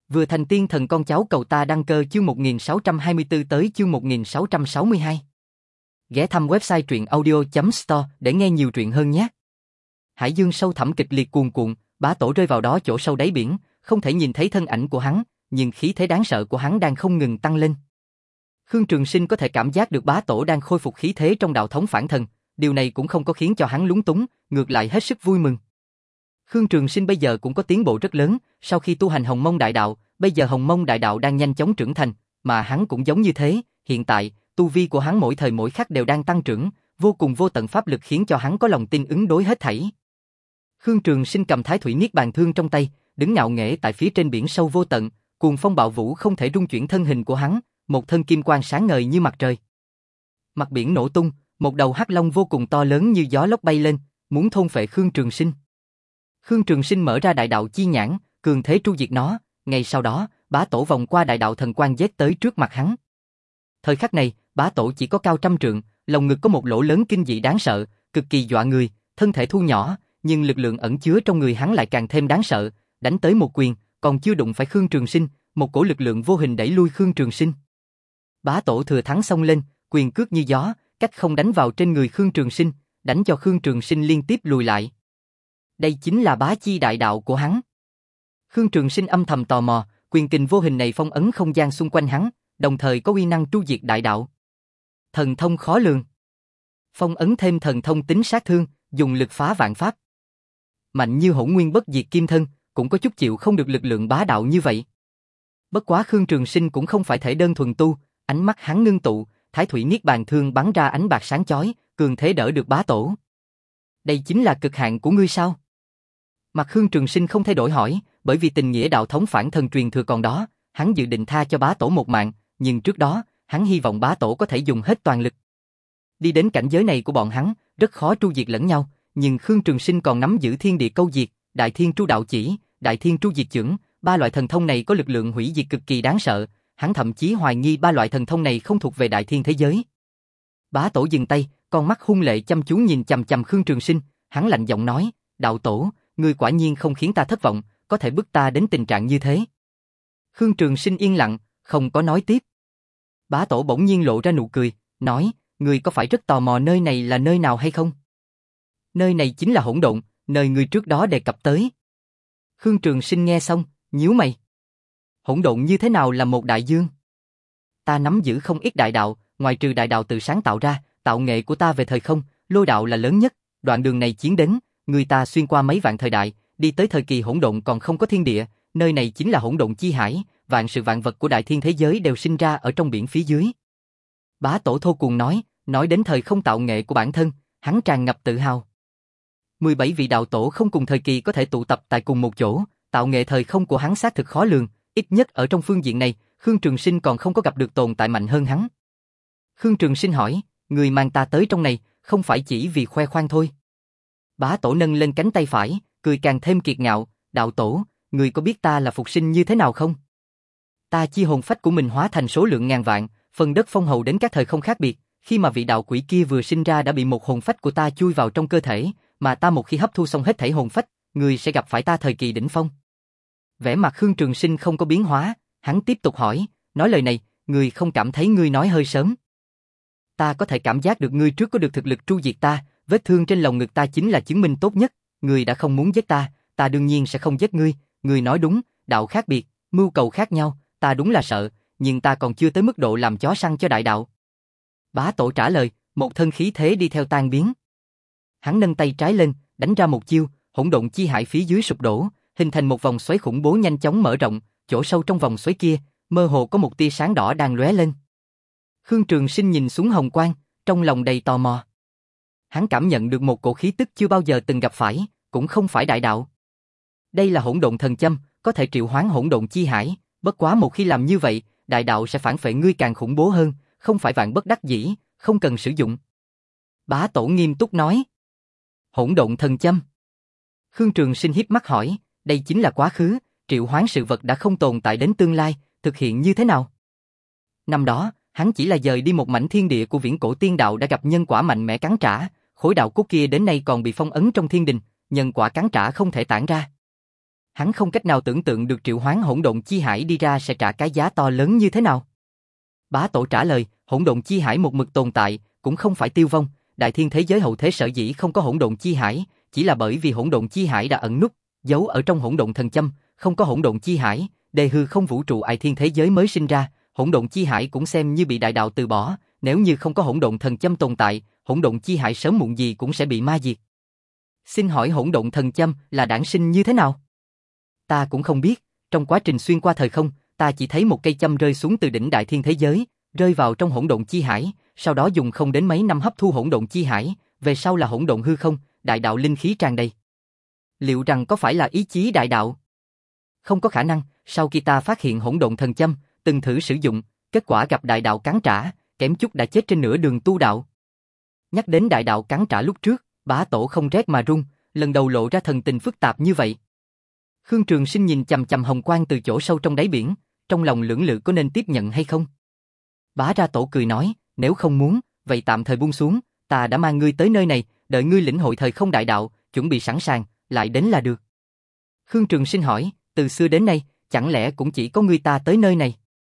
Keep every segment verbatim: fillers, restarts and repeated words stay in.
Vừa thành tiên thần con cháu cầu ta đăng cơ chương một nghìn sáu trăm hai mươi tư tới chương một nghìn sáu trăm sáu mươi hai. Ghé thăm website truyện audio chấm store để nghe nhiều truyện hơn nhé. Hải dương sâu thẳm kịch liệt cuồn cuộn, Bá Tổ rơi vào đó chỗ sâu đáy biển, không thể nhìn thấy thân ảnh của hắn, nhưng khí thế đáng sợ của hắn đang không ngừng tăng lên. Khương Trường Sinh có thể cảm giác được Bá Tổ đang khôi phục khí thế trong đạo thống phản thần, điều này cũng không có khiến cho hắn lúng túng, ngược lại hết sức vui mừng. Khương Trường Sinh bây giờ cũng có tiến bộ rất lớn, sau khi tu hành Hồng Mông Đại Đạo, bây giờ Hồng Mông Đại Đạo đang nhanh chóng trưởng thành, mà hắn cũng giống như thế, hiện tại, tu vi của hắn mỗi thời mỗi khắc đều đang tăng trưởng, vô cùng vô tận pháp lực khiến cho hắn có lòng tin ứng đối hết thảy. Khương Trường Sinh cầm Thái Thủy Niết Bàn Thương trong tay, đứng ngạo nghễ tại phía trên biển sâu vô tận, cuồng phong bạo vũ không thể rung chuyển thân hình của hắn, một thân kim quang sáng ngời như mặt trời. Mặt biển nổ tung, một đầu hắc long vô cùng to lớn như gió lốc bay lên, muốn thôn phệ Khương Trường Sinh. Khương Trường Sinh mở ra đại đạo chi nhãn, cường thế tru diệt nó, ngay sau đó, Bá Tổ vòng qua đại đạo thần quang giết tới trước mặt hắn. Thời khắc này, Bá Tổ chỉ có cao trăm trượng, lồng ngực có một lỗ lớn kinh dị đáng sợ, cực kỳ dọa người, thân thể thu nhỏ, nhưng lực lượng ẩn chứa trong người hắn lại càng thêm đáng sợ, đánh tới một quyền, còn chưa đụng phải Khương Trường Sinh, một cổ lực lượng vô hình đẩy lui Khương Trường Sinh. Bá Tổ thừa thắng xông lên, quyền cước như gió, cách không đánh vào trên người Khương Trường Sinh, đánh cho Khương Trường Sinh liên tiếp lùi lại. Đây chính là bá chi đại đạo của hắn. Khương Trường Sinh âm thầm tò mò, quyền kình vô hình này phong ấn không gian xung quanh hắn, đồng thời có uy năng tru diệt đại đạo. Thần thông khó lường. Phong ấn thêm thần thông tính sát thương, dùng lực phá vạn pháp. Mạnh như Hỗn Nguyên Bất Diệt Kim Thân, cũng có chút chịu không được lực lượng bá đạo như vậy. Bất quá Khương Trường Sinh cũng không phải thể đơn thuần tu, ánh mắt hắn ngưng tụ, Thái Thủy Niết Bàn Thương bắn ra ánh bạc sáng chói, cường thế đỡ được Bá Tổ. Đây chính là cực hạn của ngươi sao? Mặt Khương Trường Sinh không thay đổi hỏi, bởi vì tình nghĩa đạo thống phản thần truyền thừa còn đó, hắn dự định tha cho Bá Tổ một mạng, nhưng trước đó, hắn hy vọng Bá Tổ có thể dùng hết toàn lực. Đi đến cảnh giới này của bọn hắn, rất khó tru diệt lẫn nhau, nhưng Khương Trường Sinh còn nắm giữ Thiên Địa Câu Diệt, Đại Thiên Tru Đạo Chỉ, Đại Thiên Tru Diệt Chưởng, ba loại thần thông này có lực lượng hủy diệt cực kỳ đáng sợ, hắn thậm chí hoài nghi ba loại thần thông này không thuộc về Đại Thiên thế giới. Bá Tổ dừng tay, con mắt hung lệ chăm chú nhìn chằm chằm Khương Trường Sinh, hắn lạnh giọng nói, đạo tổ, ngươi quả nhiên không khiến ta thất vọng, có thể bức ta đến tình trạng như thế. Khương Trường Sinh yên lặng, không có nói tiếp. Bá Tổ bỗng nhiên lộ ra nụ cười, nói, ngươi có phải rất tò mò nơi này là nơi nào hay không? Nơi này chính là hỗn độn, nơi ngươi trước đó đề cập tới. Khương Trường Sinh nghe xong, nhíu mày. Hỗn độn như thế nào là một đại dương? Ta nắm giữ không ít đại đạo, ngoài trừ đại đạo tự sáng tạo ra, tạo nghệ của ta về thời không, lôi đạo là lớn nhất, đoạn đường này chiến đến, người ta xuyên qua mấy vạn thời đại, đi tới thời kỳ hỗn độn còn không có thiên địa, nơi này chính là hỗn độn chi hải, vạn sự vạn vật của đại thiên thế giới đều sinh ra ở trong biển phía dưới. Bá Tổ thô cuồng nói, nói đến thời không tạo nghệ của bản thân, hắn tràn ngập tự hào. mười bảy vị đạo tổ không cùng thời kỳ có thể tụ tập tại cùng một chỗ, tạo nghệ thời không của hắn xác thực khó lường, ít nhất ở trong phương diện này, Khương Trường Sinh còn không có gặp được tồn tại mạnh hơn hắn. Khương Trường Sinh hỏi, người mang ta tới trong này, không phải chỉ vì khoe khoang thôi. Bá Tổ nâng lên cánh tay phải, cười càng thêm kiệt ngạo, đạo tổ, người có biết ta là phục sinh như thế nào không? Ta chi hồn phách của mình hóa thành số lượng ngàn vạn, phần đất phong hầu đến các thời không khác biệt, khi mà vị đạo quỷ kia vừa sinh ra đã bị một hồn phách của ta chui vào trong cơ thể, mà ta một khi hấp thu xong hết thảy hồn phách, người sẽ gặp phải ta thời kỳ đỉnh phong. Vẻ mặt Khương Trường Sinh không có biến hóa, hắn tiếp tục hỏi, nói lời này, người không cảm thấy ngươi nói hơi sớm? Ta có thể cảm giác được ngươi trước có được thực lực tru diệt ta, vết thương trên lòng ngực ta chính là chứng minh tốt nhất, ngươi đã không muốn giết ta, ta đương nhiên sẽ không giết ngươi, ngươi nói đúng, đạo khác biệt, mưu cầu khác nhau, ta đúng là sợ, nhưng ta còn chưa tới mức độ làm chó săn cho đại đạo. Bá Tổ trả lời, một thân khí thế đi theo tan biến. Hắn nâng tay trái lên, đánh ra một chiêu, hỗn độn chi hải phía dưới sụp đổ, hình thành một vòng xoáy khủng bố nhanh chóng mở rộng, chỗ sâu trong vòng xoáy kia, mơ hồ có một tia sáng đỏ đang lóe lên. Khương Trường Sinh nhìn xuống hồng quang, trong lòng đầy tò mò. Hắn cảm nhận được một cổ khí tức chưa bao giờ từng gặp phải, cũng không phải đại đạo. Đây là hỗn độn thần châm, có thể triệu hoán hỗn độn chi hải, bất quá một khi làm như vậy, đại đạo sẽ phản phệ ngươi càng khủng bố hơn, không phải vạn bất đắc dĩ, không cần sử dụng. Bá Tổ nghiêm túc nói. Hỗn độn thần châm. Khương Trường Sinh híp mắt hỏi, đây chính là quá khứ, triệu hoán sự vật đã không tồn tại đến tương lai, thực hiện như thế nào? Năm đó, hắn chỉ là dời đi một mảnh thiên địa của viễn cổ tiên đạo đã gặp nhân quả mạnh mẽ cắn trả, khối đạo cốt kia đến nay còn bị phong ấn trong thiên đình, nhân quả cắn trả không thể tản ra. Hắn không cách nào tưởng tượng được triệu hoán hỗn độn chi hải đi ra sẽ trả cái giá to lớn như thế nào. Bá Tổ trả lời, hỗn độn chi hải một mực tồn tại, cũng không phải tiêu vong, đại thiên thế giới hậu thế sở dĩ không có hỗn độn chi hải, chỉ là bởi vì hỗn độn chi hải đã ẩn núp, giấu ở trong hỗn độn thần châm, không có hỗn độn chi hải, đề hư không vũ trụ ai thiên thế giới mới sinh ra, hỗn độn chi hải cũng xem như bị đại đạo từ bỏ, nếu như không có hỗn độn thần châm tồn tại, hỗn độn chi hải sớm muộn gì cũng sẽ bị ma diệt. Xin hỏi hỗn độn thần châm là đản sinh như thế nào? Ta cũng không biết, trong quá trình xuyên qua thời không, ta chỉ thấy một cây châm rơi xuống từ đỉnh đại thiên thế giới, rơi vào trong hỗn độn chi hải, sau đó dùng không đến mấy năm hấp thu hỗn độn chi hải, về sau là hỗn độn hư không, đại đạo linh khí tràn đầy. Liệu rằng có phải là ý chí đại đạo? Không có khả năng, sau khi ta phát hiện hỗn độn thần châm, từng thử sử dụng, kết quả gặp đại đạo cắn trả, kém chút đã chết trên nửa đường tu đạo. Nhắc đến đại đạo cắn trả lúc trước, Bá Tổ không rét mà run, lần đầu lộ ra thần tình phức tạp như vậy. Khương Trường Sinh nhìn chằm chằm hồng quang từ chỗ sâu trong đáy biển, trong lòng lưỡng lự có nên tiếp nhận hay không. Bá Ra Tổ cười nói, nếu không muốn, vậy tạm thời buông xuống, ta đã mang ngươi tới nơi này, đợi ngươi lĩnh hội thời không đại đạo, chuẩn bị sẵn sàng, lại đến là được. Khương Trường Sinh hỏi, từ xưa đến nay, chẳng lẽ cũng chỉ có ngươi ta tới nơi này?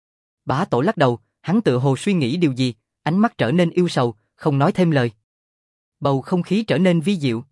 Bá Tổ lắc đầu, hắn tựa hồ suy nghĩ điều gì, ánh mắt trở nên yêu sầu, không nói thêm lời. Bầu không khí trở nên vi diệu.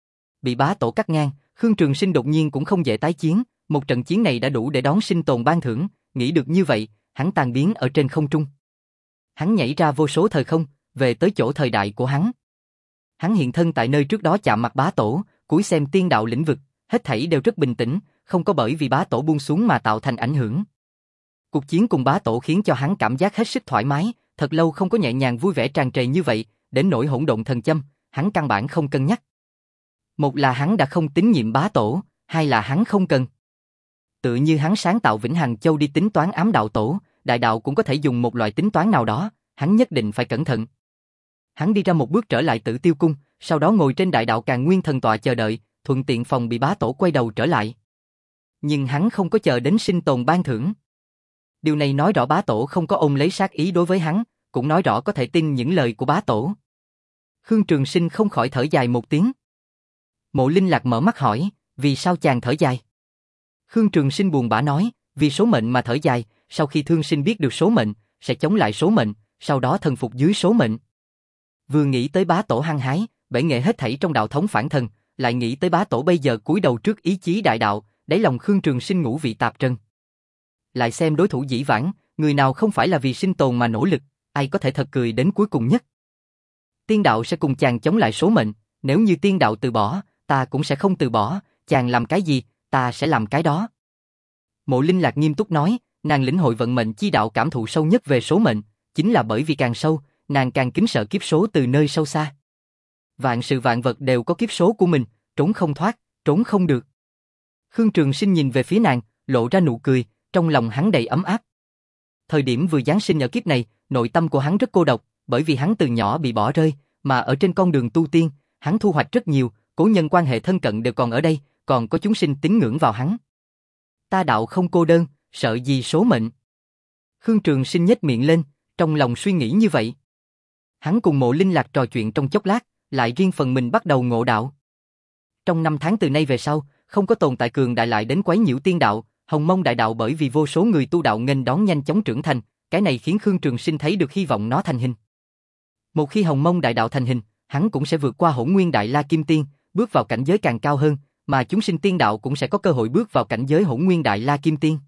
Bị Bá Tổ cắt ngang, Khương Trường Sinh đột nhiên cũng không dễ tái chiến, một trận chiến này đã đủ để đón sinh tồn ban thưởng, nghĩ được như vậy, hắn tan biến ở trên không trung. Hắn nhảy ra vô số thời không, về tới chỗ thời đại của hắn. Hắn hiện thân tại nơi trước đó chạm mặt Bá Tổ, cúi xem tiên đạo lĩnh vực, hết thảy đều rất bình tĩnh, không có bởi vì Bá Tổ buông xuống mà tạo thành ảnh hưởng. Cuộc chiến cùng Bá Tổ khiến cho hắn cảm giác hết sức thoải mái, thật lâu không có nhẹ nhàng vui vẻ tràn trề như vậy, đến nỗi hỗn độn thần châm, hắn căn bản không cân nhắc. Một là hắn đã không tín nhiệm Bá Tổ, hai là hắn không cần. Tự như hắn sáng tạo Vĩnh Hằng Châu đi tính toán ám đạo tổ, đại đạo cũng có thể dùng một loại tính toán nào đó, hắn nhất định phải cẩn thận. Hắn đi ra một bước trở lại Tử Tiêu Cung, sau đó ngồi trên đại đạo Càn Nguyên thần tọa chờ đợi, thuận tiện phòng bị Bá Tổ quay đầu trở lại. Nhưng hắn không có chờ đến sinh tồn ban thưởng. Điều này nói rõ Bá Tổ không có ôm lấy sát ý đối với hắn, cũng nói rõ có thể tin những lời của Bá Tổ. Khương Trường Sinh không khỏi thở dài một tiếng. Mộ Linh Lạc mở mắt hỏi, vì sao chàng thở dài? Khương Trường Sinh buồn bã nói, vì số mệnh mà thở dài, sau khi thương sinh biết được số mệnh, sẽ chống lại số mệnh, sau đó thần phục dưới số mệnh. Vừa nghĩ tới Bá Tổ hăng hái, bể nghệ hết thảy trong đạo thống phản thần, lại nghĩ tới Bá Tổ bây giờ cúi đầu trước ý chí đại đạo, đáy lòng Khương Trường Sinh ngũ vị tạp trần. Lại xem đối thủ dĩ vãng, người nào không phải là vì sinh tồn mà nỗ lực, ai có thể thật cười đến cuối cùng nhất. Tiên đạo sẽ cùng chàng chống lại số mệnh, nếu như tiên đạo từ bỏ, ta cũng sẽ không từ bỏ, chàng làm cái gì, ta sẽ làm cái đó. Mộ Linh Lạc nghiêm túc nói, nàng lĩnh hội vận mệnh chi đạo cảm thụ sâu nhất về số mệnh, chính là bởi vì càng sâu, nàng càng kính sợ kiếp số từ nơi sâu xa. Vạn sự vạn vật đều có kiếp số của mình, trốn không thoát, trốn không được. Khương Trường Sinh nhìn về phía nàng, lộ ra nụ cười, trong lòng hắn đầy ấm áp. Thời điểm vừa giáng sinh ở kiếp này, nội tâm của hắn rất cô độc, bởi vì hắn từ nhỏ bị bỏ rơi, mà ở trên con đường tu tiên, hắn thu hoạch rất nhiều, cố nhân quan hệ thân cận đều còn ở đây, còn có chúng sinh tín ngưỡng vào hắn. Ta đạo không cô đơn, sợ gì số mệnh. Khương Trường Sinh nhếch miệng lên, trong lòng suy nghĩ như vậy. Hắn cùng Mộ Linh Lạc trò chuyện trong chốc lát, lại riêng phần mình bắt đầu ngộ đạo. Trong năm tháng từ nay về sau, không có tồn tại cường đại lại đến quấy nhiễu tiên đạo, Hồng Mông đại đạo bởi vì vô số người tu đạo nghênh đón nhanh chóng trưởng thành, cái này khiến Khương Trường Sinh thấy được hy vọng nó thành hình. Một khi Hồng Mông đại đạo thành hình, hắn cũng sẽ vượt qua Hỗn Nguyên Đại La Kim Tiên, bước vào cảnh giới càng cao hơn, mà chúng sinh tiên đạo cũng sẽ có cơ hội bước vào cảnh giới Hỗn Nguyên Đại La Kim Tiên.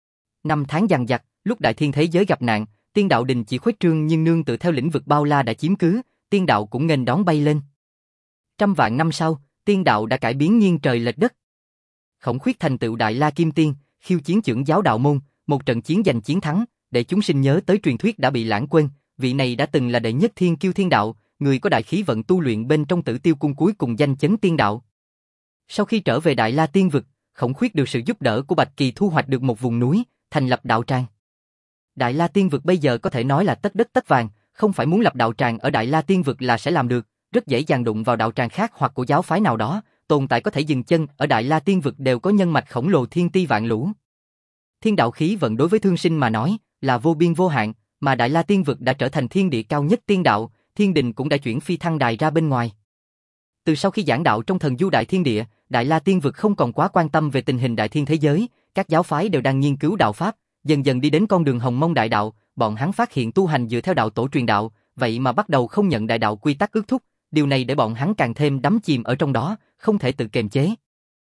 Năm tháng dằng dặc, lúc đại thiên thế giới gặp nạn, tiên đạo đình chỉ khuếch trương nhưng nương tự theo lĩnh vực bao la đã chiếm cứ, tiên đạo cũng nghênh đón bay lên. Trăm vạn năm sau, tiên đạo đã cải biến nghiêng trời lệch đất. Khổng Khuyết thành tựu Đại La Kim Tiên, khiêu chiến trưởng giáo đạo môn, một trận chiến giành chiến thắng, để chúng sinh nhớ tới truyền thuyết đã bị lãng quên, vị này đã từng là đệ nhất thiên kiêu thiên đạo, người có đại khí vận tu luyện bên trong Tử Tiêu Cung cuối cùng danh chấn tiên đạo. Sau khi trở về Đại La Tiên vực, Khổng Khuyết được sự giúp đỡ của Bạch Kỳ thu hoạch được một vùng núi, thành lập đạo tràng. Đại La Tiên vực bây giờ có thể nói là tất đất tất vàng, không phải muốn lập đạo tràng ở Đại La Tiên vực là sẽ làm được, rất dễ dàng đụng vào đạo tràng khác hoặc của giáo phái nào đó, tồn tại có thể dừng chân ở Đại La Tiên vực đều có nhân mạch khổng lồ thiên ti vạn lũ. Thiên đạo khí vận đối với thương sinh mà nói là vô biên vô hạn, mà Đại La Tiên vực đã trở thành thiên địa cao nhất tiên đạo, thiên đình cũng đã chuyển phi thăng đài ra bên ngoài. Từ sau khi giảng đạo trong Thần Du Đại Thiên Địa, Đại La Tiên vực không còn quá quan tâm về tình hình đại thiên thế giới, các giáo phái đều đang nghiên cứu đạo pháp, dần dần đi đến con đường Hồng Mông đại đạo, bọn hắn phát hiện tu hành dựa theo đạo tổ truyền đạo, vậy mà bắt đầu không nhận đại đạo quy tắc ước thúc, điều này để bọn hắn càng thêm đắm chìm ở trong đó, không thể tự kiềm chế.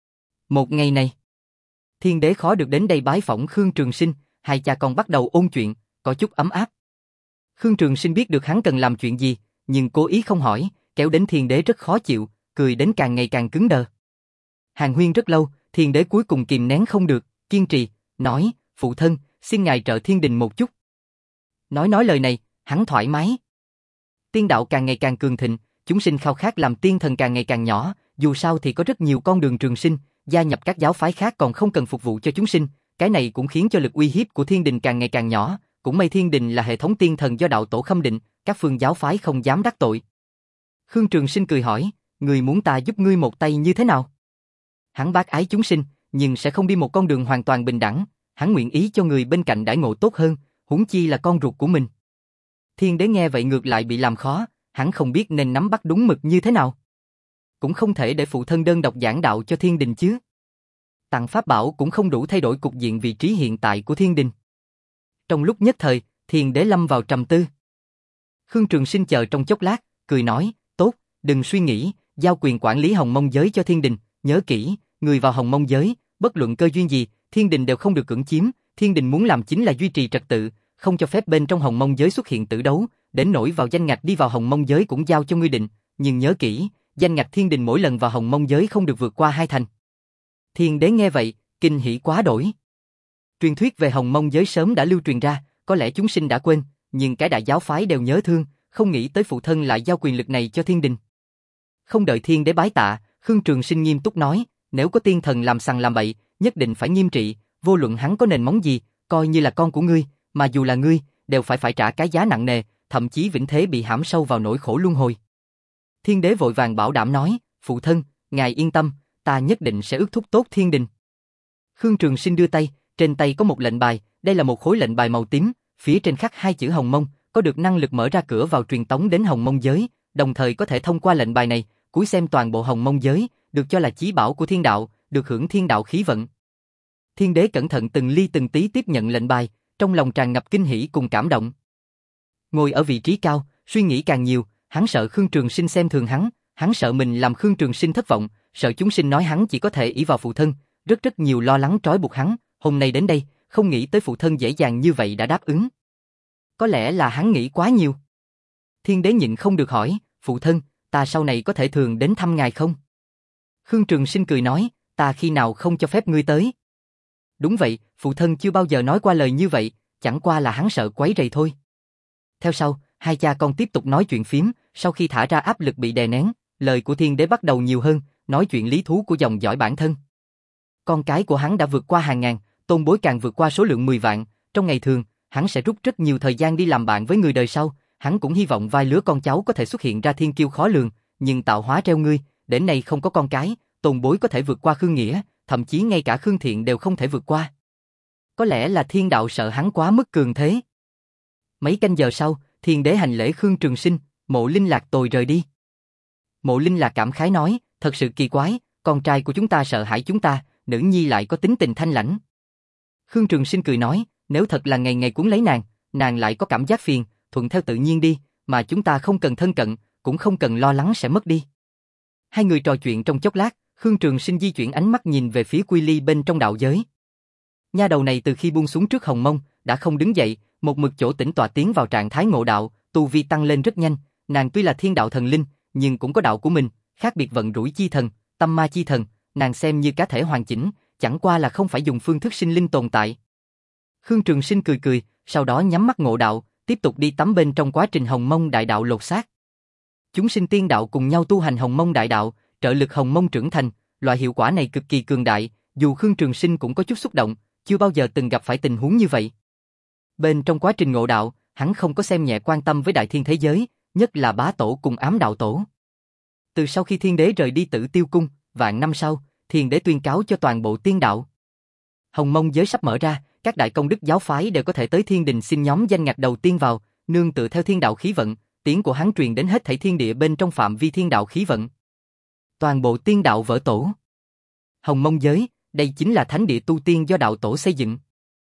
Một ngày này, Thiên Đế khó được đến đây bái phỏng Khương Trường Sinh, hai cha con bắt đầu ôn chuyện, có chút ấm áp. Khương Trường Sinh biết được hắn cần làm chuyện gì, nhưng cố ý không hỏi, kéo đến Thiên Đế rất khó chịu, cười đến càng ngày càng cứng đờ. Hàn huyên rất lâu, Thiên Đế cuối cùng kìm nén không được, kiên trì, nói, phụ thân, xin ngài trợ thiên đình một chút. Nói nói lời này, hắn thoải mái. Tiên đạo càng ngày càng cường thịnh, chúng sinh khao khát làm tiên thần càng ngày càng nhỏ, dù sao thì có rất nhiều con đường trường sinh, gia nhập các giáo phái khác còn không cần phục vụ cho chúng sinh, cái này cũng khiến cho lực uy hiếp của thiên đình càng ngày càng nhỏ, cũng may thiên đình là hệ thống tiên thần do đạo tổ khâm định, các phương giáo phái không dám đắc tội. Khương Trường Sinh cười hỏi, người muốn ta giúp ngươi một tay như thế nào? Hắn bác ái chúng sinh, nhưng sẽ không đi một con đường hoàn toàn bình đẳng, hắn nguyện ý cho người bên cạnh đãi ngộ tốt hơn, huống chi là con ruột của mình. Thiên Đế nghe vậy ngược lại bị làm khó, hắn không biết nên nắm bắt đúng mực như thế nào. Cũng không thể để phụ thân đơn độc giảng đạo cho thiên đình chứ. Tặng pháp bảo cũng không đủ thay đổi cục diện vị trí hiện tại của thiên đình. Trong lúc nhất thời, Thiên Đế lâm vào trầm tư. Khương Trường Sinh chờ trong chốc lát, cười nói, tốt, đừng suy nghĩ, giao quyền quản lý Hồng Mông giới cho thiên đình, nhớ kỹ, người vào Hồng Mông giới, bất luận cơ duyên gì, thiên đình đều không được cưỡng chiếm, thiên đình muốn làm chính là duy trì trật tự, không cho phép bên trong Hồng Mông giới xuất hiện tử đấu, đến nỗi vào danh ngạch đi vào Hồng Mông giới cũng giao cho ngươi định, nhưng nhớ kỹ, danh ngạch thiên đình mỗi lần vào Hồng Mông giới không được vượt qua hai thành. Thiên Đế nghe vậy, kinh hỉ quá đổi. Truyền thuyết về Hồng Mông giới sớm đã lưu truyền ra, có lẽ chúng sinh đã quên, nhưng cái đại giáo phái đều nhớ thương, không nghĩ tới phụ thân lại giao quyền lực này cho thiên đình. Không đợi Thiên Đế bái tạ, Khương Trường Sinh nghiêm túc nói, nếu có tiên thần làm sằng làm bậy, nhất định phải nghiêm trị, vô luận hắn có nền móng gì, coi như là con của ngươi, mà dù là ngươi, đều phải phải trả cái giá nặng nề, thậm chí vĩnh thế bị hãm sâu vào nỗi khổ luân hồi. Thiên Đế vội vàng bảo đảm nói, phụ thân, ngài yên tâm, ta nhất định sẽ ước thúc tốt thiên đình. Khương Trường Sinh đưa tay, trên tay có một lệnh bài, đây là một khối lệnh bài màu tím, phía trên khắc hai chữ Hồng Mông, có được năng lực mở ra cửa vào truyền tống đến Hồng Mông giới, đồng thời có thể thông qua lệnh bài này, cúi xem toàn bộ Hồng Mông giới, được cho là chí bảo của thiên đạo, được hưởng thiên đạo khí vận. Thiên Đế cẩn thận từng ly từng tí tiếp nhận lệnh bài, trong lòng tràn ngập kinh hỉ cùng cảm động. Ngồi ở vị trí cao, suy nghĩ càng nhiều, hắn sợ Khương Trường Sinh xem thường hắn, hắn sợ mình làm Khương Trường Sinh thất vọng, sợ chúng sinh nói hắn chỉ có thể ỷ vào phụ thân, rất rất nhiều lo lắng trói buộc hắn, hôm nay đến đây, không nghĩ tới phụ thân dễ dàng như vậy đã đáp ứng. Có lẽ là hắn nghĩ quá nhiều. Thiên Đế nhịn không được hỏi, phụ thân, ta sau này có thể thường đến thăm ngài không? Khương Trường Sinh cười nói, ta khi nào không cho phép ngươi tới? Đúng vậy, phụ thân chưa bao giờ nói qua lời như vậy, chẳng qua là hắn sợ quấy rầy thôi. Theo sau, hai cha con tiếp tục nói chuyện phím, sau khi thả ra áp lực bị đè nén, lời của Thiên Đế bắt đầu nhiều hơn, nói chuyện lý thú của dòng dõi bản thân. Con cái của hắn đã vượt qua hàng ngàn, tôn bối càng vượt qua số lượng mười vạn, trong ngày thường, hắn sẽ rút rất nhiều thời gian đi làm bạn với người đời sau, hắn cũng hy vọng vài lứa con cháu có thể xuất hiện ra thiên kiêu khó lường, nhưng tạo hóa treo ngươi, đến nay không có con cái, tôn bối có thể vượt qua Khương Nghĩa, thậm chí ngay cả Khương Thiện đều không thể vượt qua. Có lẽ là thiên đạo sợ hắn quá mức cường thế. Mấy canh giờ sau, Thiên Đế hành lễ Khương Trường Sinh, Mộ Linh Lạc tồi rời đi. Mộ Linh Lạc cảm khái nói, thật sự kỳ quái, con trai của chúng ta sợ hãi chúng ta, nữ nhi lại có tính tình thanh lãnh. Khương Trường Sinh cười nói, nếu thật là ngày ngày cuốn lấy nàng, nàng lại có cảm giác phiền, thuận theo tự nhiên đi, mà chúng ta không cần thân cận, cũng không cần lo lắng sẽ mất đi. Hai người trò chuyện trong chốc lát, Khương Trường Sinh di chuyển ánh mắt nhìn về phía Quy Ly bên trong đạo giới. Nha đầu này từ khi buông xuống trước Hồng Mông, đã không đứng dậy, một mực chỗ tĩnh tọa tiến vào trạng thái ngộ đạo, tu vi tăng lên rất nhanh, nàng tuy là thiên đạo thần linh, nhưng cũng có đạo của mình, khác biệt vận rủi chi thần, tâm ma chi thần, nàng xem như cá thể hoàn chỉnh, chẳng qua là không phải dùng phương thức sinh linh tồn tại. Khương Trường Sinh cười cười, sau đó nhắm mắt ngộ đạo, tiếp tục đi tắm bên trong quá trình Hồng Mông đại đạo lột xác. Chúng sinh tiên đạo cùng nhau tu hành Hồng Mông đại đạo, trợ lực Hồng Mông trưởng thành, loại hiệu quả này cực kỳ cường đại, dù Khương Trường Sinh cũng có chút xúc động, chưa bao giờ từng gặp phải tình huống như vậy. Bên trong quá trình ngộ đạo, hắn không có xem nhẹ quan tâm với đại thiên thế giới, nhất là bá tổ cùng ám đạo tổ. Từ sau khi Thiên Đế rời đi Tử Tiêu Cung, vạn năm sau, Thiên Đế tuyên cáo cho toàn bộ tiên đạo. Hồng Mông giới sắp mở ra, các đại công đức giáo phái đều có thể tới thiên đình xin nhóm danh ngạch đầu tiên vào, nương tựa theo thiên đạo khí vận, tiếng của hắn truyền đến hết thảy thiên địa bên trong phạm vi thiên đạo khí vận. Toàn bộ tiên đạo vỡ tổ. Hồng Mông giới, đây chính là thánh địa tu tiên do đạo tổ xây dựng.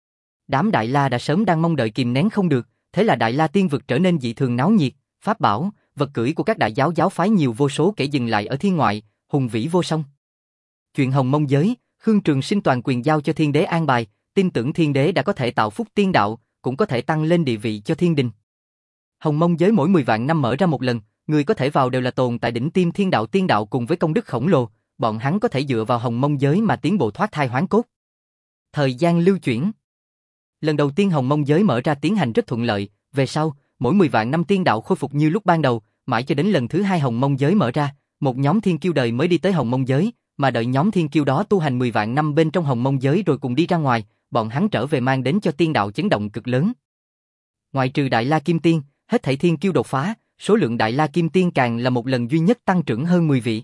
Đám Đại La đã sớm đang mong đợi kìm nén không được, thế là Đại La tiên vực trở nên dị thường náo nhiệt, pháp bảo, vật cưỡi của các đại giáo giáo phái nhiều vô số kể dừng lại ở thiên ngoại, hùng vĩ vô song. Chuyện Hồng Mông giới, Khương Trường Sinh toàn quyền giao cho Thiên Đế an bài, tin tưởng Thiên Đế đã có thể tạo phúc tiên đạo, cũng có thể tăng lên địa vị cho thiên đình. Hồng Mông giới mỗi mười vạn năm mở ra một lần, người có thể vào đều là tồn tại đỉnh tiêm thiên đạo tiên đạo cùng với công đức khổng lồ, bọn hắn có thể dựa vào Hồng Mông giới mà tiến bộ thoát thai hoán cốt. Thời gian lưu chuyển. Lần đầu tiên Hồng Mông giới mở ra tiến hành rất thuận lợi, về sau, mỗi mười vạn năm tiên đạo khôi phục như lúc ban đầu, mãi cho đến lần thứ hai Hồng Mông giới mở ra, một nhóm thiên kiêu đời mới đi tới Hồng Mông giới, mà đợi nhóm thiên kiêu đó tu hành mười vạn năm bên trong Hồng Mông giới rồi cùng đi ra ngoài, bọn hắn trở về mang đến cho tiên đạo chấn động cực lớn. Ngoại trừ Đại La Kim Tiên, hết thảy thiên kiêu đột phá, số lượng Đại La Kim Tiên càng là một lần duy nhất tăng trưởng hơn mười vị.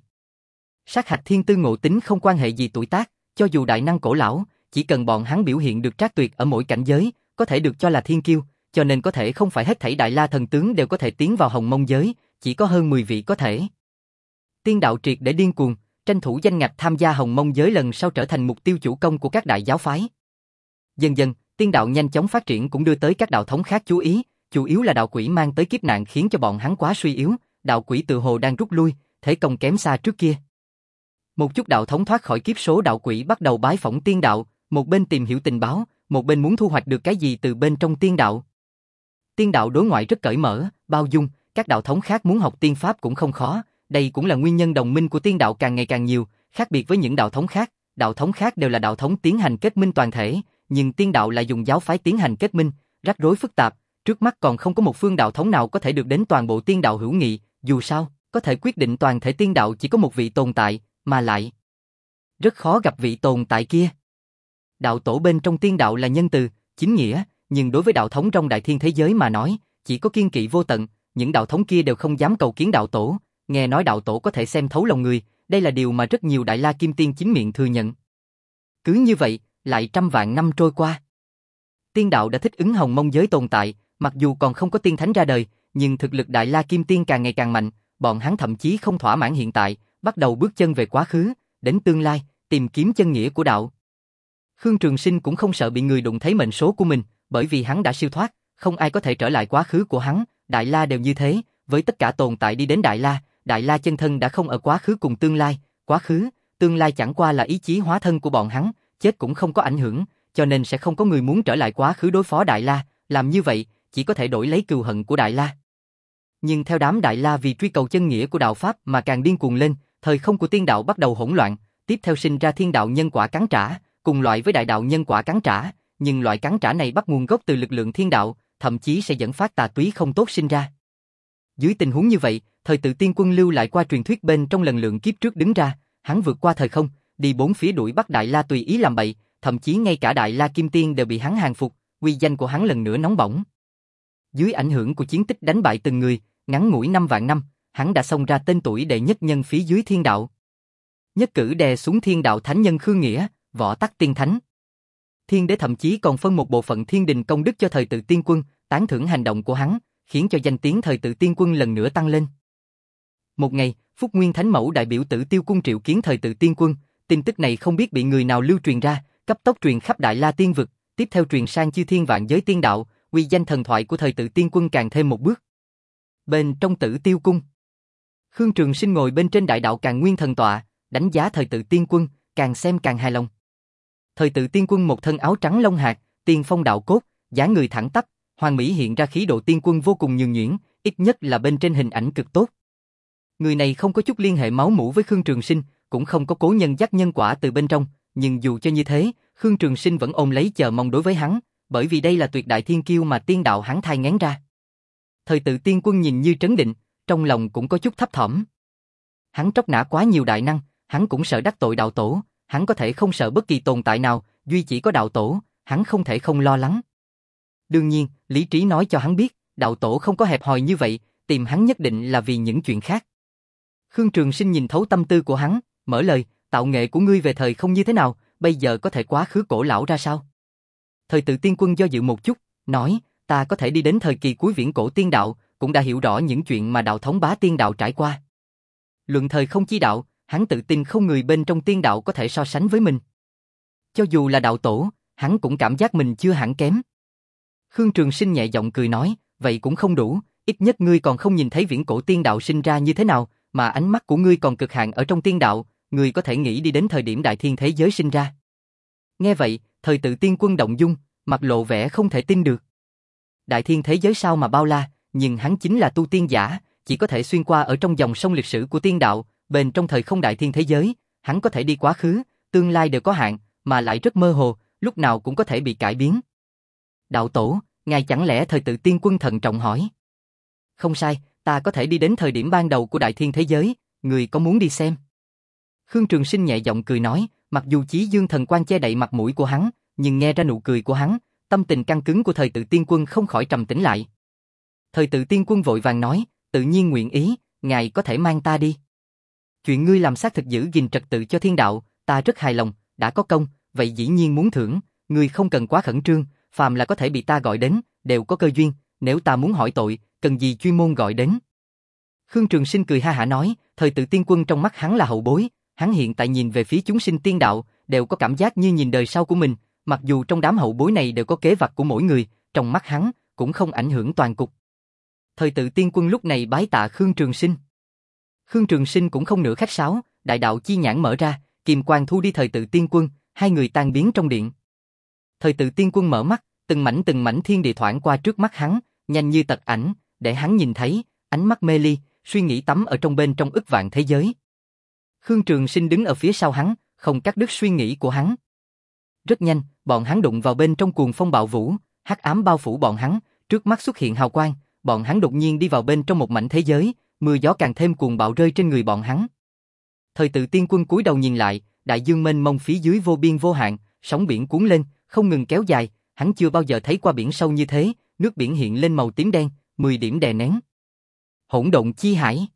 Sát hạch thiên tư ngộ tính không quan hệ gì tuổi tác, cho dù đại năng cổ lão, chỉ cần bọn hắn biểu hiện được trác tuyệt ở mỗi cảnh giới, có thể được cho là thiên kiêu, cho nên có thể không phải hết thảy Đại La thần tướng đều có thể tiến vào Hồng Mông giới, chỉ có hơn mười vị có thể. Tiên đạo triệt để điên cuồng, tranh thủ danh ngạch tham gia Hồng Mông giới lần sau trở thành mục tiêu chủ công của các đại giáo phái. Dần dần, tiên đạo nhanh chóng phát triển cũng đưa tới các đạo thống khác chú ý, chủ yếu là đạo quỷ mang tới kiếp nạn khiến cho bọn hắn quá suy yếu, đạo quỷ tự hồ đang rút lui, thể công kém xa trước kia. Một chút đạo thống thoát khỏi kiếp số đạo quỷ bắt đầu bái phỏng tiên đạo, một bên tìm hiểu tình báo, một bên muốn thu hoạch được cái gì từ bên trong tiên đạo. Tiên đạo đối ngoại rất cởi mở, bao dung, các đạo thống khác muốn học tiên pháp cũng không khó, đây cũng là nguyên nhân đồng minh của tiên đạo càng ngày càng nhiều, khác biệt với những đạo thống khác, đạo thống khác đều là đạo thống tiến hành kết minh toàn thể, nhưng tiên đạo lại dùng giáo phái tiến hành kết minh, rắc rối phức tạp, trước mắt còn không có một phương đạo thống nào có thể được đến toàn bộ tiên đạo hữu nghị, dù sao, có thể quyết định toàn thể tiên đạo chỉ có một vị tồn tại, mà lại rất khó gặp vị tồn tại kia. Đạo tổ bên trong tiên đạo là nhân từ, chính nghĩa, nhưng đối với đạo thống trong đại thiên thế giới mà nói, chỉ có kiên kỵ vô tận, những đạo thống kia đều không dám cầu kiến đạo tổ, nghe nói đạo tổ có thể xem thấu lòng người, đây là điều mà rất nhiều Đại La Kim Tiên chính miệng thừa nhận. Cứ như vậy, lại trăm vạn năm trôi qua. Tiên đạo đã thích ứng Hồng Mông giới tồn tại, mặc dù còn không có tiên thánh ra đời, nhưng thực lực Đại La Kim Tiên càng ngày càng mạnh, bọn hắn thậm chí không thỏa mãn hiện tại, bắt đầu bước chân về quá khứ, đến tương lai, tìm kiếm chân nghĩa của đạo. Khương Trường Sinh cũng không sợ bị người đụng thấy mệnh số của mình, bởi vì hắn đã siêu thoát, không ai có thể trở lại quá khứ của hắn, Đại La đều như thế, với tất cả tồn tại đi đến Đại La, Đại La chân thân đã không ở quá khứ cùng tương lai, quá khứ, tương lai chẳng qua là ý chí hóa thân của bọn hắn, chết cũng không có ảnh hưởng, cho nên sẽ không có người muốn trở lại quá khứ đối phó Đại La, làm như vậy, chỉ có thể đổi lấy cừu hận của Đại La. Nhưng theo đám Đại La vì truy cầu chân nghĩa của đạo Pháp mà càng điên cuồng lên, thời không của tiên đạo bắt đầu hỗn loạn, tiếp theo sinh ra thiên đạo nhân quả cắn trả, cùng loại với đại đạo nhân quả cắn trả, nhưng loại cắn trả này bắt nguồn gốc từ lực lượng thiên đạo, thậm chí sẽ dẫn phát tà túy không tốt sinh ra. Dưới tình huống như vậy, thời tự tiên quân lưu lại qua truyền thuyết bên trong lần lượng kiếp trước đứng ra, hắn vượt qua thời không, đi bốn phía đuổi bắt Đại La tùy ý làm bậy, thậm chí ngay cả Đại La Kim Tiên đều bị hắn hàng phục, uy danh của hắn lần nữa nóng bỏng. Dưới ảnh hưởng của chiến tích đánh bại từng người, ngắn ngủi năm vạn năm, hắn đã xông ra tên tuổi đệ nhất nhân phía dưới thiên đạo. Nhất cử đè xuống thiên đạo thánh nhân Khương Nghĩa, võ tắc tiên thánh. Thiên đế thậm chí còn phân một bộ phận thiên đình công đức cho thời tự tiên quân, tán thưởng hành động của hắn, khiến cho danh tiếng thời tự tiên quân lần nữa tăng lên. Một ngày, Phúc Nguyên Thánh Mẫu đại biểu Tử Tiêu cung triệu kiến thời tự tiên quân, tin tức này không biết bị người nào lưu truyền ra, cấp tốc truyền khắp Đại La tiên vực, tiếp theo truyền sang chư thiên vạn giới tiên đạo, uy danh thần thoại của thời tự tiên quân càng thêm một bước. Bên trong Tử Tiêu cung, Khương Trường Sinh ngồi bên trên đại đạo Càn Nguyên thần tọa, đánh giá thời tự tiên quân, càng xem càng hài lòng. Thời tự tiên quân một thân áo trắng lông hạt, tiên phong đạo cốt, dáng người thẳng tắp, hoàn mỹ hiện ra khí độ tiên quân vô cùng nhường nhuyễn, ít nhất là bên trên hình ảnh cực tốt. Người này không có chút liên hệ máu mủ với Khương Trường Sinh, cũng không có cố nhân dắt nhân quả từ bên trong, nhưng dù cho như thế, Khương Trường Sinh vẫn ôm lấy chờ mong đối với hắn, bởi vì đây là tuyệt đại thiên kiêu mà tiên đạo hắn thai nghén ra. Thời tự tiên quân nhìn như trấn định, trong lòng cũng có chút thấp thỏm. Hắn tróc nã quá nhiều đại năng, hắn cũng sợ đắc tội đạo tổ, hắn có thể không sợ bất kỳ tồn tại nào, duy chỉ có đạo tổ, hắn không thể không lo lắng. Đương nhiên, lý trí nói cho hắn biết, đạo tổ không có hẹp hòi như vậy, tìm hắn nhất định là vì những chuyện khác. Khương Trường Sinh nhìn thấu tâm tư của hắn, mở lời, tạo nghệ của ngươi về thời không như thế nào, bây giờ có thể quá khứ cổ lão ra sao? Thời tự tiên quân do dự một chút, nói, ta có thể đi đến thời kỳ cuối viễn cổ tiên đạo, cũng đã hiểu rõ những chuyện mà đạo thống bá tiên đạo trải qua. Luận thời không chi đạo, hắn tự tin không người bên trong tiên đạo có thể so sánh với mình. Cho dù là đạo tổ, hắn cũng cảm giác mình chưa hẳn kém. Khương Trường Sinh nhẹ giọng cười nói, vậy cũng không đủ, ít nhất ngươi còn không nhìn thấy viễn cổ tiên đạo sinh ra như thế nào, mà ánh mắt của ngươi còn cực hạn ở trong tiên đạo, ngươi có thể nghĩ đi đến thời điểm đại thiên thế giới sinh ra. Nghe vậy, Thời Tự Tiên Quân động dung, mặt lộ vẻ không thể tin được. Đại thiên thế giới sao mà bao la, nhưng hắn chính là tu tiên giả, chỉ có thể xuyên qua ở trong dòng sông lịch sử của tiên đạo, bên trong thời không đại thiên thế giới, hắn có thể đi quá khứ, tương lai đều có hạn, mà lại rất mơ hồ, lúc nào cũng có thể bị cải biến. Đạo tổ, ngài chẳng lẽ Thời Tự Tiên Quân thận trọng hỏi? Không sai, ta có thể đi đến thời điểm ban đầu của đại thiên thế giới, người có muốn đi xem? Khương Trường Sinh nhẹ giọng cười nói, mặc dù Chí Dương thần quang che đậy mặt mũi của hắn, nhưng nghe ra nụ cười của hắn, tâm tình căng cứng của Thời Tự Tiên Quân không khỏi trầm tĩnh lại. Thời Tự Tiên Quân vội vàng nói, tự nhiên nguyện ý, ngài có thể mang ta đi. Chuyện ngươi làm xác thực giữ gìn trật tự cho thiên đạo, ta rất hài lòng, đã có công, vậy dĩ nhiên muốn thưởng, ngươi không cần quá khẩn trương, phàm là có thể bị ta gọi đến, đều có cơ duyên, nếu ta muốn hỏi tội, cần gì chuyên môn gọi đến. Khương Trường Sinh cười ha hả nói, Thời Tự Tiên Quân trong mắt hắn là hậu bối, hắn hiện tại nhìn về phía chúng sinh tiên đạo, đều có cảm giác như nhìn đời sau của mình, mặc dù trong đám hậu bối này đều có kế vật của mỗi người, trong mắt hắn cũng không ảnh hưởng toàn cục. Thời Tự Tiên Quân lúc này bái tạ Khương Trường Sinh. Khương Trường Sinh cũng không nửa khách sáo, đại đạo chi nhãn mở ra, kiềm quang thu đi Thời Tự Tiên Quân, hai người tan biến trong điện. Thời Tự Tiên Quân mở mắt, từng mảnh từng mảnh thiên địa thoảng qua trước mắt hắn, nhanh như tật ảnh, để hắn nhìn thấy, ánh mắt mê ly, suy nghĩ tắm ở trong bên trong ức vạn thế giới. Khương Trường Sinh đứng ở phía sau hắn, không cắt đứt suy nghĩ của hắn. Rất nhanh, bọn hắn đụng vào bên trong cuồng phong bạo vũ, hắc ám bao phủ bọn hắn, trước mắt xuất hiện hào quang, bọn hắn đột nhiên đi vào bên trong một mảnh thế giới, mưa gió càng thêm cuồng bạo rơi trên người bọn hắn. Thời Tự Tiên Quân cúi đầu nhìn lại, đại dương mênh mông phía dưới vô biên vô hạn, sóng biển cuốn lên, không ngừng kéo dài, hắn chưa bao giờ thấy qua biển sâu như thế, nước biển hiện lên màu tím đen, mười điểm đè nén. Hỗn độn chi hải.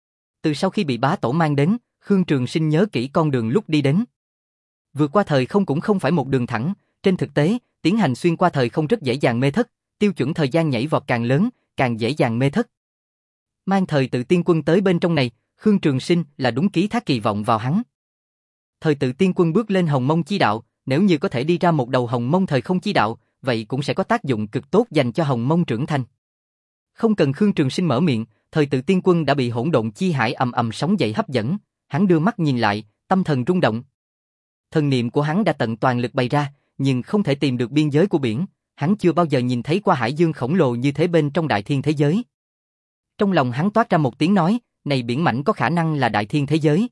Từ sau khi bị bá tổ mang đến, Khương Trường Sinh nhớ kỹ con đường lúc đi đến. Vượt qua thời không cũng không phải một đường thẳng, trên thực tế, tiến hành xuyên qua thời không rất dễ dàng mê thất, tiêu chuẩn thời gian nhảy vọt càng lớn, càng dễ dàng mê thất. Mang Thời Tự Tiên Quân tới bên trong này, Khương Trường Sinh là đúng ký thác kỳ vọng vào hắn. Thời Tự Tiên Quân bước lên Hồng Mông chi đạo, nếu như có thể đi ra một đầu Hồng Mông thời không chi đạo, vậy cũng sẽ có tác dụng cực tốt dành cho Hồng Mông trưởng thành. Không cần Khương Trường Sinh mở miệng, Thời Tự Tiên Quân đã bị hỗn độn chi hải ầm ầm sóng dậy hấp dẫn, hắn đưa mắt nhìn lại, tâm thần rung động. Thần niệm của hắn đã tận toàn lực bày ra, nhưng không thể tìm được biên giới của biển, hắn chưa bao giờ nhìn thấy qua hải dương khổng lồ như thế bên trong đại thiên thế giới. Trong lòng hắn toát ra một tiếng nói, này biển mảnh có khả năng là đại thiên thế giới.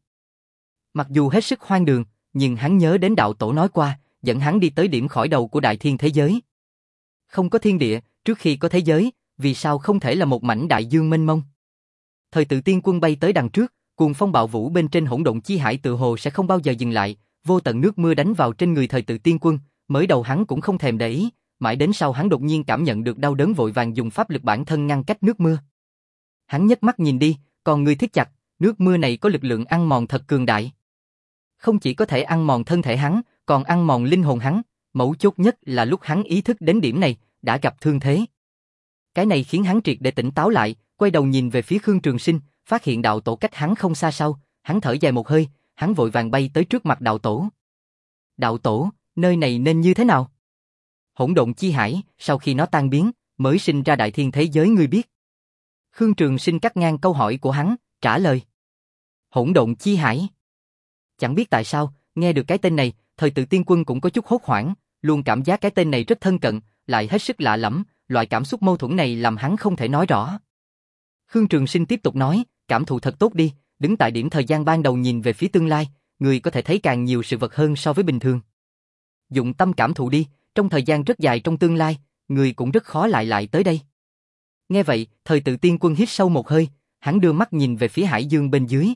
Mặc dù hết sức hoang đường, nhưng hắn nhớ đến đạo tổ nói qua, dẫn hắn đi tới điểm khởi đầu của đại thiên thế giới. Không có thiên địa, trước khi có thế giới, vì sao không thể là một mảnh đại dương mênh mông? Thời Tự Tiên Quân bay tới đằng trước, cuồng phong bạo vũ bên trên hỗn độn chi hải tự hồ sẽ không bao giờ dừng lại, vô tận nước mưa đánh vào trên người Thời Tự Tiên Quân, mới đầu hắn cũng không thèm để ý, mãi đến sau hắn đột nhiên cảm nhận được đau đớn vội vàng dùng pháp lực bản thân ngăn cách nước mưa. Hắn nhấc mắt nhìn đi, còn người thiết chặt, nước mưa này có lực lượng ăn mòn thật cường đại. Không chỉ có thể ăn mòn thân thể hắn, còn ăn mòn linh hồn hắn, mấu chốt nhất là lúc hắn ý thức đến điểm này, đã gặp thương thế. Cái này khiến hắn triệt để tỉnh táo lại, quay đầu nhìn về phía Khương Trường Sinh, phát hiện đạo tổ cách hắn không xa sau, hắn thở dài một hơi, hắn vội vàng bay tới trước mặt đạo tổ. Đạo tổ, nơi này nên như thế nào? Hỗn độn chi hải, sau khi nó tan biến, mới sinh ra đại thiên thế giới ngươi biết. Khương Trường Sinh cắt ngang câu hỏi của hắn, trả lời. Hỗn độn chi hải. Chẳng biết tại sao, nghe được cái tên này, Thời Tự Tiên Quân cũng có chút hốt hoảng, luôn cảm giác cái tên này rất thân cận, lại hết sức lạ lẫm, loại cảm xúc mâu thuẫn này làm hắn không thể nói rõ. Khương Trường Sinh tiếp tục nói, cảm thụ thật tốt đi, đứng tại điểm thời gian ban đầu nhìn về phía tương lai, người có thể thấy càng nhiều sự vật hơn so với bình thường. Dụng tâm cảm thụ đi, trong thời gian rất dài trong tương lai, người cũng rất khó lại lại tới đây. Nghe vậy, Thời Tự Tiên Quân hít sâu một hơi, hắn đưa mắt nhìn về phía hải dương bên dưới.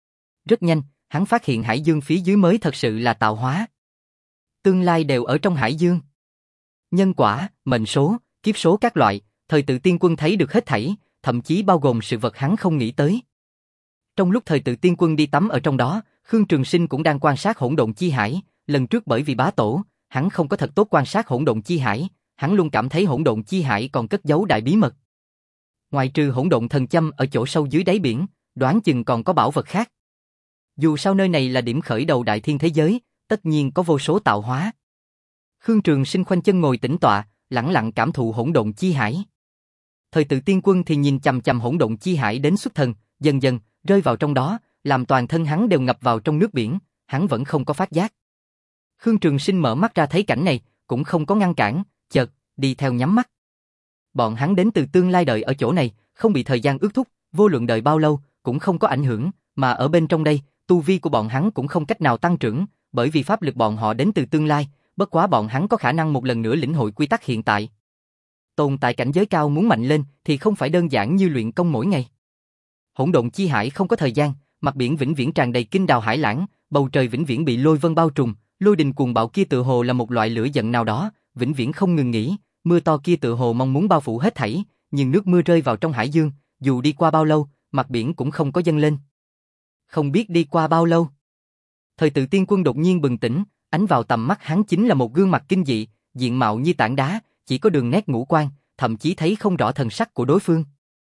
Rất nhanh, hắn phát hiện hải dương phía dưới mới thật sự là tạo hóa. Tương lai đều ở trong hải dương. Nhân quả, mệnh số, kiếp số các loại, Thời Tự Tiên Quân thấy được hết thảy, thậm chí bao gồm sự vật hắn không nghĩ tới. Trong lúc Thời Tự Tiên Quân đi tắm ở trong đó, Khương Trường Sinh cũng đang quan sát hỗn độn chi hải, lần trước bởi vì bá tổ, hắn không có thật tốt quan sát hỗn độn chi hải, hắn luôn cảm thấy hỗn độn chi hải còn cất giấu đại bí mật. Ngoài trừ hỗn độn thần châm ở chỗ sâu dưới đáy biển, đoán chừng còn có bảo vật khác. Dù sao nơi này là điểm khởi đầu đại thiên thế giới, tất nhiên có vô số tạo hóa. Khương Trường Sinh khoanh chân ngồi tĩnh tọa, lẳng lặng cảm thụ hỗn độn chi hải. Thời Tự Tiên Quân thì nhìn chằm chằm hỗn độn chi hải đến xuất thần, dần dần rơi vào trong đó, làm toàn thân hắn đều ngập vào trong nước biển, hắn vẫn không có phát giác. Khương Trường Sinh mở mắt ra thấy cảnh này, cũng không có ngăn cản, chợt đi theo nhắm mắt. Bọn hắn đến từ tương lai đợi ở chỗ này, không bị thời gian ước thúc, vô luận đợi bao lâu cũng không có ảnh hưởng, mà ở bên trong đây, tu vi của bọn hắn cũng không cách nào tăng trưởng, bởi vì pháp lực bọn họ đến từ tương lai, bất quá bọn hắn có khả năng một lần nữa lĩnh hội quy tắc hiện tại. Tồn tại cảnh giới cao muốn mạnh lên thì không phải đơn giản như luyện công mỗi ngày. Hỗn độn chi hải không có thời gian, mặt biển vĩnh viễn tràn đầy kinh đào hải lãng, bầu trời vĩnh viễn bị lôi vân bao trùm, lôi đình cuồng bạo kia tựa hồ là một loại lửa giận nào đó, vĩnh viễn không ngừng nghỉ, mưa to kia tựa hồ mong muốn bao phủ hết thảy, nhưng nước mưa rơi vào trong hải dương, dù đi qua bao lâu, mặt biển cũng không có dâng lên. Không biết đi qua bao lâu, Thời Tự Tiên Quân đột nhiên bừng tỉnh, ánh vào tầm mắt hắn chính là một gương mặt kinh dị, diện mạo như tảng đá, chỉ có đường nét ngũ quan, thậm chí thấy không rõ thần sắc của đối phương.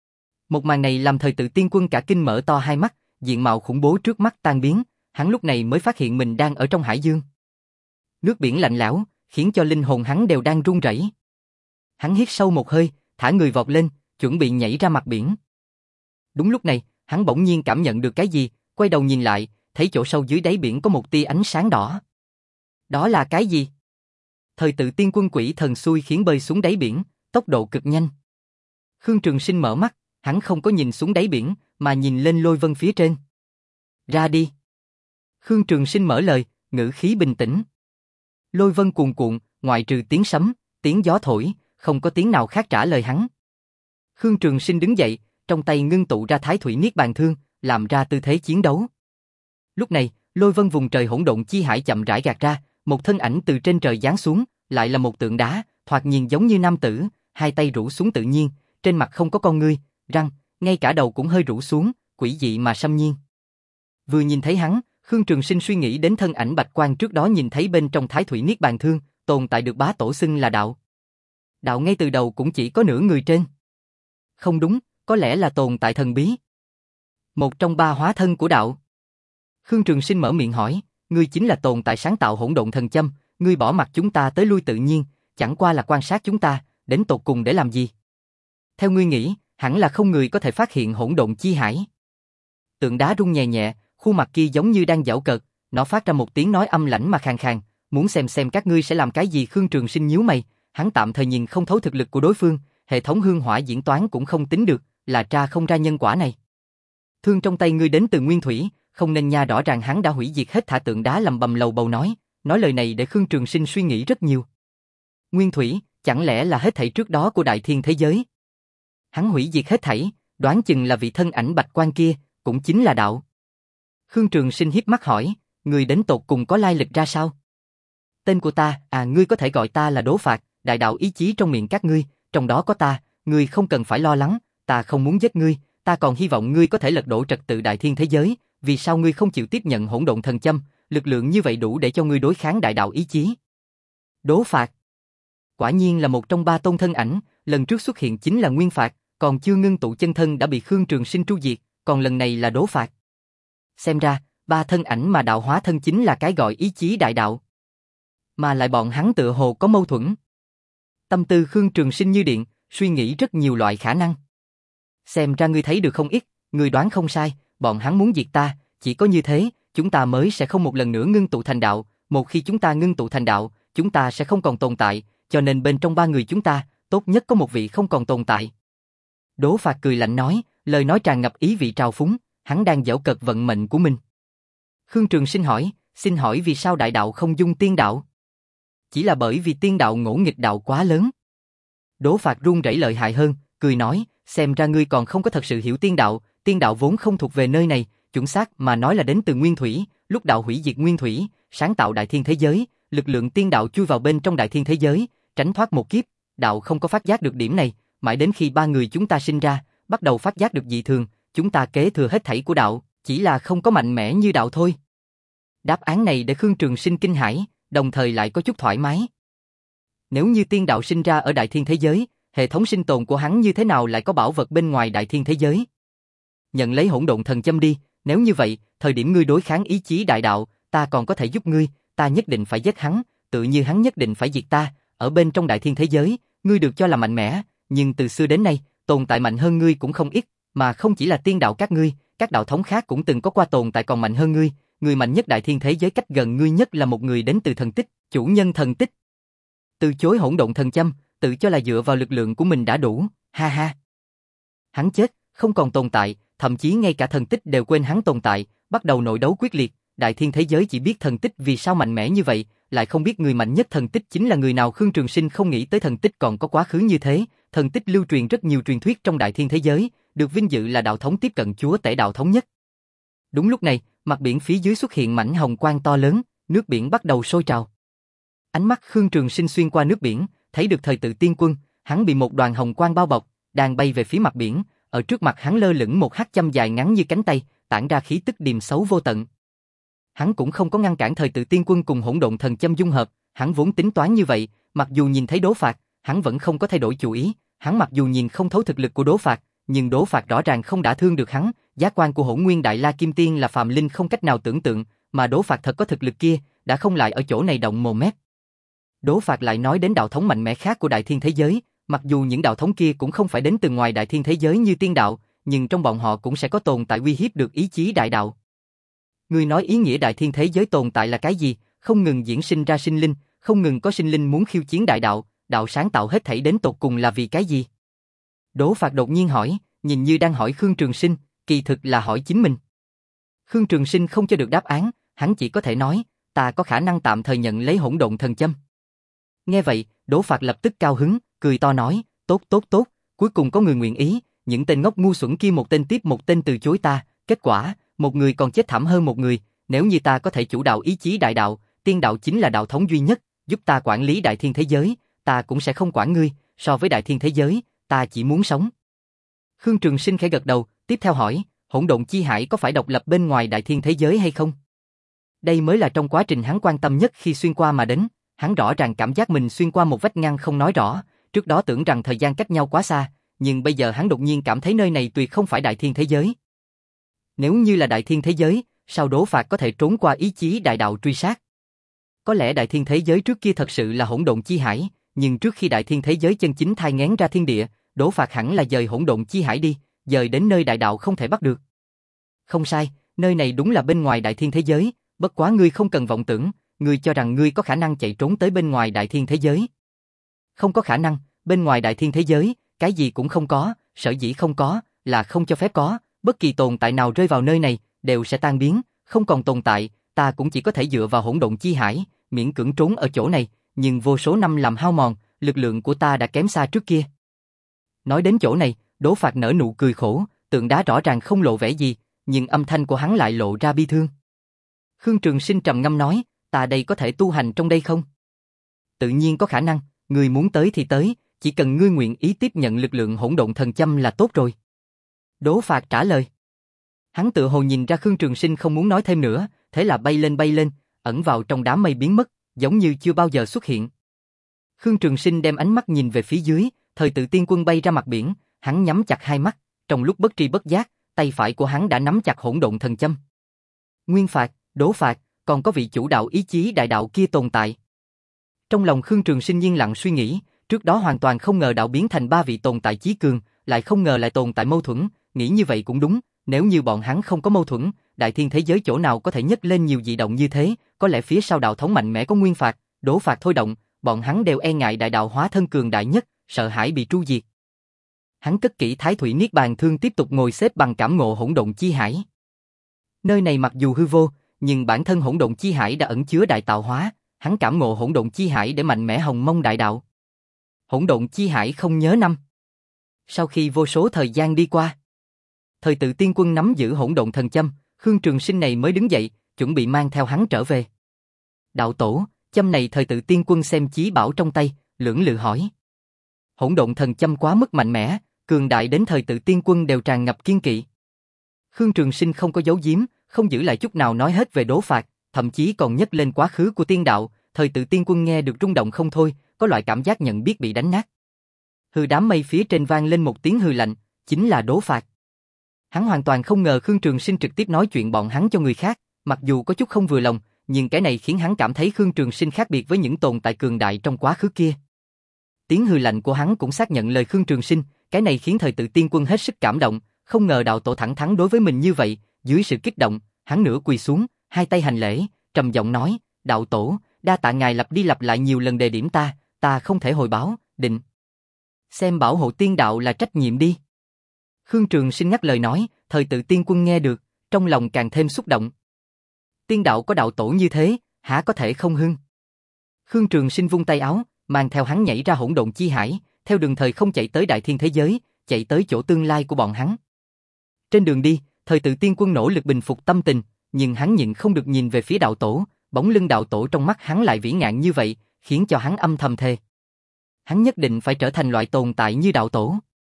Một màn này làm Thời Tự Tiên Quân cả kinh mở to hai mắt, diện mạo khủng bố trước mắt tan biến, hắn lúc này mới phát hiện mình đang ở trong hải dương. Nước biển lạnh lẽo, khiến cho linh hồn hắn đều đang run rẩy. Hắn hít sâu một hơi, thả người vọt lên, chuẩn bị nhảy ra mặt biển. Đúng lúc này, hắn bỗng nhiên cảm nhận được cái gì, quay đầu nhìn lại, thấy chỗ sâu dưới đáy biển có một tia ánh sáng đỏ. Đó là cái gì? Thời Tự Tiên Quân quỷ thần xui khiến bơi xuống đáy biển, tốc độ cực nhanh. Khương Trường Sinh mở mắt, hắn không có nhìn xuống đáy biển, mà nhìn lên lôi vân phía trên. Ra đi. Khương Trường Sinh mở lời, ngữ khí bình tĩnh. Lôi vân cuồn cuộn, ngoại trừ tiếng sấm, tiếng gió thổi, không có tiếng nào khác trả lời hắn. Khương Trường Sinh đứng dậy, trong tay ngưng tụ ra Thái Thủy Niết Bàn Thương, làm ra tư thế chiến đấu. Lúc này, lôi vân vùng trời hỗn độn chi hải chậm rãi gạt ra, một thân ảnh từ trên trời giáng xuống, lại là một tượng đá, thoạt nhìn giống như nam tử, hai tay rũ xuống tự nhiên, trên mặt không có con ngươi, răng, ngay cả đầu cũng hơi rũ xuống, quỷ dị mà xâm nhiên. Vừa nhìn thấy hắn, Khương Trường Sinh suy nghĩ đến thân ảnh bạch quan trước đó nhìn thấy bên trong Thái Thủy Niết Bàn Thương, tồn tại được bá tổ xưng là đạo. Đạo ngay từ đầu cũng chỉ có nửa người trên. Không đúng, có lẽ là tồn tại thần bí. Một trong ba hóa thân của đạo. Khương Trường Sinh mở miệng hỏi, ngươi chính là tồn tại sáng tạo hỗn độn thần châm, ngươi bỏ mặc chúng ta tới lui tự nhiên, chẳng qua là quan sát chúng ta, đến tột cùng để làm gì? Theo ngươi nghĩ, hẳn là không người có thể phát hiện hỗn độn chi hải. Tượng đá rung nhẹ nhẹ, khuôn mặt kia giống như đang giễu cợt, nó phát ra một tiếng nói âm lãnh mà khàn khàn, muốn xem xem các ngươi sẽ làm cái gì. Khương Trường Sinh nhíu mày, hắn tạm thời nhìn không thấu thực lực của đối phương, hệ thống hương hỏa diễn toán cũng không tính được, là tra không ra nhân quả này. Thương trong tay ngươi đến từ nguyên thủy, không nên nha, rõ ràng hắn đã hủy diệt hết. Thả tượng đá lầm bầm lầu bầu nói, nói lời này để Khương Trường Sinh suy nghĩ rất nhiều. Nguyên thủy, chẳng lẽ là hết thảy trước đó của đại thiên thế giới? Hắn hủy diệt hết thảy, đoán chừng là vị thân ảnh bạch quan kia, cũng chính là đạo. Khương Trường Sinh hiếp mắt hỏi, người đến tột cùng có lai lịch ra sao? Tên của ta, à ngươi có thể gọi ta là Đỗ Phạt, đại đạo ý chí trong miệng các ngươi, trong đó có ta, ngươi không cần phải lo lắng, ta không muốn giết ngươi, ta còn hy vọng ngươi có thể lật đổ trật tự đại thiên thế giới, vì sao ngươi không chịu tiếp nhận hỗn độn thần châm, lực lượng như vậy đủ để cho ngươi đối kháng đại đạo ý chí. Đỗ Phạt. Quả nhiên là một trong ba tôn thân ảnh, lần trước xuất hiện chính là Nguyên Phạt, còn chưa ngưng tụ chân thân đã bị Khương Trường Sinh tru diệt, còn lần này là Đỗ Phạt. Xem ra, ba thân ảnh mà đạo hóa thân chính là cái gọi ý chí đại đạo. Mà lại bọn hắn tựa hồ có mâu thuẫn. Tâm tư Khương Trường Sinh như điện, suy nghĩ rất nhiều loại khả năng. Xem ra ngươi thấy được không ít, ngươi đoán không sai, bọn hắn muốn diệt ta, chỉ có như thế, chúng ta mới sẽ không một lần nữa ngưng tụ thành đạo, một khi chúng ta ngưng tụ thành đạo, chúng ta sẽ không còn tồn tại, cho nên bên trong ba người chúng ta, tốt nhất có một vị không còn tồn tại. Đỗ Phạt cười lạnh nói, lời nói tràn ngập ý vị trào phúng, hắn đang giễu cợt vận mệnh của mình. Khương Trường Sinh hỏi, xin hỏi vì sao đại đạo không dung tiên đạo? Chỉ là bởi vì tiên đạo ngỗ nghịch đạo quá lớn. Đỗ Phạt run rẩy lợi hại hơn, cười nói, xem ra ngươi còn không có thật sự hiểu tiên đạo, tiên đạo vốn không thuộc về nơi này, chuẩn xác mà nói là đến từ nguyên thủy, lúc đạo hủy diệt nguyên thủy, sáng tạo đại thiên thế giới, lực lượng tiên đạo chui vào bên trong đại thiên thế giới, tránh thoát một kiếp, đạo không có phát giác được điểm này, mãi đến khi ba người chúng ta sinh ra, bắt đầu phát giác được dị thường, chúng ta kế thừa hết thảy của đạo, chỉ là không có mạnh mẽ như đạo thôi. Đáp án này để Khương Trường Sinh kinh hãi, đồng thời lại có chút thoải mái. Nếu như tiên đạo sinh ra ở đại thiên thế giới, hệ thống sinh tồn của hắn như thế nào lại có bảo vật bên ngoài đại thiên thế giới? Nhận lấy hỗn độn thần châm đi, nếu như vậy, thời điểm ngươi đối kháng ý chí đại đạo, ta còn có thể giúp ngươi, ta nhất định phải giết hắn, tự như hắn nhất định phải diệt ta, ở bên trong đại thiên thế giới, ngươi được cho là mạnh mẽ, nhưng từ xưa đến nay, tồn tại mạnh hơn ngươi cũng không ít, mà không chỉ là tiên đạo các ngươi, các đạo thống khác cũng từng có qua tồn tại còn mạnh hơn ngươi, người mạnh nhất đại thiên thế giới cách gần ngươi nhất là một người đến từ thần tích, chủ nhân thần tích. Từ chối hỗn độn thần châm, tự cho là dựa vào lực lượng của mình đã đủ, ha ha. Hắn chết, không còn tồn tại, thậm chí ngay cả thần tích đều quên hắn tồn tại, bắt đầu nội đấu quyết liệt, đại thiên thế giới chỉ biết thần tích vì sao mạnh mẽ như vậy, lại không biết người mạnh nhất thần tích chính là người nào. Khương Trường Sinh không nghĩ tới thần tích còn có quá khứ như thế, thần tích lưu truyền rất nhiều truyền thuyết trong đại thiên thế giới, được vinh dự là đạo thống tiếp cận chúa tể đạo thống nhất. Đúng lúc này, mặt biển phía dưới xuất hiện mảnh hồng quang to lớn, nước biển bắt đầu sôi trào. Ánh mắt Khương Trường Sinh xuyên qua nước biển, thấy được thời tự tiên quân, hắn bị một đoàn hồng quang bao bọc, đang bay về phía mặt biển, ở trước mặt hắn lơ lửng một hắc châm dài ngắn như cánh tay, tản ra khí tức điềm xấu vô tận. Hắn cũng không có ngăn cản thời tự tiên quân cùng hỗn độn thần châm dung hợp, hắn vốn tính toán như vậy, mặc dù nhìn thấy Đỗ Phạt, hắn vẫn không có thay đổi chủ ý, hắn mặc dù nhìn không thấu thực lực của Đỗ Phạt, nhưng Đỗ Phạt rõ ràng không đả thương được hắn, giá quan của Hỗn Nguyên Đại La Kim Tiên là phàm linh không cách nào tưởng tượng, mà Đỗ Phạt thật có thực lực kia, đã không lại ở chỗ này động mồm mép. Đỗ Phạt lại nói đến đạo thống mạnh mẽ khác của đại thiên thế giới, mặc dù những đạo thống kia cũng không phải đến từ ngoài đại thiên thế giới như tiên đạo, nhưng trong bọn họ cũng sẽ có tồn tại uy hiếp được ý chí đại đạo. Ngươi nói ý nghĩa đại thiên thế giới tồn tại là cái gì? Không ngừng diễn sinh ra sinh linh, không ngừng có sinh linh muốn khiêu chiến đại đạo, đạo sáng tạo hết thảy đến tột cùng là vì cái gì? Đỗ Phạt đột nhiên hỏi, nhìn như đang hỏi Khương Trường Sinh, kỳ thực là hỏi chính mình. Khương Trường Sinh không cho được đáp án, hắn chỉ có thể nói, ta có khả năng tạm thời nhận lấy hỗn độn thần châm. Nghe vậy, Đỗ Phạt lập tức cao hứng, cười to nói, tốt tốt tốt, cuối cùng có người nguyện ý, những tên ngốc ngu xuẩn kia một tên tiếp một tên từ chối ta, kết quả, một người còn chết thảm hơn một người, nếu như ta có thể chủ đạo ý chí đại đạo, tiên đạo chính là đạo thống duy nhất, giúp ta quản lý đại thiên thế giới, ta cũng sẽ không quản ngươi, so với đại thiên thế giới, ta chỉ muốn sống. Khương Trường Sinh khẽ gật đầu, tiếp theo hỏi, hỗn độn chi hải có phải độc lập bên ngoài đại thiên thế giới hay không? Đây mới là trong quá trình hắn quan tâm nhất khi xuyên qua mà đến, hắn rõ ràng cảm giác mình xuyên qua một vách ngăn không nói rõ, trước đó tưởng rằng thời gian cách nhau quá xa, nhưng bây giờ hắn đột nhiên cảm thấy nơi này tuyệt không phải đại thiên thế giới. Nếu như là đại thiên thế giới, sao Đỗ Phạt có thể trốn qua ý chí đại đạo truy sát? Có lẽ đại thiên thế giới trước kia thật sự là hỗn độn chi hải, nhưng trước khi đại thiên thế giới chân chính thai nghén ra thiên địa, Đỗ Phạt hẳn là dời hỗn độn chi hải đi, dời đến nơi đại đạo không thể bắt được. Không sai, nơi này đúng là bên ngoài đại thiên thế giới, bất quá ngươi không cần vọng tưởng, ngươi cho rằng ngươi có khả năng chạy trốn tới bên ngoài đại thiên thế giới. Không có khả năng, bên ngoài đại thiên thế giới, cái gì cũng không có, sở dĩ không có, là không cho phép có, bất kỳ tồn tại nào rơi vào nơi này, đều sẽ tan biến, không còn tồn tại, ta cũng chỉ có thể dựa vào hỗn độn chi hải, miễn cưỡng trốn ở chỗ này, nhưng vô số năm làm hao mòn, lực lượng của ta đã kém xa trước kia. Nói đến chỗ này, Đỗ Phạt nở nụ cười khổ, tượng đá rõ ràng không lộ vẻ gì, nhưng âm thanh của hắn lại lộ ra bi thương. Khương Trường Sinh trầm ngâm nói, ta đây có thể tu hành trong đây không? Tự nhiên có khả năng, ngươi muốn tới thì tới, chỉ cần ngươi nguyện ý tiếp nhận lực lượng hỗn độn thần châm là tốt rồi. Đỗ Phạt trả lời. Hắn tự hồ nhìn ra Khương Trường Sinh không muốn nói thêm nữa, thế là bay lên bay lên, ẩn vào trong đám mây biến mất, giống như chưa bao giờ xuất hiện. Khương Trường Sinh đem ánh mắt nhìn về phía dưới, thời tự tiên quân bay ra mặt biển, hắn nhắm chặt hai mắt, trong lúc bất tri bất giác, tay phải của hắn đã nắm chặt hỗn độn thần châm. Nguyên Phạt, Đỗ Phạt, còn có vị chủ đạo ý chí đại đạo kia tồn tại. Trong lòng Khương Trường Sinh yên lặng suy nghĩ, trước đó hoàn toàn không ngờ đạo biến thành ba vị tồn tại chí cường, lại không ngờ lại tồn tại mâu thuẫn, nghĩ như vậy cũng đúng, nếu như bọn hắn không có mâu thuẫn, đại thiên thế giới chỗ nào có thể nhấc lên nhiều dị động như thế, có lẽ phía sau đạo thống mạnh mẽ có Nguyên Phạt, Đỗ Phạt thôi động, bọn hắn đều e ngại đại đạo hóa thân cường đại nhất, sợ hãi bị tru diệt. Hắn cất kỹ Thái Thủy Niết Bàn Thương tiếp tục ngồi xếp bằng cảm ngộ hỗn độn chi hải. Nơi này mặc dù hư vô, nhưng bản thân hỗn độn chi hải đã ẩn chứa đại tạo hóa, hắn cảm ngộ hỗn độn chi hải để mạnh mẽ hồng mông đại đạo. Hỗn độn chi hải không nhớ năm. Sau khi vô số thời gian đi qua, thời tự tiên quân nắm giữ hỗn độn thần châm, Khương Trường Sinh này mới đứng dậy, chuẩn bị mang theo hắn trở về. Đạo tổ, châm này thời tự tiên quân xem chí bảo trong tay, lưỡng lự hỏi. Hỗn độn thần châm quá mức mạnh mẽ, cường đại đến thời tự tiên quân đều tràn ngập kiên kỵ. Khương Trường Sinh không có giấu giếm, không giữ lại chút nào nói hết về Đỗ Phạt, thậm chí còn nhắc lên quá khứ của tiên đạo, thời tự tiên quân nghe được rung động không thôi, có loại cảm giác nhận biết bị đánh nát. Hư đám mây phía trên vang lên một tiếng hư lạnh, chính là Đỗ Phạt. Hắn hoàn toàn không ngờ Khương Trường Sinh trực tiếp nói chuyện bọn hắn cho người khác, mặc dù có chút không vừa lòng, nhưng cái này khiến hắn cảm thấy Khương Trường Sinh khác biệt với những tồn tại cường đại trong quá khứ kia. Tiếng hừ lạnh của hắn cũng xác nhận lời Khương Trường Sinh, cái này khiến Thời Tự Tiên Quân hết sức cảm động, không ngờ đạo tổ thẳng thắn đối với mình như vậy, dưới sự kích động, hắn nửa quỳ xuống, hai tay hành lễ, trầm giọng nói, đạo tổ, đa tạ ngài lặp đi lặp lại nhiều lần đề điểm ta, ta không thể hồi báo, định xem bảo hộ tiên đạo là trách nhiệm đi. Khương Trường Sinh ngắt lời nói, Thời Tự Tiên Quân nghe được, trong lòng càng thêm xúc động. Tiên đạo có đạo tổ như thế, há có thể không hưng. Khương Trường Sinh vung tay áo, mang theo hắn nhảy ra hỗn độn chi hải, theo đường thời không chạy tới đại thiên thế giới, chạy tới chỗ tương lai của bọn hắn. Trên đường đi, Thời Tự Tiên Quân nỗ lực bình phục tâm tình, nhưng hắn nhịn không được nhìn về phía đạo tổ, bóng lưng đạo tổ trong mắt hắn lại vĩ ngạn như vậy, khiến cho hắn âm thầm thề. Hắn nhất định phải trở thành loại tồn tại như đạo tổ.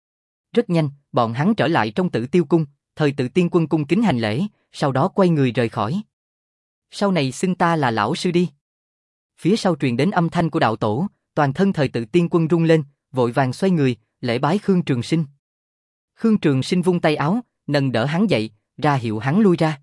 Rất nhanh, bọn hắn trở lại trong Tử Tiêu Cung, Thời Tự Tiên Quân cung kính hành lễ, sau đó quay người rời khỏi. Sau này xưng ta là lão sư đi. Phía sau truyền đến âm thanh của đạo tổ, toàn thân Thời Tự Tiên Quân rung lên, vội vàng xoay người, lễ bái Khương Trường Sinh. Khương Trường Sinh vung tay áo, nâng đỡ hắn dậy, ra hiệu hắn lui ra.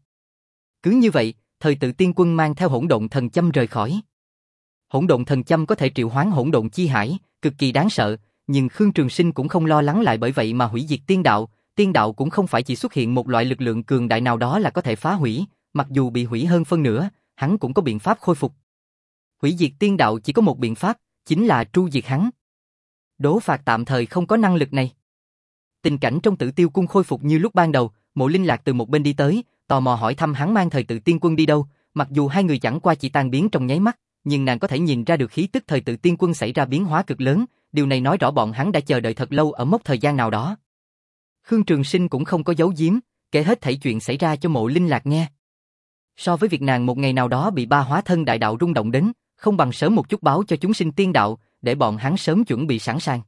Cứ như vậy, Thời Tự Tiên Quân mang theo hỗn độn thần châm rời khỏi. Hỗn độn thần châm có thể triệu hoán hỗn độn chi hải, cực kỳ đáng sợ, nhưng Khương Trường Sinh cũng không lo lắng lại bởi vậy mà hủy diệt tiên đạo. Tiên đạo cũng không phải chỉ xuất hiện một loại lực lượng cường đại nào đó là có thể phá hủy, mặc dù bị hủy hơn phân nửa, hắn cũng có biện pháp khôi phục. Hủy diệt tiên đạo chỉ có một biện pháp, chính là tru diệt hắn. Đỗ Phạt tạm thời không có năng lực này. Tình cảnh trong Tử Tiêu Cung khôi phục như lúc ban đầu, Mộ Linh Lạc từ một bên đi tới, tò mò hỏi thăm hắn mang Thời Tự Tiên Quân đi đâu, mặc dù hai người chẳng qua chỉ tan biến trong nháy mắt, nhưng nàng có thể nhìn ra được khí tức Thời Tự Tiên Quân xảy ra biến hóa cực lớn, điều này nói rõ bọn hắn đã chờ đợi thật lâu ở mốc thời gian nào đó. Khương Trường Sinh cũng không có giấu giếm, kể hết thảy chuyện xảy ra cho Mộ Linh Lạc nghe. So với việc nàng một ngày nào đó bị ba hóa thân đại đạo rung động đến, không bằng sớm một chút báo cho chúng sinh tiên đạo, để bọn hắn sớm chuẩn bị sẵn sàng.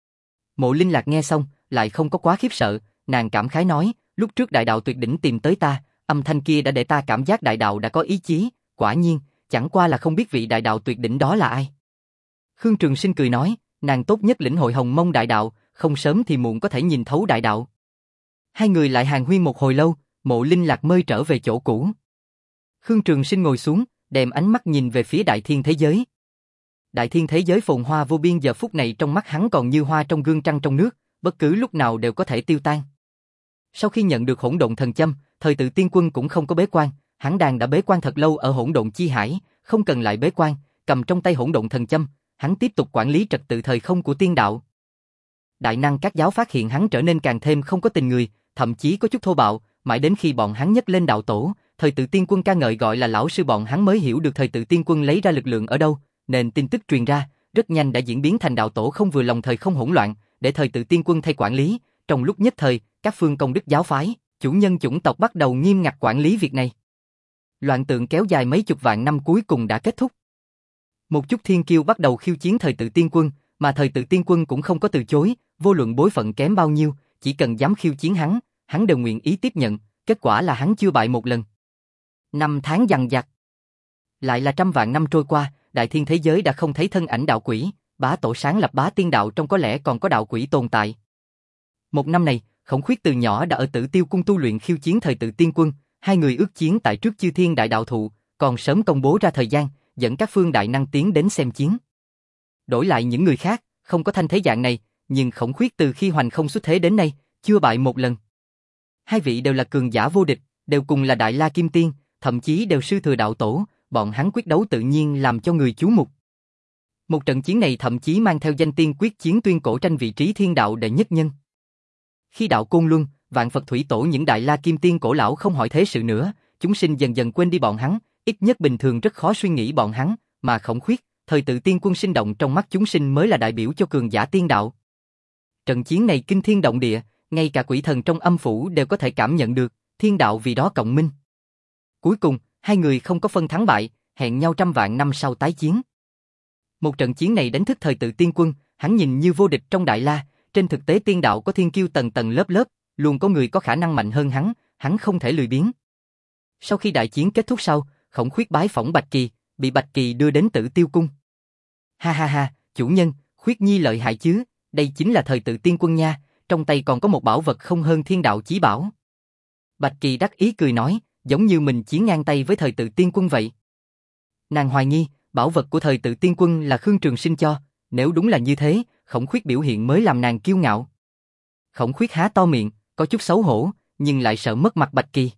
Mộ Linh Lạc nghe xong, lại không có quá khiếp sợ, nàng cảm khái nói, lúc trước đại đạo tuyệt đỉnh tìm tới ta, âm thanh kia đã để ta cảm giác đại đạo đã có ý chí, quả nhiên, chẳng qua là không biết vị đại đạo tuyệt đỉnh đó là ai. Khương Trường Sinh cười nói, nàng tốt nhất lĩnh hội Hồng Mông đại đạo, không sớm thì muộn có thể nhìn thấu đại đạo. Hai người lại hàn huyên một hồi lâu, Mộ Linh Lạc mới trở về chỗ cũ. Khương Trường Sinh ngồi xuống, đem ánh mắt nhìn về phía đại thiên thế giới. Đại thiên thế giới phồn hoa vô biên giờ phút này trong mắt hắn còn như hoa trong gương trăng trong nước, bất cứ lúc nào đều có thể tiêu tan. Sau khi nhận được hỗn độn thần châm, Thời Tự Tiên Quân cũng không có bế quan, hắn đang đã bế quan thật lâu ở hỗn độn chi hải, không cần lại bế quan, cầm trong tay hỗn độn thần châm, hắn tiếp tục quản lý trật tự thời không của tiên đạo. Đại năng các giáo phát hiện hắn trở nên càng thêm không có tình người, thậm chí có chút thô bạo, mãi đến khi bọn hắn nhấc lên đạo tổ, Thời Tự Tiên Quân ca ngợi gọi là lão sư bọn hắn mới hiểu được Thời Tự Tiên Quân lấy ra lực lượng ở đâu, nên tin tức truyền ra, rất nhanh đã diễn biến thành đạo tổ không vừa lòng thời không hỗn loạn, để Thời Tự Tiên Quân thay quản lý, trong lúc nhất thời, các phương công đức giáo phái, chủ nhân chủng tộc bắt đầu nghiêm ngặt quản lý việc này. Loạn tượng kéo dài mấy chục vạn năm cuối cùng đã kết thúc. Một chút thiên kiêu bắt đầu khiêu chiến Thời Tự Tiên Quân, mà Thời Tự Tiên Quân cũng không có từ chối, vô luận bối phận kém bao nhiêu, chỉ cần dám khiêu chiến hắn, hắn đều nguyện ý tiếp nhận, kết quả là hắn chưa bại một lần. Năm tháng dằng dặc. Lại là trăm vạn năm trôi qua, đại thiên thế giới đã không thấy thân ảnh đạo quỷ, bá tổ sáng lập bá tiên đạo trong có lẽ còn có đạo quỷ tồn tại. Một năm này, Khổng Khuyết từ nhỏ đã ở Tử Tiêu Cung tu luyện khiêu chiến Thời Tự Tiên Quân, hai người ước chiến tại trước Chư Thiên Đại Đạo Thụ, còn sớm công bố ra thời gian, dẫn các phương đại năng tiến đến xem chiến. Đổi lại những người khác, không có thanh thế dạng này, nhưng Khổng Khuyết từ khi hoành không xuất thế đến nay, chưa bại một lần. Hai vị đều là cường giả vô địch, đều cùng là Đại La Kim Tiên, thậm chí đều sư thừa đạo tổ, bọn hắn quyết đấu tự nhiên làm cho người chú mục. Một trận chiến này thậm chí mang theo danh tiên quyết chiến tuyên cổ tranh vị trí thiên đạo đệ nhất nhân. Khi đạo Côn Luân, Vạn Phật Thủy Tổ những Đại La Kim Tiên cổ lão không hỏi thế sự nữa, chúng sinh dần dần quên đi bọn hắn, ít nhất bình thường rất khó suy nghĩ bọn hắn, mà Khổng Khuyết, Thời Tự Tiên Quân sinh động trong mắt chúng sinh mới là đại biểu cho cường giả tiên đạo. Trận chiến này kinh thiên động địa, ngay cả quỷ thần trong âm phủ đều có thể cảm nhận được, thiên đạo vì đó cộng minh. Cuối cùng, hai người không có phân thắng bại, hẹn nhau trăm vạn năm sau tái chiến. Một trận chiến này đánh thức Thời Tự Tiên Quân, hắn nhìn như vô địch trong Đại La, trên thực tế tiên đạo có thiên kiêu tầng tầng lớp lớp, luôn có người có khả năng mạnh hơn hắn, hắn không thể lười biếng. Sau khi đại chiến kết thúc sau, Khổng Khuyết bái phỏng Bạch Kỳ, bị Bạch Kỳ đưa đến Tử Tiêu Cung. Ha ha ha, chủ nhân, Khuyết Nhi lợi hại chứ, đây chính là Thời Tự Tiên Quân nha, trong tay còn có một bảo vật không hơn thiên đạo chí bảo. Bạch Kỳ đắc ý cười nói, giống như mình chiến ngang tay với thời Tự Tiên Quân vậy. Nàng hoài nghi, bảo vật của thời Tự Tiên Quân là Khương Trường Sinh cho, nếu đúng là như thế, Khổng Khuyết biểu hiện mới làm nàng kiêu ngạo. Khổng Khuyết há to miệng, có chút xấu hổ, nhưng lại sợ mất mặt Bạch Kỳ.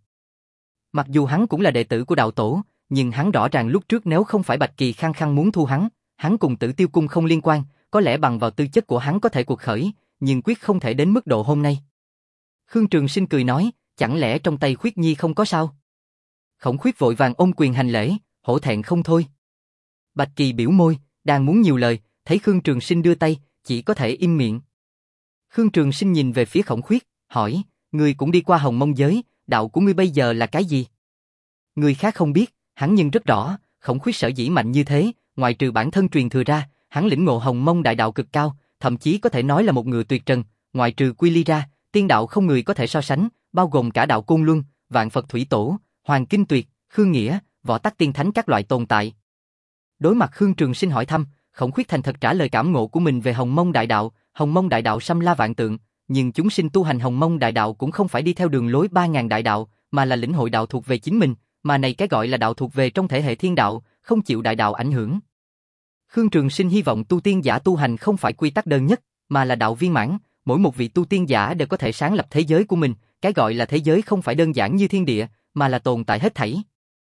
Mặc dù hắn cũng là đệ tử của đạo tổ, nhưng hắn rõ ràng lúc trước nếu không phải Bạch Kỳ khăng khăng muốn thu hắn, hắn cùng Tử Tiêu Cung không liên quan, có lẽ bằng vào tư chất của hắn có thể cuộc khởi, nhưng quyết không thể đến mức độ hôm nay. Khương Trường Sinh cười nói, chẳng lẽ trong tay Khuyết Nhi không có sao? Khổng Khuyết vội vàng ôm quyền hành lễ, hổ thẹn không thôi. Bạch Kỳ biểu môi, đang muốn nhiều lời, thấy Khương Trường Sinh đưa tay, chỉ có thể im miệng. Khương Trường Sinh nhìn về phía Khổng Khuyết, hỏi, ngươi cũng đi qua Hồng Mông giới, đạo của ngươi bây giờ là cái gì? Người khác không biết, hắn nhưng rất rõ, Khổng Khuyết sở dĩ mạnh như thế, ngoài trừ bản thân truyền thừa ra, hắn lĩnh ngộ Hồng Mông đại đạo cực cao, thậm chí có thể nói là một người tuyệt trần, ngoại trừ Quy Ly ra, tiên đạo không người có thể so sánh, bao gồm cả đạo Côn Luân, Vạn Phật Thủy Tổ, Hoàng Kinh Tuyệt, Khương Nghĩa, Võ Tắc Tiên Thánh các loại tồn tại. Đối mặt Khương Trường Sinh hỏi thăm, Khổng Khuyết thành thật trả lời cảm ngộ của mình về Hồng Mông đại đạo, Hồng Mông đại đạo xâm la vạn tượng, nhưng chúng sinh tu hành Hồng Mông đại đạo cũng không phải đi theo đường lối ba ngàn đại đạo, mà là lĩnh hội đạo thuộc về chính mình, mà này cái gọi là đạo thuộc về trong thể hệ thiên đạo, không chịu đại đạo ảnh hưởng. Khương Trường Sinh hy vọng tu tiên giả tu hành không phải quy tắc đơn nhất, mà là đạo viên mãn, mỗi một vị tu tiên giả đều có thể sáng lập thế giới của mình, cái gọi là thế giới không phải đơn giản như thiên địa, mà là tồn tại hết thảy.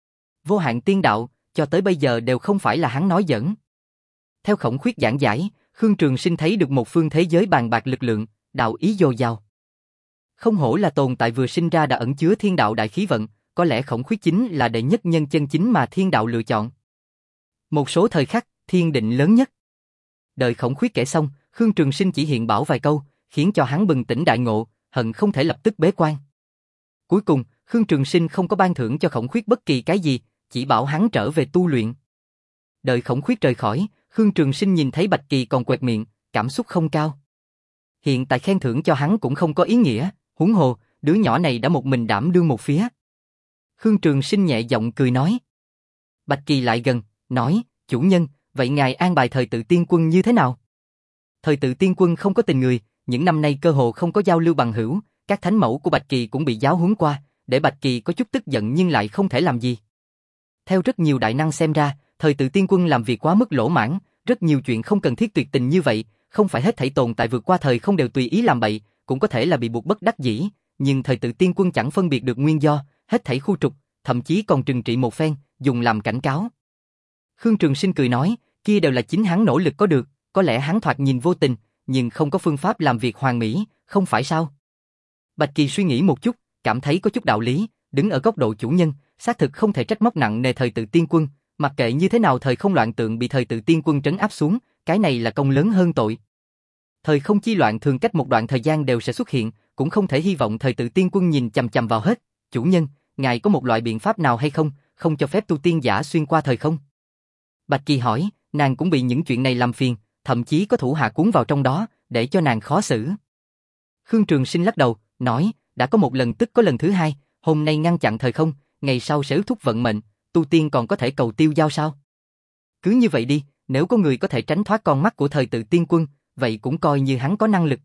Vô hạn tiên đạo, cho tới bây giờ đều không phải là hắn nói giỡn. Theo Khổng Khuyết giảng giải, Khương Trường Sinh thấy được một phương thế giới bàn bạc lực lượng, đạo ý dồi dào. Không hổ là tồn tại vừa sinh ra đã ẩn chứa thiên đạo đại khí vận, có lẽ Khổng Khuyết chính là đệ nhất nhân chân chính mà thiên đạo lựa chọn. Một số thời khắc, thiên định lớn nhất. Đợi Khổng Khuyết kể xong, Khương Trường Sinh chỉ hiện bảo vài câu, khiến cho hắn bừng tỉnh đại ngộ, hận không thể lập tức bế quan. Cuối cùng, Khương Trường Sinh không có ban thưởng cho Khổng Khuyết bất kỳ cái gì, chỉ bảo hắn trở về tu luyện. Đợi Khổng Khuyết rời khỏi, Khương Trường Sinh nhìn thấy Bạch Kỳ còn quẹt miệng, cảm xúc không cao. Hiện tại khen thưởng cho hắn cũng không có ý nghĩa, huống hồ, đứa nhỏ này đã một mình đảm đương một phía. Khương Trường Sinh nhẹ giọng cười nói. Bạch Kỳ lại gần, nói, chủ nhân, vậy ngài an bài thời Tự Tiên Quân như thế nào? Thời Tự Tiên Quân không có tình người, những năm nay cơ hồ không có giao lưu bằng hữu, các thánh mẫu của Bạch Kỳ cũng bị giáo huấn qua, để Bạch Kỳ có chút tức giận nhưng lại không thể làm gì. Theo rất nhiều đại năng xem ra, thời Tự Tiên Quân làm việc quá mức lỗ mãn, rất nhiều chuyện không cần thiết tuyệt tình như vậy, không phải hết thảy tồn tại vượt qua thời không đều tùy ý làm bậy, cũng có thể là bị buộc bất đắc dĩ, nhưng thời Tự Tiên Quân chẳng phân biệt được nguyên do, hết thảy khu trục, thậm chí còn trừng trị một phen, dùng làm cảnh cáo. Khương Trường Sinh cười nói, kia đều là chính hắn nỗ lực có được, có lẽ hắn thoạt nhìn vô tình, nhưng không có phương pháp làm việc hoàn mỹ, không phải sao? Bạch Kỳ suy nghĩ một chút, cảm thấy có chút đạo lý, đứng ở góc độ chủ nhân, xác thực không thể trách móc nặng nề thời Tự Tiên Quân, mặc kệ như thế nào thời không loạn tượng bị thời Tự Tiên Quân trấn áp xuống, cái này là công lớn hơn tội. Thời không chi loạn thường cách một đoạn thời gian đều sẽ xuất hiện, cũng không thể hy vọng thời Tự Tiên Quân nhìn chằm chằm vào hết. Chủ nhân, ngài có một loại biện pháp nào hay không, không cho phép tu tiên giả xuyên qua thời không? Bạch Kỳ hỏi, nàng cũng bị những chuyện này làm phiền, thậm chí có thủ hạ cuốn vào trong đó, để cho nàng khó xử. Khương Trường Sinh lắc đầu, nói, đã có một lần tức có lần thứ hai, hôm nay ngăn chặn thời không, ngày sau sẽ ước thúc vận mệnh, tu tiên còn có thể cầu tiêu giao sao? Cứ như vậy đi, nếu có người có thể tránh thoát con mắt của thời Tự Tiên Quân, vậy cũng coi như hắn có năng lực.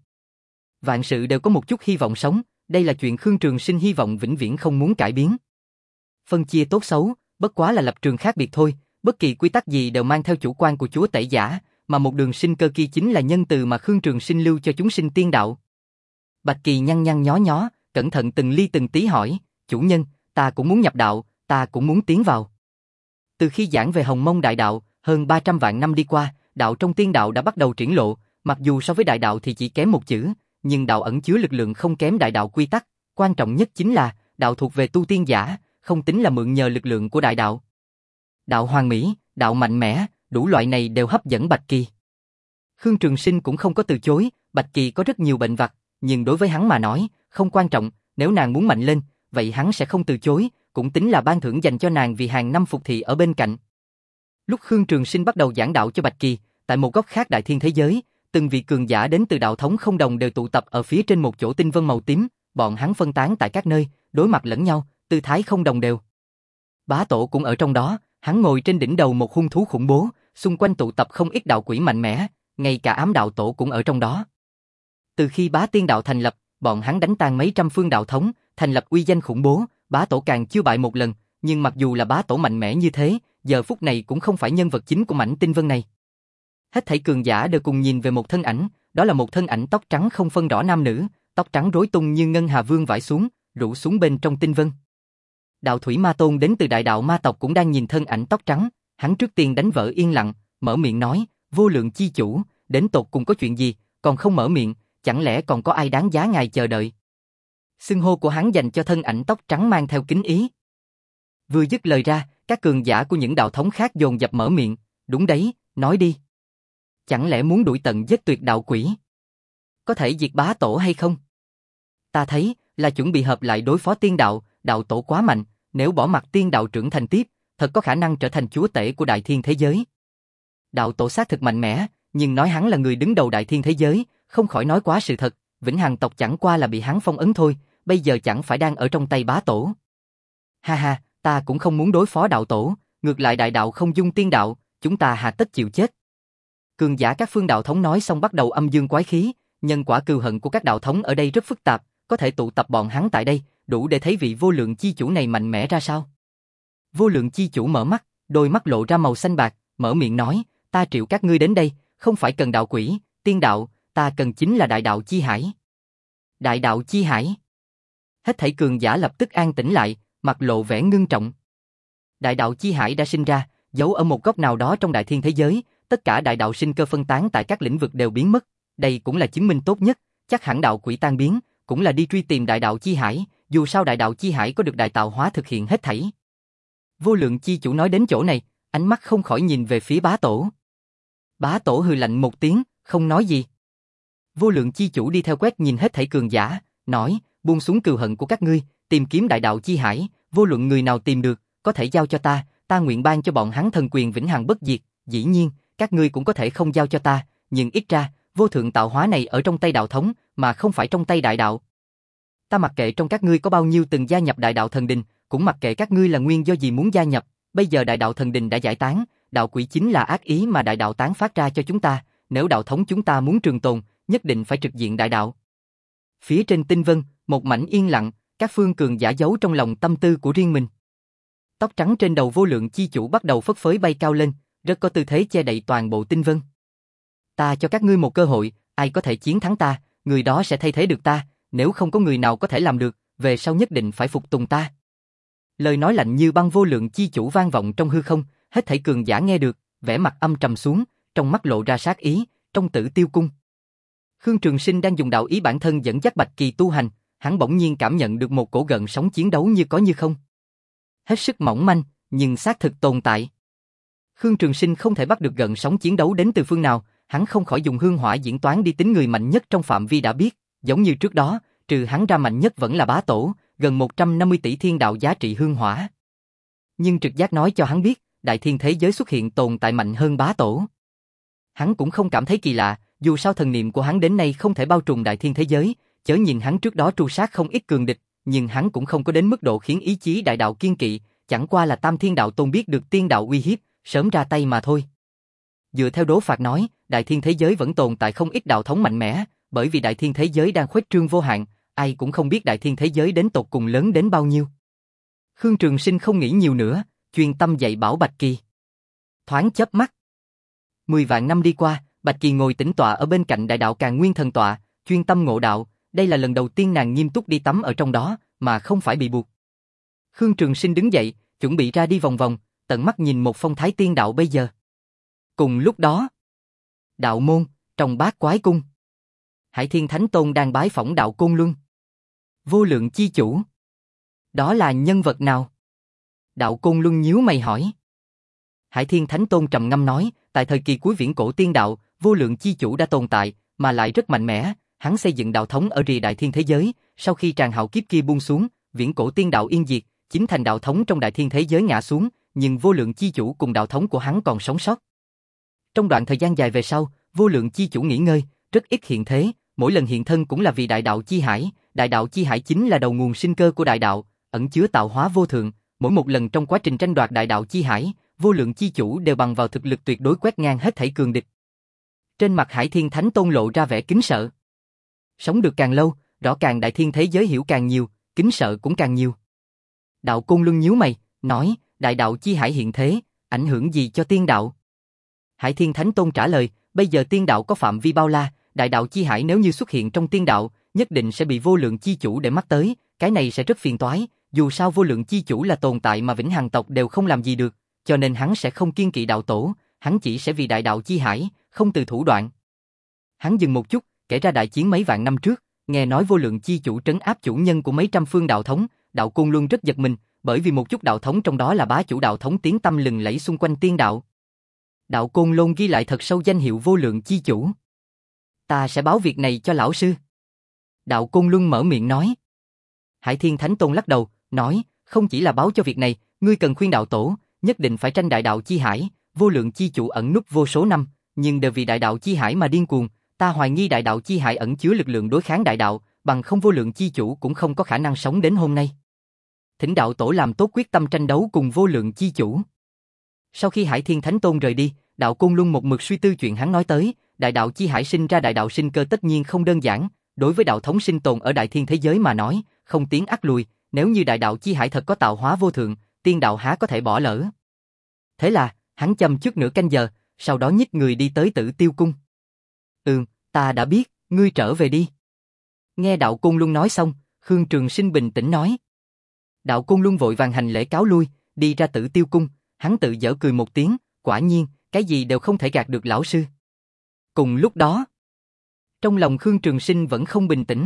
Vạn sự đều có một chút hy vọng sống, đây là chuyện Khương Trường Sinh hy vọng vĩnh viễn không muốn cải biến. Phân chia tốt xấu, bất quá là lập trường khác biệt thôi, bất kỳ quy tắc gì đều mang theo chủ quan của chúa tể giả, mà một đường sinh cơ kia chính là nhân từ mà Khương Trường Sinh lưu cho chúng sinh tiên đạo. Bạch Kỳ nhăn nhăn nhó nhó, cẩn thận từng ly từng tí hỏi, chủ nhân, ta cũng muốn nhập đạo, ta cũng muốn tiến vào. Từ khi giảng về Hồng Mông đại đạo, hơn ba trăm vạn năm đi qua, đạo trong tiên đạo đã bắt đầu triển lộ, mặc dù so với đại đạo thì chỉ kém một chữ, nhưng đạo ẩn chứa lực lượng không kém đại đạo quy tắc, quan trọng nhất chính là, đạo thuộc về tu tiên giả, không tính là mượn nhờ lực lượng của đại đạo. Đạo hoàn mỹ, đạo mạnh mẽ, đủ loại này đều hấp dẫn Bạch Kỳ. Khương Trường Sinh cũng không có từ chối, Bạch Kỳ có rất nhiều bệnh vặt, nhưng đối với hắn mà nói, không quan trọng, nếu nàng muốn mạnh lên, vậy hắn sẽ không từ chối, cũng tính là ban thưởng dành cho nàng vì hàng năm phục thị ở bên cạnh. Lúc Khương Trường Sinh bắt đầu giảng đạo cho Bạch Kỳ, tại một góc khác đại thiên thế giới, từng vị cường giả đến từ đạo thống không đồng đều tụ tập ở phía trên một chỗ tinh vân màu tím, bọn hắn phân tán tại các nơi, đối mặt lẫn nhau, tư thái không đồng đều. Bá Tổ cũng ở trong đó, hắn ngồi trên đỉnh đầu một hung thú khủng bố, xung quanh tụ tập không ít đạo quỷ mạnh mẽ, ngay cả Ám Đạo Tổ cũng ở trong đó. Từ khi Bá Tiên đạo thành lập, bọn hắn đánh tan mấy trăm phương đạo thống, thành lập uy danh khủng bố, bá tổ càng chưa bại một lần, nhưng mặc dù là bá tổ mạnh mẽ như thế, giờ phút này cũng không phải nhân vật chính của mảnh tinh vân này. Hết thảy cường giả đều cùng nhìn về một thân ảnh, đó là một thân ảnh tóc trắng không phân rõ nam nữ, tóc trắng rối tung như ngân hà vương vãi xuống, rủ xuống bên trong tinh vân. Đạo Thủy Ma Tôn đến từ đại đạo ma tộc cũng đang nhìn thân ảnh tóc trắng, hắn trước tiên đánh vỡ yên lặng, mở miệng nói, vô lượng chi chủ, đến tột cùng có chuyện gì, còn không mở miệng, chẳng lẽ còn có ai đáng giá ngài chờ đợi. Xưng hô của hắn dành cho thân ảnh tóc trắng mang theo kính ý. Vừa dứt lời ra, các cường giả của những đạo thống khác dồn dập mở miệng, đúng đấy, nói đi. Chẳng lẽ muốn đuổi tận giết tuyệt đạo quỷ? Có thể diệt bá tổ hay không? Ta thấy là chuẩn bị hợp lại đối phó tiên đạo, đạo tổ quá mạnh, nếu bỏ mặc tiên đạo trưởng thành tiếp, thật có khả năng trở thành chúa tể của đại thiên thế giới. Đạo tổ xác thực mạnh mẽ, nhưng nói hắn là người đứng đầu đại thiên thế giới, không khỏi nói quá sự thật, Vĩnh Hằng tộc chẳng qua là bị hắn phong ấn thôi, bây giờ chẳng phải đang ở trong tay bá tổ. Ha ha, ta cũng không muốn đối phó đạo tổ, ngược lại đại đạo không dung tiên đạo, chúng ta hà tất chịu chết. Cường giả các phương đạo thống nói xong bắt đầu âm dương quái khí, nhân quả cừu hận của các đạo thống ở đây rất phức tạp, có thể tụ tập bọn hắn tại đây, đủ để thấy vị vô lượng chi chủ này mạnh mẽ ra sao. Vô lượng chi chủ mở mắt, đôi mắt lộ ra màu xanh bạc, mở miệng nói, ta triệu các ngươi đến đây, không phải cần đạo quỷ, tiên đạo, ta cần chính là đại đạo chi hải. Đại đạo chi hải. Hết thảy cường giả lập tức an tĩnh lại, mặt lộ vẻ ngưng trọng. Đại đạo chi hải đã sinh ra, giấu ở một góc nào đó trong đại thiên thế giới, tất cả đại đạo sinh cơ phân tán tại các lĩnh vực đều biến mất, đây cũng là chứng minh tốt nhất, chắc hẳn đạo quỷ tan biến, cũng là đi truy tìm đại đạo chi hải, dù sao đại đạo chi hải có được đại tạo hóa thực hiện hết thảy. Vô lượng chi chủ nói đến chỗ này, ánh mắt không khỏi nhìn về phía bá tổ. Bá tổ hừ lạnh một tiếng, không nói gì. Vô lượng chi chủ đi theo quét nhìn hết thảy cường giả, nói, buông xuống cừu hận của các ngươi, tìm kiếm đại đạo chi hải, vô luận người nào tìm được, có thể giao cho ta, ta nguyện ban cho bọn hắn thần quyền vĩnh hằng bất diệt, dĩ nhiên, các ngươi cũng có thể không giao cho ta, nhưng ít ra, vô thượng tạo hóa này ở trong tay đạo thống, mà không phải trong tay đại đạo. Ta mặc kệ trong các ngươi có bao nhiêu từng gia nhập đại đạo thần đình, cũng mặc kệ các ngươi là nguyên do gì muốn gia nhập, bây giờ đại đạo thần đình đã giải tán, đạo quỷ chính là ác ý mà đại đạo tán phát ra cho chúng ta, nếu đạo thống chúng ta muốn trường tồn, nhất định phải trực diện đại đạo. Phía trên tinh vân, một mảnh yên lặng, các phương cường giả giấu trong lòng tâm tư của riêng mình. Tóc trắng trên đầu vô lượng chi chủ bắt đầu phất phới bay cao lên, rất có tư thế che đậy toàn bộ tinh vân. Ta cho các ngươi một cơ hội, ai có thể chiến thắng ta, người đó sẽ thay thế được ta, nếu không có người nào có thể làm được, về sau nhất định phải phục tùng ta. Lời nói lạnh như băng vô lượng chi chủ vang vọng trong hư không, hết thảy cường giả nghe được, vẻ mặt âm trầm xuống, trong mắt lộ ra sát ý, trong Tử Tiêu cung. Khương Trường Sinh đang dùng đạo ý bản thân dẫn dắt Bạch Kỳ tu hành, hắn bỗng nhiên cảm nhận được một cổ gợn sóng chiến đấu như có như không. Hết sức mỏng manh, nhưng xác thực tồn tại. Khương Trường Sinh không thể bắt được gợn sóng chiến đấu đến từ phương nào, hắn không khỏi dùng hương hỏa diễn toán đi tính người mạnh nhất trong phạm vi đã biết, giống như trước đó, trừ hắn ra mạnh nhất vẫn là bá tổ, gần một trăm năm mươi tỷ thiên đạo giá trị hương hỏa. Nhưng trực giác nói cho hắn biết, đại thiên thế giới xuất hiện tồn tại mạnh hơn bá tổ. Hắn cũng không cảm thấy kỳ lạ, dù sao thần niệm của hắn đến nay không thể bao trùm đại thiên thế giới, chớ nhìn hắn trước đó tru sát không ít cường địch, nhưng hắn cũng không có đến mức độ khiến ý chí đại đạo kiên kỵ, chẳng qua là Tam Thiên Đạo Tôn biết được tiên đạo uy hiếp, sớm ra tay mà thôi. Dựa theo Đỗ Phạt nói, đại thiên thế giới vẫn tồn tại không ít đạo thống mạnh mẽ, bởi vì đại thiên thế giới đang khuếch trương vô hạn, ai cũng không biết đại thiên thế giới đến tột cùng lớn đến bao nhiêu. Khương Trường Sinh không nghĩ nhiều nữa, chuyên tâm dạy bảo Bạch Kỳ. Thoáng chớp mắt, mười vạn năm đi qua, Bạch Kỳ ngồi tĩnh tọa ở bên cạnh đại đạo Càn Nguyên thần tọa, chuyên tâm ngộ đạo, đây là lần đầu tiên nàng nghiêm túc đi tắm ở trong đó, mà không phải bị buộc. Khương Trường Sinh đứng dậy, chuẩn bị ra đi vòng vòng, tận mắt nhìn một phong thái tiên đạo bây giờ. Cùng lúc đó, đạo môn, trong Bát Quái cung, Hải Thiên Thánh Tôn đang bái phỏng đạo Côn Luân. Vô lượng chi chủ, đó là nhân vật nào? Đạo Côn Luân nhíu mày hỏi. Hải Thiên Thánh Tôn trầm ngâm nói, tại thời kỳ cuối viễn cổ tiên đạo, vô lượng chi chủ đã tồn tại, mà lại rất mạnh mẽ, hắn xây dựng đạo thống ở rìa đại thiên thế giới, sau khi tràn hạo kiếp kia buông xuống, viễn cổ tiên đạo yên diệt, chính thành đạo thống trong đại thiên thế giới ngã xuống, nhưng vô lượng chi chủ cùng đạo thống của hắn còn sống sót. Trong đoạn thời gian dài về sau, vô lượng chi chủ nghỉ ngơi, rất ít hiện thế, mỗi lần hiện thân cũng là vì đại đạo chi hải, đại đạo chi hải chính là đầu nguồn sinh cơ của đại đạo, ẩn chứa tạo hóa vô thượng, mỗi một lần trong quá trình tranh đoạt đại đạo chi hải, vô lượng chi chủ đều bằng vào thực lực tuyệt đối quét ngang hết thảy cường địch. Trên mặt Hải Thiên Thánh Tôn lộ ra vẻ kính sợ. Sống được càng lâu, rõ càng đại thiên thế giới hiểu càng nhiều, kính sợ cũng càng nhiều. Đạo Côn Luân nhíu mày, nói, đại đạo chi hải hiện thế, ảnh hưởng gì cho tiên đạo? Hải Thiên Thánh Tôn trả lời, bây giờ tiên đạo có phạm vi bao la, đại đạo chi hải nếu như xuất hiện trong tiên đạo, nhất định sẽ bị vô lượng chi chủ để mắt tới, cái này sẽ rất phiền toái, dù sao vô lượng chi chủ là tồn tại mà vĩnh hằng tộc đều không làm gì được, cho nên hắn sẽ không kiên kỵ đạo tổ, hắn chỉ sẽ vì đại đạo chi hải, không từ thủ đoạn. Hắn dừng một chút, kể ra đại chiến mấy vạn năm trước, nghe nói vô lượng chi chủ trấn áp chủ nhân của mấy trăm phương đạo thống, đạo Côn Luân rất giật mình, bởi vì một chút đạo thống trong đó là bá chủ đạo thống tiếng tăm lừng lẫy xung quanh tiên đạo. Đạo Côn Lôn ghi lại thật sâu danh hiệu vô lượng chi chủ. Ta sẽ báo việc này cho lão sư. Đạo Côn Luân mở miệng nói. Hải Thiên Thánh Tôn lắc đầu, nói, không chỉ là báo cho việc này, ngươi cần khuyên đạo tổ, nhất định phải tranh đại đạo chi hải, vô lượng chi chủ ẩn núp vô số năm, nhưng đều vì đại đạo chi hải mà điên cuồng, ta hoài nghi đại đạo chi hải ẩn chứa lực lượng đối kháng đại đạo, bằng không vô lượng chi chủ cũng không có khả năng sống đến hôm nay. Thỉnh đạo tổ làm tốt quyết tâm tranh đấu cùng vô lượng chi chủ. Sau khi Hải Thiên Thánh Tôn rời đi, đạo Côn Luân một mực suy tư chuyện hắn nói tới, đại đạo chi hải sinh ra đại đạo sinh cơ tất nhiên không đơn giản, đối với đạo thống sinh tồn ở đại thiên thế giới mà nói, không tiến ắt lùi, nếu như đại đạo chi hải thật có tạo hóa vô thượng, tiên đạo há có thể bỏ lỡ. Thế là, hắn châm trước nửa canh giờ, sau đó nhích người đi tới Tử Tiêu Cung. "Ừm, ta đã biết, ngươi trở về đi." Nghe đạo Côn Luân nói xong, Khương Trường Sinh bình tĩnh nói. Đạo Côn Luân vội vàng hành lễ cáo lui, đi ra Tử Tiêu Cung, hắn tự giở cười một tiếng, quả nhiên, cái gì đều không thể gạt được lão sư. Cùng lúc đó, trong lòng Khương Trường Sinh vẫn không bình tĩnh.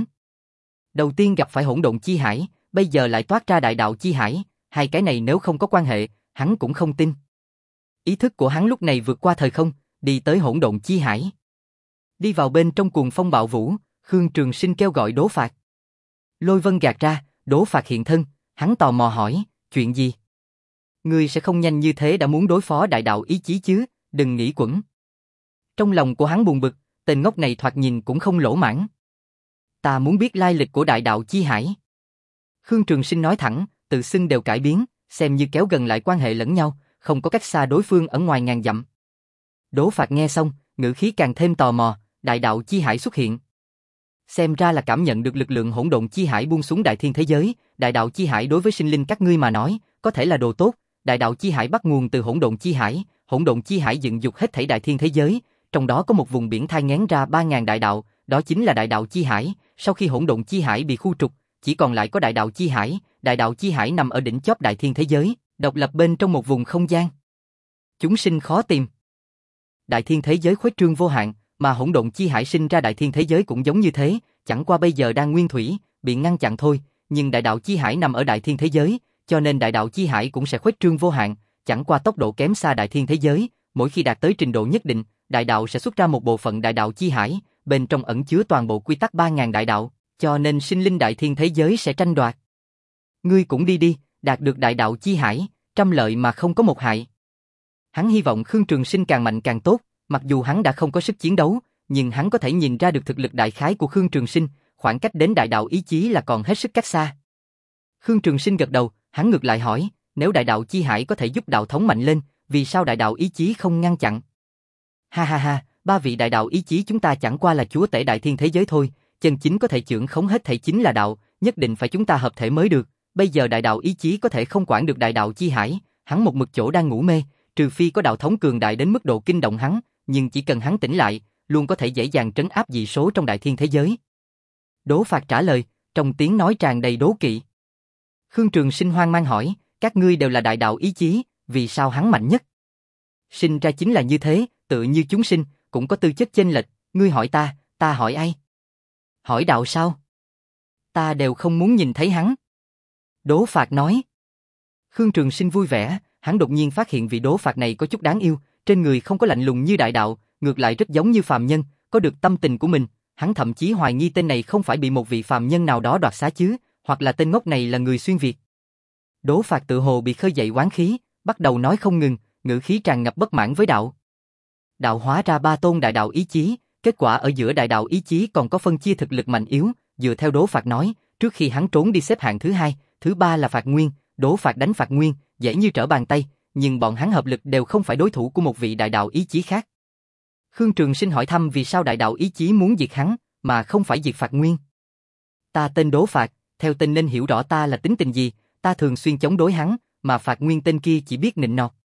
Đầu tiên gặp phải hỗn độn chi hải, bây giờ lại toát ra đại đạo chi hải, hai cái này nếu không có quan hệ, hắn cũng không tin. Ý thức của hắn lúc này vượt qua thời không, đi tới hỗn độn chi hải. Đi vào bên trong cuồng phong bạo vũ, Khương Trường Sinh kêu gọi Đỗ Phạt. Lôi vân gạt ra, Đỗ Phạt hiện thân, hắn tò mò hỏi, chuyện gì? Ngươi sẽ không nhanh như thế đã muốn đối phó đại đạo ý chí chứ, đừng nghĩ quẩn. Trong lòng của hắn buồn bực, tên ngốc này thoạt nhìn cũng không lỗ mãn. Ta muốn biết lai lịch của đại đạo chi hải. Khương Trường Sinh nói thẳng, tự xưng đều cải biến, xem như kéo gần lại quan hệ lẫn nhau, không có cách xa đối phương ở ngoài ngàn dặm. Đỗ Phạt nghe xong, ngữ khí càng thêm tò mò, đại đạo chi hải xuất hiện. Xem ra là cảm nhận được lực lượng hỗn độn chi hải buông xuống đại thiên thế giới, đại đạo chi hải đối với sinh linh các ngươi mà nói, có thể là đồ tốt, đại đạo chi hải bắt nguồn từ hỗn độn chi hải, hỗn độn chi hải dựng dục hết thảy đại thiên thế giới, trong đó có một vùng biển thai nghén ra ba ngàn đại đạo, đó chính là đại đạo chi hải, sau khi hỗn độn chi hải bị khu trục, chỉ còn lại có đại đạo chi hải, đại đạo chi hải nằm ở đỉnh chóp đại thiên thế giới, độc lập bên trong một vùng không gian. Chúng sinh khó tìm. Đại thiên thế giới khuếch trương vô hạn, mà hỗn độn chi hải sinh ra đại thiên thế giới cũng giống như thế, chẳng qua bây giờ đang nguyên thủy, bị ngăn chặn thôi, nhưng đại đạo chi hải nằm ở đại thiên thế giới, cho nên đại đạo chi hải cũng sẽ khuếch trương vô hạn, chẳng qua tốc độ kém xa đại thiên thế giới, mỗi khi đạt tới trình độ nhất định, đại đạo sẽ xuất ra một bộ phận đại đạo chi hải, bên trong ẩn chứa toàn bộ quy tắc ba ngàn đại đạo, cho nên sinh linh đại thiên thế giới sẽ tranh đoạt. Ngươi cũng đi đi, đạt được đại đạo chi hải, trăm lợi mà không có một hại. Hắn hy vọng Khương Trường Sinh càng mạnh càng tốt, mặc dù hắn đã không có sức chiến đấu, nhưng hắn có thể nhìn ra được thực lực đại khái của Khương Trường Sinh, khoảng cách đến đại đạo ý chí là còn hết sức cách xa. Khương Trường Sinh gật đầu, hắn ngược lại hỏi, nếu đại đạo chi hải có thể giúp đạo thống mạnh lên, vì sao đại đạo ý chí không ngăn chặn? Ha ha ha, ba vị đại đạo ý chí chúng ta chẳng qua là chúa tể đại thiên thế giới thôi, chân chính có thể chưởng khống hết thảy chính là đạo, nhất định phải chúng ta hợp thể mới được. Bây giờ đại đạo ý chí có thể không quản được đại đạo chi hải, hắn một mực chỗ đang ngủ mê, trừ phi có đạo thống cường đại đến mức độ kinh động hắn, nhưng chỉ cần hắn tỉnh lại, luôn có thể dễ dàng trấn áp dị số trong đại thiên thế giới. Đỗ Phạt trả lời, trong tiếng nói tràn đầy đố kỵ. Khương Trường Sinh hoang mang hỏi, các ngươi đều là đại đạo ý chí, vì sao hắn mạnh nhất? Sinh ra chính là như thế, tự như chúng sinh, cũng có tư chất chênh lệch, ngươi hỏi ta, ta hỏi ai? Hỏi đạo sao? Ta đều không muốn nhìn thấy hắn. Đỗ Phạt nói. Khương Trường Sinh vui vẻ, hắn đột nhiên phát hiện vị Đỗ Phạt này có chút đáng yêu, trên người không có lạnh lùng như đại đạo, ngược lại rất giống như phàm nhân, có được tâm tình của mình, hắn thậm chí hoài nghi tên này không phải bị một vị phàm nhân nào đó đoạt xá chứ, hoặc là tên ngốc này là người xuyên Việt. Đỗ Phạt tự hồ bị khơi dậy oán khí, bắt đầu nói không ngừng, ngữ khí tràn ngập bất mãn với đạo. Đạo hóa ra ba tôn đại đạo ý chí, kết quả ở giữa đại đạo ý chí còn có phân chia thực lực mạnh yếu, dựa theo Đỗ Phạt nói, trước khi hắn trốn đi xếp hạng thứ hai, thứ ba là Phạt Nguyên, Đỗ Phạt đánh Phạt Nguyên, dễ như trở bàn tay, nhưng bọn hắn hợp lực đều không phải đối thủ của một vị đại đạo ý chí khác. Khương Trường Sinh hỏi thăm vì sao đại đạo ý chí muốn diệt hắn, mà không phải diệt Phạt Nguyên. Ta tên Đỗ Phạt, theo tên nên hiểu rõ ta là tính tình gì, ta thường xuyên chống đối hắn, mà Phạt Nguyên tên kia chỉ biết nịnh nọt.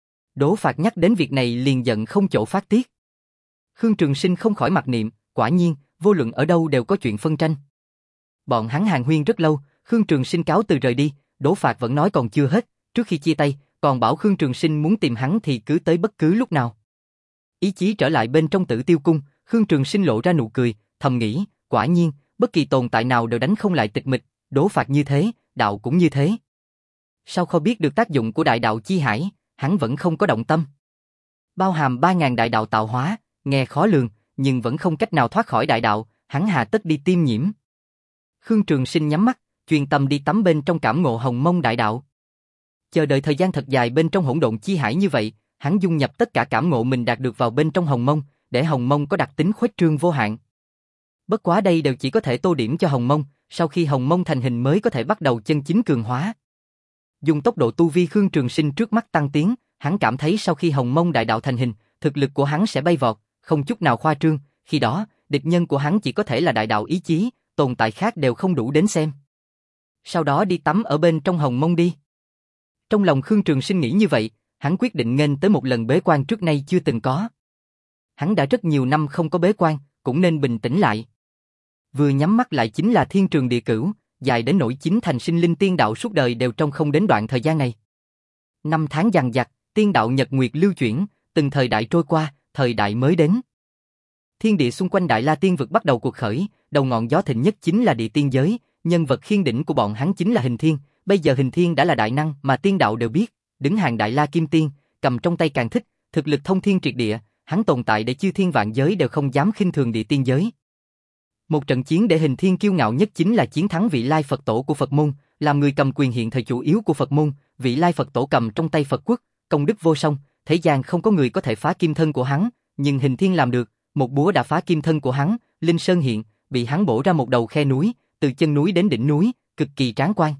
Đỗ Phạt nhắc đến việc này liền giận không chỗ phát tiết. Khương Trường Sinh không khỏi mặc niệm, quả nhiên, vô luận ở đâu đều có chuyện phân tranh. Bọn hắn hàn huyên rất lâu, Khương Trường Sinh cáo từ rời đi, Đỗ Phạt vẫn nói còn chưa hết, trước khi chia tay, còn bảo Khương Trường Sinh muốn tìm hắn thì cứ tới bất cứ lúc nào. Ý chí trở lại bên trong Tử Tiêu Cung, Khương Trường Sinh lộ ra nụ cười, thầm nghĩ, quả nhiên, bất kỳ tồn tại nào đều đánh không lại tịch mịch, Đỗ Phạt như thế, đạo cũng như thế. Sao không biết được tác dụng của đại đạo chi hải, hắn vẫn không có động tâm. Bao hàm ba ngàn đại đạo tạo hóa, nghe khó lường, nhưng vẫn không cách nào thoát khỏi đại đạo, hắn hà tất đi tiêm nhiễm. Khương Trường Sinh nhắm mắt, chuyên tâm đi tắm bên trong cảm ngộ hồng mông đại đạo. Chờ đợi thời gian thật dài bên trong hỗn độn chi hải như vậy, hắn dung nhập tất cả cảm ngộ mình đạt được vào bên trong hồng mông, để hồng mông có đặc tính khuếch trương vô hạn. Bất quá đây đều chỉ có thể tô điểm cho hồng mông, sau khi hồng mông thành hình mới có thể bắt đầu chân chính cường hóa. Dùng tốc độ tu vi Khương Trường Sinh trước mắt tăng tiến, hắn cảm thấy sau khi hồng mông đại đạo thành hình, thực lực của hắn sẽ bay vọt, không chút nào khoa trương, khi đó, địch nhân của hắn chỉ có thể là đại đạo ý chí, tồn tại khác đều không đủ đến xem. Sau đó đi tắm ở bên trong hồng mông đi. Trong lòng Khương Trường Sinh nghĩ như vậy, hắn quyết định nghênh tới một lần bế quan trước nay chưa từng có. Hắn đã rất nhiều năm không có bế quan, cũng nên bình tĩnh lại. Vừa nhắm mắt lại chính là thiên trường địa cửu, dài đến nỗi chính thành sinh linh tiên đạo suốt đời đều trong không đến đoạn thời gian này. Năm tháng dằng dặc, tiên đạo nhật nguyệt lưu chuyển, từng thời đại trôi qua, thời đại mới đến. Thiên địa xung quanh Đại La Tiên vực bắt đầu cuộc khởi, đầu ngọn gió thịnh nhất chính là địa tiên giới, nhân vật khiên đỉnh của bọn hắn chính là Hình Thiên, bây giờ Hình Thiên đã là đại năng mà tiên đạo đều biết, đứng hàng Đại La Kim Tiên, cầm trong tay càng thích, thực lực thông thiên triệt địa, hắn tồn tại để chư thiên vạn giới đều không dám khinh thường địa tiên giới. Một trận chiến để Hình Thiên kiêu ngạo nhất chính là chiến thắng vị lai Phật tổ của Phật môn, làm người cầm quyền hiện thời chủ yếu của Phật môn, vị lai Phật tổ cầm trong tay Phật quốc, công đức vô song, thế gian không có người có thể phá kim thân của hắn, nhưng Hình Thiên làm được, một búa đã phá kim thân của hắn, Linh Sơn hiện, bị hắn bổ ra một đầu khe núi, từ chân núi đến đỉnh núi, cực kỳ tráng quan.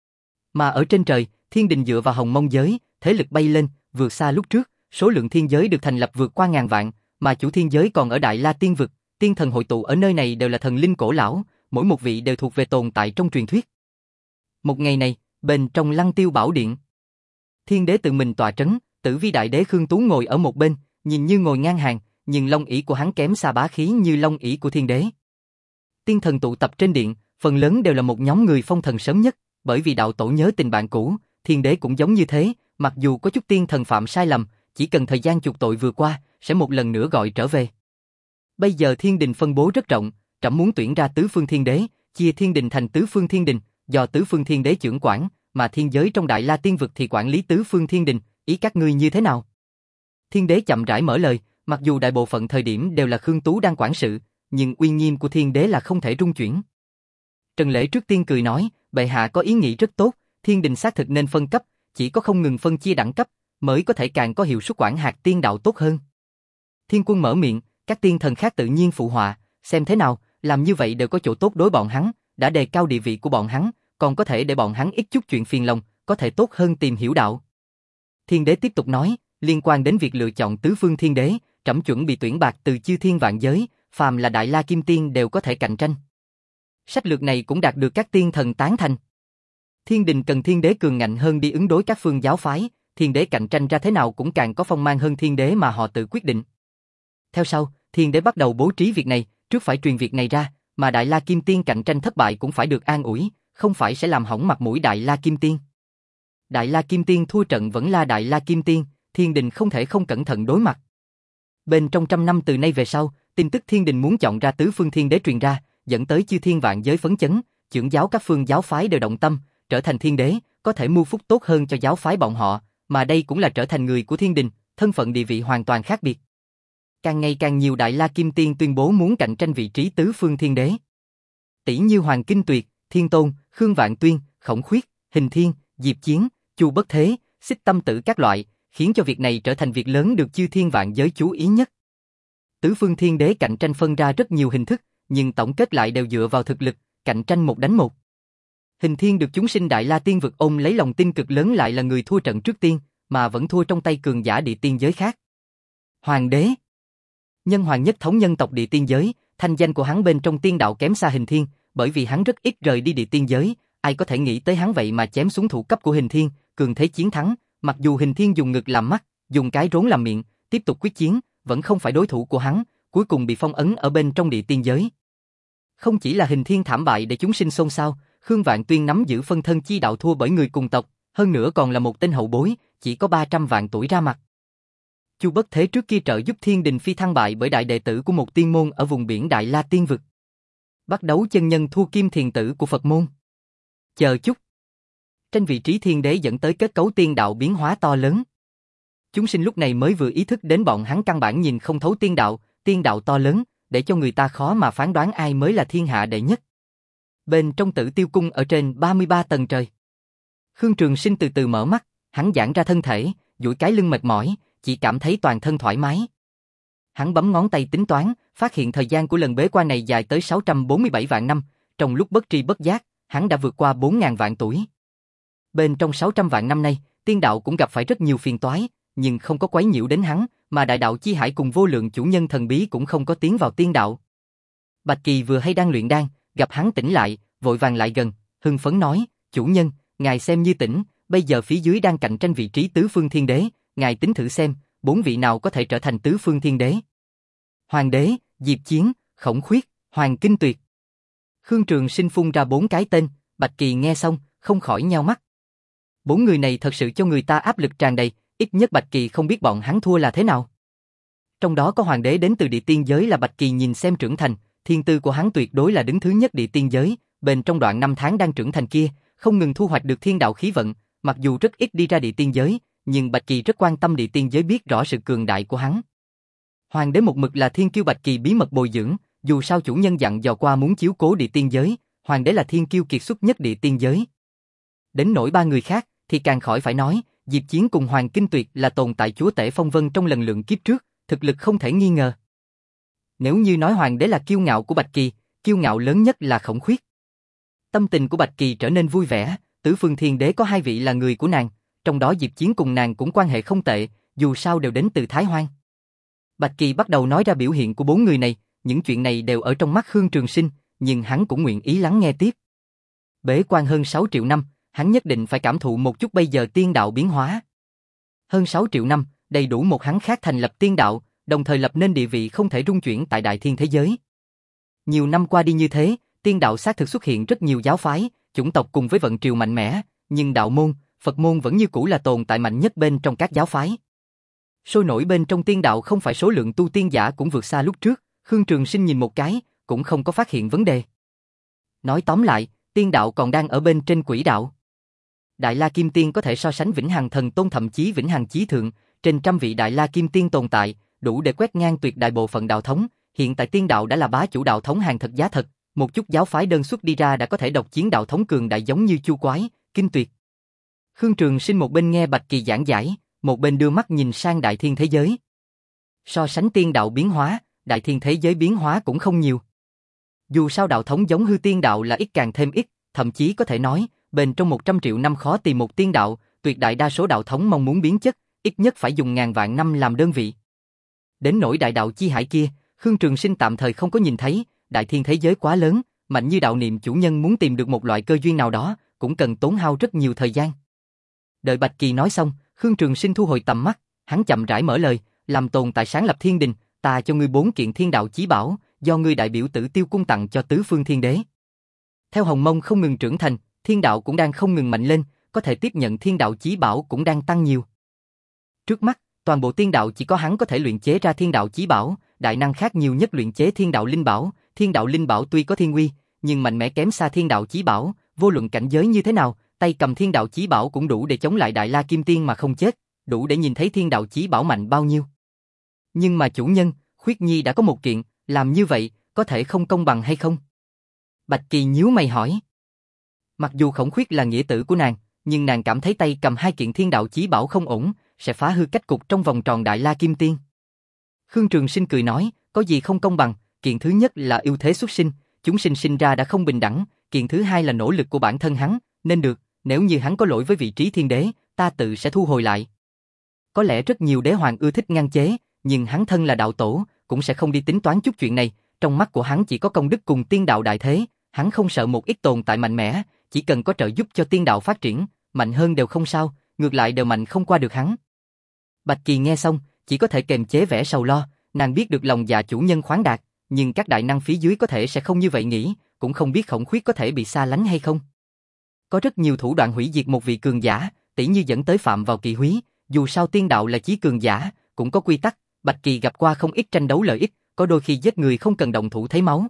Mà ở trên trời, thiên đình dựa vào hồng mông giới, thế lực bay lên, vượt xa lúc trước, số lượng thiên giới được thành lập vượt qua ngàn vạn, mà chủ thiên giới còn ở Đại La Tiên vực, tiên thần hội tụ ở nơi này đều là thần linh cổ lão, mỗi một vị đều thuộc về tồn tại trong truyền thuyết. Một ngày này, bên trong Lăng Tiêu Bảo Điện, Thiên Đế tự mình tọa trấn, Tử Vi Đại Đế Khương Tú ngồi ở một bên, nhìn như ngồi ngang hàng, nhưng long ỷ của hắn kém xa bá khí như long ỷ của Thiên Đế. Tiên thần tụ tập trên điện, phần lớn đều là một nhóm người phong thần sớm nhất, bởi vì đạo tổ nhớ tình bạn cũ, Thiên Đế cũng giống như thế, mặc dù có chút tiên thần phạm sai lầm, chỉ cần thời gian chuộc tội vừa qua, sẽ một lần nữa gọi trở về. Bây giờ thiên đình phân bố rất rộng, trẫm muốn tuyển ra tứ phương thiên đế, chia thiên đình thành tứ phương thiên đình, do tứ phương thiên đế trưởng quản, mà thiên giới trong Đại La Tiên vực thì quản lý tứ phương thiên đình, ý các ngươi như thế nào? Thiên đế chậm rãi mở lời, mặc dù đại bộ phận thời điểm đều là Khương Tú đang quản sự, nhưng uy nghiêm của thiên đế là không thể rung chuyển. Trần Lễ trước tiên cười nói, bệ hạ có ý nghĩ rất tốt, thiên đình xác thực nên phân cấp, chỉ có không ngừng phân chia đẳng cấp, mới có thể càng có hiệu suất quản hạt tiên đạo tốt hơn. Thiên Quân mở miệng, các tiên thần khác tự nhiên phụ họa, xem thế nào, làm như vậy đều có chỗ tốt đối bọn hắn, đã đề cao địa vị của bọn hắn, còn có thể để bọn hắn ít chút chuyện phiền lòng, có thể tốt hơn tìm hiểu đạo. Thiên đế tiếp tục nói, liên quan đến việc lựa chọn tứ phương thiên đế, trẫm chuẩn bị tuyển bạc từ chư thiên vạn giới, phàm là Đại La Kim Tiên đều có thể cạnh tranh. Sách lược này cũng đạt được các tiên thần tán thành. Thiên đình cần thiên đế cường ngạnh hơn đi ứng đối các phương giáo phái, thiên đế cạnh tranh ra thế nào cũng càng có phong mang hơn thiên đế mà họ tự quyết định. Theo sau, thiên đế bắt đầu bố trí việc này, trước phải truyền việc này ra, mà Đại La Kim Tiên cạnh tranh thất bại cũng phải được an ủi, không phải sẽ làm hỏng mặt mũi Đại La Kim Tiên. Đại La Kim Tiên thua trận vẫn là Đại La Kim Tiên, thiên đình không thể không cẩn thận đối mặt. Bên trong trăm năm từ nay về sau, tin tức thiên đình muốn chọn ra tứ phương thiên đế truyền ra, dẫn tới chư thiên vạn giới phấn chấn, trưởng giáo các phương giáo phái đều động tâm, trở thành thiên đế, có thể mưu phúc tốt hơn cho giáo phái bọn họ, mà đây cũng là trở thành người của thiên đình, thân phận địa vị hoàn toàn khác biệt. Càng ngày càng nhiều Đại La Kim Tiên tuyên bố muốn cạnh tranh vị trí tứ phương thiên đế. Tỷ như Hoàng Kinh Tuyệt, Thiên Tôn, Khương Vạn Tuyên, Khổng Khuyết, Hình Thiên, Diệp Chiến, Chu Bất Thế, Xích Tâm Tử các loại, khiến cho việc này trở thành việc lớn được chư thiên vạn giới chú ý nhất. Tứ phương thiên đế cạnh tranh phân ra rất nhiều hình thức, nhưng tổng kết lại đều dựa vào thực lực, cạnh tranh một đánh một. Hình Thiên được chúng sinh Đại La Tiên vực ôm lấy lòng tin cực lớn lại là người thua trận trước tiên, mà vẫn thua trong tay cường giả địa tiên giới khác. Hoàng đế, nhân hoàng nhất thống nhân tộc địa tiên giới, thanh danh của hắn bên trong tiên đạo kém xa Hình Thiên, bởi vì hắn rất ít rời đi địa tiên giới, ai có thể nghĩ tới hắn vậy mà chém xuống thủ cấp của Hình Thiên, cường thế chiến thắng, mặc dù Hình Thiên dùng ngực làm mắt, dùng cái rốn làm miệng, tiếp tục quyết chiến, vẫn không phải đối thủ của hắn, cuối cùng bị phong ấn ở bên trong địa tiên giới. Không chỉ là Hình Thiên thảm bại để chúng sinh xôn xao, Khương Vạn Tuyên nắm giữ phân thân chi đạo thua bởi người cùng tộc, hơn nữa còn là một tên hậu bối, chỉ có ba trăm vạn tuổi ra mặt. Chu Bất Thế trước kia trợ giúp Thiên Đình Phi thăng bại bởi đại đệ tử của một tiên môn ở vùng biển Đại La Tiên Vực. Bắt đấu chân nhân thua Kim Thiền tử của Phật môn. Chờ chút. Trên vị trí thiên đế dẫn tới kết cấu tiên đạo biến hóa to lớn. Chúng sinh lúc này mới vừa ý thức đến bọn hắn căn bản nhìn không thấu tiên đạo, tiên đạo to lớn, để cho người ta khó mà phán đoán ai mới là thiên hạ đệ nhất. Bên trong Tử Tiêu Cung ở trên ba mươi ba tầng trời. Khương Trường Sinh từ từ mở mắt, hắn giãn ra thân thể, duỗi cái lưng mệt mỏi, chỉ cảm thấy toàn thân thoải mái. Hắn bấm ngón tay tính toán, phát hiện thời gian của lần bế quan này dài tới sáu trăm bốn mươi bảy vạn năm, trong lúc bất tri bất giác, hắn đã vượt qua bốn nghìn vạn tuổi. Bên trong sáu trăm vạn năm nay, tiên đạo cũng gặp phải rất nhiều phiền toái, nhưng không có quấy nhiễu đến hắn, mà đại đạo chi hải cùng vô lượng chủ nhân thần bí cũng không có tiến vào tiên đạo. Bạch Kỳ vừa hay đang luyện đan, gặp hắn tỉnh lại, vội vàng lại gần, hưng phấn nói, chủ nhân, ngài xem như tỉnh, bây giờ phía dưới đang cạnh tranh vị trí tứ phương thiên đế, ngài tính thử xem, bốn vị nào có thể trở thành tứ phương thiên đế. Hoàng đế, Diệp Chiến, Khổng Khuyết, Hoàng Kinh Tuyệt. Khương Trường Sinh phun ra bốn cái tên, Bạch Kỳ nghe xong, không khỏi nheo mắt. Bốn người này thật sự cho người ta áp lực tràn đầy, ít nhất Bạch Kỳ không biết bọn hắn thua là thế nào. Trong đó có hoàng đế đến từ địa tiên giới là Bạch Kỳ nhìn xem trưởng thành, thiên tư của hắn tuyệt đối là đứng thứ nhất địa tiên giới, bên trong đoạn năm tháng đang trưởng thành kia, không ngừng thu hoạch được thiên đạo khí vận, mặc dù rất ít đi ra địa tiên giới, nhưng Bạch Kỳ rất quan tâm địa tiên giới biết rõ sự cường đại của hắn. Hoàng đế một mực là thiên kiêu Bạch Kỳ bí mật bồi dưỡng, dù sao chủ nhân dặn dò qua muốn chiếu cố địa tiên giới, hoàng đế là thiên kiêu kiệt xuất nhất địa tiên giới. Đến nỗi ba người khác thì càng khỏi phải nói, Diệp Chiến cùng Hoàng Kinh Tuyệt là tồn tại chúa tể phong vân trong lần lượng kiếp trước, thực lực không thể nghi ngờ. Nếu như nói hoàng đế là kiêu ngạo của Bạch Kỳ, kiêu ngạo lớn nhất là Khổng Khuyết. Tâm tình của Bạch Kỳ trở nên vui vẻ, tứ phương thiên đế có hai vị là người của nàng, trong đó Diệp Chiến cùng nàng cũng quan hệ không tệ, dù sao đều đến từ Thái Hoang. Bạch Kỳ bắt đầu nói ra biểu hiện của bốn người này, những chuyện này đều ở trong mắt Khương Trường Sinh, nhưng hắn cũng nguyện ý lắng nghe tiếp. Bế quan hơn sáu triệu năm, hắn nhất định phải cảm thụ một chút bây giờ tiên đạo biến hóa. Hơn sáu triệu năm, đầy đủ một hắn khác thành lập tiên đạo, đồng thời lập nên địa vị không thể rung chuyển tại đại thiên thế giới. Nhiều năm qua đi như thế, tiên đạo xác thực xuất hiện rất nhiều giáo phái, chủng tộc cùng với vận triều mạnh mẽ, nhưng đạo môn, Phật môn vẫn như cũ là tồn tại mạnh nhất bên trong các giáo phái. Sôi nổi bên trong tiên đạo không phải số lượng tu tiên giả cũng vượt xa lúc trước, Khương Trường Sinh nhìn một cái, cũng không có phát hiện vấn đề. Nói tóm lại, tiên đạo còn đang ở bên trên quỹ đạo. Đại La Kim Tiên có thể so sánh Vĩnh Hằng Thần Tôn thậm chí Vĩnh Hằng Chí Thượng, trên trăm vị Đại La Kim Tiên tồn tại, đủ để quét ngang tuyệt đại bộ phận đạo thống, hiện tại tiên đạo đã là bá chủ đạo thống hàng thật giá thật, một chút giáo phái đơn xuất đi ra đã có thể độc chiến đạo thống cường đại giống như Chu Quái, Kinh Tuyệt. Khương Trường Sinh một bên nghe Bạch Kỳ giảng giải, một bên đưa mắt nhìn sang đại thiên thế giới. So sánh tiên đạo biến hóa, đại thiên thế giới biến hóa cũng không nhiều. Dù sao đạo thống giống hư tiên đạo là ít càng thêm ít, thậm chí có thể nói, bên trong một trăm triệu năm khó tìm một tiên đạo, tuyệt đại đa số đạo thống mong muốn biến chất, ít nhất phải dùng ngàn vạn năm làm đơn vị. Đến nỗi đại đạo chi hải kia, Khương Trường Sinh tạm thời không có nhìn thấy, đại thiên thế giới quá lớn, mạnh như đạo niệm chủ nhân muốn tìm được một loại cơ duyên nào đó, cũng cần tốn hao rất nhiều thời gian. Đợi Bạch Kỳ nói xong, Khương Trường Sinh thu hồi tầm mắt, hắn chậm rãi mở lời, làm tồn tại sáng lập thiên đình, ta cho ngươi bốn kiện thiên đạo chí bảo, do ngươi đại biểu Tử Tiêu Cung tặng cho tứ phương thiên đế. Theo Hồng Mông không ngừng trưởng thành, thiên đạo cũng đang không ngừng mạnh lên, có thể tiếp nhận thiên đạo chí bảo cũng đang tăng nhiều. Trước mắt, toàn bộ tiên đạo chỉ có hắn có thể luyện chế ra thiên đạo chí bảo, đại năng khác nhiều nhất luyện chế thiên đạo linh bảo, thiên đạo linh bảo tuy có thiên uy, nhưng mạnh mẽ kém xa thiên đạo chí bảo, vô luận cảnh giới như thế nào, tay cầm thiên đạo chí bảo cũng đủ để chống lại Đại La Kim Tiên mà không chết, đủ để nhìn thấy thiên đạo chí bảo mạnh bao nhiêu. Nhưng mà chủ nhân, Khuyết Nhi đã có một kiện, làm như vậy, có thể không công bằng hay không? Bạch Kỳ nhíu mày hỏi. Mặc dù Khổng Khuyết là nghĩa tử của nàng, nhưng nàng cảm thấy tay cầm hai kiện thiên đạo chí bảo không ổn, sẽ phá hư cách cục trong vòng tròn Đại La Kim Tiên. Khương Trường Sinh cười nói, có gì không công bằng, kiện thứ nhất là ưu thế xuất sinh, chúng sinh sinh ra đã không bình đẳng, kiện thứ hai là nỗ lực của bản thân hắn, nên được, nếu như hắn có lỗi với vị trí thiên đế, ta tự sẽ thu hồi lại. Có lẽ rất nhiều đế hoàng ưa thích ngăn chế, nhưng hắn thân là đạo tổ, cũng sẽ không đi tính toán chút chuyện này, trong mắt của hắn chỉ có công đức cùng tiên đạo đại thế, hắn không sợ một ít tồn tại mạnh mẽ, chỉ cần có trợ giúp cho tiên đạo phát triển, mạnh hơn đều không sao, ngược lại đều mạnh không qua được hắn. Bạch Kỳ nghe xong, chỉ có thể kềm chế vẻ sầu lo, nàng biết được lòng dạ chủ nhân khoáng đạt, nhưng các đại năng phía dưới có thể sẽ không như vậy nghĩ, cũng không biết Khổng Khuyết có thể bị xa lánh hay không. Có rất nhiều thủ đoạn hủy diệt một vị cường giả, tỉ như dẫn tới phạm vào kỳ húy, dù sao tiên đạo là chí cường giả, cũng có quy tắc, Bạch Kỳ gặp qua không ít tranh đấu lợi ích, có đôi khi giết người không cần động thủ thấy máu.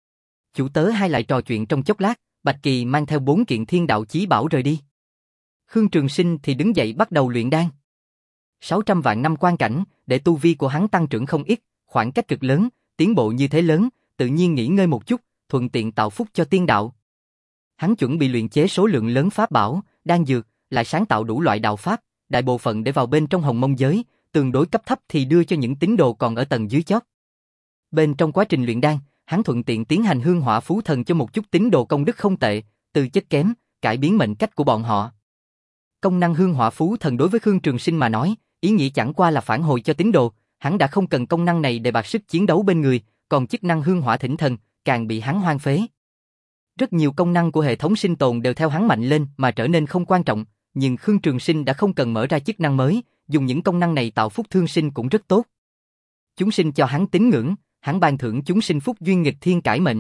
Chủ tớ hai lại trò chuyện trong chốc lát, Bạch Kỳ mang theo bốn kiện thiên đạo chí bảo rời đi. Khương Trường Sinh thì đứng dậy bắt đầu luyện đan. sáu trăm vạn năm quan cảnh, để tu vi của hắn tăng trưởng không ít, khoảng cách cực lớn, tiến bộ như thế lớn, tự nhiên nghỉ ngơi một chút, thuận tiện tạo phúc cho tiên đạo. Hắn chuẩn bị luyện chế số lượng lớn pháp bảo, đan dược, lại sáng tạo đủ loại đạo pháp, đại bộ phận để vào bên trong hồng mông giới, tương đối cấp thấp thì đưa cho những tín đồ còn ở tầng dưới chót. Bên trong quá trình luyện đan, hắn thuận tiện tiến hành hương hỏa phú thần cho một chút tín đồ công đức không tệ, từ chất kém, cải biến mệnh cách của bọn họ. Công năng hương hỏa phú thần đối với Khương Trường Sinh mà nói, ý nghĩa chẳng qua là phản hồi cho tín đồ, hắn đã không cần công năng này để bạc sức chiến đấu bên người, còn chức năng hương hỏa thỉnh thần càng bị hắn hoang phế. Rất nhiều công năng của hệ thống sinh tồn đều theo hắn mạnh lên mà trở nên không quan trọng, nhưng Khương Trường Sinh đã không cần mở ra chức năng mới, dùng những công năng này tạo phúc thương sinh cũng rất tốt. Chúng sinh cho hắn tín ngưỡng, hắn ban thưởng chúng sinh phúc duyên nghịch thiên cải mệnh.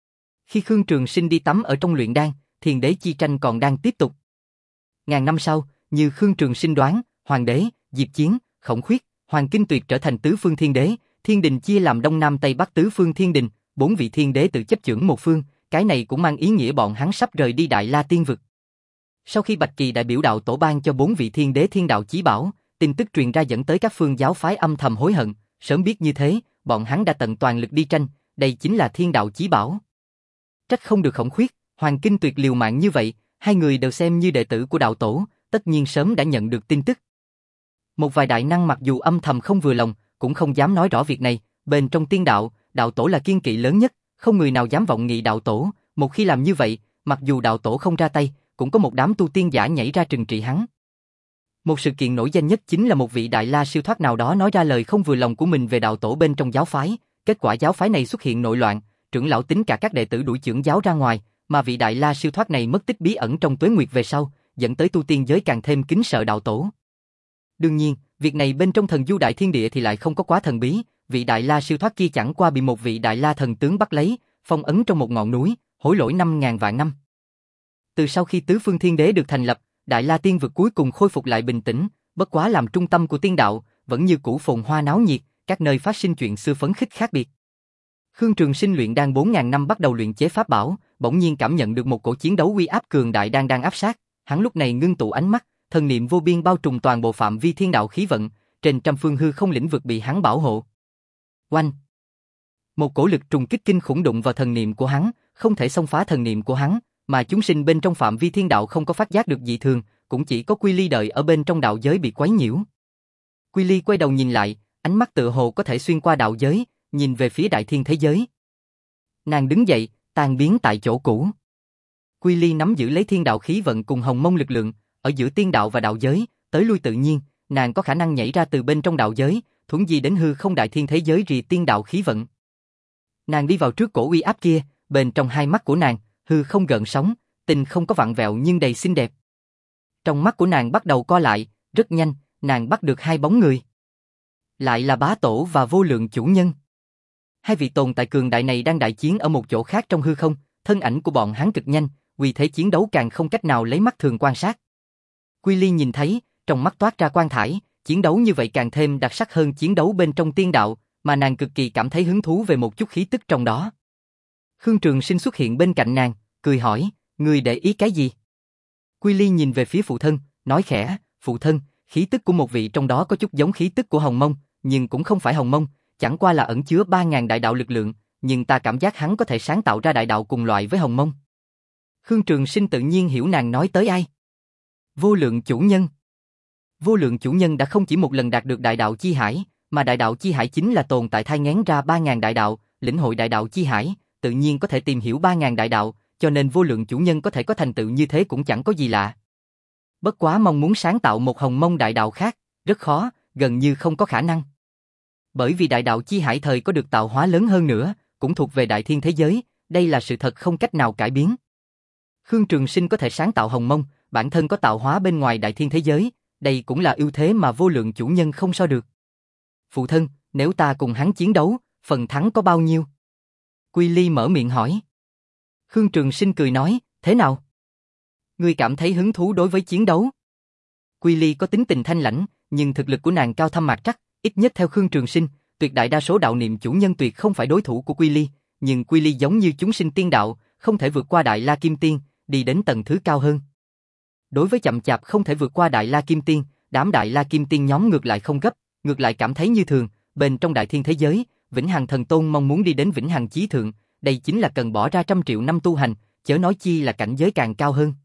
Khi Khương Trường Sinh đi tắm ở trong luyện đan, thiên đế chi tranh còn đang tiếp tục. Ngàn năm sau, như Khương Trường Sinh đoán, Hoàng đế, Diệp Chiến, Khổng Khuyết, Hoàng Kinh Tuyệt trở thành tứ phương thiên đế, thiên đình chia làm đông nam tây bắc tứ phương thiên đình, bốn vị thiên đế tự chấp chưởng một phương, cái này cũng mang ý nghĩa bọn hắn sắp rời đi Đại La Tiên Vực. Sau khi Bạch Kỳ đại biểu đạo tổ ban cho bốn vị thiên đế thiên đạo chí bảo, tin tức truyền ra dẫn tới các phương giáo phái âm thầm hối hận, sớm biết như thế, bọn hắn đã tận toàn lực đi tranh, đây chính là thiên đạo chí bảo. Trách không được Khổng Khuyết, Hoàng Kinh Tuyệt liều mạng như vậy, hai người đều xem như đệ tử của đạo tổ, tất nhiên sớm đã nhận được tin tức. Một vài đại năng mặc dù âm thầm không vừa lòng, cũng không dám nói rõ việc này, bên trong tiên đạo, đạo tổ là kiên kỵ lớn nhất, không người nào dám vọng nghị đạo tổ, một khi làm như vậy, mặc dù đạo tổ không ra tay, cũng có một đám tu tiên giả nhảy ra trừng trị hắn. Một sự kiện nổi danh nhất chính là một vị đại la siêu thoát nào đó nói ra lời không vừa lòng của mình về đạo tổ bên trong giáo phái, kết quả giáo phái này xuất hiện nội loạn, trưởng lão tính cả các đệ tử đuổi trưởng giáo ra ngoài, mà vị đại la siêu thoát này mất tích bí ẩn trong tuế nguyệt về sau, dẫn tới tu tiên giới càng thêm kính sợ đạo tổ. Đương nhiên, việc này bên trong thần du đại thiên địa thì lại không có quá thần bí, vị đại la siêu thoát kia chẳng qua bị một vị đại la thần tướng bắt lấy, phong ấn trong một ngọn núi, hối lỗi năm ngàn vạn năm. Từ sau khi tứ phương thiên đế được thành lập, Đại La Tiên Vực cuối cùng khôi phục lại bình tĩnh, bất quá làm trung tâm của tiên đạo, vẫn như cũ phồn hoa náo nhiệt, các nơi phát sinh chuyện xưa phấn khích khác biệt. Khương Trường Sinh luyện đan bốn ngàn năm bắt đầu luyện chế pháp bảo, bỗng nhiên cảm nhận được một cổ chiến đấu uy áp cường đại đang đang áp sát, hắn lúc này ngưng tụ ánh mắt, thần niệm vô biên bao trùm toàn bộ phạm vi thiên đạo khí vận, trên trăm phương hư không lĩnh vực bị hắn bảo hộ. Oanh! Một cổ lực trùng kích kinh khủng đụng vào thần niệm của hắn, không thể xông phá thần niệm của hắn, mà chúng sinh bên trong phạm vi thiên đạo không có phát giác được dị thường, cũng chỉ có Quy Ly đợi ở bên trong đạo giới bị quấy nhiễu. Quy Ly quay đầu nhìn lại, ánh mắt tựa hồ có thể xuyên qua đạo giới, nhìn về phía đại thiên thế giới. Nàng đứng dậy, tan biến tại chỗ cũ. Quy Ly nắm giữ lấy thiên đạo khí vận cùng hồng mông lực lượng, ở giữa tiên đạo và đạo giới, tới lui tự nhiên, nàng có khả năng nhảy ra từ bên trong đạo giới, thuấn di đến hư không đại thiên thế giới rì tiên đạo khí vận. Nàng đi vào trước cổ uy áp kia, bên trong hai mắt của nàng, hư không gợn sóng, tình không có vặn vẹo nhưng đầy xinh đẹp. Trong mắt của nàng bắt đầu co lại, rất nhanh, nàng bắt được hai bóng người. Lại là Bá Tổ và Vô Lượng Chủ Nhân. Hai vị tồn tại cường đại này đang đại chiến ở một chỗ khác trong hư không, thân ảnh của bọn hắn cực nhanh, vì thế chiến đấu càng không cách nào lấy mắt thường quan sát. Quy Ly nhìn thấy, trong mắt toát ra quan thải, chiến đấu như vậy càng thêm đặc sắc hơn chiến đấu bên trong tiên đạo, mà nàng cực kỳ cảm thấy hứng thú về một chút khí tức trong đó. Khương Trường Sinh xuất hiện bên cạnh nàng, cười hỏi, ngươi để ý cái gì? Quy Ly nhìn về phía phụ thân, nói khẽ, phụ thân, khí tức của một vị trong đó có chút giống khí tức của Hồng Mông, nhưng cũng không phải Hồng Mông, chẳng qua là ẩn chứa ba ngàn đại đạo lực lượng, nhưng ta cảm giác hắn có thể sáng tạo ra đại đạo cùng loại với Hồng Mông. Khương Trường Sinh tự nhiên hiểu nàng nói tới ai. Vô Lượng Chủ Nhân. Vô Lượng Chủ Nhân đã không chỉ một lần đạt được đại đạo chi hải, mà đại đạo chi hải chính là tồn tại thai nghén ra ba ngàn đại đạo, lĩnh hội đại đạo chi hải, tự nhiên có thể tìm hiểu ba ngàn đại đạo, cho nên Vô Lượng Chủ Nhân có thể có thành tựu như thế cũng chẳng có gì lạ. Bất quá mong muốn sáng tạo một hồng mông đại đạo khác, rất khó, gần như không có khả năng. Bởi vì đại đạo chi hải thời có được tạo hóa lớn hơn nữa, cũng thuộc về đại thiên thế giới, đây là sự thật không cách nào cải biến. Khương Trường Sinh có thể sáng tạo hồng mông, bản thân có tạo hóa bên ngoài đại thiên thế giới, đây cũng là ưu thế mà vô lượng chủ nhân không so được. Phụ thân, nếu ta cùng hắn chiến đấu, phần thắng có bao nhiêu? Quy Ly mở miệng hỏi. Khương Trường Sinh cười nói, thế nào? Ngươi cảm thấy hứng thú đối với chiến đấu? Quy Ly có tính tình thanh lãnh, nhưng thực lực của nàng cao thâm mạc trắc, ít nhất theo Khương Trường Sinh, tuyệt đại đa số đạo niệm chủ nhân tuyệt không phải đối thủ của Quy Ly, nhưng Quy Ly giống như chúng sinh tiên đạo, không thể vượt qua Đại La Kim Tiên, đi đến tầng thứ cao hơn. Đối với chậm chạp không thể vượt qua Đại La Kim Tiên, đám Đại La Kim Tiên nhóm ngược lại không gấp, ngược lại cảm thấy như thường, bên trong đại thiên thế giới, Vĩnh Hằng Thần Tôn mong muốn đi đến Vĩnh Hằng Chí Thượng, đây chính là cần bỏ ra trăm triệu năm tu hành, chớ nói chi là cảnh giới càng cao hơn.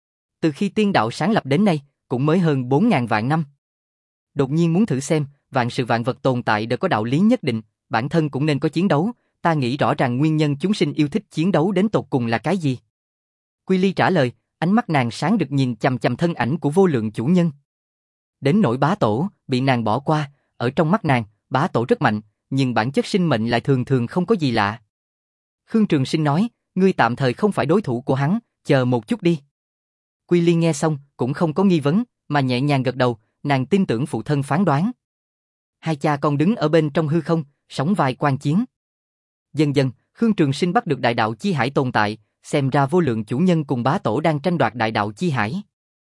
Từ khi tiên đạo sáng lập đến nay, cũng mới hơn bốn ngàn vạn năm. Đột nhiên muốn thử xem, vạn sự vạn vật tồn tại đều có đạo lý nhất định, bản thân cũng nên có chiến đấu, ta nghĩ rõ ràng nguyên nhân chúng sinh yêu thích chiến đấu đến tột cùng là cái gì. Quy Ly trả lời, ánh mắt nàng sáng được nhìn chằm chằm thân ảnh của vô lượng chủ nhân. Đến nỗi bá tổ, bị nàng bỏ qua, ở trong mắt nàng, bá tổ rất mạnh, nhưng bản chất sinh mệnh lại thường thường không có gì lạ. Khương Trường Sinh nói, ngươi tạm thời không phải đối thủ của hắn, chờ một chút đi. Quy Ly nghe xong, cũng không có nghi vấn, mà nhẹ nhàng gật đầu, nàng tin tưởng phụ thân phán đoán. Hai cha con đứng ở bên trong hư không, sóng vai quan chiến. Dần dần, Khương Trường Sinh bắt được đại đạo chi hải tồn tại, xem ra vô lượng chủ nhân cùng bá tổ đang tranh đoạt đại đạo chi hải.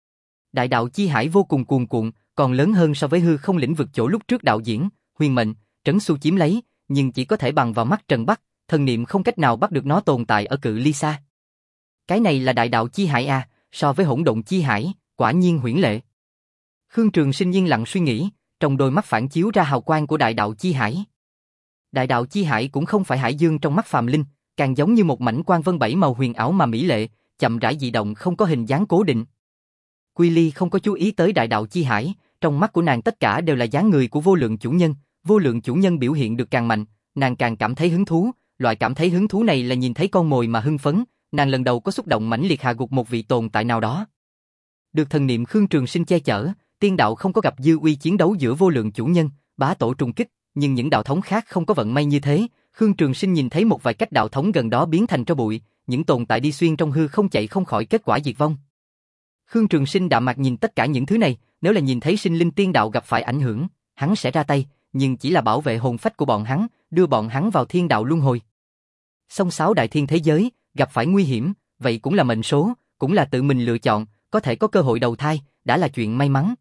Đại đạo chi hải vô cùng cuồn cuộn, còn lớn hơn so với hư không lĩnh vực chỗ lúc trước đạo diễn, huyền mệnh, trấn su chiếm lấy, nhưng chỉ có thể bằng vào mắt Trần Bắc, thần niệm không cách nào bắt được nó tồn tại ở cự ly xa. Cái này là đại đạo chi hải à, so với hỗn độn chi hải, quả nhiên huyễn lệ. Khương Trường Sinh yên lặng suy nghĩ, trong đôi mắt phản chiếu ra hào quang của đại đạo chi hải. Đại đạo chi hải cũng không phải hải dương trong mắt phàm linh, càng giống như một mảnh quang vân bảy màu huyền ảo mà mỹ lệ, chậm rãi dị động không có hình dáng cố định. Quy Ly không có chú ý tới đại đạo chi hải, trong mắt của nàng tất cả đều là dáng người của vô lượng chủ nhân, vô lượng chủ nhân biểu hiện được càng mạnh, nàng càng cảm thấy hứng thú, loại cảm thấy hứng thú này là nhìn thấy con mồi mà hưng phấn, nàng lần đầu có xúc động mãnh liệt hạ gục một vị tồn tại nào đó. Được thần niệm Khương Trường Sinh che chở, tiên đạo không có gặp dư uy chiến đấu giữa vô lượng chủ nhân, bá tổ trùng kích, nhưng những đạo thống khác không có vận may như thế. Khương Trường Sinh nhìn thấy một vài cách đạo thống gần đó biến thành tro bụi, những tồn tại đi xuyên trong hư không chạy không khỏi kết quả diệt vong. Khương Trường Sinh đạm mạc nhìn tất cả những thứ này, nếu là nhìn thấy sinh linh tiên đạo gặp phải ảnh hưởng, hắn sẽ ra tay, nhưng chỉ là bảo vệ hồn phách của bọn hắn, đưa bọn hắn vào thiên đạo luân hồi. Song sáu đại thiên thế giới, gặp phải nguy hiểm, vậy cũng là mệnh số, cũng là tự mình lựa chọn, có thể có cơ hội đầu thai, đã là chuyện may mắn.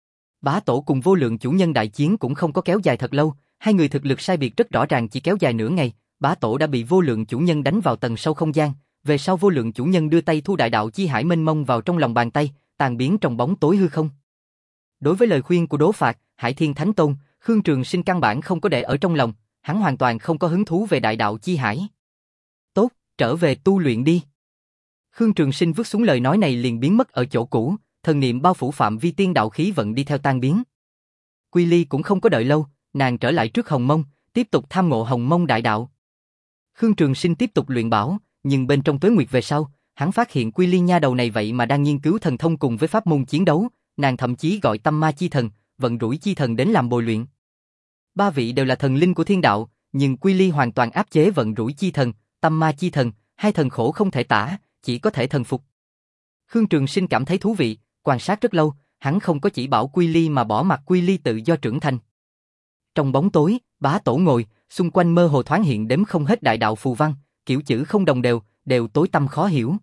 Bá tổ cùng vô lượng chủ nhân đại chiến cũng không có kéo dài thật lâu, hai người thực lực sai biệt rất rõ ràng, chỉ kéo dài nửa ngày, bá tổ đã bị vô lượng chủ nhân đánh vào tầng sâu không gian, về sau vô lượng chủ nhân đưa tay thu đại đạo chi hải mênh mông vào trong lòng bàn tay, tan biến trong bóng tối hư không. Đối với lời khuyên của Đỗ Phạt, Hải Thiên Thánh Tôn, Khương Trường Sinh căn bản không có để ở trong lòng, hắn hoàn toàn không có hứng thú về đại đạo chi hải. Tốt, trở về tu luyện đi. Khương Trường Sinh vứt xuống lời nói này liền biến mất ở chỗ cũ, thần niệm bao phủ phạm vi tiên đạo khí vận đi theo tan biến. Quy Ly cũng không có đợi lâu, nàng trở lại trước Hồng Mông, tiếp tục tham ngộ Hồng Mông đại đạo. Khương Trường Sinh tiếp tục luyện bảo, nhưng bên trong Tuế Nguyệt về sau, hắn phát hiện Quy Ly nha đầu này vậy mà đang nghiên cứu thần thông cùng với pháp môn chiến đấu, nàng thậm chí gọi Tâm Ma Chi Thần, Vận Rủi Chi Thần đến làm bồi luyện. Ba vị đều là thần linh của thiên đạo, nhưng Quy Ly hoàn toàn áp chế Vận Rủi Chi Thần, Tâm Ma Chi Thần, hai thần khổ không thể tả, chỉ có thể thần phục. Khương Trường Sinh cảm thấy thú vị, quan sát rất lâu, hắn không có chỉ bảo Quy Ly mà bỏ mặc Quy Ly tự do trưởng thành. Trong bóng tối, bá tổ ngồi, xung quanh mơ hồ thoáng hiện đếm không hết đại đạo phù văn, kiểu chữ không đồng đều, đều tối tăm khó hiểu.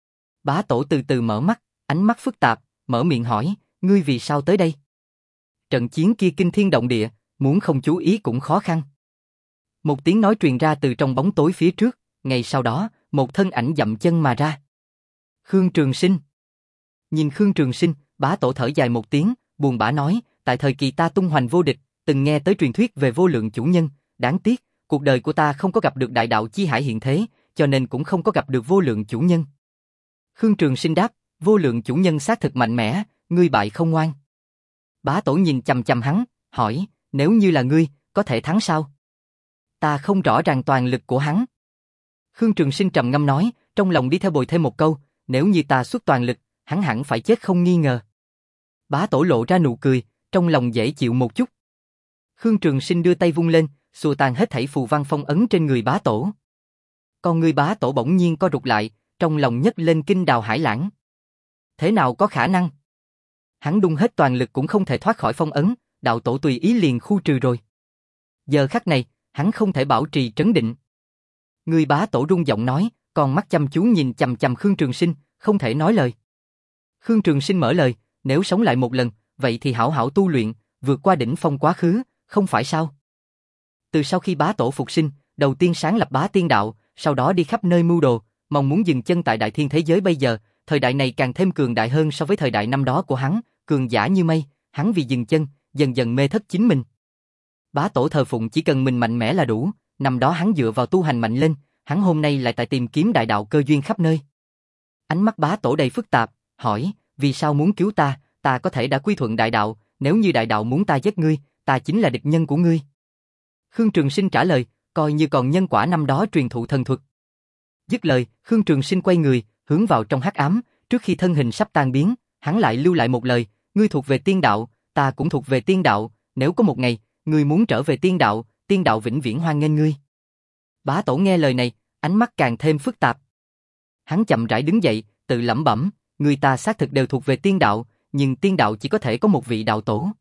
Bá tổ từ từ mở mắt, ánh mắt phức tạp, mở miệng hỏi, ngươi vì sao tới đây? Trận chiến kia kinh thiên động địa, muốn không chú ý cũng khó khăn. Một tiếng nói truyền ra từ trong bóng tối phía trước, ngay sau đó, một thân ảnh dậm chân mà ra. Khương Trường Sinh. Nhìn Khương Trường Sinh, bá tổ thở dài một tiếng, buồn bã nói, tại thời kỳ ta tung hoành vô địch, từng nghe tới truyền thuyết về vô lượng chủ nhân, đáng tiếc, cuộc đời của ta không có gặp được đại đạo chi hải hiện thế, cho nên cũng không có gặp được vô lượng chủ nhân. Khương Trường Sinh đáp, vô lượng chủ nhân xác thực mạnh mẽ, ngươi bại không ngoan. Bá tổ nhìn chằm chằm hắn, hỏi, nếu như là ngươi, có thể thắng sao? Ta không rõ ràng toàn lực của hắn. Khương Trường Sinh trầm ngâm nói, trong lòng đi theo bồi thêm một câu, nếu như ta xuất toàn lực, hắn hẳn phải chết không nghi ngờ. Bá tổ lộ ra nụ cười, trong lòng dễ chịu một chút. Khương Trường Sinh đưa tay vung lên, xua tan hết thảy phù văn phong ấn trên người bá tổ. Con ngươi Bá Tổ bỗng nhiên co rụt lại, trong lòng nhấc lên kinh đào hải lãng. Thế nào có khả năng? Hắn đung hết toàn lực cũng không thể thoát khỏi phong ấn, đạo tổ tùy ý liền khu trừ rồi. Giờ khắc này, hắn không thể bảo trì trấn định. Người Bá Tổ rung giọng nói, còn mắt chăm chú nhìn chằm chằm Khương Trường Sinh, không thể nói lời. Khương Trường Sinh mở lời, nếu sống lại một lần, vậy thì hảo hảo tu luyện, vượt qua đỉnh phong quá khứ, không phải sao? Từ sau khi Bá Tổ phục sinh, đầu tiên sáng lập Bá Tiên Đạo, sau đó đi khắp nơi mưu đồ, mong muốn dừng chân tại đại thiên thế giới bây giờ, thời đại này càng thêm cường đại hơn so với thời đại năm đó của hắn, cường giả như mây, hắn vì dừng chân, dần dần mê thất chính mình. Bá Tổ thờ phụng chỉ cần mình mạnh mẽ là đủ, năm đó hắn dựa vào tu hành mạnh lên, hắn hôm nay lại tại tìm kiếm đại đạo cơ duyên khắp nơi. Ánh mắt Bá Tổ đầy phức tạp, hỏi, vì sao muốn cứu ta, ta có thể đã quy thuận đại đạo, nếu như đại đạo muốn ta giết ngươi, ta chính là địch nhân của ngươi. Khương Trường Sinh trả lời, coi như còn nhân quả năm đó truyền thụ thần thuật. Dứt lời, Khương Trường Sinh quay người, hướng vào trong hắc ám, trước khi thân hình sắp tan biến, hắn lại lưu lại một lời, ngươi thuộc về tiên đạo, ta cũng thuộc về tiên đạo, nếu có một ngày, ngươi muốn trở về tiên đạo, tiên đạo vĩnh viễn hoan nghênh ngươi. Bá Tổ nghe lời này, ánh mắt càng thêm phức tạp. Hắn chậm rãi đứng dậy, tự lẩm bẩm, người ta xác thực đều thuộc về tiên đạo, nhưng tiên đạo chỉ có thể có một vị đạo tổ.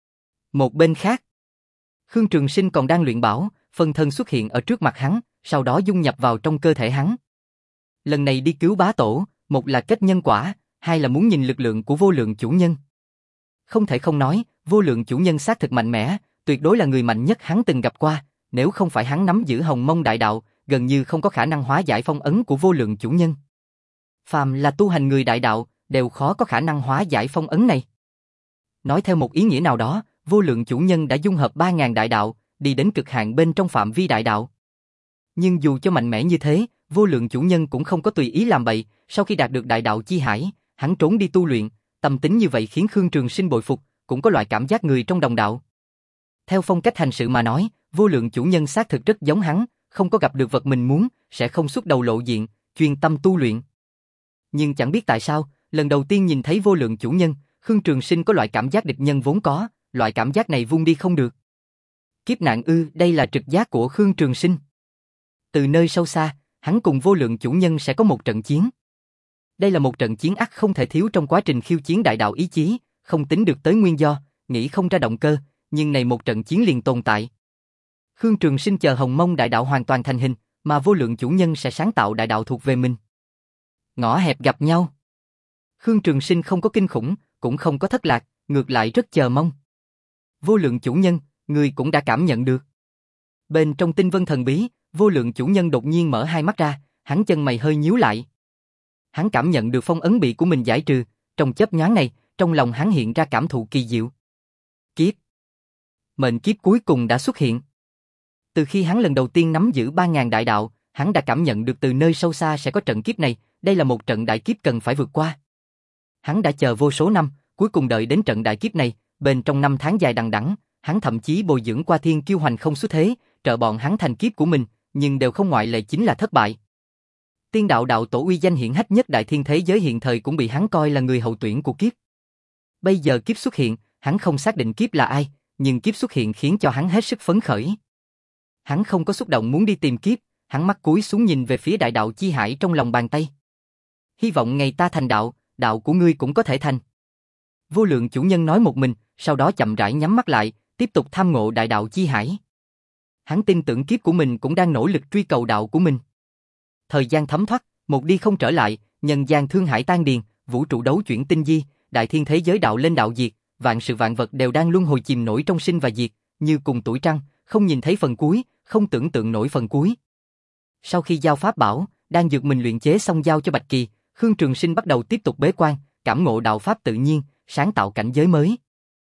Một bên khác, Khương Trường Sinh còn đang luyện bảo, phân thân xuất hiện ở trước mặt hắn, sau đó dung nhập vào trong cơ thể hắn. Lần này đi cứu Bá Tổ, một là kết nhân quả, hai là muốn nhìn lực lượng của vô lượng chủ nhân. Không thể không nói, vô lượng chủ nhân xác thực mạnh mẽ, tuyệt đối là người mạnh nhất hắn từng gặp qua, nếu không phải hắn nắm giữ Hồng Mông Đại Đạo, gần như không có khả năng hóa giải phong ấn của vô lượng chủ nhân. Phàm là tu hành người đại đạo, đều khó có khả năng hóa giải phong ấn này. Nói theo một ý nghĩa nào đó, vô lượng chủ nhân đã dung hợp ba ngàn đại đạo, đi đến cực hạn bên trong phạm vi đại đạo. Nhưng dù cho mạnh mẽ như thế, vô lượng chủ nhân cũng không có tùy ý làm bậy, sau khi đạt được đại đạo chi hải, hắn trốn đi tu luyện, tâm tính như vậy khiến Khương Trường Sinh bội phục, cũng có loại cảm giác người trong đồng đạo. Theo phong cách hành sự mà nói, vô lượng chủ nhân xác thực rất giống hắn, không có gặp được vật mình muốn, sẽ không xuất đầu lộ diện, chuyên tâm tu luyện. Nhưng chẳng biết tại sao, lần đầu tiên nhìn thấy vô lượng chủ nhân, Khương Trường Sinh có loại cảm giác địch nhân vốn có, loại cảm giác này vung đi không được. Kiếp nạn ư, đây là trực giác của Khương Trường Sinh. Từ nơi sâu xa, hắn cùng vô lượng chủ nhân sẽ có một trận chiến. Đây là một trận chiến ắt không thể thiếu trong quá trình khiêu chiến đại đạo ý chí, không tính được tới nguyên do, nghĩ không ra động cơ, nhưng này một trận chiến liền tồn tại. Khương Trường Sinh chờ Hồng Mông Đại Đạo hoàn toàn thành hình, mà vô lượng chủ nhân sẽ sáng tạo đại đạo thuộc về mình. Ngõ hẹp gặp nhau. Khương Trường Sinh không có kinh khủng, cũng không có thất lạc, ngược lại rất chờ mong. Vô lượng chủ nhân, người cũng đã cảm nhận được. Bên trong tinh vân thần bí, vô lượng chủ nhân đột nhiên mở hai mắt ra, hắn chân mày hơi nhíu lại. Hắn cảm nhận được phong ấn bị của mình giải trừ, trong chớp nhoáng này, trong lòng hắn hiện ra cảm thụ kỳ diệu. Kiếp. Mệnh kiếp cuối cùng đã xuất hiện. Từ khi hắn lần đầu tiên nắm giữ ba ngàn đại đạo, hắn đã cảm nhận được từ nơi sâu xa sẽ có trận kiếp này, đây là một trận đại kiếp cần phải vượt qua. Hắn đã chờ vô số năm, cuối cùng đợi đến trận đại kiếp này, bên trong năm tháng dài đằng đẵng, hắn thậm chí bồi dưỡng qua thiên kiêu hoành không xuất thế, trợ bọn hắn thành kiếp của mình, nhưng đều không ngoại lệ chính là thất bại. Tiên đạo đạo tổ uy danh hiển hách nhất đại thiên thế giới hiện thời cũng bị hắn coi là người hậu tuyển của kiếp. Bây giờ kiếp xuất hiện, hắn không xác định kiếp là ai, nhưng kiếp xuất hiện khiến cho hắn hết sức phấn khởi. Hắn không có xúc động muốn đi tìm kiếp, hắn mắt cúi xuống nhìn về phía đại đạo chi hải trong lòng bàn tay. Hy vọng ngày ta thành đạo, đạo của ngươi cũng có thể thành. Vô lượng chủ nhân nói một mình, sau đó chậm rãi nhắm mắt lại, tiếp tục tham ngộ đại đạo chi hải. Hắn tin tưởng kiếp của mình cũng đang nỗ lực truy cầu đạo của mình. Thời gian thấm thoát, một đi không trở lại, nhân gian thương hải tan điền, vũ trụ đấu chuyển tinh di, đại thiên thế giới đạo lên đạo diệt, vạn sự vạn vật đều đang luân hồi chìm nổi trong sinh và diệt, như cùng tuổi trăng, không nhìn thấy phần cuối, không tưởng tượng nổi phần cuối. Sau khi giao pháp bảo, đang dược mình luyện chế xong giao cho Bạch Kỳ, Khương Trường Sinh bắt đầu tiếp tục bế quan, cảm ngộ đạo pháp tự nhiên, sáng tạo cảnh giới mới.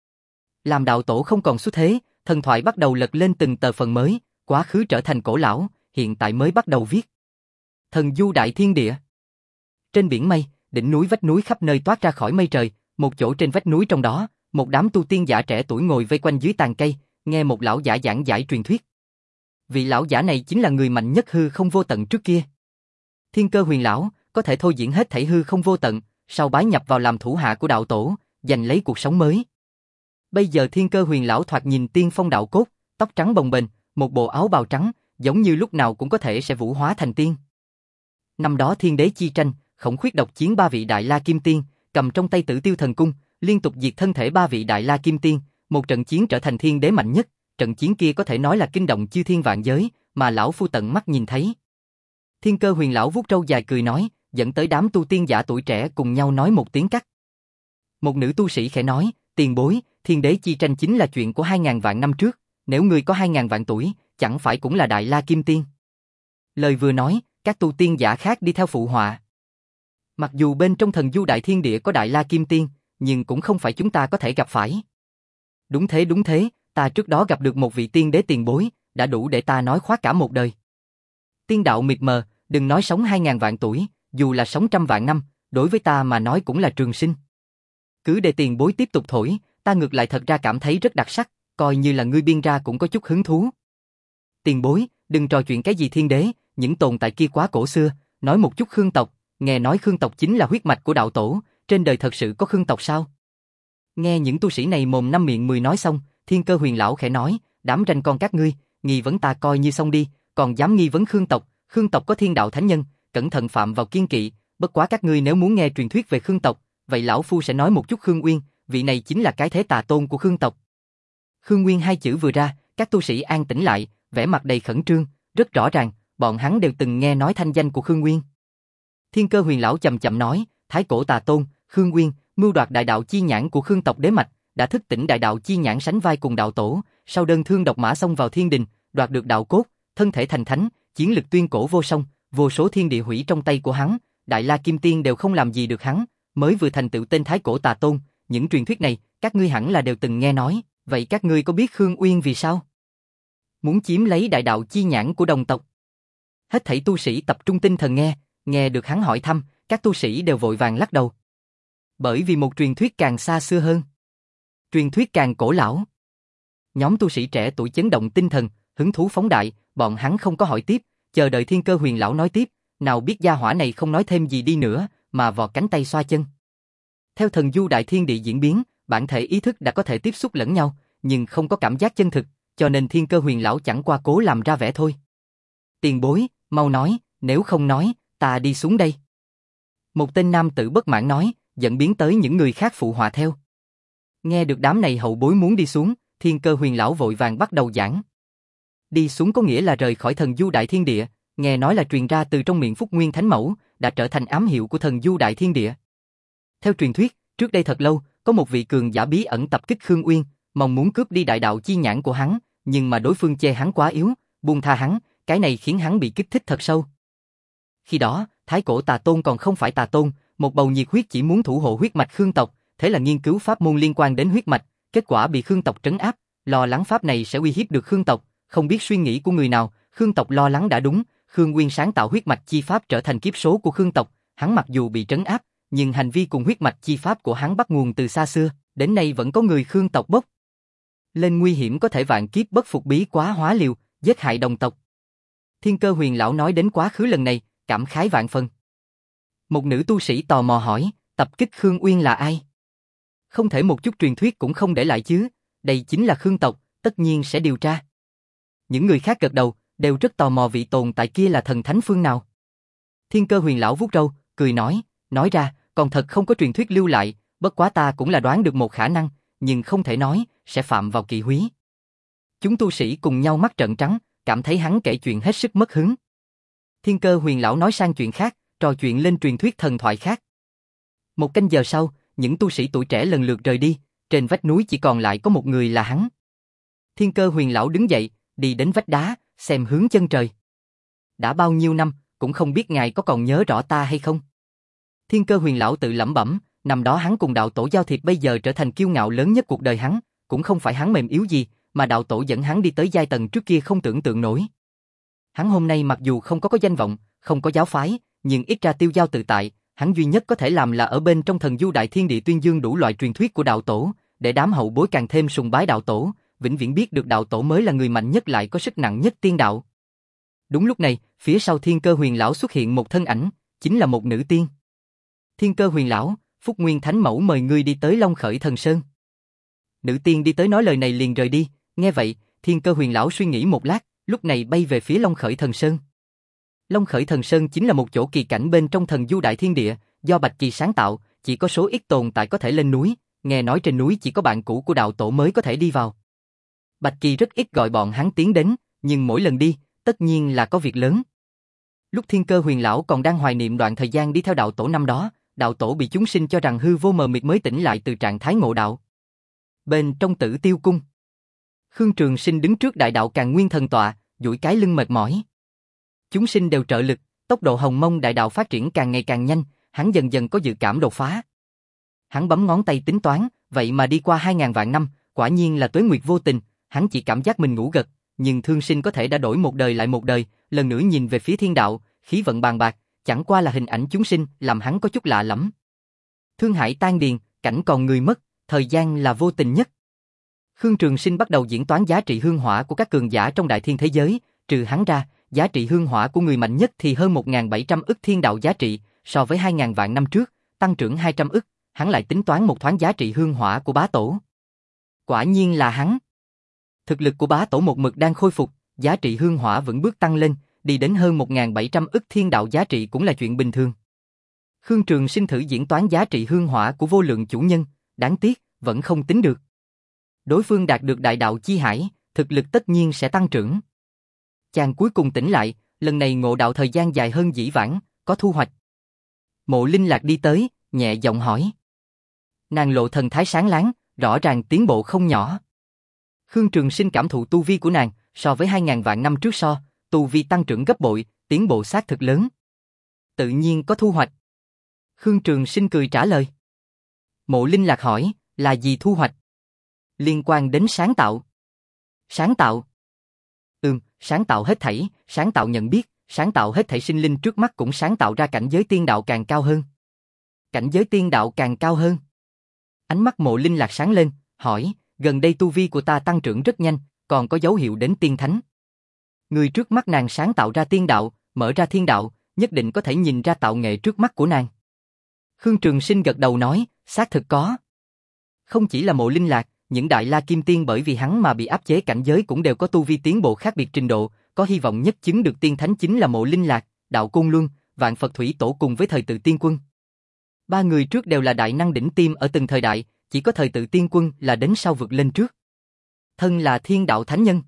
Làm đạo tổ không còn xuất thế, thần thoại bắt đầu lật lên từng tờ phần mới, quá khứ trở thành cổ lão, hiện tại mới bắt đầu viết. Thần du đại thiên địa. Trên biển mây, đỉnh núi vách núi khắp nơi toát ra khỏi mây trời, một chỗ trên vách núi trong đó, một đám tu tiên giả trẻ tuổi ngồi vây quanh dưới tàn cây, nghe một lão giả giảng giải truyền thuyết. Vị lão giả này chính là người mạnh nhất hư không vô tận trước kia. Thiên Cơ Huyền lão, có thể thôi diễn hết thảy hư không vô tận, sau bái nhập vào làm thủ hạ của đạo tổ, giành lấy cuộc sống mới. Bây giờ Thiên Cơ Huyền lão thoạt nhìn tiên phong đạo cốt, tóc trắng bồng bềnh, một bộ áo bào trắng, giống như lúc nào cũng có thể sẽ vũ hóa thành tiên. Năm đó thiên đế chi tranh, Khổng Khuyết độc chiến ba vị Đại La Kim Tiên, cầm trong tay Tử Tiêu Thần Cung, liên tục diệt thân thể ba vị Đại La Kim Tiên, một trận chiến trở thành thiên đế mạnh nhất, trận chiến kia có thể nói là kinh động chư thiên vạn giới, mà lão phu tận mắt nhìn thấy. Thiên Cơ Huyền lão vuốt râu dài cười nói, dẫn tới đám tu tiên giả tuổi trẻ cùng nhau nói một tiếng cắt. Một nữ tu sĩ khẽ nói, tiền bối, thiên đế chi tranh chính là chuyện của hai ngàn vạn năm trước, nếu người có hai ngàn vạn tuổi, chẳng phải cũng là Đại La Kim Tiên. Lời vừa nói, các tu tiên giả khác đi theo phụ họa. Mặc dù bên trong thần du đại thiên địa có Đại La Kim Tiên, nhưng cũng không phải chúng ta có thể gặp phải. Đúng thế đúng thế, ta trước đó gặp được một vị tiên đế tiền bối, đã đủ để ta nói khoác cả một đời. Tiên đạo mịt mờ, đừng nói sống hai ngàn vạn tuổi, dù là sống trăm vạn năm, đối với ta mà nói cũng là trường sinh. Cứ để tiền bối tiếp tục thổi, ta ngược lại thật ra cảm thấy rất đặc sắc, coi như là ngươi biên ra cũng có chút hứng thú. Tiền bối, đừng trò chuyện cái gì thiên đế, những tồn tại kia quá cổ xưa, nói một chút Khương tộc, nghe nói Khương tộc chính là huyết mạch của đạo tổ, trên đời thật sự có Khương tộc sao? Nghe những tu sĩ này mồm năm miệng mười nói xong, Thiên Cơ Huyền lão khẽ nói, đám ranh con các ngươi, nghi vấn ta coi như xong đi, còn dám nghi vấn Khương tộc, Khương tộc có thiên đạo thánh nhân, cẩn thận phạm vào kiên kỵ, bất quá các ngươi nếu muốn nghe truyền thuyết về Khương tộc, vậy lão phu sẽ nói một chút Khương Uyên, vị này chính là cái thế tà tôn của Khương tộc. Khương Uyên hai chữ vừa ra, các tu sĩ an tĩnh lại, vẻ mặt đầy khẩn trương, rất rõ ràng, bọn hắn đều từng nghe nói thanh danh của Khương Uyên. Thiên Cơ Huyền lão chậm chậm nói, thái cổ tà tôn, Khương Uyên, mưu đoạt đại đạo chi nhãn của Khương tộc đế mạch, đã thức tỉnh đại đạo chi nhãn sánh vai cùng đạo tổ, sau đơn thương độc mã xông vào thiên đình, đoạt được đạo cốt, thân thể thành thánh, chiến lực tuyên cổ vô song, vô số thiên địa hủy trong tay của hắn, Đại La Kim Tiên đều không làm gì được hắn, mới vừa thành tựu tên thái cổ tà tôn, những truyền thuyết này, các ngươi hẳn là đều từng nghe nói, vậy các ngươi có biết Khương Uyên vì sao? Muốn chiếm lấy đại đạo chi nhãn của đồng tộc. Hết thảy tu sĩ tập trung tinh thần nghe, nghe được hắn hỏi thăm, các tu sĩ đều vội vàng lắc đầu. Bởi vì một truyền thuyết càng xa xưa hơn, truyền thuyết càng cổ lão. Nhóm tu sĩ trẻ tuổi chấn động tinh thần, hứng thú phóng đại, bọn hắn không có hỏi tiếp, chờ đợi Thiên Cơ Huyền lão nói tiếp, nào biết gia hỏa này không nói thêm gì đi nữa, mà vò cánh tay xoa chân. Theo thần du đại thiên địa diễn biến, bản thể ý thức đã có thể tiếp xúc lẫn nhau, nhưng không có cảm giác chân thực, cho nên Thiên Cơ Huyền lão chẳng qua cố làm ra vẻ thôi. Tiền bối, mau nói, nếu không nói, ta đi xuống đây. Một tên nam tử bất mãn nói, dẫn biến tới những người khác phụ họa theo. Nghe được đám này hậu bối muốn đi xuống, Thiên Cơ Huyền lão vội vàng bắt đầu giảng. Đi xuống có nghĩa là rời khỏi thần du đại thiên địa, nghe nói là truyền ra từ trong miệng Phúc Nguyên Thánh Mẫu, đã trở thành ám hiệu của thần du đại thiên địa. Theo truyền thuyết, trước đây thật lâu, có một vị cường giả bí ẩn tập kích Khương Uyên, mong muốn cướp đi đại đạo chi nhãn của hắn, nhưng mà đối phương chê hắn quá yếu, buông tha hắn, cái này khiến hắn bị kích thích thật sâu. Khi đó, thái cổ tà tôn còn không phải tà tôn, một bầu nhiệt huyết chỉ muốn thủ hộ huyết mạch Khương tộc, thế là nghiên cứu pháp môn liên quan đến huyết mạch, kết quả bị Khương tộc trấn áp, lo lắng pháp này sẽ uy hiếp được Khương tộc, không biết suy nghĩ của người nào, Khương tộc lo lắng đã đúng, Khương Uyên sáng tạo huyết mạch chi pháp trở thành kiếp số của Khương tộc, hắn mặc dù bị trấn áp, nhưng hành vi cùng huyết mạch chi pháp của hắn bắt nguồn từ xa xưa, đến nay vẫn có người Khương tộc bốc lên nguy hiểm có thể vạn kiếp bất phục bí quá hóa liều, giết hại đồng tộc. Thiên Cơ Huyền lão nói đến quá khứ lần này, cảm khái vạn phần. Một nữ tu sĩ tò mò hỏi, tập kích Khương Uyên là ai? Không thể một chút truyền thuyết cũng không để lại chứ, đây chính là Khương tộc, tất nhiên sẽ điều tra. Những người khác gật đầu, đều rất tò mò vị tồn tại kia là thần thánh phương nào. Thiên Cơ Huyền lão vuốt râu, cười nói, nói ra, còn thật không có truyền thuyết lưu lại, bất quá ta cũng là đoán được một khả năng, nhưng không thể nói, sẽ phạm vào kỳ húy. Chúng tu sĩ cùng nhau mắt trợn trắng, cảm thấy hắn kể chuyện hết sức mất hứng. Thiên Cơ Huyền lão nói sang chuyện khác, trò chuyện lên truyền thuyết thần thoại khác. Một canh giờ sau, những tu sĩ tuổi trẻ lần lượt rời đi, trên vách núi chỉ còn lại có một người là hắn. Thiên Cơ Huyền lão đứng dậy, đi đến vách đá, xem hướng chân trời. Đã bao nhiêu năm, cũng không biết ngài có còn nhớ rõ ta hay không? Thiên Cơ Huyền lão tự lẩm bẩm, năm đó hắn cùng đạo tổ giao thiệp bây giờ trở thành kiêu ngạo lớn nhất cuộc đời hắn, cũng không phải hắn mềm yếu gì, mà đạo tổ dẫn hắn đi tới giai tầng trước kia không tưởng tượng nổi. Hắn hôm nay mặc dù không có có danh vọng, không có giáo phái, nhưng ít ra tiêu giao tự tại, hắn duy nhất có thể làm là ở bên trong thần du đại thiên địa tuyên dương đủ loại truyền thuyết của đạo tổ, để đám hậu bối càng thêm sùng bái đạo tổ, vĩnh viễn biết được đạo tổ mới là người mạnh nhất lại có sức nặng nhất tiên đạo. Đúng lúc này, phía sau Thiên Cơ Huyền lão xuất hiện một thân ảnh, chính là một nữ tiên. Thiên Cơ Huyền lão, Phúc Nguyên Thánh Mẫu mời ngươi đi tới Long Khởi Thần Sơn. Nữ tiên đi tới nói lời này liền rời đi, nghe vậy, Thiên Cơ Huyền lão suy nghĩ một lát, lúc này bay về phía Long Khởi Thần Sơn. Long Khởi Thần Sơn chính là một chỗ kỳ cảnh bên trong Thần Du Đại Thiên Địa, do Bạch Kỳ sáng tạo, chỉ có số ít tồn tại có thể lên núi, nghe nói trên núi chỉ có bạn cũ của đạo tổ mới có thể đi vào. Bạch Kỳ rất ít gọi bọn hắn tiến đến, nhưng mỗi lần đi, tất nhiên là có việc lớn. Lúc Thiên Cơ Huyền lão còn đang hoài niệm đoạn thời gian đi theo đạo tổ năm đó, đạo tổ bị chúng sinh cho rằng hư vô mờ mịt mới tỉnh lại từ trạng thái ngộ đạo. Bên trong Tử Tiêu cung, Khương Trường Sinh đứng trước đại đạo Càn Nguyên thần tọa, duỗi cái lưng mệt mỏi. Chúng sinh đều trợ lực, tốc độ Hồng Mông đại đạo phát triển càng ngày càng nhanh, hắn dần dần có dự cảm đột phá. Hắn bấm ngón tay tính toán, vậy mà đi qua hai ngàn vạn năm, quả nhiên là tuế nguyệt vô tình, hắn chỉ cảm giác mình ngủ gật, nhưng Thương Sinh có thể đã đổi một đời lại một đời, lần nữa nhìn về phía thiên đạo, khí vận bàn bạc, chẳng qua là hình ảnh chúng sinh, làm hắn có chút lạ lẫm. Thương hải tan điền, cảnh còn người mất, thời gian là vô tình nhất. Khương Trường Sinh bắt đầu diễn toán giá trị hương hỏa của các cường giả trong đại thiên thế giới, trừ hắn ra, giá trị hương hỏa của người mạnh nhất thì hơn một nghìn bảy trăm ức thiên đạo giá trị, so với hai ngàn vạn năm trước, tăng trưởng hai trăm ức, hắn lại tính toán một thoáng giá trị hương hỏa của bá tổ. Quả nhiên là hắn. Thực lực của bá tổ một mực đang khôi phục, giá trị hương hỏa vẫn bước tăng lên, đi đến hơn một nghìn bảy trăm ức thiên đạo giá trị cũng là chuyện bình thường. Khương Trường Sinh thử diễn toán giá trị hương hỏa của vô lượng chủ nhân, đáng tiếc, vẫn không tính được. Đối phương đạt được đại đạo chi hải, thực lực tất nhiên sẽ tăng trưởng. Chàng cuối cùng tỉnh lại, lần này ngộ đạo thời gian dài hơn dĩ vãng, có thu hoạch. Mộ Linh Lạc đi tới, nhẹ giọng hỏi. Nàng lộ thần thái sáng láng, rõ ràng tiến bộ không nhỏ. Khương Trường Sinh cảm thụ tu vi của nàng, so với hai ngàn vạn năm trước so, tu vi tăng trưởng gấp bội, tiến bộ xác thực lớn. Tự nhiên có thu hoạch. Khương Trường Sinh cười trả lời. Mộ Linh Lạc hỏi, là gì thu hoạch? Liên quan đến sáng tạo. Sáng tạo? Ừm, sáng tạo hết thảy, sáng tạo nhận biết, sáng tạo hết thảy sinh linh trước mắt cũng sáng tạo ra cảnh giới tiên đạo càng cao hơn. Cảnh giới tiên đạo càng cao hơn. Ánh mắt Mộ Linh Lạc sáng lên, hỏi, gần đây tu vi của ta tăng trưởng rất nhanh, còn có dấu hiệu đến tiên thánh. Người trước mắt nàng sáng tạo ra tiên đạo, mở ra thiên đạo, nhất định có thể nhìn ra tạo nghệ trước mắt của nàng. Khương Trường Sinh gật đầu nói, xác thực có. Không chỉ là Mộ Linh Lạc, những đại la kim tiên bởi vì hắn mà bị áp chế cảnh giới cũng đều có tu vi tiến bộ khác biệt trình độ, có hy vọng nhất chứng được tiên thánh chính là Mộ Linh Lạc, Đạo Côn Luân, Vạn Phật Thủy Tổ cùng với Thời Tự Tiên Quân. Ba người trước đều là đại năng đỉnh tiêm ở từng thời đại, chỉ có Thời Tự Tiên Quân là đến sau vượt lên trước. Thân là thiên đạo thánh nhân.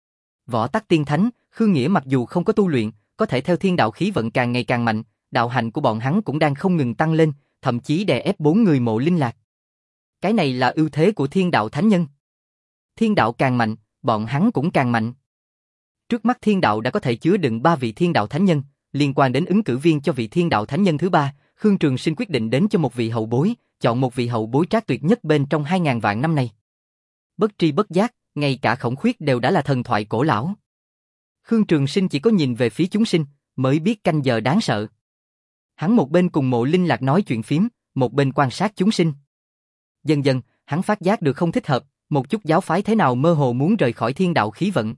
Võ Tắc Tiên Thánh, Khương Nghĩa mặc dù không có tu luyện, có thể theo thiên đạo khí vận càng ngày càng mạnh, đạo hành của bọn hắn cũng đang không ngừng tăng lên, thậm chí đè ép bốn người Mộ Linh Lạc. Cái này là ưu thế của thiên đạo thánh nhân. Thiên đạo càng mạnh, bọn hắn cũng càng mạnh. Trước mắt thiên đạo đã có thể chứa đựng ba vị thiên đạo thánh nhân, liên quan đến ứng cử viên cho vị thiên đạo thánh nhân thứ ba, Khương Trường Sinh quyết định đến cho một vị hậu bối, chọn một vị hậu bối trác tuyệt nhất bên trong hai ngàn vạn năm này. Bất tri bất giác, ngay cả Khổng Khuyết đều đã là thần thoại cổ lão. Khương Trường Sinh chỉ có nhìn về phía chúng sinh, mới biết canh giờ đáng sợ. Hắn một bên cùng Mộ Linh Lạc nói chuyện phím, một bên quan sát chúng sinh. Dần dần, hắn phát giác được không thích hợp, một chút giáo phái thế nào mơ hồ muốn rời khỏi thiên đạo khí vận.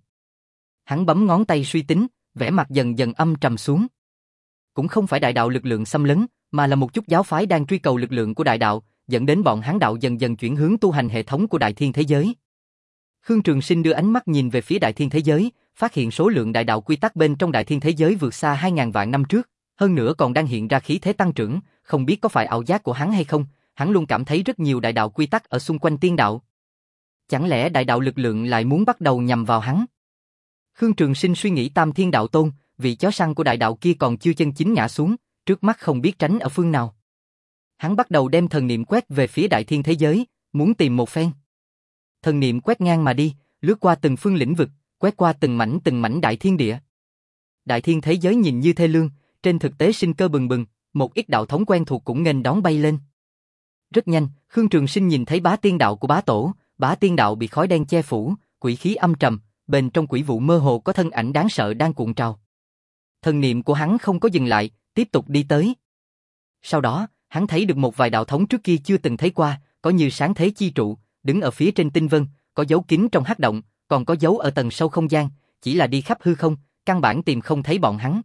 Hắn bấm ngón tay suy tính, vẻ mặt dần dần âm trầm xuống. Cũng không phải đại đạo lực lượng xâm lấn, mà là một chút giáo phái đang truy cầu lực lượng của đại đạo, dẫn đến bọn hắn đạo dần dần chuyển hướng tu hành hệ thống của đại thiên thế giới. Khương Trường Sinh đưa ánh mắt nhìn về phía đại thiên thế giới, phát hiện số lượng đại đạo quy tắc bên trong đại thiên thế giới vượt xa hai ngàn vạn năm trước, hơn nữa còn đang hiện ra khí thế tăng trưởng, không biết có phải ảo giác của hắn hay không, hắn luôn cảm thấy rất nhiều đại đạo quy tắc ở xung quanh tiên đạo. Chẳng lẽ đại đạo lực lượng lại muốn bắt đầu nhằm vào hắn? Khương Trường Sinh suy nghĩ Tam Thiên Đạo Tôn, vị chó săn của đại đạo kia còn chưa chân chính ngã xuống, trước mắt không biết tránh ở phương nào. Hắn bắt đầu đem thần niệm quét về phía đại thiên thế giới, muốn tìm một phen. Thần niệm quét ngang mà đi, lướt qua từng phương lĩnh vực, quét qua từng mảnh từng mảnh đại thiên địa. Đại thiên thế giới nhìn như thê lương, trên thực tế sinh cơ bừng bừng, một ít đạo thống quen thuộc cũng nghênh đón bay lên. Rất nhanh, Khương Trường Sinh nhìn thấy bá tiên đạo của bá tổ, bá tiên đạo bị khói đen che phủ, quỷ khí âm trầm, bên trong quỷ vụ mơ hồ có thân ảnh đáng sợ đang cuộn trào. Thần niệm của hắn không có dừng lại, tiếp tục đi tới. Sau đó, hắn thấy được một vài đạo thống trước kia chưa từng thấy qua, có như sáng thế chi trụ, đứng ở phía trên tinh vân, có dấu kín trong hắc động, còn có dấu ở tầng sâu không gian, chỉ là đi khắp hư không, căn bản tìm không thấy bọn hắn.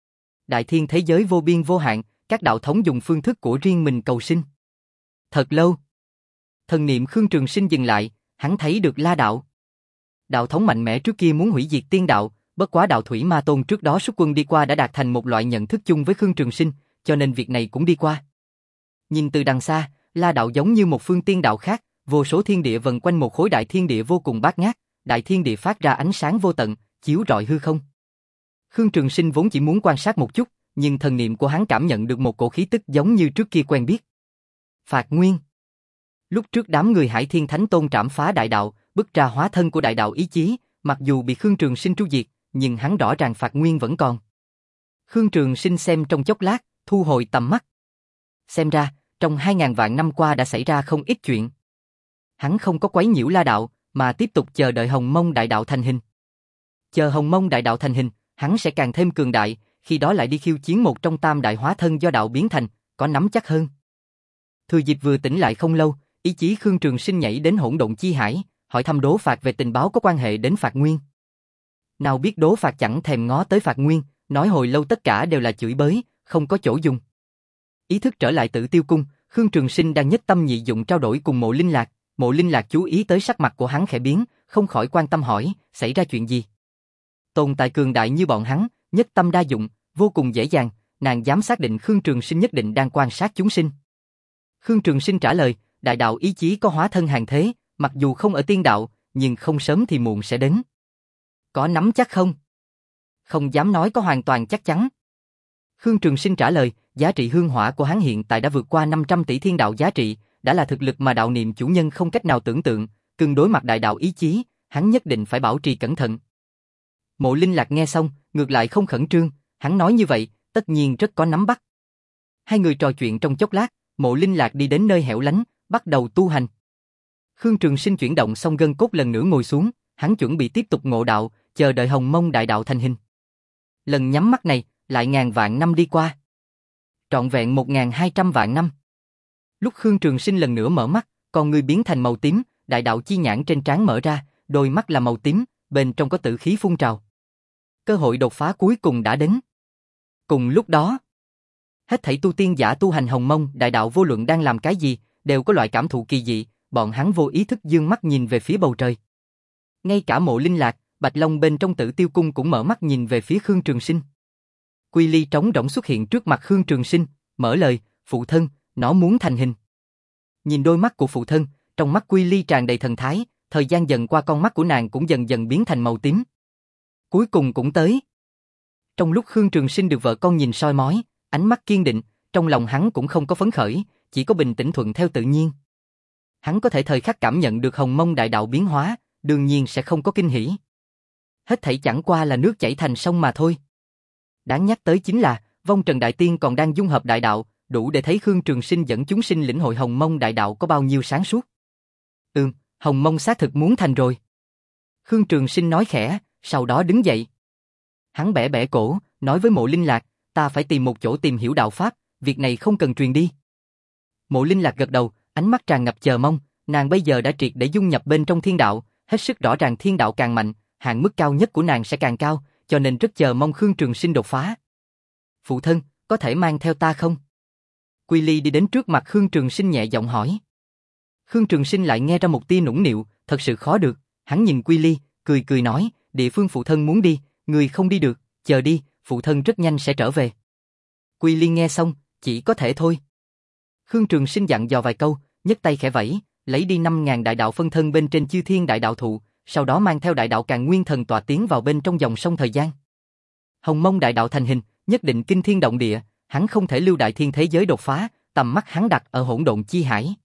Đại thiên thế giới vô biên vô hạn, các đạo thống dùng phương thức của riêng mình cầu sinh. Thật lâu, thần niệm Khương Trường Sinh dừng lại, hắn thấy được La đạo. Đạo thống mạnh mẽ trước kia muốn hủy diệt tiên đạo, bất quá đạo thủy ma tôn trước đó xuất quân đi qua đã đạt thành một loại nhận thức chung với Khương Trường Sinh, cho nên việc này cũng đi qua. Nhìn từ đằng xa, La đạo giống như một phương tiên đạo khác, vô số thiên địa vần quanh một khối đại thiên địa vô cùng bát ngát, đại thiên địa phát ra ánh sáng vô tận, chiếu rọi hư không. Khương Trường Sinh vốn chỉ muốn quan sát một chút, nhưng thần niệm của hắn cảm nhận được một cổ khí tức giống như trước kia quen biết. Phạt Nguyên. Lúc trước đám người Hải Thiên Thánh Tôn trảm phá đại đạo, bức ra hóa thân của đại đạo ý chí, mặc dù bị Khương Trường Sinh tru diệt, nhưng hắn rõ ràng Phạt Nguyên vẫn còn. Khương Trường Sinh xem trong chốc lát, thu hồi tầm mắt. Xem ra, trong hai ngàn vạn năm qua đã xảy ra không ít chuyện. Hắn không có quấy nhiễu La đạo, mà tiếp tục chờ đợi Hồng Mông đại đạo thành hình. Chờ Hồng Mông đại đạo thành hình, hắn sẽ càng thêm cường đại, khi đó lại đi khiêu chiến một trong tam đại hóa thân do đạo biến thành, có nắm chắc hơn. Thừa dịp vừa tỉnh lại không lâu, ý chí Khương Trường Sinh nhảy đến hỗn độn chi hải, hỏi thăm Đỗ Phạt về tình báo có quan hệ đến Phạt Nguyên. Nào biết Đỗ Phạt chẳng thèm ngó tới Phạt Nguyên, nói hồi lâu tất cả đều là chửi bới, không có chỗ dùng. Ý thức trở lại Tử Tiêu cung, Khương Trường Sinh đang nhất tâm nhị dụng trao đổi cùng Mộ Linh Lạc. Mộ Linh Lạc chú ý tới sắc mặt của hắn khẽ biến, không khỏi quan tâm hỏi, xảy ra chuyện gì? Tồn tại cường đại như bọn hắn, nhất tâm đa dụng, vô cùng dễ dàng, nàng dám xác định Khương Trường Sinh nhất định đang quan sát chúng sinh. Khương Trường Sinh trả lời, đại đạo ý chí có hóa thân hàng thế, mặc dù không ở tiên đạo, nhưng không sớm thì muộn sẽ đến. Có nắm chắc không? Không dám nói có hoàn toàn chắc chắn. Khương Trường Sinh trả lời, giá trị hương hỏa của hắn hiện tại đã vượt qua năm trăm tỷ thiên đạo giá trị, đã là thực lực mà đạo niệm chủ nhân không cách nào tưởng tượng, cưng đối mặt đại đạo ý chí, hắn nhất định phải bảo trì cẩn thận. Mộ Linh Lạc nghe xong, ngược lại không khẩn trương, hắn nói như vậy, tất nhiên rất có nắm bắt. Hai người trò chuyện trong chốc lát, Mộ Linh Lạc đi đến nơi hẻo lánh, bắt đầu tu hành. Khương Trường Sinh chuyển động xong gân cốt lần nữa ngồi xuống, hắn chuẩn bị tiếp tục ngộ đạo, chờ đợi Hồng Mông đại đạo thành hình. Lần nhắm mắt này, lại ngàn vạn năm đi qua. Trọn vẹn một ngàn hai trăm vạn năm. Lúc Khương Trường Sinh lần nữa mở mắt, con người biến thành màu tím, đại đạo chi nhãn trên trán mở ra, đôi mắt là màu tím, bên trong có tử khí phun trào. Cơ hội đột phá cuối cùng đã đến. Cùng lúc đó, hết thảy tu tiên giả tu hành Hồng Mông đại đạo vô luận đang làm cái gì, đều có loại cảm thụ kỳ dị, bọn hắn vô ý thức dương mắt nhìn về phía bầu trời. Ngay cả Mộ Linh Lạc, Bạch Long bên trong Tử Tiêu cung cũng mở mắt nhìn về phía Khương Trường Sinh. Quy Ly trống rỗng xuất hiện trước mặt Khương Trường Sinh, mở lời, phụ thân, nó muốn thành hình. Nhìn đôi mắt của phụ thân, trong mắt Quy Ly tràn đầy thần thái, thời gian dần qua con mắt của nàng cũng dần dần biến thành màu tím. Cuối cùng cũng tới. Trong lúc Khương Trường Sinh được vợ con nhìn soi mói, ánh mắt kiên định, trong lòng hắn cũng không có phấn khởi, chỉ có bình tĩnh thuận theo tự nhiên. Hắn có thể thời khắc cảm nhận được Hồng Mông đại đạo biến hóa, đương nhiên sẽ không có kinh hỉ. Hết thảy chẳng qua là nước chảy thành sông mà thôi. Đáng nhắc tới chính là, Vong Trần Đại Tiên còn đang dung hợp đại đạo, đủ để thấy Khương Trường Sinh dẫn chúng sinh lĩnh hội Hồng Mông đại đạo có bao nhiêu sáng suốt. Ừm, Hồng Mông xác thực muốn thành rồi. Khương Trường Sinh nói khẽ, sau đó đứng dậy. Hắn bẻ bẻ cổ, nói với Mộ Linh Lạc, ta phải tìm một chỗ tìm hiểu đạo pháp, việc này không cần truyền đi. Mộ Linh Lạc gật đầu, ánh mắt tràn ngập chờ mong, nàng bây giờ đã triệt để dung nhập bên trong thiên đạo, hết sức rõ ràng thiên đạo càng mạnh, hạn mức cao nhất của nàng sẽ càng cao, cho nên rất chờ mong Khương Trường Sinh đột phá. Phụ thân, có thể mang theo ta không? Quy Ly đi đến trước mặt Khương Trường Sinh nhẹ giọng hỏi. Khương Trường Sinh lại nghe ra một tia nũng nịu, thật sự khó được, hắn nhìn Quy Ly, cười cười nói, địa phương phụ thân muốn đi, người không đi được, chờ đi, phụ thân rất nhanh sẽ trở về. Quy Ly nghe xong, chỉ có thể thôi. Khương Trường Sinh dặn dò vài câu, nhấc tay khẽ vẫy, lấy đi năm ngàn đại đạo phân thân bên trên chư thiên đại đạo thụ, sau đó mang theo đại đạo Càn Nguyên thần tọa tiến vào bên trong dòng sông thời gian. Hồng Mông đại đạo thành hình, nhất định kinh thiên động địa, hắn không thể lưu đại thiên thế giới đột phá, tầm mắt hắn đặt ở hỗn độn chi hải.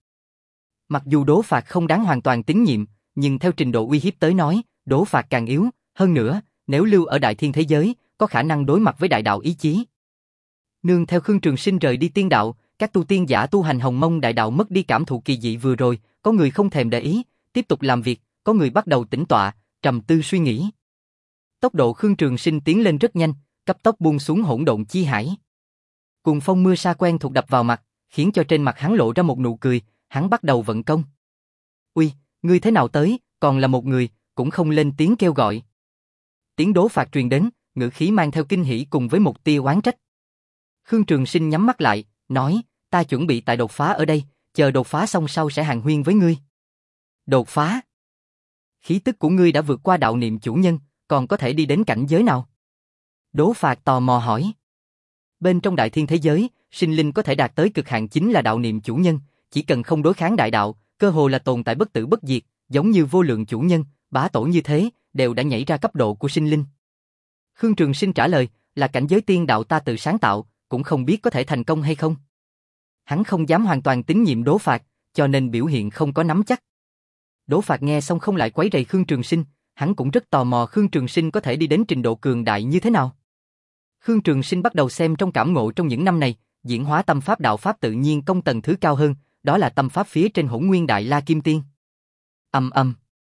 Mặc dù Đỗ Phạt không đáng hoàn toàn tín nhiệm, nhưng theo trình độ uy hiếp tới nói, Đỗ Phạt càng yếu, hơn nữa, nếu lưu ở đại thiên thế giới, có khả năng đối mặt với đại đạo ý chí. Nương theo Khương Trường Sinh rời đi tiên đạo, các tu tiên giả tu hành Hồng Mông đại đạo mất đi cảm thụ kỳ dị vừa rồi, có người không thèm để ý, tiếp tục làm việc, có người bắt đầu tĩnh tọa, trầm tư suy nghĩ. Tốc độ Khương Trường Sinh tiến lên rất nhanh, cấp tốc buông xuống hỗn độn chi hải. Cuồng phong mưa sa quen thuộc đập vào mặt, khiến cho trên mặt hắn lộ ra một nụ cười, hắn bắt đầu vận công. Uy, ngươi thế nào tới, còn là một người, cũng không lên tiếng kêu gọi. Tiếng Đỗ Phạt truyền đến, ngữ khí mang theo kinh hỉ cùng với một tia oán trách. Khương Trường Sinh nhắm mắt lại, nói, ta chuẩn bị tại đột phá ở đây, chờ đột phá xong sau sẽ hàn huyên với ngươi. Đột phá? Khí tức của ngươi đã vượt qua đạo niệm chủ nhân, còn có thể đi đến cảnh giới nào? Đỗ Phạt tò mò hỏi. Bên trong đại thiên thế giới, sinh linh có thể đạt tới cực hạn chính là đạo niệm chủ nhân, chỉ cần không đối kháng đại đạo, cơ hồ là tồn tại bất tử bất diệt, giống như vô lượng chủ nhân, bá tổ như thế, đều đã nhảy ra cấp độ của sinh linh. Khương Trường Sinh trả lời, là cảnh giới tiên đạo ta tự sáng tạo, cũng không biết có thể thành công hay không. Hắn không dám hoàn toàn tín nhiệm Đỗ Phạt, cho nên biểu hiện không có nắm chắc. Đỗ Phạt nghe xong không lại quấy rầy Khương Trường Sinh, hắn cũng rất tò mò Khương Trường Sinh có thể đi đến trình độ cường đại như thế nào. Khương Trường Sinh bắt đầu xem trong cảm ngộ trong những năm này, diễn hóa tâm pháp đạo pháp tự nhiên công tầng thứ cao hơn, đó là tâm pháp phía trên Hỗn Nguyên Đại La Kim Tiên. Ầm ầm.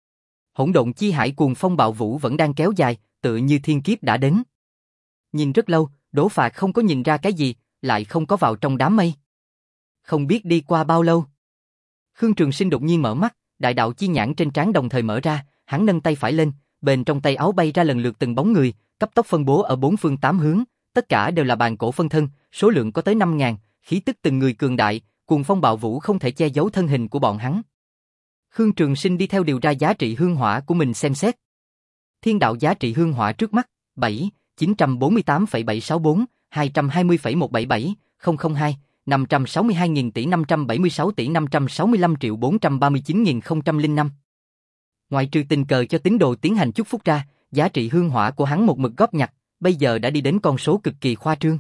Hỗn độn chi hải cuồng phong bạo vũ vẫn đang kéo dài, tựa như thiên kiếp đã đến. Nhìn rất lâu, Đỗ Phạt không có nhìn ra cái gì, lại không có vào trong đám mây. Không biết đi qua bao lâu. Khương Trường Sinh đột nhiên mở mắt, đại đạo chi nhãn trên trán đồng thời mở ra, hắn nâng tay phải lên, bên trong tay áo bay ra lần lượt từng bóng người, cấp tốc phân bố ở bốn phương tám hướng, tất cả đều là bàn cổ phân thân, số lượng có tới năm ngàn, khí tức từng người cường đại, cuồng phong bạo vũ không thể che giấu thân hình của bọn hắn. Khương Trường Sinh đi theo điều ra giá trị hương hỏa của mình xem xét. Thiên đạo giá trị hương hỏa trước mắt, bảy, chín trăm bốn mươi tám phẩy bảy sáu bốn, hai trăm hai mươi phẩy một bảy bảy, không không hai, năm trăm sáu mươi hai nghìn tỷ năm trăm bảy mươi sáu tỷ năm trăm sáu mươi lăm triệu bốn trăm ba mươi chín nghìn không trăm lẻ năm. Ngoài trừ tình cờ cho tín đồ tiến hành chúc phúc ra, giá trị hương hỏa của hắn một mực góp nhặt, bây giờ đã đi đến con số cực kỳ khoa trương.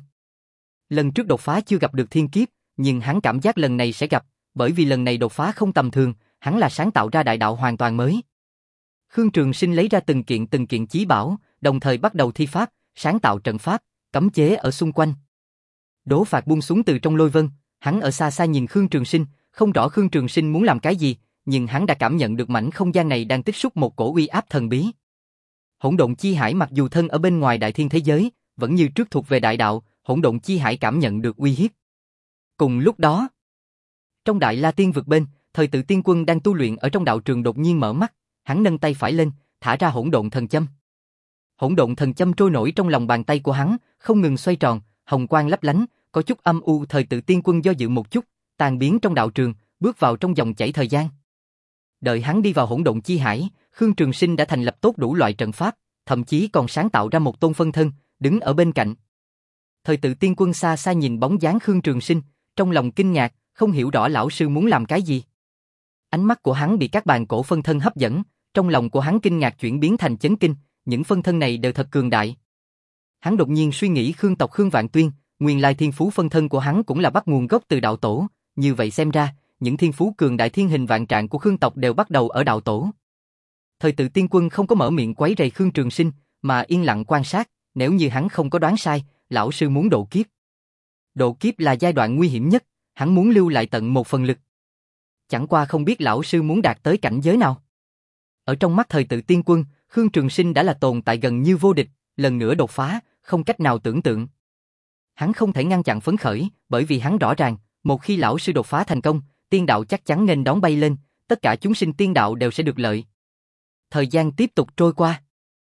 Lần trước đột phá chưa gặp được thiên kiếp, nhưng hắn cảm giác lần này sẽ gặp, bởi vì lần này đột phá không tầm thường, hắn là sáng tạo ra đại đạo hoàn toàn mới. Khương Trường Sinh lấy ra từng kiện từng kiện chí bảo, đồng thời bắt đầu thi pháp, sáng tạo trận pháp, cấm chế ở xung quanh. Đỗ Phạt buông xuống từ trong lôi vân, hắn ở xa xa nhìn Khương Trường Sinh, không rõ Khương Trường Sinh muốn làm cái gì, nhưng hắn đã cảm nhận được mảnh không gian này đang tích xúc một cổ uy áp thần bí. Hỗn độn chi hải mặc dù thân ở bên ngoài đại thiên thế giới, vẫn như trước thuộc về đại đạo, hỗn độn chi hải cảm nhận được uy hiếp. Cùng lúc đó, trong đại La Tiên vực bên, Thời Tự Tiên Quân đang tu luyện ở trong đạo trường đột nhiên mở mắt, hắn nâng tay phải lên, thả ra hỗn độn thần châm. Hỗn độn thần châm trôi nổi trong lòng bàn tay của hắn, không ngừng xoay tròn, hồng quang lấp lánh, có chút âm u. Thời Tự Tiên Quân do dự một chút, tan biến trong đạo trường, bước vào trong dòng chảy thời gian. Đợi hắn đi vào hỗn độn chi hải, Khương Trường Sinh đã thành lập tốt đủ loại trận pháp, thậm chí còn sáng tạo ra một tôn phân thân, đứng ở bên cạnh. Thời Tự Tiên Quân xa xa nhìn bóng dáng Khương Trường Sinh, trong lòng kinh ngạc, không hiểu rõ lão sư muốn làm cái gì. Ánh mắt của hắn bị các bàn cổ phân thân hấp dẫn, trong lòng của hắn kinh ngạc chuyển biến thành chấn kinh, những phân thân này đều thật cường đại. Hắn đột nhiên suy nghĩ Khương tộc Khương Vạn Tuyên, nguyên lai thiên phú phân thân của hắn cũng là bắt nguồn gốc từ đạo tổ, như vậy xem ra, những thiên phú cường đại thiên hình vạn trạng của Khương tộc đều bắt đầu ở đạo tổ. Thời Tự Tiên Quân không có mở miệng quấy rầy Khương Trường Sinh, mà yên lặng quan sát, nếu như hắn không có đoán sai, lão sư muốn độ kiếp. Độ kiếp là giai đoạn nguy hiểm nhất, hắn muốn lưu lại tận một phần lực. Chẳng qua không biết lão sư muốn đạt tới cảnh giới nào. Ở trong mắt Thời Tự Tiên Quân, Khương Trường Sinh đã là tồn tại gần như vô địch, lần nữa đột phá, không cách nào tưởng tượng. Hắn không thể ngăn chặn phấn khởi, bởi vì hắn rõ ràng, một khi lão sư đột phá thành công, tiên đạo chắc chắn nghênh đón bay lên, tất cả chúng sinh tiên đạo đều sẽ được lợi. Thời gian tiếp tục trôi qua.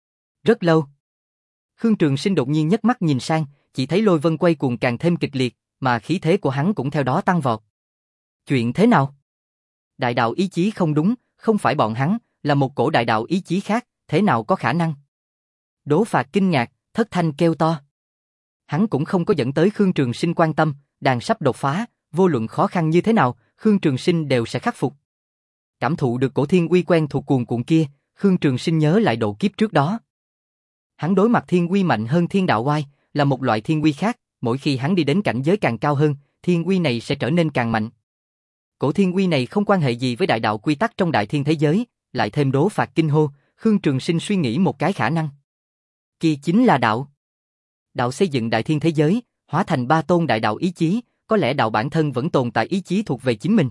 Rất lâu. Khương Trường Sinh đột nhiên nhấc mắt nhìn sang, chỉ thấy lôi vân quay cuồng càng thêm kịch liệt, mà khí thế của hắn cũng theo đó tăng vọt. Chuyện thế nào? Đại đạo ý chí không đúng, không phải bọn hắn, là một cổ đại đạo ý chí khác, thế nào có khả năng? Đỗ Phạt kinh ngạc, thất thanh kêu to. Hắn cũng không có dẫn tới Khương Trường Sinh quan tâm, đàn sắp đột phá, vô luận khó khăn như thế nào, Khương Trường Sinh đều sẽ khắc phục. Cảm thụ được cổ thiên uy quen thuộc cuồn cuộn kia, Khương Trường Sinh nhớ lại độ kiếp trước đó. Hắn đối mặt thiên uy mạnh hơn thiên đạo oai, là một loại thiên uy khác, mỗi khi hắn đi đến cảnh giới càng cao hơn, thiên uy này sẽ trở nên càng mạnh. Cổ thiên uy này không quan hệ gì với đại đạo quy tắc trong đại thiên thế giới, lại thêm Đỗ Phạt kinh hô, Khương Trường Sinh suy nghĩ một cái khả năng. Kia chính là đạo. Đạo xây dựng đại thiên thế giới, hóa thành ba tôn đại đạo ý chí, có lẽ đạo bản thân vẫn tồn tại ý chí thuộc về chính mình.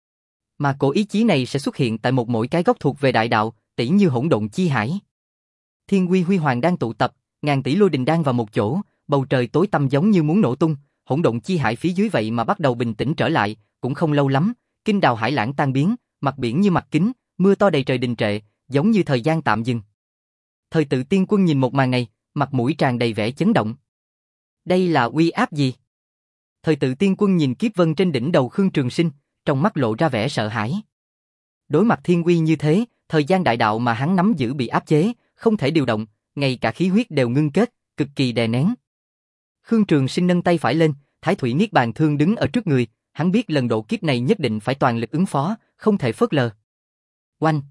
Mà cổ ý chí này sẽ xuất hiện tại một mỗi cái góc thuộc về đại đạo, tỉ như hỗn độn chi hải. Thiên uy huy hoàng đang tụ tập, ngàn tỷ lôi đình đang vào một chỗ, bầu trời tối tăm giống như muốn nổ tung, hỗn độn chi hải phía dưới vậy mà bắt đầu bình tĩnh trở lại, cũng không lâu lắm, kinh đào hải lãng tan biến, mặt biển như mặt kính, mưa to đầy trời đình trệ, giống như thời gian tạm dừng. Thời Tự Tiên Quân nhìn một màn này, mặt mũi tràn đầy vẻ chấn động. Đây là uy áp gì? Thời Tự Tiên Quân nhìn kiếp vân trên đỉnh đầu Khương Trường Sinh, trong mắt lộ ra vẻ sợ hãi. Đối mặt thiên uy như thế, thời gian đại đạo mà hắn nắm giữ bị áp chế, không thể điều động, ngay cả khí huyết đều ngưng kết, cực kỳ đè nén. Khương Trường Sinh nâng tay phải lên, Thái Thủy Niết Bàn Thương đứng ở trước người, hắn biết lần độ kiếp này nhất định phải toàn lực ứng phó, không thể phớt lờ. Oanh!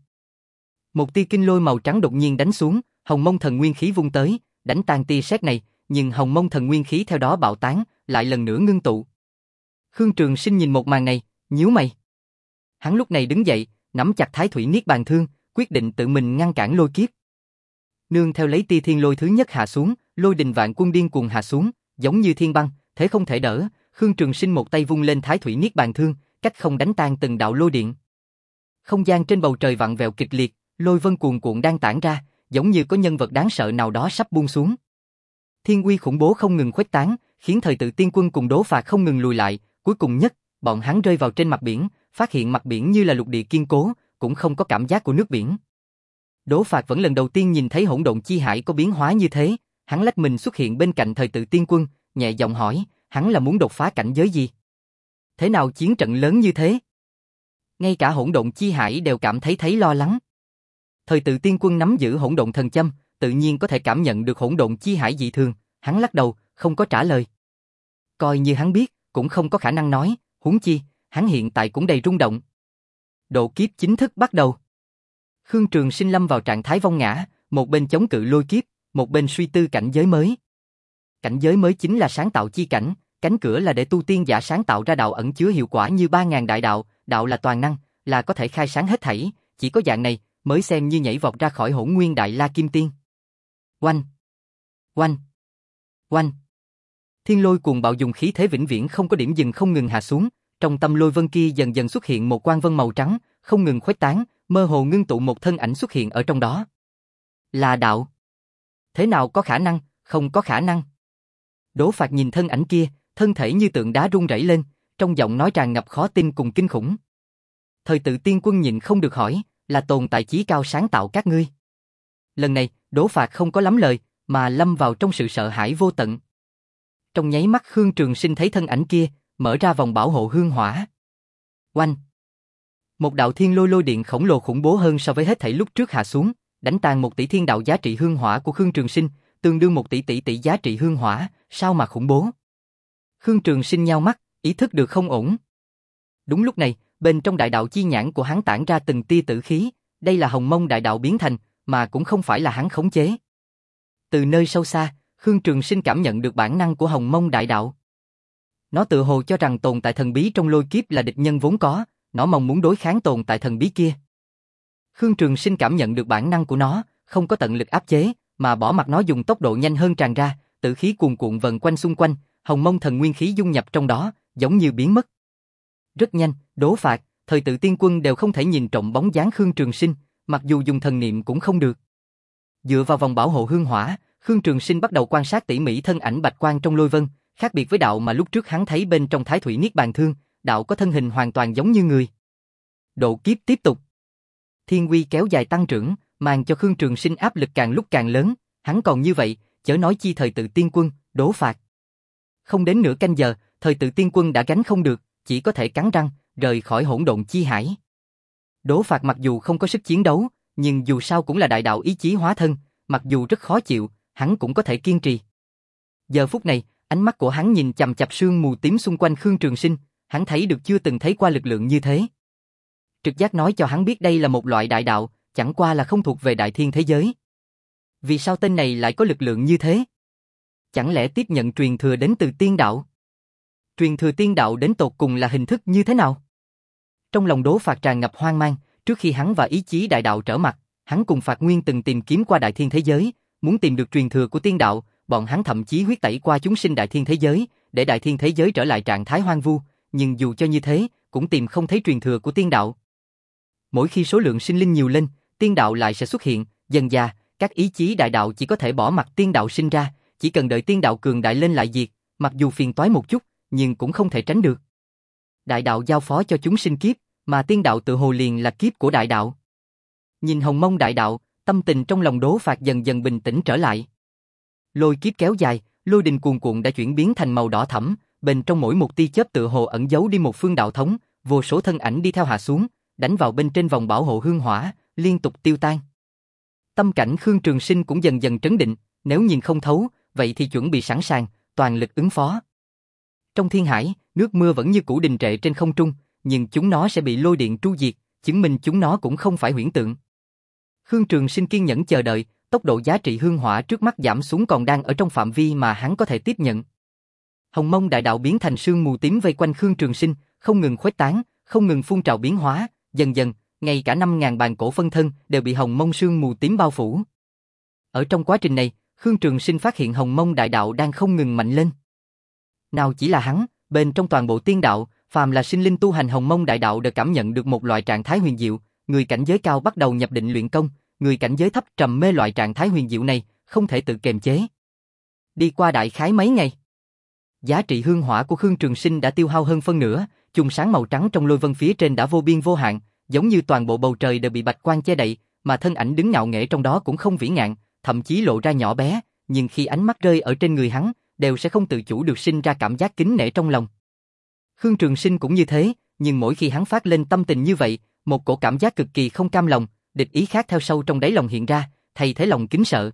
Một tia kinh lôi màu trắng đột nhiên đánh xuống, Hồng Mông Thần Nguyên khí vung tới, đánh tan tia sét này, nhưng Hồng Mông Thần Nguyên khí theo đó bạo tán, lại lần nữa ngưng tụ. Khương Trường Sinh nhìn một màn này, nhíu mày. Hắn lúc này đứng dậy, nắm chặt Thái Thủy Niết Bàn Thương, quyết định tự mình ngăn cản lôi kiếp. Nương theo lấy tia thiên lôi thứ nhất hạ xuống, lôi đình vạn quân điên cuồng hạ xuống, giống như thiên băng, thế không thể đỡ. Khương Trường Sinh một tay vung lên Thái Thủy Niết Bàn Thương, cách không đánh tan từng đạo lôi điện. Không gian trên bầu trời vặn vẹo kịch liệt, lôi vân cuồn cuộn đang tản ra, giống như có nhân vật đáng sợ nào đó sắp buông xuống. Thiên uy khủng bố không ngừng khuếch tán, khiến Thời Tự Tiên Quân cùng Đỗ Phạt không ngừng lùi lại, cuối cùng nhất, bọn hắn rơi vào trên mặt biển, phát hiện mặt biển như là lục địa kiên cố, cũng không có cảm giác của nước biển. Đỗ Phạt vẫn lần đầu tiên nhìn thấy hỗn độn chi hải có biến hóa như thế, hắn lách mình xuất hiện bên cạnh Thời Tự Tiên Quân, nhẹ giọng hỏi, hắn là muốn đột phá cảnh giới gì? Thế nào chiến trận lớn như thế? Ngay cả hỗn độn chi hải đều cảm thấy thấy lo lắng. Thời Tự Tiên Quân nắm giữ hỗn độn thần châm, tự nhiên có thể cảm nhận được hỗn độn chi hải dị thường, hắn lắc đầu, không có trả lời. Coi như hắn biết, cũng không có khả năng nói, huống chi, hắn hiện tại cũng đầy rung động. Độ kiếp chính thức bắt đầu. Khương Trường Sinh lâm vào trạng thái vong ngã, một bên chống cự lôi kiếp, một bên suy tư cảnh giới mới. Cảnh giới mới chính là sáng tạo chi cảnh, cánh cửa là để tu tiên giả sáng tạo ra đạo ẩn chứa hiệu quả như ba ngàn đại đạo, đạo là toàn năng, là có thể khai sáng hết thảy, chỉ có dạng này mới xem như nhảy vọt ra khỏi Hỗn Nguyên Đại La Kim Tiên. Oanh! Oanh! Oanh! Thiên lôi cuồng bạo dùng khí thế vĩnh viễn không có điểm dừng không ngừng hạ xuống, trong tâm lôi vân kia dần dần xuất hiện một quang vân màu trắng, không ngừng khuếch tán, mơ hồ ngưng tụ một thân ảnh xuất hiện ở trong đó. Là đạo. Thế nào có khả năng, không có khả năng. Đỗ Phạt nhìn thân ảnh kia, thân thể như tượng đá rung rẩy lên, trong giọng nói tràn ngập khó tin cùng kinh khủng. Thời Tự Tiên Quân nhịn không được hỏi, là tồn tại chí cao sáng tạo các ngươi? Lần này, Đỗ Phạt không có lắm lời, mà lâm vào trong sự sợ hãi vô tận. Trong nháy mắt Khương Trường Sinh thấy thân ảnh kia, mở ra vòng bảo hộ hương hỏa. Oanh! Một đạo thiên lôi lôi điện khổng lồ khủng bố hơn so với hết thảy lúc trước hạ xuống, đánh tan một tỷ thiên đạo giá trị hương hỏa của Khương Trường Sinh, tương đương một tỷ tỷ tỷ giá trị hương hỏa, sao mà khủng bố? Khương Trường Sinh nhao mắt, ý thức được không ổn. Đúng lúc này, bên trong đại đạo chi nhãn của hắn tản ra từng tia tử khí, đây là Hồng Mông đại đạo biến thành, mà cũng không phải là hắn khống chế. Từ nơi sâu xa, Khương Trường Sinh cảm nhận được bản năng của Hồng Mông đại đạo. Nó tự hồ cho rằng tồn tại thần bí trong lôi kiếp là địch nhân vốn có, nó mong muốn đối kháng tồn tại thần bí kia. Khương Trường Sinh cảm nhận được bản năng của nó, không có tận lực áp chế, mà bỏ mặc nó dùng tốc độ nhanh hơn tràn ra, tử khí cuồn cuộn vần quanh xung quanh, Hồng Mông thần nguyên khí dung nhập trong đó, giống như biến mất. Rất nhanh, Đỗ Phạt, Thời Tự Tiên Quân đều không thể nhìn trộm bóng dáng Khương Trường Sinh, mặc dù dùng thần niệm cũng không được. Dựa vào vòng bảo hộ hương hỏa, Khương Trường Sinh bắt đầu quan sát tỉ mỉ thân ảnh bạch quang trong lôi vân, khác biệt với đạo mà lúc trước hắn thấy bên trong Thái Thủy Niết Bàn Thương, đạo có thân hình hoàn toàn giống như người. Độ kiếp tiếp tục. Thiên uy kéo dài tăng trưởng, mang cho Khương Trường Sinh áp lực càng lúc càng lớn, hắn còn như vậy, chớ nói chi Thời Tự Tiên Quân, Đỗ Phạt. Không đến nửa canh giờ, Thời Tự Tiên Quân đã gánh không được, chỉ có thể cắn răng, rời khỏi hỗn độn chi hải. Đỗ Phạt mặc dù không có sức chiến đấu, nhưng dù sao cũng là đại đạo ý chí hóa thân, mặc dù rất khó chịu, hắn cũng có thể kiên trì. Giờ phút này, ánh mắt của hắn nhìn chằm chằm sương mù tím xung quanh Khương Trường Sinh, hắn thấy được chưa từng thấy qua lực lượng như thế. Trực giác nói cho hắn biết đây là một loại đại đạo, chẳng qua là không thuộc về đại thiên thế giới. Vì sao tên này lại có lực lượng như thế? Chẳng lẽ tiếp nhận truyền thừa đến từ tiên đạo? Truyền thừa tiên đạo đến tột cùng là hình thức như thế nào? Trong lòng Đỗ Phạt tràn ngập hoang mang, trước khi hắn và ý chí đại đạo trở mặt, hắn cùng Phạt Nguyên từng tìm kiếm qua đại thiên thế giới, muốn tìm được truyền thừa của tiên đạo, bọn hắn thậm chí huyết tẩy qua chúng sinh đại thiên thế giới, để đại thiên thế giới trở lại trạng thái hoang vu, nhưng dù cho như thế, cũng tìm không thấy truyền thừa của tiên đạo. Mỗi khi số lượng sinh linh nhiều lên, tiên đạo lại sẽ xuất hiện, dần dà, các ý chí đại đạo chỉ có thể bỏ mặc tiên đạo sinh ra, chỉ cần đợi tiên đạo cường đại lên lại diệt, mặc dù phiền toái một chút, nhưng cũng không thể tránh được. Đại đạo giao phó cho chúng sinh kiếp, mà tiên đạo tự hồ liền là kiếp của đại đạo. Nhìn Hồng Mông đại đạo, tâm tình trong lòng Đỗ Phạt dần dần bình tĩnh trở lại. Lôi kiếp kéo dài, lôi đình cuồn cuộn đã chuyển biến thành màu đỏ thẫm, bên trong mỗi một tia chớp tự hồ ẩn giấu đi một phương đạo thống, vô số thân ảnh đi theo hạ xuống, đánh vào bên trên vòng bảo hộ hương hỏa, liên tục tiêu tan. Tâm cảnh Khương Trường Sinh cũng dần dần trấn định, nếu nhìn không thấu, vậy thì chuẩn bị sẵn sàng, toàn lực ứng phó. Trong thiên hải, nước mưa vẫn như cũ đình trệ trên không trung, nhưng chúng nó sẽ bị lôi điện tru diệt, chứng minh chúng nó cũng không phải huyễn tượng. Khương Trường Sinh kiên nhẫn chờ đợi, tốc độ giá trị hương hỏa trước mắt giảm xuống còn đang ở trong phạm vi mà hắn có thể tiếp nhận. Hồng Mông đại đạo biến thành sương mù tím vây quanh Khương Trường Sinh, không ngừng khuếch tán, không ngừng phun trào biến hóa, dần dần, ngay cả năm ngàn bàn cổ phân thân đều bị Hồng Mông sương mù tím bao phủ. Ở trong quá trình này, Khương Trường Sinh phát hiện Hồng Mông đại đạo đang không ngừng mạnh lên. Nào chỉ là hắn, bên trong toàn bộ tiên đạo, phàm là sinh linh tu hành Hồng Mông đại đạo đều cảm nhận được một loại trạng thái huyền diệu, người cảnh giới cao bắt đầu nhập định luyện công, người cảnh giới thấp trầm mê loại trạng thái huyền diệu này, không thể tự kiềm chế. Đi qua đại khái mấy ngày, giá trị hương hỏa của Khương Trường Sinh đã tiêu hao hơn phân nửa, chùm sáng màu trắng trong lôi vân phía trên đã vô biên vô hạn, giống như toàn bộ bầu trời đều bị bạch quang che đậy, mà thân ảnh đứng ngạo nghễ trong đó cũng không vĩ ngạn, thậm chí lộ ra nhỏ bé, nhưng khi ánh mắt rơi ở trên người hắn, đều sẽ không tự chủ được sinh ra cảm giác kính nể trong lòng. Khương Trường Sinh cũng như thế, nhưng mỗi khi hắn phát lên tâm tình như vậy, một cổ cảm giác cực kỳ không cam lòng, địch ý khác theo sâu trong đáy lòng hiện ra, thay thế lòng kính sợ.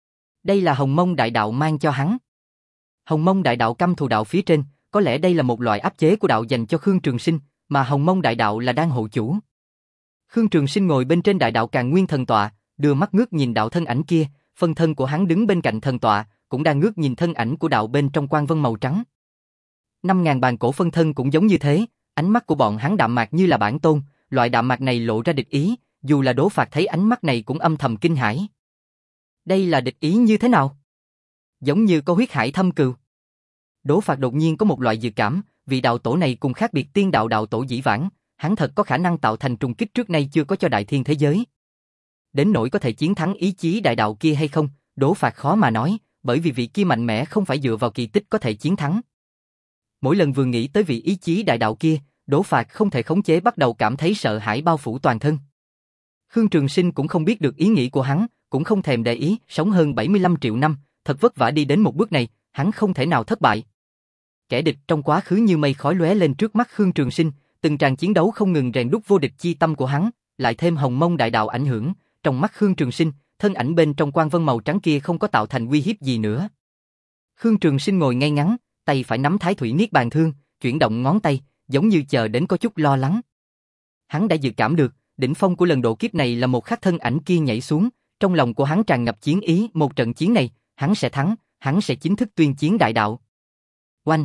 Đây là Hồng Mông đại đạo mang cho hắn. Hồng Mông đại đạo căm thù đạo phía trên, có lẽ đây là một loại áp chế của đạo dành cho Khương Trường Sinh, mà Hồng Mông đại đạo là đang hộ chủ. Khương Trường Sinh ngồi bên trên đại đạo Càn Nguyên thần tọa, đưa mắt ngước nhìn đạo thân ảnh kia, phân thân của hắn đứng bên cạnh thần tọa, cũng đang ngước nhìn thân ảnh của đạo bên trong quang vân màu trắng. Năm ngàn bàn cổ phân thân cũng giống như thế, ánh mắt của bọn hắn đạm mạc như là bản tôn, loại đạm mạc này lộ ra địch ý, dù là Đỗ Phạt thấy ánh mắt này cũng âm thầm kinh hãi. Đây là địch ý như thế nào? Giống như có huyết hải thâm cừu. Đỗ Phạt đột nhiên có một loại dự cảm, vị đạo tổ này cùng khác biệt tiên đạo đạo tổ dĩ vãng, hắn thật có khả năng tạo thành trùng kích trước nay chưa có cho đại thiên thế giới. Đến nỗi có thể chiến thắng ý chí đại đạo kia hay không, Đỗ Phạt khó mà nói, bởi vì vị kia mạnh mẽ không phải dựa vào kỳ tích có thể chiến thắng. Mỗi lần vừa nghĩ tới vị ý chí đại đạo kia, Đỗ Phạt không thể khống chế bắt đầu cảm thấy sợ hãi bao phủ toàn thân. Khương Trường Sinh cũng không biết được ý nghĩ của hắn, cũng không thèm để ý, sống hơn bảy mươi lăm triệu năm, thật vất vả đi đến một bước này, hắn không thể nào thất bại. Kẻ địch trong quá khứ như mây khói lóe lên trước mắt Khương Trường Sinh, từng tràng chiến đấu không ngừng rèn đúc vô địch chi tâm của hắn, lại thêm Hồng Mông đại đạo ảnh hưởng, trong mắt Khương Trường Sinh, thân ảnh bên trong quang vân màu trắng kia không có tạo thành uy hiếp gì nữa. Khương Trường Sinh ngồi ngay ngắn, tay phải nắm Thái Thủy Niết Bàn Thương, chuyển động ngón tay, giống như chờ đến có chút lo lắng. Hắn đã dự cảm được, đỉnh phong của lần độ kiếp này là một khắc thân ảnh kia nhảy xuống, trong lòng của hắn tràn ngập chiến ý, một trận chiến này, hắn sẽ thắng, hắn sẽ chính thức tuyên chiến đại đạo. Oanh!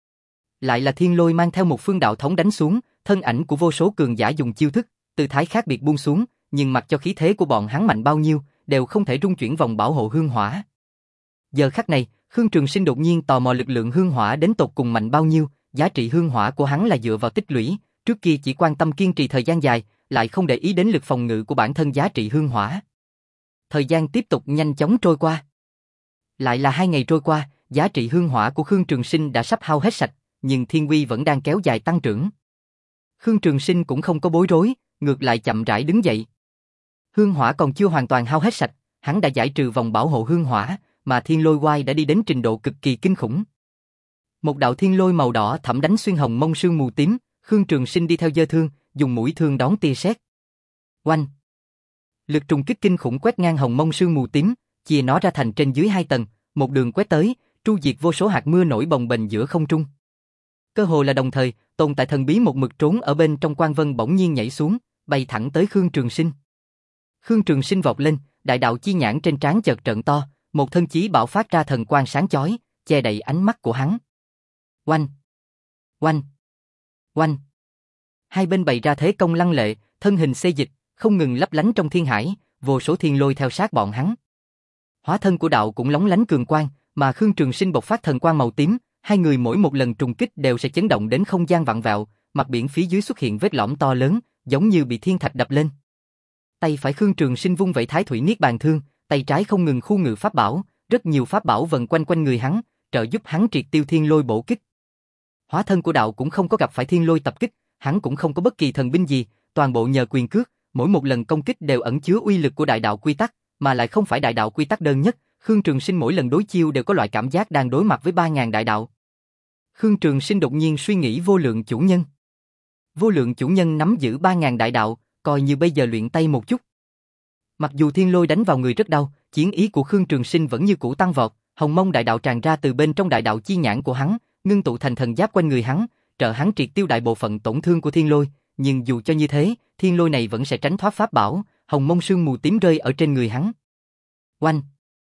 Lại là thiên lôi mang theo một phương đạo thống đánh xuống, thân ảnh của vô số cường giả dùng chiêu thức, tư thái khác biệt buông xuống, nhưng mặc cho khí thế của bọn hắn mạnh bao nhiêu, đều không thể rung chuyển vòng bảo hộ hương hỏa. Giờ khắc này, Khương Trường Sinh đột nhiên tò mò lực lượng hương hỏa đến tột cùng mạnh bao nhiêu, giá trị hương hỏa của hắn là dựa vào tích lũy, trước kia chỉ quan tâm kiên trì thời gian dài, lại không để ý đến lực phòng ngự của bản thân giá trị hương hỏa. Thời gian tiếp tục nhanh chóng trôi qua. Lại là hai ngày trôi qua, giá trị hương hỏa của Khương Trường Sinh đã sắp hao hết sạch, nhưng thiên uy vẫn đang kéo dài tăng trưởng. Khương Trường Sinh cũng không có bối rối, ngược lại chậm rãi đứng dậy. Hương hỏa còn chưa hoàn toàn hao hết sạch, hắn đã giải trừ vòng bảo hộ hương hỏa, mà thiên lôi oai đã đi đến trình độ cực kỳ kinh khủng. Một đạo thiên lôi màu đỏ thẫm đánh xuyên Hồng Mông sương mù tím, Khương Trường Sinh đi theo giơ thương, dùng mũi thương đón tia sét. Oanh! Lực trùng kích kinh khủng quét ngang Hồng Mông sương mù tím, chia nó ra thành trên dưới hai tầng, một đường quét tới, tru diệt vô số hạt mưa nổi bồng bềnh giữa không trung. Cơ hồ là đồng thời, tồn tại thần bí một mực trốn ở bên trong quang vân bỗng nhiên nhảy xuống, bay thẳng tới Khương Trường Sinh. Khương Trường Sinh vọt lên, đại đạo chi nhãn trên trán chợt trợn to, một thân chí bạo phát ra thần quang sáng chói, che đậy ánh mắt của hắn. Oanh! Oanh! Oanh! Hai bên bày ra thế công lăng lệ, thân hình xê dịch, không ngừng lấp lánh trong thiên hải, vô số thiên lôi theo sát bọn hắn. Hóa thân của đạo cũng lóng lánh cường quang, mà Khương Trường Sinh bộc phát thần quang màu tím, hai người mỗi một lần trùng kích đều sẽ chấn động đến không gian vặn vẹo, mặt biển phía dưới xuất hiện vết lõm to lớn, giống như bị thiên thạch đập lên. Tay phải Khương Trường Sinh vung vẩy Thái Thủy Niết Bàn Thương, tay trái không ngừng khu ngự pháp bảo, rất nhiều pháp bảo vần quanh quanh người hắn, trợ giúp hắn triệt tiêu thiên lôi bổ kích. Hóa thân của đạo cũng không có gặp phải thiên lôi tập kích, hắn cũng không có bất kỳ thần binh gì, toàn bộ nhờ quyền cước, mỗi một lần công kích đều ẩn chứa uy lực của đại đạo quy tắc, mà lại không phải đại đạo quy tắc đơn nhất, Khương Trường Sinh mỗi lần đối chiêu đều có loại cảm giác đang đối mặt với ba ngàn đại đạo. Khương Trường Sinh đột nhiên suy nghĩ vô lượng chủ nhân. Vô lượng chủ nhân nắm giữ ba ngàn đại đạo, coi như bây giờ luyện tay một chút. Mặc dù thiên lôi đánh vào người rất đau, chiến ý của Khương Trường Sinh vẫn như cũ tăng vọt, hồng mông đại đạo tràn ra từ bên trong đại đạo chi nhãn của hắn, ngưng tụ thành thần giáp quanh người hắn, trợ hắn triệt tiêu đại bộ phận tổn thương của thiên lôi, nhưng dù cho như thế, thiên lôi này vẫn sẽ tránh thoát pháp bảo, hồng mông sương mù tím rơi ở trên người hắn. Oanh!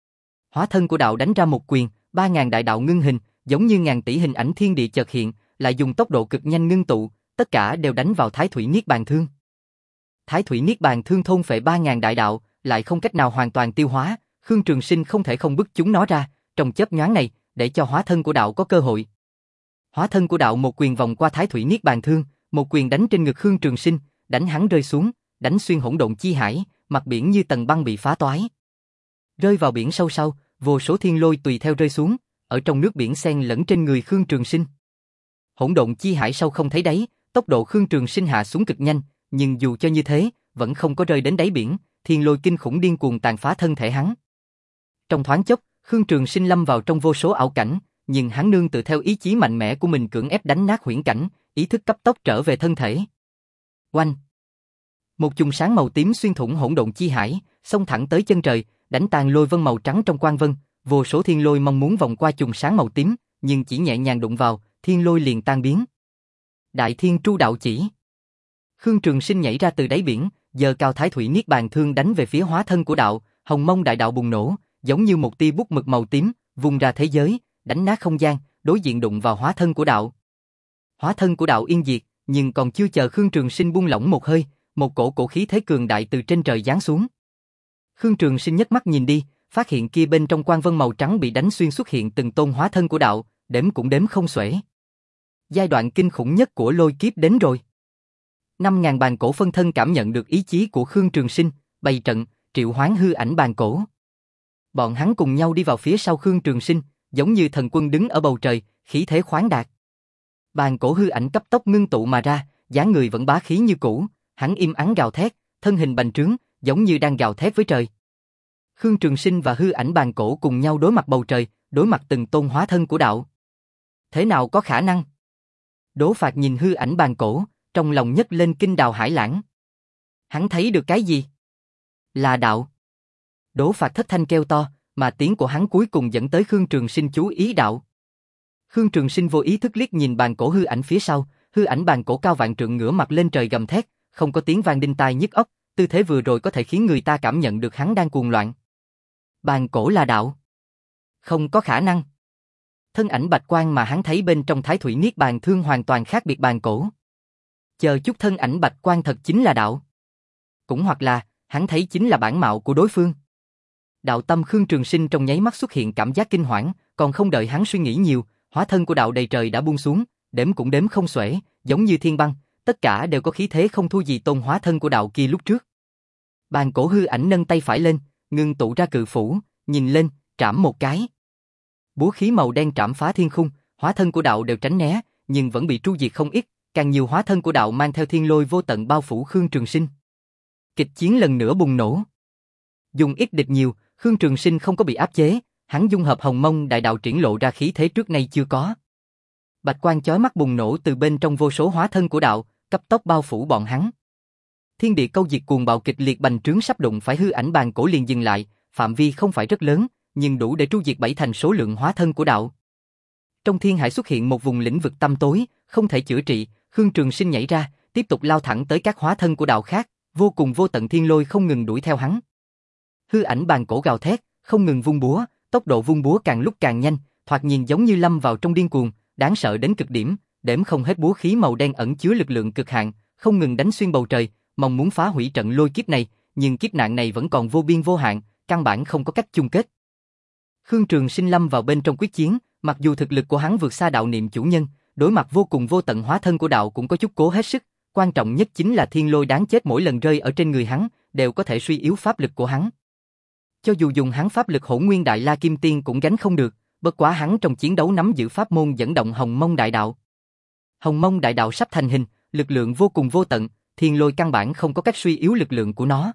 Hóa thân của đạo đánh ra một quyền, ba ngàn đại đạo ngưng hình, giống như ngàn tỷ hình ảnh thiên địa chợt hiện, lại dùng tốc độ cực nhanh ngưng tụ, tất cả đều đánh vào Thái Thủy Niết Bàn Thương. Thái Thủy Niết Bàn Thương thôn phệ ba ngàn đại đạo, lại không cách nào hoàn toàn tiêu hóa, Khương Trường Sinh không thể không bức chúng nó ra, trong chớp nhoáng này, để cho hóa thân của đạo có cơ hội. Hóa thân của đạo một quyền vòng qua Thái Thủy Niết Bàn Thương, một quyền đánh trên ngực Khương Trường Sinh, đánh hắn rơi xuống, đánh xuyên hỗn độn chi hải, mặt biển như tầng băng bị phá toái. Rơi vào biển sâu sau, vô số thiên lôi tùy theo rơi xuống, ở trong nước biển xen lẫn trên người Khương Trường Sinh. Hỗn độn chi hải sâu không thấy đáy, tốc độ Khương Trường Sinh hạ xuống cực nhanh, nhưng dù cho như thế, vẫn không có rơi đến đáy biển, thiên lôi kinh khủng điên cuồng tàn phá thân thể hắn. Trong thoáng chốc, Khương Trường Sinh lâm vào trong vô số ảo cảnh, nhưng hắn nương tự theo ý chí mạnh mẽ của mình cưỡng ép đánh nát huyễn cảnh, ý thức cấp tốc trở về thân thể. Oanh! Một chùm sáng màu tím xuyên thủng hỗn độn chi hải, xông thẳng tới chân trời, đánh tan lôi vân màu trắng trong quang vân, vô số thiên lôi mong muốn vòng qua chùm sáng màu tím, nhưng chỉ nhẹ nhàng đụng vào, thiên lôi liền tan biến. Đại Thiên Tru Đạo Chỉ. Khương Trường Sinh nhảy ra từ đáy biển, giơ cao Thái Thủy Niết Bàn Thương đánh về phía hóa thân của đạo, hồng mông đại đạo bùng nổ, giống như một tia bút mực màu tím, vung ra thế giới, đánh nát không gian, đối diện đụng vào hóa thân của đạo. Hóa thân của đạo yên diệt, nhưng còn chưa chờ Khương Trường Sinh buông lỏng một hơi, một cổ cổ khí thế cường đại từ trên trời giáng xuống. Khương Trường Sinh nhấc mắt nhìn đi, phát hiện kia bên trong quang vân màu trắng bị đánh xuyên xuất hiện từng tôn hóa thân của đạo, đếm cũng đếm không xuể. Giai đoạn kinh khủng nhất của lôi kiếp đến rồi. Năm ngàn bàn cổ phân thân cảm nhận được ý chí của Khương Trường Sinh, bày trận, triệu hoán hư ảnh bàn cổ. Bọn hắn cùng nhau đi vào phía sau Khương Trường Sinh, giống như thần quân đứng ở bầu trời, khí thế khoáng đạt. Bàn cổ hư ảnh cấp tốc ngưng tụ mà ra, dáng người vẫn bá khí như cũ, hắn im ắng gào thét, thân hình bành trướng, giống như đang gào thét với trời. Khương Trường Sinh và hư ảnh bàn cổ cùng nhau đối mặt bầu trời, đối mặt từng tôn hóa thân của đạo. Thế nào có khả năng? Đỗ Phạt nhìn hư ảnh bàn cổ, trong lòng nhấc lên kinh đào hải lãng. Hắn thấy được cái gì? Là đạo. Đỗ Phạt thất thanh kêu to, mà tiếng của hắn cuối cùng dẫn tới Khương Trường Sinh chú ý đạo. Khương Trường Sinh vô ý thức liếc nhìn bàn cổ hư ảnh phía sau, hư ảnh bàn cổ cao vạn trượng ngửa mặt lên trời gầm thét, không có tiếng vang đinh tai nhức óc, tư thế vừa rồi có thể khiến người ta cảm nhận được hắn đang cuồng loạn. Bàn cổ là đạo? Không có khả năng. Thân ảnh bạch quang mà hắn thấy bên trong Thái Thủy Niết Bàn Thương hoàn toàn khác biệt bàn cổ. Chờ chút thân ảnh bạch quang thật chính là đạo. Cũng hoặc là, hắn thấy chính là bản mạo của đối phương. Đạo tâm Khương Trường Sinh trong nháy mắt xuất hiện cảm giác kinh hoảng, còn không đợi hắn suy nghĩ nhiều, hóa thân của đạo đầy trời đã buông xuống, đếm cũng đếm không xuể, giống như thiên băng, tất cả đều có khí thế không thua gì tôn hóa thân của đạo kia lúc trước. Bàn cổ hư ảnh nâng tay phải lên, ngưng tụ ra cự phủ, nhìn lên, trảm một cái. Búa khí màu đen trảm phá thiên khung, hóa thân của đạo đều tránh né, nhưng vẫn bị tru diệt không ít, càng nhiều hóa thân của đạo mang theo thiên lôi vô tận bao phủ Khương Trường Sinh. Kịch chiến lần nữa bùng nổ. Dùng ít địch nhiều, Khương Trường Sinh không có bị áp chế, hắn dung hợp hồng mông đại đạo triển lộ ra khí thế trước nay chưa có. Bạch quang chói mắt bùng nổ từ bên trong vô số hóa thân của đạo, cấp tốc bao phủ bọn hắn. Thiên địa câu diệt cuồng bạo kịch liệt bành trướng sắp đụng phải hư ảnh bàn cổ liền dừng lại, phạm vi không phải rất lớn, nhưng đủ để tru diệt bảy thành số lượng hóa thân của đạo. Trong thiên hải xuất hiện một vùng lĩnh vực tăm tối, không thể chữa trị, Khương Trường Sinh nhảy ra, tiếp tục lao thẳng tới các hóa thân của đạo khác, vô cùng vô tận thiên lôi không ngừng đuổi theo hắn. Hư ảnh bàn cổ gào thét, không ngừng vung búa, tốc độ vung búa càng lúc càng nhanh, thoạt nhìn giống như lâm vào trong điên cuồng, đáng sợ đến cực điểm, đếm không hết búa khí màu đen ẩn chứa lực lượng cực hạn, không ngừng đánh xuyên bầu trời, mong muốn phá hủy trận lôi kiếp này, nhưng kiếp nạn này vẫn còn vô biên vô hạn, căn bản không có cách chung kết. Khương Trường Sinh lâm vào bên trong quyết chiến, mặc dù thực lực của hắn vượt xa đạo niệm chủ nhân, đối mặt vô cùng vô tận hóa thân của đạo cũng có chút cố hết sức, quan trọng nhất chính là thiên lôi đáng chết mỗi lần rơi ở trên người hắn, đều có thể suy yếu pháp lực của hắn. Cho dù dùng hắn pháp lực Hỗn Nguyên Đại La Kim Tiên cũng gánh không được, bất quá hắn trong chiến đấu nắm giữ pháp môn dẫn động Hồng Mông Đại Đạo. Hồng Mông Đại Đạo sắp thành hình, lực lượng vô cùng vô tận, thiên lôi căn bản không có cách suy yếu lực lượng của nó.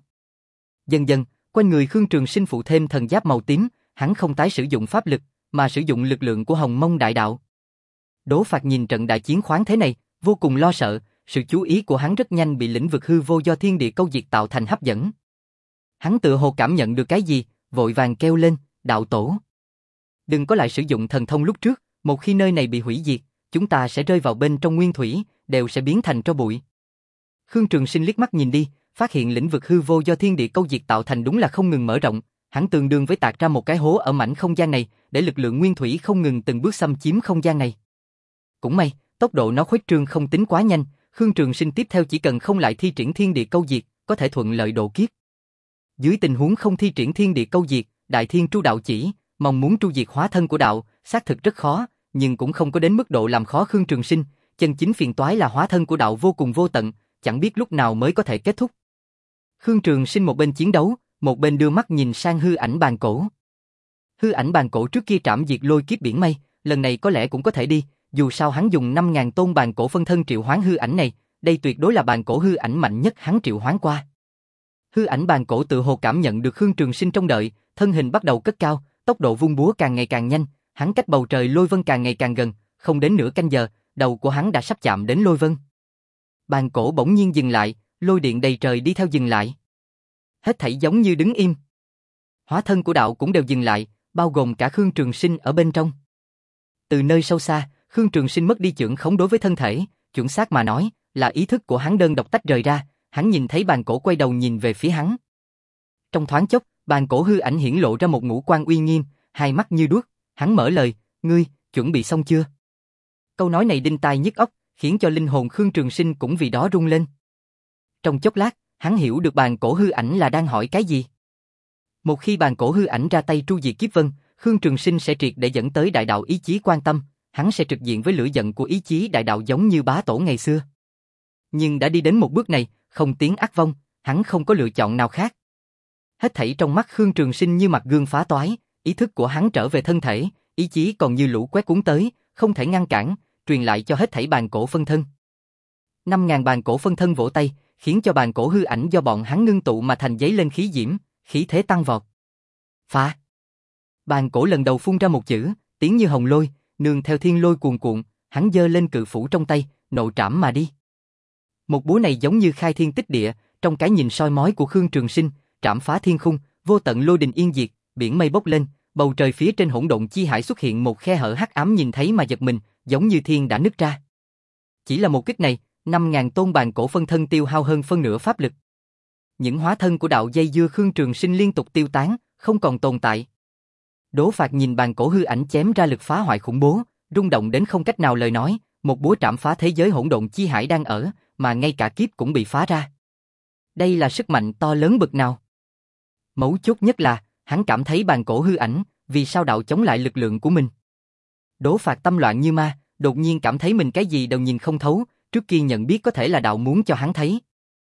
Dần dần, quanh người Khương Trường Sinh phụ thêm thần giáp màu tím, hắn không tái sử dụng pháp lực, mà sử dụng lực lượng của Hồng Mông Đại Đạo. Đỗ Phạt nhìn trận đại chiến khoáng thế này, vô cùng lo sợ, sự chú ý của hắn rất nhanh bị lĩnh vực hư vô do thiên địa câu diệt tạo thành hấp dẫn. Hắn tự hồ cảm nhận được cái gì, vội vàng kêu lên, đạo tổ. Đừng có lại sử dụng thần thông lúc trước, một khi nơi này bị hủy diệt, chúng ta sẽ rơi vào bên trong nguyên thủy, đều sẽ biến thành tro bụi. Khương Trường Sinh liếc mắt nhìn đi, phát hiện lĩnh vực hư vô do thiên địa câu diệt tạo thành đúng là không ngừng mở rộng, hắn tương đương với tạc ra một cái hố ở mảnh không gian này, để lực lượng nguyên thủy không ngừng từng bước xâm chiếm không gian này. Cũng may, tốc độ nó khuếch trương không tính quá nhanh, Khương Trường Sinh tiếp theo chỉ cần không lại thi triển thiên địa câu diệt, có thể thuận lợi độ kiếp. Dưới tình huống không thi triển thiên địa câu diệt, Đại Thiên Tru Đạo chỉ, mong muốn tru diệt hóa thân của đạo, xác thực rất khó, nhưng cũng không có đến mức độ làm khó Khương Trường Sinh, chân chính phiền toái là hóa thân của đạo vô cùng vô tận, chẳng biết lúc nào mới có thể kết thúc. Khương Trường Sinh một bên chiến đấu, một bên đưa mắt nhìn sang hư ảnh bàn cổ. Hư ảnh bàn cổ trước kia trảm diệt lôi kiếp biển mây, lần này có lẽ cũng có thể đi, dù sao hắn dùng năm ngàn tôn bàn cổ phân thân triệu hoán hư ảnh này, đây tuyệt đối là bàn cổ hư ảnh mạnh nhất hắn triệu hoán qua. Hư ảnh bàn cổ tự hồ cảm nhận được Khương Trường Sinh trong đợi, thân hình bắt đầu cất cao, tốc độ vung búa càng ngày càng nhanh, hắn cách bầu trời lôi vân càng ngày càng gần, không đến nửa canh giờ, đầu của hắn đã sắp chạm đến lôi vân. Bàn cổ bỗng nhiên dừng lại, lôi điện đầy trời đi theo dừng lại. Hết thảy giống như đứng im. Hóa thân của đạo cũng đều dừng lại, bao gồm cả Khương Trường Sinh ở bên trong. Từ nơi sâu xa, Khương Trường Sinh mất đi chưởng khống đối với thân thể, chuẩn xác mà nói, là ý thức của hắn đơn độc tách rời ra, hắn nhìn thấy bàn cổ quay đầu nhìn về phía hắn. Trong thoáng chốc, bàn cổ hư ảnh hiển lộ ra một ngũ quan uy nghiêm, hai mắt như đuốc, hắn mở lời, ngươi, chuẩn bị xong chưa? Câu nói này đinh tai nhức óc, khiến cho linh hồn Khương Trường Sinh cũng vì đó rung lên. Trong chốc lát, hắn hiểu được bàn cổ hư ảnh là đang hỏi cái gì. Một khi bàn cổ hư ảnh ra tay tru diệt kiếp vân, Khương Trường Sinh sẽ triệt để dẫn tới đại đạo ý chí quan tâm, hắn sẽ trực diện với lửa giận của ý chí đại đạo giống như bá tổ ngày xưa. Nhưng đã đi đến một bước này, không tiến ắt vong, hắn không có lựa chọn nào khác. Hết thảy trong mắt Khương Trường Sinh như mặt gương phá toái, ý thức của hắn trở về thân thể, ý chí còn như lũ quét cuốn tới, không thể ngăn cản, truyền lại cho hết thảy bàn cổ phân thân. Năm ngàn bàn cổ phân thân vỗ tay, khiến cho bàn cổ hư ảnh do bọn hắn ngưng tụ mà thành giấy lên khí diễm, khí thế tăng vọt. Phá! Bàn cổ lần đầu phun ra một chữ, tiếng như hồng lôi, nương theo thiên lôi cuồn cuộn, hắn giơ lên cự phủ trong tay, nộ trảm mà đi. Một búa này giống như khai thiên tích địa, trong cái nhìn soi mói của Khương Trường Sinh, trảm phá thiên khung, vô tận lôi đình yên diệt, biển mây bốc lên, bầu trời phía trên hỗn độn chi hải xuất hiện một khe hở hắc ám nhìn thấy mà giật mình, giống như thiên đã nứt ra. Chỉ là một kích này, năm ngàn tôn bàn cổ phân thân tiêu hao hơn phân nửa pháp lực. Những hóa thân của đạo dây dưa Khương Trường Sinh liên tục tiêu tán, không còn tồn tại. Đỗ Phạt nhìn bàn cổ hư ảnh chém ra lực phá hoại khủng bố, rung động đến không cách nào lời nói, một búa trảm phá thế giới hỗn độn chi hải đang ở, mà ngay cả kiếp cũng bị phá ra. Đây là sức mạnh to lớn bực nào? Mấu chốt nhất là, hắn cảm thấy bàn cổ hư ảnh, vì sao đạo chống lại lực lượng của mình? Đỗ Phạt tâm loạn như ma, đột nhiên cảm thấy mình cái gì đều nhìn không thấu, trước kia nhận biết có thể là đạo muốn cho hắn thấy.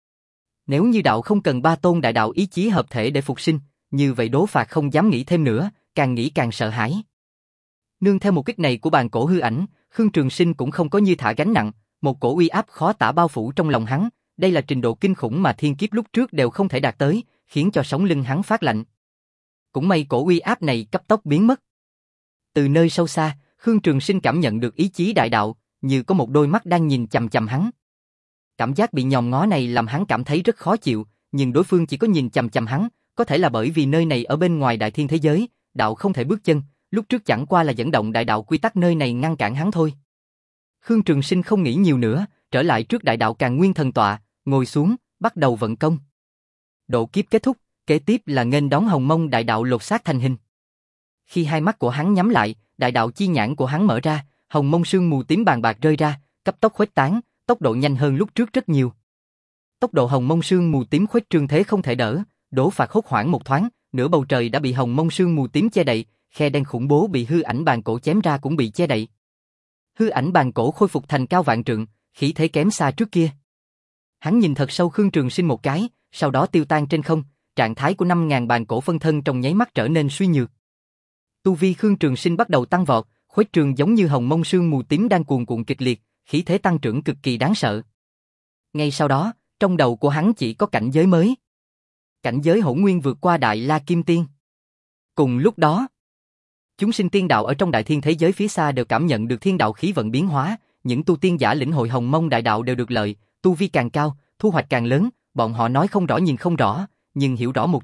Nếu như đạo không cần ba tôn đại đạo ý chí hợp thể để phục sinh, như vậy Đỗ Phạt không dám nghĩ thêm nữa, càng nghĩ càng sợ hãi. Nương theo một kích này của bàn cổ hư ảnh, Khương Trường Sinh cũng không có như thả gánh nặng, một cổ uy áp khó tả bao phủ trong lòng hắn, đây là trình độ kinh khủng mà thiên kiếp lúc trước đều không thể đạt tới, khiến cho sống lưng hắn phát lạnh. Cũng may cổ uy áp này cấp tốc biến mất. Từ nơi sâu xa, Khương Trường Sinh cảm nhận được ý chí đại đạo, như có một đôi mắt đang nhìn chằm chằm hắn. Cảm giác bị nhòm ngó này làm hắn cảm thấy rất khó chịu, nhưng đối phương chỉ có nhìn chằm chằm hắn, có thể là bởi vì nơi này ở bên ngoài đại thiên thế giới, đạo không thể bước chân, lúc trước chẳng qua là dẫn động đại đạo quy tắc nơi này ngăn cản hắn thôi. Khương Trường Sinh không nghĩ nhiều nữa, trở lại trước đại đạo Càn Nguyên thần tọa, ngồi xuống, bắt đầu vận công. Độ kiếp kết thúc, kế tiếp là nghênh đón Hồng Mông đại đạo lột xác thành hình. Khi hai mắt của hắn nhắm lại, đại đạo chi nhãn của hắn mở ra, Hồng Mông sương mù tím bàn bạc rơi ra, cấp tốc khuếch tán, tốc độ nhanh hơn lúc trước rất nhiều. Tốc độ Hồng Mông sương mù tím khuếch trương thế không thể đỡ, Đỗ Phạt hốt hoảng một thoáng, nửa bầu trời đã bị Hồng Mông sương mù tím che đậy, khe đen khủng bố bị hư ảnh bàn cổ chém ra cũng bị che đậy. Hư ảnh bàn cổ khôi phục thành cao vạn trượng, khí thế kém xa trước kia. Hắn nhìn thật sâu Khương Trường Sinh một cái, sau đó tiêu tan trên không, trạng thái của năm ngàn bàn cổ phân thân trong nháy mắt trở nên suy nhược. Tu vi Khương Trường Sinh bắt đầu tăng vọt, khuếch trường giống như Hồng Mông sương mù tím đang cuồn cuộn kịch liệt, khí thế tăng trưởng cực kỳ đáng sợ. Ngay sau đó, trong đầu của hắn chỉ có cảnh giới mới. Cảnh giới hỗn nguyên vượt qua Đại La Kim Tiên. Cùng lúc đó, chúng sinh tiên đạo ở trong đại thiên thế giới phía xa đều cảm nhận được thiên đạo khí vận biến hóa, những tu tiên giả lĩnh hội Hồng Mông đại đạo đều được lợi, tu vi càng cao, thu hoạch càng lớn, bọn họ nói không rõ nhìn không rõ, nhưng hiểu rõ một chút,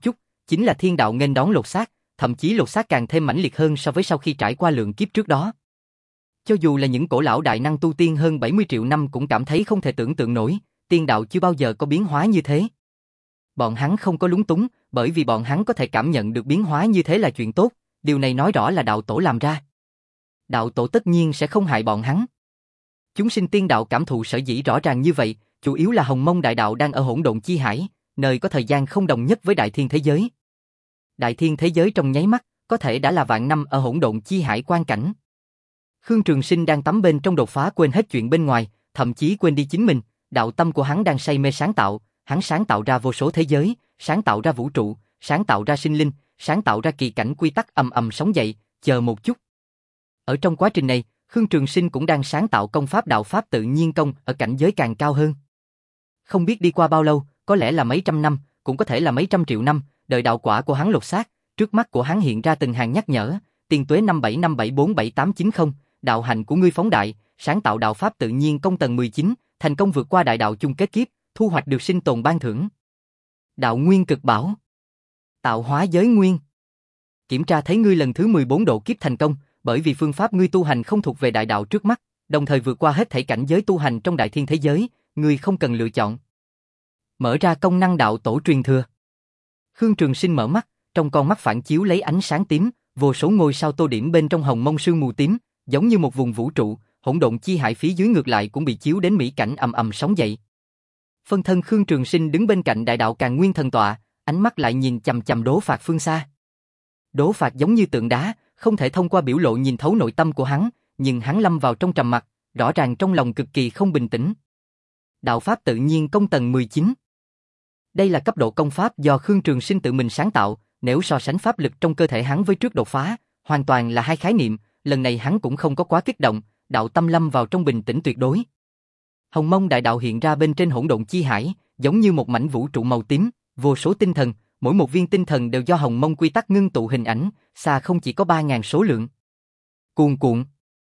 chính là thiên đạo nghênh đón lột xác, thậm chí lột xác càng thêm mãnh liệt hơn so với sau khi trải qua lượng kiếp trước đó. Cho dù là những cổ lão đại năng tu tiên hơn bảy mươi triệu năm cũng cảm thấy không thể tưởng tượng nổi, tiên đạo chưa bao giờ có biến hóa như thế. Bọn hắn không có lúng túng, bởi vì bọn hắn có thể cảm nhận được biến hóa như thế là chuyện tốt, điều này nói rõ là đạo tổ làm ra. Đạo tổ tất nhiên sẽ không hại bọn hắn. Chúng sinh tiên đạo cảm thụ sở dĩ rõ ràng như vậy, chủ yếu là Hồng Mông đại đạo đang ở hỗn độn chi hải, nơi có thời gian không đồng nhất với đại thiên thế giới. Đại thiên thế giới trong nháy mắt, có thể đã là vạn năm ở hỗn độn chi hải quan cảnh. Khương Trường Sinh đang tắm bên trong đột phá quên hết chuyện bên ngoài, thậm chí quên đi chính mình, đạo tâm của hắn đang say mê sáng tạo, hắn sáng tạo ra vô số thế giới, sáng tạo ra vũ trụ, sáng tạo ra sinh linh, sáng tạo ra kỳ cảnh quy tắc ầm ầm sóng dậy, chờ một chút. Ở trong quá trình này, Khương Trường Sinh cũng đang sáng tạo công pháp đạo pháp tự nhiên công ở cảnh giới càng cao hơn. Không biết đi qua bao lâu, có lẽ là mấy trăm năm, cũng có thể là mấy trăm triệu năm, đợi đạo quả của hắn lột xác, trước mắt của hắn hiện ra từng hàng nhắc nhở, tiền tuế năm bảy năm bảy bốn bảy tám chín không, đạo hành của ngươi phóng đại, sáng tạo đạo pháp tự nhiên công tầng mười chín, thành công vượt qua đại đạo chung kết kiếp, thu hoạch được sinh tồn ban thưởng. Đạo nguyên cực bảo, tạo hóa giới nguyên. Kiểm tra thấy ngươi lần thứ mười bốn độ kiếp thành công, bởi vì phương pháp ngươi tu hành không thuộc về đại đạo trước mắt, đồng thời vượt qua hết thảy cảnh giới tu hành trong đại thiên thế giới, ngươi không cần lựa chọn. Mở ra công năng đạo tổ truyền thừa. Khương Trường Sinh mở mắt, trong con mắt phản chiếu lấy ánh sáng tím, vô số ngôi sao tô điểm bên trong hồng mông sương mù tím, giống như một vùng vũ trụ, hỗn độn chi hải phía dưới ngược lại cũng bị chiếu đến mỹ cảnh ầm ầm sóng dậy. Phân thân Khương Trường Sinh đứng bên cạnh đại đạo Càn Nguyên thần tọa, ánh mắt lại nhìn chằm chằm Đỗ Phạt phương xa. Đỗ Phạt giống như tượng đá, không thể thông qua biểu lộ nhìn thấu nội tâm của hắn, nhưng hắn lâm vào trong trầm mặc, rõ ràng trong lòng cực kỳ không bình tĩnh. Đạo pháp tự nhiên công tầng mười chín. Đây là cấp độ công pháp do Khương Trường Sinh tự mình sáng tạo, nếu so sánh pháp lực trong cơ thể hắn với trước đột phá, hoàn toàn là hai khái niệm, lần này hắn cũng không có quá kích động, đạo tâm lâm vào trong bình tĩnh tuyệt đối. Hồng Mông đại đạo hiện ra bên trên hỗn độn chi hải, giống như một mảnh vũ trụ màu tím, vô số tinh thần, mỗi một viên tinh thần đều do Hồng Mông quy tắc ngưng tụ hình ảnh, xa không chỉ có ba ngàn số lượng. Cuồn cuộn,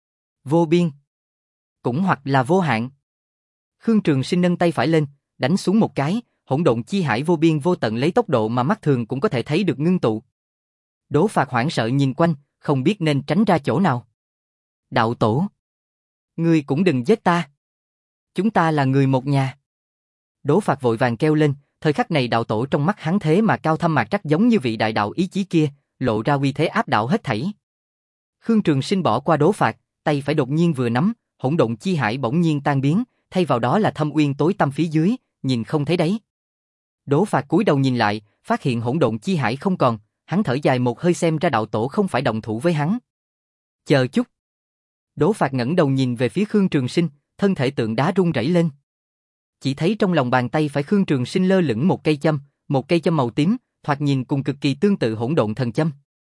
vô biên, cũng hoặc là vô hạn. Khương Trường Sinh nâng tay phải lên, đánh xuống một cái, hỗn độn chi hải vô biên vô tận lấy tốc độ mà mắt thường cũng có thể thấy được ngưng tụ. Đỗ Phạt hoảng sợ nhìn quanh, không biết nên tránh ra chỗ nào. Đạo tổ, ngươi cũng đừng giết ta. Chúng ta là người một nhà. Đỗ Phạt vội vàng kêu lên, thời khắc này đạo tổ trong mắt hắn thế mà cao thâm mạc trắc giống như vị đại đạo ý chí kia, lộ ra uy thế áp đảo hết thảy. Khương Trường Sinh bỏ qua Đỗ Phạt, tay phải đột nhiên vừa nắm, hỗn độn chi hải bỗng nhiên tan biến, thay vào đó là thâm uyên tối tăm phía dưới, nhìn không thấy đáy. Đỗ Phạt cúi đầu nhìn lại, phát hiện hỗn độn chi hải không còn, hắn thở dài một hơi xem ra đạo tổ không phải động thủ với hắn. Chờ chút. Đỗ Phạt ngẩng đầu nhìn về phía Khương Trường Sinh, thân thể tượng đá rung rẩy lên. Chỉ thấy trong lòng bàn tay phải Khương Trường Sinh lơ lửng một cây châm, một cây châm màu tím, thoạt nhìn cùng cực kỳ tương tự hỗn độn thần châm.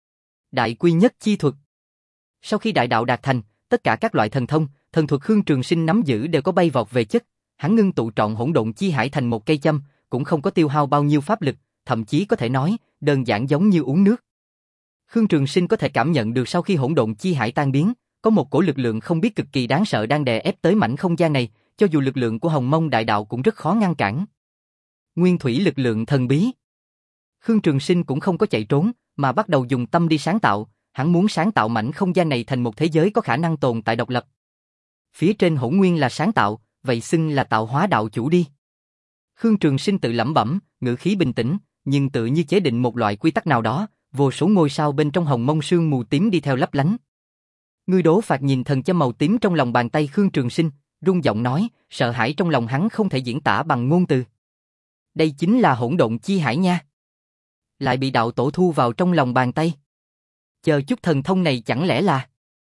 Đại quy nhất chi thuật. Sau khi đại đạo đạt thành, tất cả các loại thần thông, thần thuật Khương Trường Sinh nắm giữ đều có bay vọt về chất, hắn ngưng tụ trọn hỗn độn chi hải thành một cây châm, cũng không có tiêu hao bao nhiêu pháp lực, thậm chí có thể nói, đơn giản giống như uống nước. Khương Trường Sinh có thể cảm nhận được sau khi hỗn độn chi hải tan biến, có một cổ lực lượng không biết cực kỳ đáng sợ đang đè ép tới mảnh không gian này, cho dù lực lượng của Hồng Mông đại đạo cũng rất khó ngăn cản. Nguyên thủy lực lượng thần bí. Khương Trường Sinh cũng không có chạy trốn, mà bắt đầu dùng tâm đi sáng tạo, hắn muốn sáng tạo mảnh không gian này thành một thế giới có khả năng tồn tại độc lập. Phía trên hỗn nguyên là sáng tạo, vậy xưng là tạo hóa đạo chủ đi. Khương Trường Sinh tự lẩm bẩm, ngữ khí bình tĩnh, nhưng tự như chế định một loại quy tắc nào đó, vô số ngôi sao bên trong hồng mông sương mù tím đi theo lấp lánh. Ngươi Đỗ Phạt nhìn thần châm màu tím trong lòng bàn tay Khương Trường Sinh, rung giọng nói, sợ hãi trong lòng hắn không thể diễn tả bằng ngôn từ. Đây chính là hỗn độn chi hải nha. Lại bị đạo tổ thu vào trong lòng bàn tay. Chờ chút thần thông này chẳng lẽ là...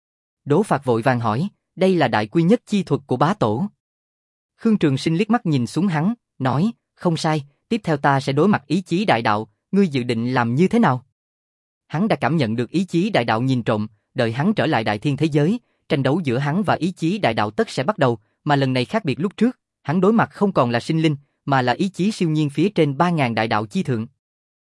Đỗ Phạt vội vàng hỏi, đây là đại quy nhất chi thuật của bá tổ. Khương Trường Sinh liếc mắt nhìn xuống hắn, nói, không sai, tiếp theo ta sẽ đối mặt ý chí đại đạo, ngươi dự định làm như thế nào? Hắn đã cảm nhận được ý chí đại đạo nhìn trộm, đợi hắn trở lại đại thiên thế giới, tranh đấu giữa hắn và ý chí đại đạo tất sẽ bắt đầu, mà lần này khác biệt lúc trước, hắn đối mặt không còn là sinh linh, mà là ý chí siêu nhiên phía trên ba ngàn đại đạo chi thượng.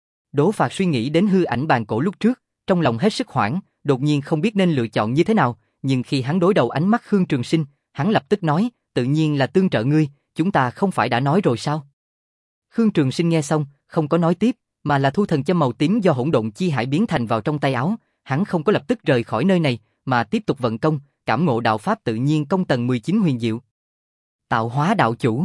Đỗ Phạt suy nghĩ đến hư ảnh bàn cổ lúc trước, trong lòng hết sức hoảng, đột nhiên không biết nên lựa chọn như thế nào, nhưng khi hắn đối đầu ánh mắt Khương Trường Sinh, hắn lập tức nói, tự nhiên là tương trợ ngươi, chúng ta không phải đã nói rồi sao? Khương Trường Sinh nghe xong, không có nói tiếp, mà là thu thần châm màu tím do hỗn độn chi hải biến thành vào trong tay áo. Hắn không có lập tức rời khỏi nơi này, mà tiếp tục vận công, cảm ngộ đạo pháp tự nhiên công tầng mười chín huyền diệu. Tạo hóa đạo chủ.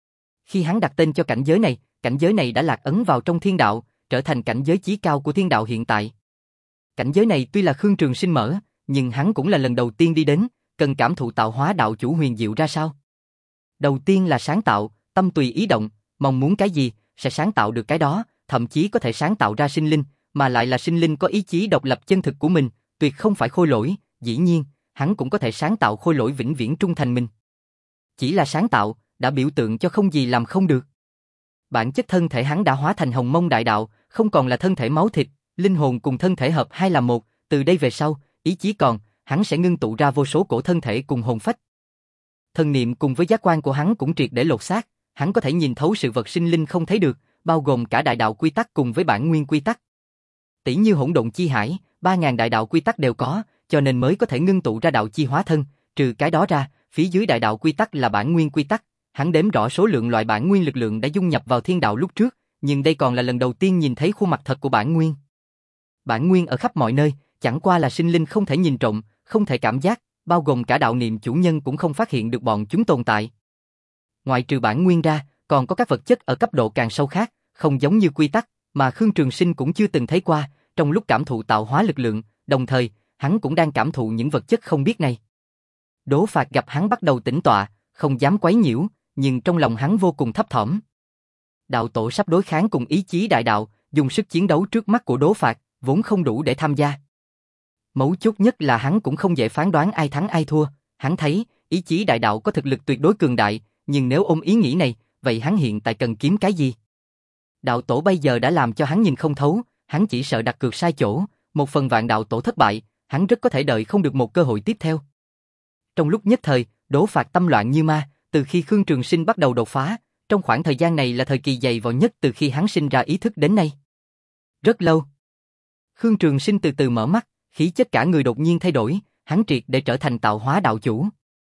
Khi hắn đặt tên cho cảnh giới này, cảnh giới này đã lạc ấn vào trong thiên đạo, trở thành cảnh giới chí cao của thiên đạo hiện tại. Cảnh giới này tuy là Khương Trường Sinh mở, nhưng hắn cũng là lần đầu tiên đi đến, cần cảm thụ tạo hóa đạo chủ huyền diệu ra sao. Đầu tiên là sáng tạo, tâm tùy ý động, mong muốn cái gì, sẽ sáng tạo được cái đó, thậm chí có thể sáng tạo ra sinh linh, mà lại là sinh linh có ý chí độc lập chân thực của mình, tuyệt không phải khôi lỗi. Dĩ nhiên, hắn cũng có thể sáng tạo khôi lỗi vĩnh viễn trung thành mình. Chỉ là sáng tạo, đã biểu tượng cho không gì làm không được. Bản chất thân thể hắn đã hóa thành hồng mông đại đạo, không còn là thân thể máu thịt, linh hồn cùng thân thể hợp hai là một, từ đây về sau, ý chí còn, hắn sẽ ngưng tụ ra vô số cổ thân thể cùng hồn phách. Thần niệm cùng với giác quan của hắn cũng triệt để lột xác, hắn có thể nhìn thấu sự vật sinh linh không thấy được, bao gồm cả đại đạo quy tắc cùng với bản nguyên quy tắc. Tỷ như hỗn độn chi hải, ba ngàn đại đạo quy tắc đều có, cho nên mới có thể ngưng tụ ra đạo chi hóa thân, trừ cái đó ra, phía dưới đại đạo quy tắc là bản nguyên quy tắc, hắn đếm rõ số lượng loại bản nguyên lực lượng đã dung nhập vào thiên đạo lúc trước, nhưng đây còn là lần đầu tiên nhìn thấy khuôn mặt thật của bản nguyên. Bản nguyên ở khắp mọi nơi, chẳng qua là sinh linh không thể nhìn trộm, không thể cảm giác, bao gồm cả đạo niệm chủ nhân cũng không phát hiện được bọn chúng tồn tại. Ngoại trừ bản nguyên ra, còn có các vật chất ở cấp độ càng sâu khác, không giống như quy tắc, mà Khương Trường Sinh cũng chưa từng thấy qua, trong lúc cảm thụ tạo hóa lực lượng, đồng thời, hắn cũng đang cảm thụ những vật chất không biết này. Đỗ Phạt gặp hắn bắt đầu tĩnh tọa, không dám quấy nhiễu, nhưng trong lòng hắn vô cùng thấp thỏm. Đạo tổ sắp đối kháng cùng ý chí đại đạo, dùng sức chiến đấu trước mắt của Đỗ Phạt, vốn không đủ để tham gia. Mấu chốt nhất là hắn cũng không dễ phán đoán ai thắng ai thua, hắn thấy, ý chí đại đạo có thực lực tuyệt đối cường đại, nhưng nếu ôm ý nghĩ này, vậy hắn hiện tại cần kiếm cái gì? Đạo tổ bây giờ đã làm cho hắn nhìn không thấu, hắn chỉ sợ đặt cược sai chỗ, một phần vạn đạo tổ thất bại, hắn rất có thể đợi không được một cơ hội tiếp theo. Trong lúc nhất thời, Đỗ Phạt tâm loạn như ma, từ khi Khương Trường Sinh bắt đầu đột phá, trong khoảng thời gian này là thời kỳ dày vò nhất từ khi hắn sinh ra ý thức đến nay. Rất lâu. Khương Trường Sinh từ từ mở mắt, khí chất cả người đột nhiên thay đổi, hắn triệt để trở thành tạo hóa đạo chủ.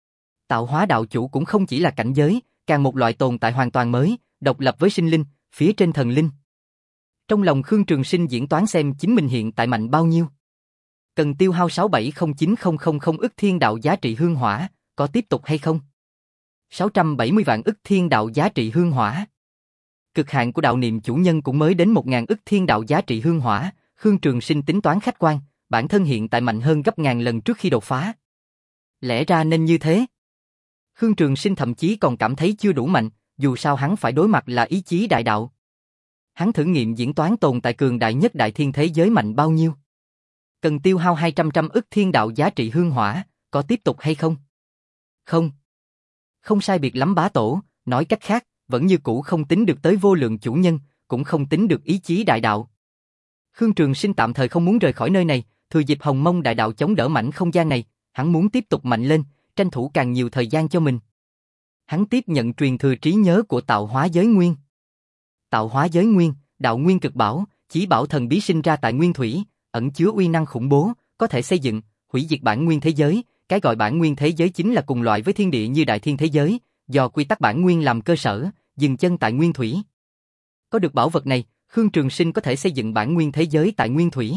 Tạo hóa đạo chủ cũng không chỉ là cảnh giới, càng một loại tồn tại hoàn toàn mới, độc lập với sinh linh, phía trên thần linh. Trong lòng Khương Trường Sinh diễn toán xem chính mình hiện tại mạnh bao nhiêu. Cần tiêu hao sáu bảy không chín không không không ức thiên đạo giá trị hương hỏa, có tiếp tục hay không? sáu trăm bảy mươi vạn ức thiên đạo giá trị hương hỏa. Cực hạn của đạo niệm chủ nhân cũng mới đến một ngàn ức thiên đạo giá trị hương hỏa, Khương Trường Sinh tính toán khách quan, bản thân hiện tại mạnh hơn gấp ngàn lần trước khi đột phá. Lẽ ra nên như thế. Khương Trường Sinh thậm chí còn cảm thấy chưa đủ mạnh, dù sao hắn phải đối mặt là ý chí đại đạo. Hắn thử nghiệm diễn toán tồn tại cường đại nhất đại thiên thế giới mạnh bao nhiêu. Cần tiêu hao hai trăm trăm ức thiên đạo giá trị hương hỏa, có tiếp tục hay không? Không. Không sai biệt lắm bá tổ, nói cách khác, vẫn như cũ không tính được tới vô lượng chủ nhân, cũng không tính được ý chí đại đạo. Khương Trường Sinh tạm thời không muốn rời khỏi nơi này, thừa dịp hồng mông đại đạo chống đỡ mảnh không gian này, hắn muốn tiếp tục mạnh lên, tranh thủ càng nhiều thời gian cho mình. Hắn tiếp nhận truyền thừa trí nhớ của tạo hóa giới nguyên. Tạo hóa giới nguyên, đạo nguyên cực bảo, chí bảo thần bí sinh ra tại nguyên thủy, ẩn chứa uy năng khủng bố, có thể xây dựng, hủy diệt bản nguyên thế giới. Cái gọi bản nguyên thế giới chính là cùng loại với thiên địa như đại thiên thế giới, do quy tắc bản nguyên làm cơ sở, dừng chân tại nguyên thủy. Có được bảo vật này, Khương Trường Sinh có thể xây dựng bản nguyên thế giới tại nguyên thủy.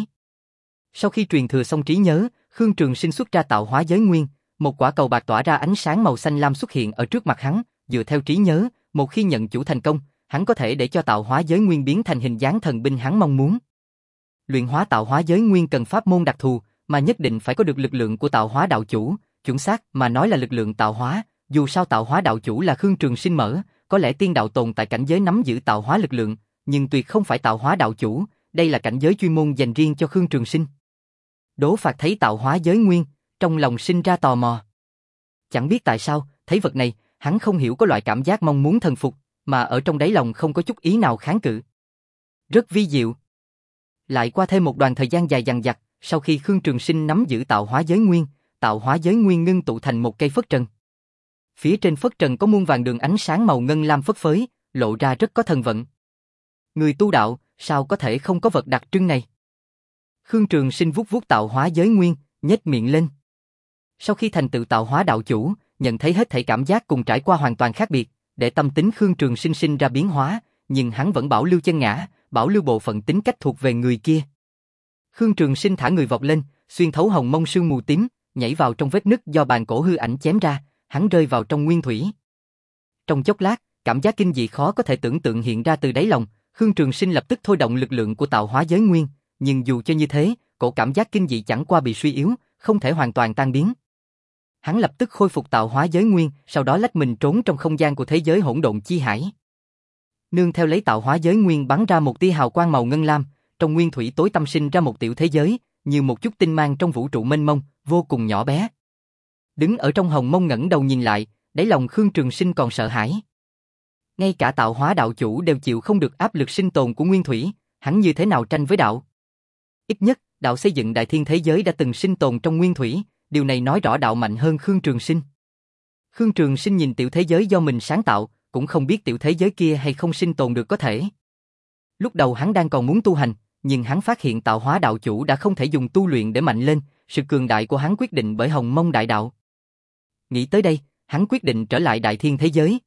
Sau khi truyền thừa xong trí nhớ, Khương Trường Sinh xuất ra tạo hóa giới nguyên, một quả cầu bạc tỏa ra ánh sáng màu xanh lam xuất hiện ở trước mặt hắn, dựa theo trí nhớ, một khi nhận chủ thành công, hắn có thể để cho tạo hóa giới nguyên biến thành hình dáng thần binh hắn mong muốn. Luyện hóa tạo hóa giới nguyên cần pháp môn đặc thù, mà nhất định phải có được lực lượng của tạo hóa đạo chủ, chuẩn xác mà nói là lực lượng tạo hóa, dù sao tạo hóa đạo chủ là Khương Trường Sinh mở, có lẽ tiên đạo tồn tại cảnh giới nắm giữ tạo hóa lực lượng, nhưng tuyệt không phải tạo hóa đạo chủ, đây là cảnh giới chuyên môn dành riêng cho Khương Trường Sinh. Đỗ Phạt thấy tạo hóa giới nguyên, trong lòng sinh ra tò mò. Chẳng biết tại sao, thấy vật này, hắn không hiểu có loại cảm giác mong muốn thần phục, mà ở trong đáy lòng không có chút ý nào kháng cự. Rất vi diệu. Lại qua thêm một đoạn thời gian dài dằng dặc, sau khi Khương Trường Sinh nắm giữ tạo hóa giới nguyên, tạo hóa giới nguyên ngưng tụ thành một cây phất trần. Phía trên phất trần có muôn vàng đường ánh sáng màu ngân lam phất phới, lộ ra rất có thần vận. Người tu đạo, sao có thể không có vật đặc trưng này? Khương Trường Sinh vuốt vuốt tạo hóa giới nguyên, nhếch miệng lên. Sau khi thành tựu tạo hóa đạo chủ, nhận thấy hết thảy cảm giác cùng trải qua hoàn toàn khác biệt, để tâm tính Khương Trường Sinh sinh ra biến hóa, nhưng hắn vẫn bảo lưu chân ngã, bảo lưu bộ phận tính cách thuộc về người kia. Khương Trường Sinh thả người vọt lên, xuyên thấu hồng mông sương mù tím, nhảy vào trong vết nứt do bàn cổ hư ảnh chém ra, hắn rơi vào trong nguyên thủy. Trong chốc lát, cảm giác kinh dị khó có thể tưởng tượng hiện ra từ đáy lòng, Khương Trường Sinh lập tức thôi động lực lượng của tạo hóa giới nguyên, nhưng dù cho như thế, cổ cảm giác kinh dị chẳng qua bị suy yếu, không thể hoàn toàn tan biến. Hắn lập tức khôi phục tạo hóa giới nguyên, sau đó lách mình trốn trong không gian của thế giới hỗn độn chi hải. Nương theo lấy tạo hóa giới nguyên bắn ra một tia hào quang màu ngân lam, trong nguyên thủy tối tăm sinh ra một tiểu thế giới, như một chút tinh mang trong vũ trụ mênh mông, vô cùng nhỏ bé. Đứng ở trong hồng mông ngẩng đầu nhìn lại, đáy lòng Khương Trường Sinh còn sợ hãi. Ngay cả tạo hóa đạo chủ đều chịu không được áp lực sinh tồn của nguyên thủy, hắn như thế nào tranh với đạo? Ít nhất, đạo xây dựng đại thiên thế giới đã từng sinh tồn trong nguyên thủy, điều này nói rõ đạo mạnh hơn Khương Trường Sinh. Khương Trường Sinh nhìn tiểu thế giới do mình sáng tạo, cũng không biết tiểu thế giới kia hay không sinh tồn được có thể. Lúc đầu hắn đang còn muốn tu hành, nhưng hắn phát hiện tạo hóa đạo chủ đã không thể dùng tu luyện để mạnh lên, sự cường đại của hắn quyết định bởi hồng mông đại đạo. Nghĩ tới đây, hắn quyết định trở lại đại thiên thế giới.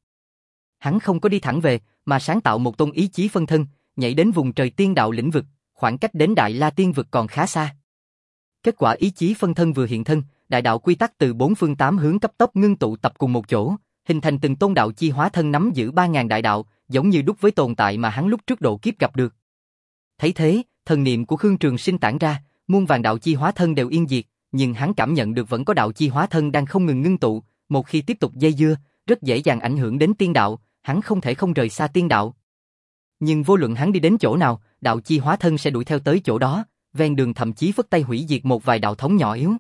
Hắn không có đi thẳng về, mà sáng tạo một tôn ý chí phân thân, nhảy đến vùng trời tiên đạo lĩnh vực, khoảng cách đến Đại La Tiên vực còn khá xa. Kết quả ý chí phân thân vừa hiện thân, đại đạo quy tắc từ bốn phương tám hướng cấp tốc ngưng tụ tập cùng một chỗ, hình thành từng tôn đạo chi hóa thân nắm giữ ba ngàn đại đạo, giống như đúc với tồn tại mà hắn lúc trước độ kiếp gặp được. Thấy thế, thần niệm của Khương Trường Sinh tản ra, muôn vàng đạo chi hóa thân đều yên diệt, nhưng hắn cảm nhận được vẫn có đạo chi hóa thân đang không ngừng ngưng tụ, một khi tiếp tục dây dưa, rất dễ dàng ảnh hưởng đến tiên đạo, hắn không thể không rời xa tiên đạo. Nhưng vô luận hắn đi đến chỗ nào, đạo chi hóa thân sẽ đuổi theo tới chỗ đó, ven đường thậm chí phất tay hủy diệt một vài đạo thống nhỏ yếu.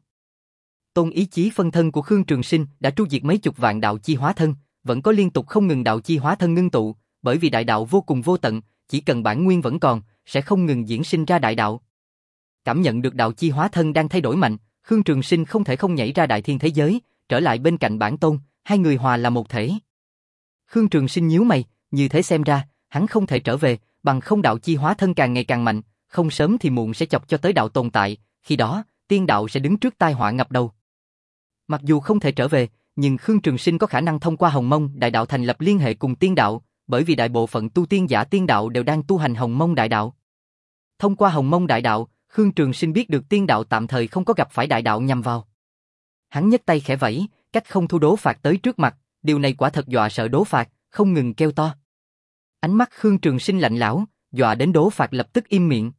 Tôn ý chí phân thân của Khương Trường Sinh đã tru diệt mấy chục vạn đạo chi hóa thân, vẫn có liên tục không ngừng đạo chi hóa thân ngưng tụ, bởi vì đại đạo vô cùng vô tận, chỉ cần bản nguyên vẫn còn, sẽ không ngừng diễn sinh ra đại đạo. Cảm nhận được đạo chi hóa thân đang thay đổi mạnh, Khương Trường Sinh không thể không nhảy ra đại thiên thế giới, trở lại bên cạnh bản tôn, hai người hòa là một thể. Khương Trường Sinh nhíu mày, như thế xem ra, hắn không thể trở về, bằng không đạo chi hóa thân càng ngày càng mạnh, không sớm thì muộn sẽ chọc cho tới đạo tồn tại, khi đó, tiên đạo sẽ đứng trước tai họa ngập đầu. Mặc dù không thể trở về, nhưng Khương Trường Sinh có khả năng thông qua hồng mông đại đạo thành lập liên hệ cùng tiên đạo, bởi vì đại bộ phận tu tiên giả tiên đạo đều đang tu hành hồng mông đại đạo. Thông qua hồng mông đại đạo, Khương Trường Sinh biết được tiên đạo tạm thời không có gặp phải đại đạo nhằm vào. Hắn nhấc tay khẽ vẫy, cách không thu Đố Phạt tới trước mặt, điều này quả thật dọa sợ Đố Phạt, không ngừng kêu to. Ánh mắt Khương Trường Sinh lạnh lẽo, dọa đến Đố Phạt lập tức im miệng.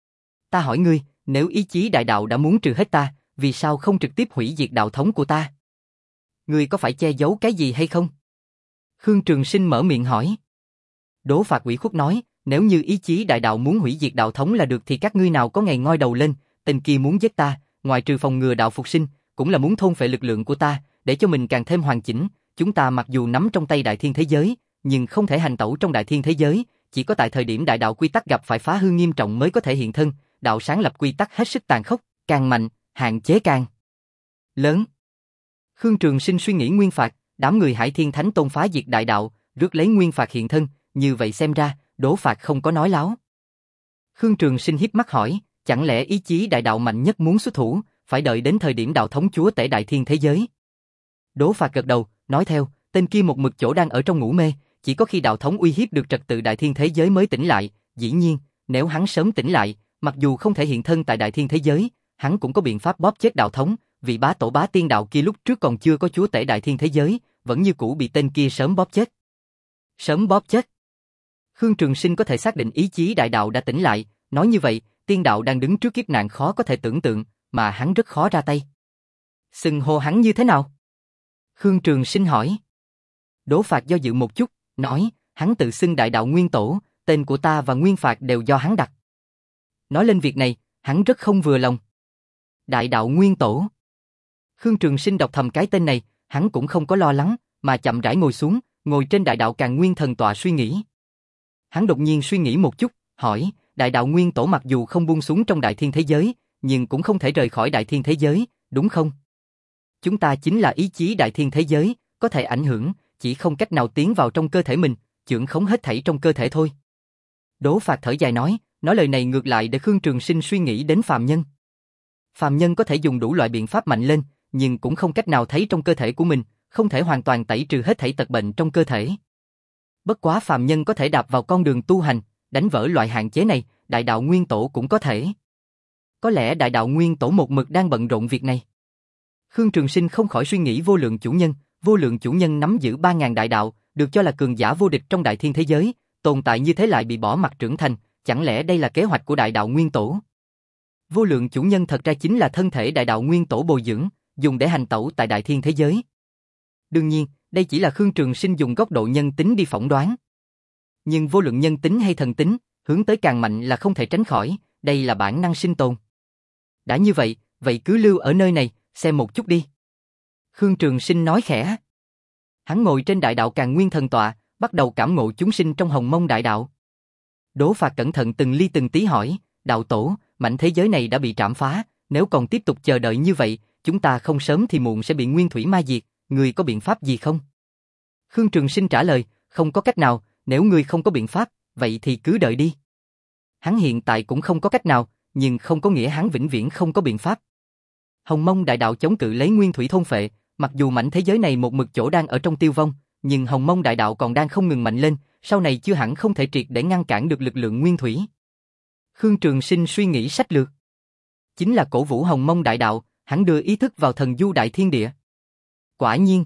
Ta hỏi ngươi, nếu ý chí đại đạo đã muốn trừ hết ta, vì sao không trực tiếp hủy diệt đạo thống của ta? Ngươi có phải che giấu cái gì hay không? Khương Trường Sinh mở miệng hỏi. Đố Phạt ủy khuất nói, nếu như ý chí đại đạo muốn hủy diệt đạo thống là được thì các ngươi nào có ngày ngoi đầu lên, tên kia muốn giết ta, ngoài trừ phòng ngừa đạo phục sinh, cũng là muốn thôn phệ lực lượng của ta, để cho mình càng thêm hoàn chỉnh. Chúng ta mặc dù nắm trong tay đại thiên thế giới, nhưng không thể hành tẩu trong đại thiên thế giới, chỉ có tại thời điểm đại đạo quy tắc gặp phải phá hư nghiêm trọng mới có thể hiện thân, đạo sáng lập quy tắc hết sức tàn khốc, càng mạnh, hạn chế càng lớn. Khương Trường Sinh suy nghĩ nguyên phạt, đám người Hải Thiên Thánh Tôn phá diệt đại đạo, rước lấy nguyên phạt hiện thân, như vậy xem ra, Đố Phạt không có nói láo. Khương Trường Sinh híp mắt hỏi, chẳng lẽ ý chí đại đạo mạnh nhất muốn xuất thủ, phải đợi đến thời điểm đạo thống chúa tể đại thiên thế giới? Đố Phạt gật đầu, nói theo, tên kia một mực chỗ đang ở trong ngủ mê, chỉ có khi đạo thống uy hiếp được trật tự đại thiên thế giới mới tỉnh lại, dĩ nhiên, nếu hắn sớm tỉnh lại, mặc dù không thể hiện thân tại đại thiên thế giới, hắn cũng có biện pháp bóp chết đạo thống, vì bá tổ bá tiên đạo kia lúc trước còn chưa có chúa tể đại thiên thế giới, vẫn như cũ bị tên kia sớm bóp chết. Sớm bóp chết. Khương Trường Sinh có thể xác định ý chí đại đạo đã tỉnh lại, nói như vậy, tiên đạo đang đứng trước kiếp nạn khó có thể tưởng tượng, mà hắn rất khó ra tay. Xưng hô hắn như thế nào? Khương Trường Sinh hỏi. Đố Phạt do dự một chút, nói, hắn tự xưng đại đạo nguyên tổ, tên của ta và nguyên phạt đều do hắn đặt. Nói lên việc này, hắn rất không vừa lòng. Đại đạo nguyên tổ. Khương Trường Sinh đọc thầm cái tên này, hắn cũng không có lo lắng, mà chậm rãi ngồi xuống, ngồi trên đại đạo Càn Nguyên thần tọa suy nghĩ. Hắn đột nhiên suy nghĩ một chút, hỏi, đại đạo nguyên tổ mặc dù không buông xuống trong đại thiên thế giới, nhưng cũng không thể rời khỏi đại thiên thế giới, đúng không? Chúng ta chính là ý chí đại thiên thế giới, có thể ảnh hưởng, chỉ không cách nào tiến vào trong cơ thể mình, chưởng khống hết thảy trong cơ thể thôi. Đố Phạt thở dài nói, nói lời này ngược lại để Khương Trường Sinh suy nghĩ đến phàm nhân. Phàm nhân có thể dùng đủ loại biện pháp mạnh lên, nhưng cũng không cách nào thấy trong cơ thể của mình, không thể hoàn toàn tẩy trừ hết thảy tật bệnh trong cơ thể. Bất quá phàm nhân có thể đạp vào con đường tu hành, đánh vỡ loại hạn chế này, Đại đạo Nguyên Tổ cũng có thể. Có lẽ Đại đạo Nguyên Tổ một mực đang bận rộn việc này. Khương Trường Sinh không khỏi suy nghĩ vô lượng chủ nhân, vô lượng chủ nhân nắm giữ ba ngàn đại đạo, được cho là cường giả vô địch trong đại thiên thế giới, tồn tại như thế lại bị bỏ mặc trưởng thành, chẳng lẽ đây là kế hoạch của Đại đạo Nguyên Tổ? Vô lượng chủ nhân thật ra chính là thân thể Đại đạo Nguyên Tổ bồi dưỡng, dùng để hành tẩu tại đại thiên thế giới. Đương nhiên, đây chỉ là Khương Trường Sinh dùng góc độ nhân tính đi phỏng đoán. Nhưng vô luận nhân tính hay thần tính, hướng tới càng mạnh là không thể tránh khỏi, đây là bản năng sinh tồn. Đã như vậy, vậy cứ lưu ở nơi này, xem một chút đi. Khương Trường Sinh nói khẽ. Hắn ngồi trên đại đạo Càn Nguyên thần tọa, bắt đầu cảm ngộ chúng sinh trong hồng mông đại đạo. Đỗ Phạt cẩn thận từng ly từng tí hỏi, đạo tổ, mảnh thế giới này đã bị trảm phá, nếu còn tiếp tục chờ đợi như vậy, chúng ta không sớm thì muộn sẽ bị nguyên thủy ma diệt, người có biện pháp gì không? Khương Trường Sinh trả lời, không có cách nào, nếu người không có biện pháp, vậy thì cứ đợi đi. Hắn hiện tại cũng không có cách nào, nhưng không có nghĩa hắn vĩnh viễn không có biện pháp. Hồng mông đại đạo chống cự lấy nguyên thủy thôn phệ, mặc dù mảnh thế giới này một mực chỗ đang ở trong tiêu vong, nhưng hồng mông đại đạo còn đang không ngừng mạnh lên, sau này chưa hẳn không thể triệt để ngăn cản được lực lượng nguyên thủy. Khương Trường Sinh suy nghĩ sách lược. Chính là cổ vũ hồng mông đại đạo, hắn đưa ý thức vào thần du đại thiên địa. Quả nhiên,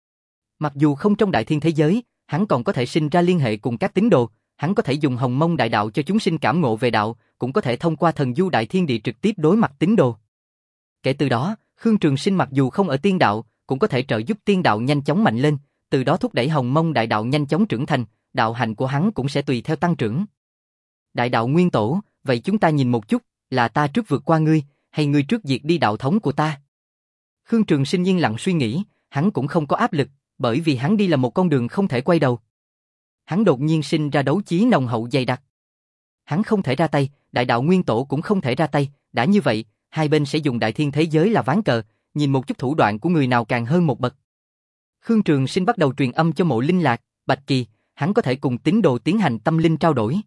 mặc dù không trong đại thiên thế giới, hắn còn có thể sinh ra liên hệ cùng các tín đồ, hắn có thể dùng hồng mông đại đạo cho chúng sinh cảm ngộ về đạo, cũng có thể thông qua thần du đại thiên địa trực tiếp đối mặt tín đồ. Kể từ đó, Khương Trường Sinh mặc dù không ở tiên đạo, cũng có thể trợ giúp tiên đạo nhanh chóng mạnh lên, từ đó thúc đẩy hồng mông đại đạo nhanh chóng trưởng thành, đạo hạnh của hắn cũng sẽ tùy theo tăng trưởng. Đại đạo Nguyên Tổ, vậy chúng ta nhìn một chút, là ta trước vượt qua ngươi, hay ngươi trước diệt đi đạo thống của ta? Khương Trường Sinh yên lặng suy nghĩ, hắn cũng không có áp lực, bởi vì hắn đi là một con đường không thể quay đầu. Hắn đột nhiên sinh ra đấu chí nồng hậu dày đặc. Hắn không thể ra tay, Đại đạo Nguyên Tổ cũng không thể ra tay, đã như vậy, hai bên sẽ dùng đại thiên thế giới là ván cờ, nhìn một chút thủ đoạn của người nào càng hơn một bậc. Khương Trường Sinh bắt đầu truyền âm cho Mộ Linh Lạc, Bạch Kỳ, hắn có thể cùng tín đồ tiến hành tâm linh trao đổi.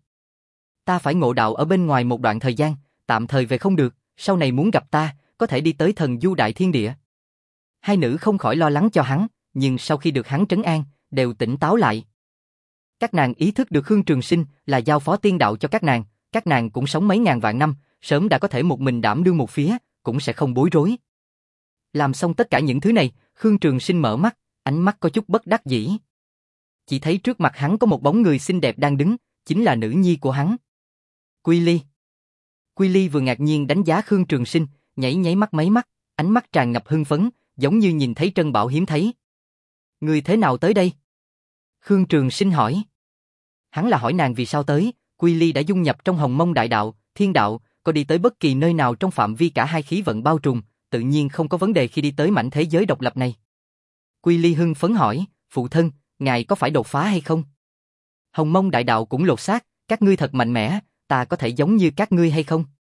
Ta phải ngộ đạo ở bên ngoài một đoạn thời gian, tạm thời về không được, sau này muốn gặp ta, có thể đi tới thần du đại thiên địa. Hai nữ không khỏi lo lắng cho hắn, nhưng sau khi được hắn trấn an, đều tỉnh táo lại. Các nàng ý thức được Khương Trường Sinh là giao phó tiên đạo cho các nàng, các nàng cũng sống mấy ngàn vạn năm, sớm đã có thể một mình đảm đương một phía, cũng sẽ không bối rối. Làm xong tất cả những thứ này, Khương Trường Sinh mở mắt, ánh mắt có chút bất đắc dĩ. Chỉ thấy trước mặt hắn có một bóng người xinh đẹp đang đứng, chính là nữ nhi của hắn. Quy Ly. Quy Ly vừa ngạc nhiên đánh giá Khương Trường Sinh, nhảy nháy mắt mấy mắt, ánh mắt tràn ngập hưng phấn, giống như nhìn thấy trân bảo hiếm thấy. Người thế nào tới đây? Khương Trường Sinh hỏi. Hắn là hỏi nàng vì sao tới, Quy Ly đã dung nhập trong hồng mông đại đạo, thiên đạo, có đi tới bất kỳ nơi nào trong phạm vi cả hai khí vận bao trùm, tự nhiên không có vấn đề khi đi tới mảnh thế giới độc lập này. Quy Ly hưng phấn hỏi, phụ thân, ngài có phải đột phá hay không? Hồng mông đại đạo cũng lột xác, các ngươi thật mạnh mẽ, ta có thể giống như các ngươi hay không?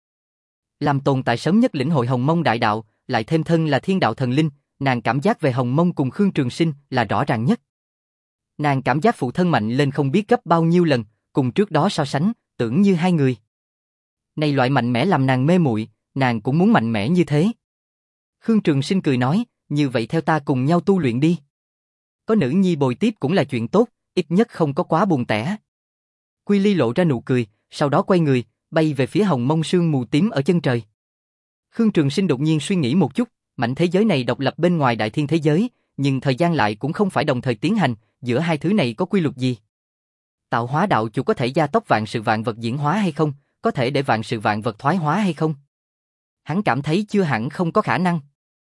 Làm tồn tại sớm nhất lĩnh hội hồng mông đại đạo, lại thêm thân là thiên đạo thần linh, nàng cảm giác về hồng mông cùng Khương Trường Sinh là rõ ràng nhất. Nàng cảm giác phụ thân mạnh lên không biết gấp bao nhiêu lần, cùng trước đó so sánh, tưởng như hai người. Này loại mạnh mẽ làm nàng mê muội, nàng cũng muốn mạnh mẽ như thế. Khương Trường Sinh cười nói, như vậy theo ta cùng nhau tu luyện đi. Có nữ nhi bồi tiếp cũng là chuyện tốt, ít nhất không có quá buồn tẻ. Quy Ly lộ ra nụ cười, sau đó quay người, bay về phía hồng mông sương mù tím ở chân trời. Khương Trường Sinh đột nhiên suy nghĩ một chút, mảnh thế giới này độc lập bên ngoài đại thiên thế giới, nhưng thời gian lại cũng không phải đồng thời tiến hành, giữa hai thứ này có quy luật gì? Tạo hóa đạo chủ có thể gia tốc vạn sự vạn vật diễn hóa hay không? Có thể để vạn sự vạn vật thoái hóa hay không? Hắn cảm thấy chưa hẳn không có khả năng.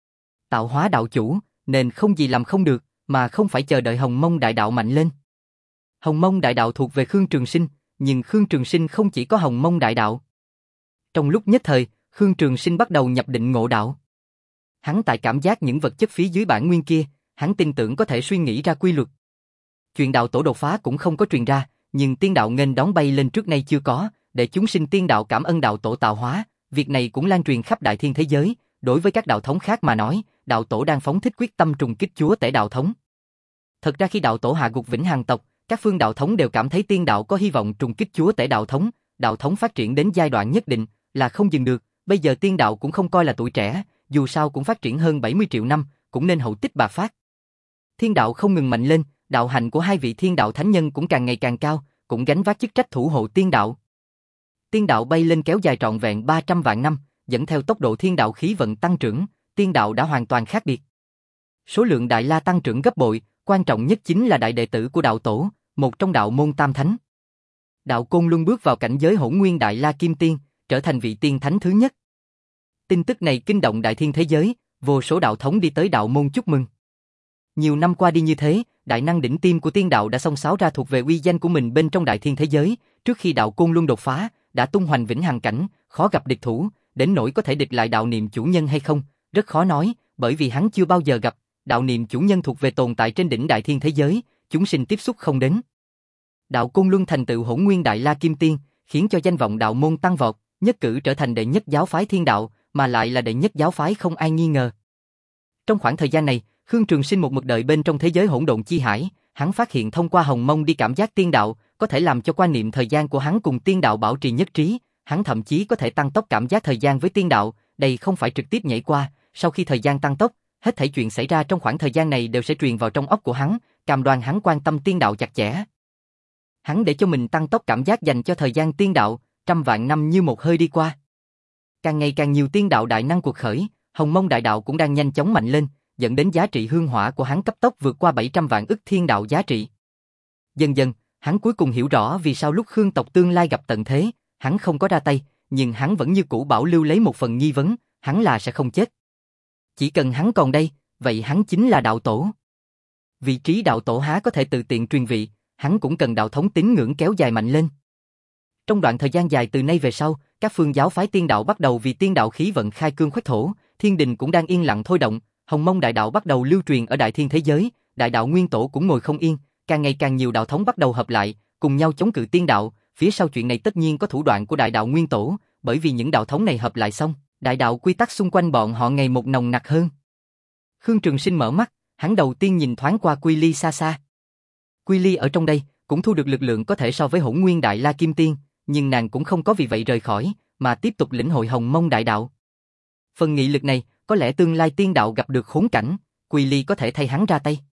Tạo hóa đạo chủ, nên không gì làm không được, mà không phải chờ đợi hồng mông đại đạo mạnh lên. Hồng mông đại đạo thuộc về Khương Trường Sinh, nhưng Khương Trường Sinh không chỉ có hồng mông đại đạo. Trong lúc nhất thời, Khương Trường Sinh bắt đầu nhập định ngộ đạo. Hắn tại cảm giác những vật chất phía dưới bản nguyên kia, hắn tin tưởng có thể suy nghĩ ra quy luật. Chuyện đạo tổ đột phá cũng không có truyền ra, nhưng tiên đạo nghênh đón bay lên trước nay chưa có, để chúng sinh tiên đạo cảm ơn đạo tổ tạo hóa, việc này cũng lan truyền khắp đại thiên thế giới. Đối với các đạo thống khác mà nói, đạo tổ đang phóng thích quyết tâm trùng kích chúa tể đạo thống. Thật ra khi đạo tổ hạ gục Vĩnh Hằng tộc, các phương đạo thống đều cảm thấy tiên đạo có hy vọng trùng kích chúa tể đạo thống, đạo thống phát triển đến giai đoạn nhất định là không dừng được. Bây giờ tiên đạo cũng không coi là tuổi trẻ, dù sao cũng phát triển hơn bảy mươi triệu năm, cũng nên hậu tích bạc phát. Thiên đạo không ngừng mạnh lên, đạo hạnh của hai vị thiên đạo thánh nhân cũng càng ngày càng cao, cũng gánh vác chức trách thủ hộ tiên đạo. Tiên đạo bay lên kéo dài trọn vẹn ba trăm vạn năm, dẫn theo tốc độ thiên đạo khí vận tăng trưởng, tiên đạo đã hoàn toàn khác biệt. Số lượng Đại La tăng trưởng gấp bội, quan trọng nhất chính là đại đệ tử của đạo tổ, một trong đạo môn Tam Thánh. Đạo Côn Luân bước vào cảnh giới Hỗn Nguyên Đại La Kim Tiên, trở thành vị tiên thánh thứ nhất. Tin tức này kinh động đại thiên thế giới, vô số đạo thống đi tới đạo môn chúc mừng. Nhiều năm qua đi như thế, đại năng đỉnh tiêm của tiên đạo đã xông xáo ra thuộc về uy danh của mình bên trong đại thiên thế giới, trước khi đạo Côn Luân đột phá, đã tung hoành vĩnh hằng cảnh, khó gặp địch thủ, đến nỗi có thể địch lại đạo niệm chủ nhân hay không, rất khó nói, bởi vì hắn chưa bao giờ gặp, đạo niệm chủ nhân thuộc về tồn tại trên đỉnh đại thiên thế giới, chúng sinh tiếp xúc không đến. Đạo Côn Luân thành tựu Hỗn Nguyên Đại La Kim Tiên, khiến cho danh vọng đạo môn tăng vọt, nhất cử trở thành đệ nhất giáo phái thiên đạo, mà lại là đệ nhất giáo phái không ai nghi ngờ. Trong khoảng thời gian này, Khương Trường Sinh một mực đợi bên trong thế giới hỗn độn chi hải, hắn phát hiện thông qua hồng mông đi cảm giác tiên đạo, có thể làm cho quan niệm thời gian của hắn cùng tiên đạo bảo trì nhất trí, hắn thậm chí có thể tăng tốc cảm giác thời gian với tiên đạo, đây không phải trực tiếp nhảy qua, sau khi thời gian tăng tốc, hết thảy chuyện xảy ra trong khoảng thời gian này đều sẽ truyền vào trong óc của hắn, cam đoan hắn quan tâm tiên đạo chặt chẽ. Hắn để cho mình tăng tốc cảm giác dành cho thời gian tiên đạo, trăm vạn năm như một hơi đi qua. Càng ngày càng nhiều tiên đạo đại năng cuộc khởi, hồng mông đại đạo cũng đang nhanh chóng mạnh lên, dẫn đến giá trị hương hỏa của hắn cấp tốc vượt qua bảy trăm vạn ức thiên đạo giá trị. Dần dần, hắn cuối cùng hiểu rõ vì sao lúc Khương tộc tương lai gặp tận thế, hắn không có ra tay, nhưng hắn vẫn như cũ bảo lưu lấy một phần nghi vấn, hắn là sẽ không chết. Chỉ cần hắn còn đây, vậy hắn chính là đạo tổ. Vị trí đạo tổ há có thể tự tiện truyền vị, hắn cũng cần đạo thống tín ngưỡng kéo dài mạnh lên. Trong đoạn thời gian dài từ nay về sau, các phương giáo phái tiên đạo bắt đầu vì tiên đạo khí vận khai cương khuếch thổ, thiên đình cũng đang yên lặng thôi động, hồng mông đại đạo bắt đầu lưu truyền ở đại thiên thế giới, đại đạo nguyên tổ cũng ngồi không yên, càng ngày càng nhiều đạo thống bắt đầu hợp lại, cùng nhau chống cự tiên đạo, phía sau chuyện này tất nhiên có thủ đoạn của đại đạo nguyên tổ, bởi vì những đạo thống này hợp lại xong, đại đạo quy tắc xung quanh bọn họ ngày một nồng nặc hơn. Khương Trường Sinh mở mắt, hắn đầu tiên nhìn thoáng qua Quy Ly xa xa. Quy Ly ở trong đây, cũng thu được lực lượng có thể so với Hỗn Nguyên Đại La Kim Tiên, nhưng nàng cũng không có vì vậy rời khỏi, mà tiếp tục lĩnh hội hồng mông đại đạo. Phần nghị lực này, có lẽ tương lai tiên đạo gặp được khốn cảnh, Quy Ly có thể thay hắn ra tay.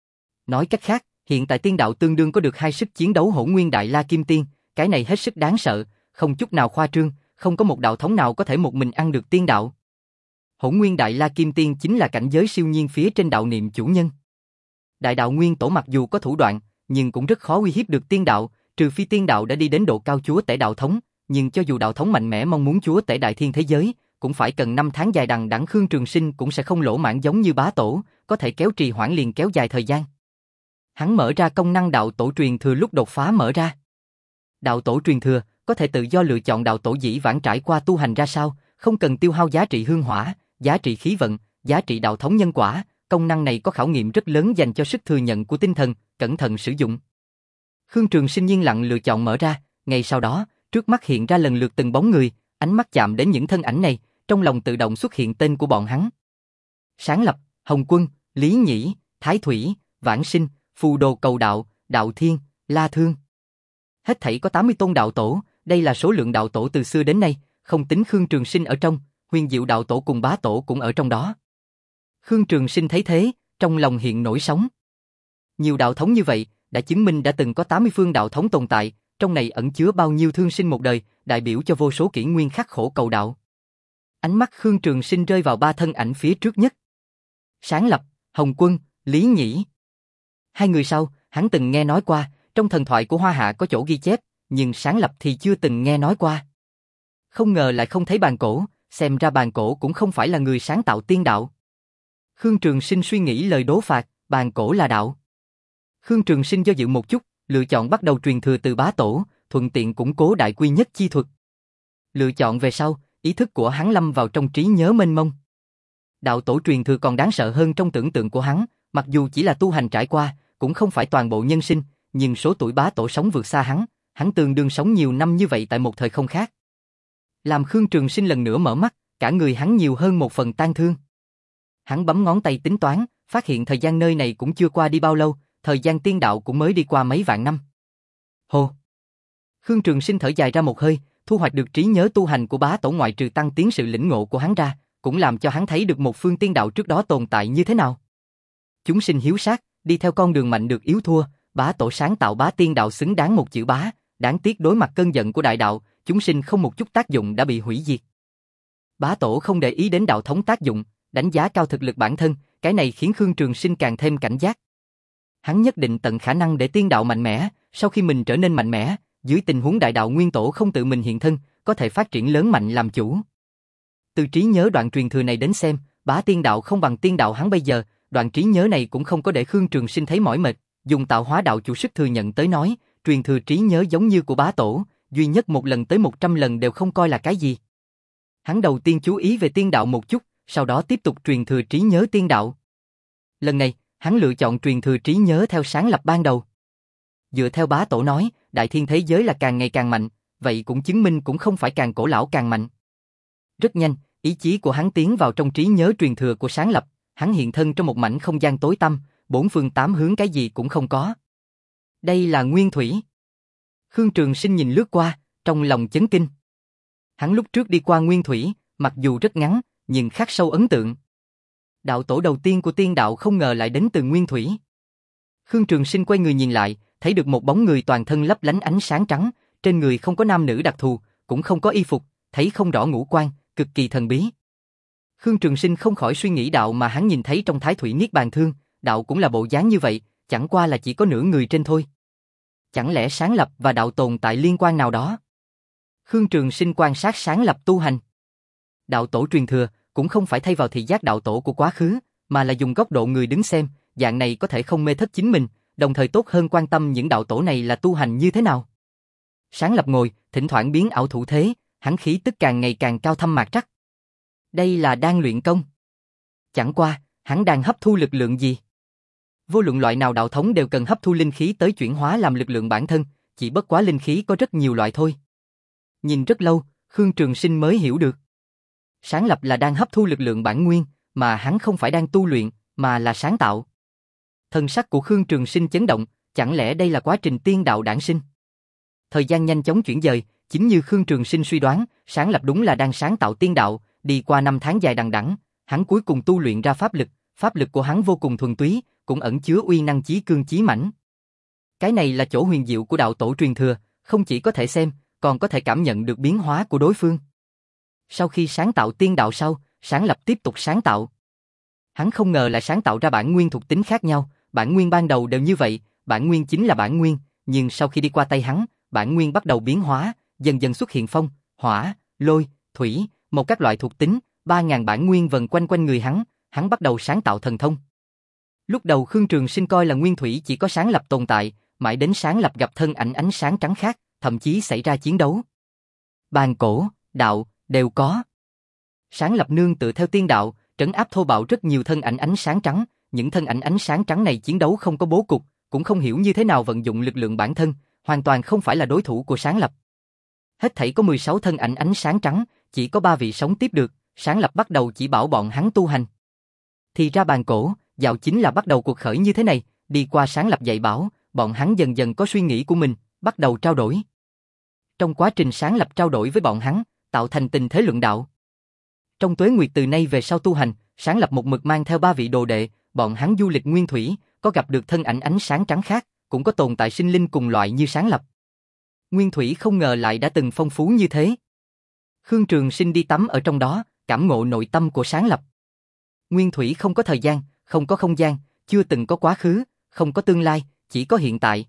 Nói cách khác, hiện tại tiên đạo tương đương có được hai sức chiến đấu Hỗn Nguyên Đại La Kim Tiên, cái này hết sức đáng sợ, không chút nào khoa trương, không có một đạo thống nào có thể một mình ăn được tiên đạo. Hỗn Nguyên Đại La Kim Tiên chính là cảnh giới siêu nhiên phía trên đạo niệm chủ nhân. Đại đạo nguyên tổ mặc dù có thủ đoạn, nhưng cũng rất khó uy hiếp được tiên đạo, trừ phi tiên đạo đã đi đến độ cao chúa tể đạo thống, nhưng cho dù đạo thống mạnh mẽ mong muốn chúa tể đại thiên thế giới, cũng phải cần năm tháng dài đằng đẵng. Khương Trường Sinh cũng sẽ không lỗ mãng giống như bá tổ, có thể kéo trì hoãn liền kéo dài thời gian. Hắn mở ra công năng đạo tổ truyền thừa lúc đột phá mở ra. Đạo tổ truyền thừa có thể tự do lựa chọn đạo tổ dĩ vãng trải qua tu hành ra sao, không cần tiêu hao giá trị hương hỏa, giá trị khí vận, giá trị đạo thống nhân quả. Công năng này có khảo nghiệm rất lớn dành cho sức thừa nhận của tinh thần, cẩn thận sử dụng. Khương Trường Sinh yên lặng lựa chọn mở ra, ngay sau đó, trước mắt hiện ra lần lượt từng bóng người, ánh mắt chạm đến những thân ảnh này, trong lòng tự động xuất hiện tên của bọn hắn. Sáng Lập, Hồng Quân, Lý Nhĩ, Thái Thủy, Vãng Sinh, Phù Đồ Cầu Đạo, Đạo Thiên, La Thương. Hết thảy có tám mươi tôn đạo tổ, đây là số lượng đạo tổ từ xưa đến nay, không tính Khương Trường Sinh ở trong, Huyền Diệu đạo tổ cùng bá tổ cũng ở trong đó. Khương Trường Sinh thấy thế, trong lòng hiện nổi sóng. Nhiều đạo thống như vậy, đã chứng minh đã từng có tám mươi phương đạo thống tồn tại, trong này ẩn chứa bao nhiêu thương sinh một đời, đại biểu cho vô số kỷ nguyên khắc khổ cầu đạo. Ánh mắt Khương Trường Sinh rơi vào ba thân ảnh phía trước nhất. Sáng Lập, Hồng Quân, Lý Nhĩ. Hai người sau, hắn từng nghe nói qua, trong thần thoại của Hoa Hạ có chỗ ghi chép, nhưng Sáng Lập thì chưa từng nghe nói qua. Không ngờ lại không thấy bàn cổ, xem ra bàn cổ cũng không phải là người sáng tạo tiên đạo. Khương Trường Sinh suy nghĩ lời đố phạt, bàn cổ là đạo. Khương Trường Sinh do dự một chút, lựa chọn bắt đầu truyền thừa từ bá tổ, thuận tiện củng cố đại quy nhất chi thuật. Lựa chọn về sau, ý thức của hắn lâm vào trong trí nhớ mênh mông. Đạo tổ truyền thừa còn đáng sợ hơn trong tưởng tượng của hắn, mặc dù chỉ là tu hành trải qua, cũng không phải toàn bộ nhân sinh, nhưng số tuổi bá tổ sống vượt xa hắn, hắn tương đương sống nhiều năm như vậy tại một thời không khác. Làm Khương Trường Sinh lần nữa mở mắt, cả người hắn nhiều hơn một phần tang thương. Hắn bấm ngón tay tính toán, phát hiện thời gian nơi này cũng chưa qua đi bao lâu, thời gian tiên đạo cũng mới đi qua mấy vạn năm. Hồ! Khương Trường Sinh thở dài ra một hơi, thu hoạch được trí nhớ tu hành của bá tổ ngoại trừ tăng tiến sự lĩnh ngộ của hắn ra, cũng làm cho hắn thấy được một phương tiên đạo trước đó tồn tại như thế nào. Chúng sinh hiếu sát, đi theo con đường mạnh được yếu thua, bá tổ sáng tạo bá tiên đạo xứng đáng một chữ bá, đáng tiếc đối mặt cơn giận của đại đạo, chúng sinh không một chút tác dụng đã bị hủy diệt. Bá tổ không để ý đến đạo thống tác dụng, đánh giá cao thực lực bản thân, cái này khiến Khương Trường Sinh càng thêm cảnh giác. Hắn nhất định tận khả năng để tiên đạo mạnh mẽ, sau khi mình trở nên mạnh mẽ, dưới tình huống đại đạo nguyên tổ không tự mình hiện thân, có thể phát triển lớn mạnh làm chủ. Từ trí nhớ đoạn truyền thừa này đến xem, bá tiên đạo không bằng tiên đạo hắn bây giờ, đoạn trí nhớ này cũng không có để Khương Trường Sinh thấy mỏi mệt, dùng tạo hóa đạo chủ sức thừa nhận tới nói, truyền thừa trí nhớ giống như của bá tổ, duy nhất một lần tới một trăm lần đều không coi là cái gì. Hắn đầu tiên chú ý về tiên đạo một chút, sau đó tiếp tục truyền thừa trí nhớ tiên đạo. Lần này, hắn lựa chọn truyền thừa trí nhớ theo sáng lập ban đầu. Dựa theo bá tổ nói, đại thiên thế giới là càng ngày càng mạnh, vậy cũng chứng minh cũng không phải càng cổ lão càng mạnh. Rất nhanh, ý chí của hắn tiến vào trong trí nhớ truyền thừa của sáng lập, hắn hiện thân trong một mảnh không gian tối tăm, bốn phương tám hướng cái gì cũng không có. Đây là nguyên thủy. Khương Trường Sinh nhìn lướt qua, trong lòng chấn kinh. Hắn lúc trước đi qua nguyên thủy, mặc dù rất ngắn, nhưng khắc sâu ấn tượng. Đạo tổ đầu tiên của tiên đạo không ngờ lại đến từ nguyên thủy. Khương Trường Sinh quay người nhìn lại, thấy được một bóng người toàn thân lấp lánh ánh sáng trắng, trên người không có nam nữ đặc thù, cũng không có y phục, thấy không rõ ngũ quan, cực kỳ thần bí. Khương Trường Sinh không khỏi suy nghĩ đạo mà hắn nhìn thấy trong Thái Thủy Niết Bàn Thương, đạo cũng là bộ dáng như vậy, chẳng qua là chỉ có nửa người trên thôi. Chẳng lẽ sáng lập và đạo tồn tại liên quan nào đó? Khương Trường Sinh quan sát sáng lập tu hành. Đạo tổ truyền thừa cũng không phải thay vào thị giác đạo tổ của quá khứ, mà là dùng góc độ người đứng xem, dạng này có thể không mê thất chính mình, đồng thời tốt hơn quan tâm những đạo tổ này là tu hành như thế nào. Sáng lập ngồi, thỉnh thoảng biến ảo thủ thế, hắn khí tức càng ngày càng cao thâm mạc trắc. Đây là đang luyện công. Chẳng qua, hắn đang hấp thu lực lượng gì? Vô luận loại nào đạo thống đều cần hấp thu linh khí tới chuyển hóa làm lực lượng bản thân, chỉ bất quá linh khí có rất nhiều loại thôi. Nhìn rất lâu, Khương Trường Sinh mới hiểu được. Sáng lập là đang hấp thu lực lượng bản nguyên, mà hắn không phải đang tu luyện, mà là sáng tạo. Thân sắc của Khương Trường Sinh chấn động, chẳng lẽ đây là quá trình tiên đạo đản sinh? Thời gian nhanh chóng chuyển dời, chính như Khương Trường Sinh suy đoán, sáng lập đúng là đang sáng tạo tiên đạo, đi qua năm tháng dài đằng đẵng, hắn cuối cùng tu luyện ra pháp lực, pháp lực của hắn vô cùng thuần túy, cũng ẩn chứa uy năng chí cương chí mãnh. Cái này là chỗ huyền diệu của đạo tổ truyền thừa, không chỉ có thể xem, còn có thể cảm nhận được biến hóa của đối phương. Sau khi sáng tạo tiên đạo sau, sáng lập tiếp tục sáng tạo. Hắn không ngờ lại sáng tạo ra bản nguyên thuộc tính khác nhau, bản nguyên ban đầu đều như vậy, bản nguyên chính là bản nguyên, nhưng sau khi đi qua tay hắn, bản nguyên bắt đầu biến hóa, dần dần xuất hiện phong, hỏa, lôi, thủy, một các loại thuộc tính, ba ngàn bản nguyên vần quanh quanh người hắn, hắn bắt đầu sáng tạo thần thông. Lúc đầu Khương Trường Sinh coi là nguyên thủy chỉ có sáng lập tồn tại, mãi đến sáng lập gặp thân ảnh ánh sáng trắng khác, thậm chí xảy ra chiến đấu. Bàn cổ, đạo, đều có. Sáng lập nương tựa theo tiên đạo, trấn áp thô bạo rất nhiều thân ảnh ánh sáng trắng, những thân ảnh ánh sáng trắng này chiến đấu không có bố cục, cũng không hiểu như thế nào vận dụng lực lượng bản thân, hoàn toàn không phải là đối thủ của sáng lập. Hết thảy có mười sáu thân ảnh ánh sáng trắng, chỉ có ba vị sống tiếp được, sáng lập bắt đầu chỉ bảo bọn hắn tu hành. Thì ra bàn cổ, đạo chính là bắt đầu cuộc khởi như thế này, đi qua sáng lập dạy bảo, bọn hắn dần dần có suy nghĩ của mình, bắt đầu trao đổi. Trong quá trình sáng lập trao đổi với bọn hắn, tạo thành tình thế luận đạo. Trong tuế nguyệt từ nay về sau tu hành, sáng lập một mực mang theo ba vị đồ đệ, bọn hắn du lịch nguyên thủy, có gặp được thân ảnh ánh sáng trắng khác, cũng có tồn tại sinh linh cùng loại như sáng lập. Nguyên thủy không ngờ lại đã từng phong phú như thế. Khương Trường Sinh đi tắm ở trong đó, cảm ngộ nội tâm của sáng lập. Nguyên thủy không có thời gian, không có không gian, chưa từng có quá khứ, không có tương lai, chỉ có hiện tại.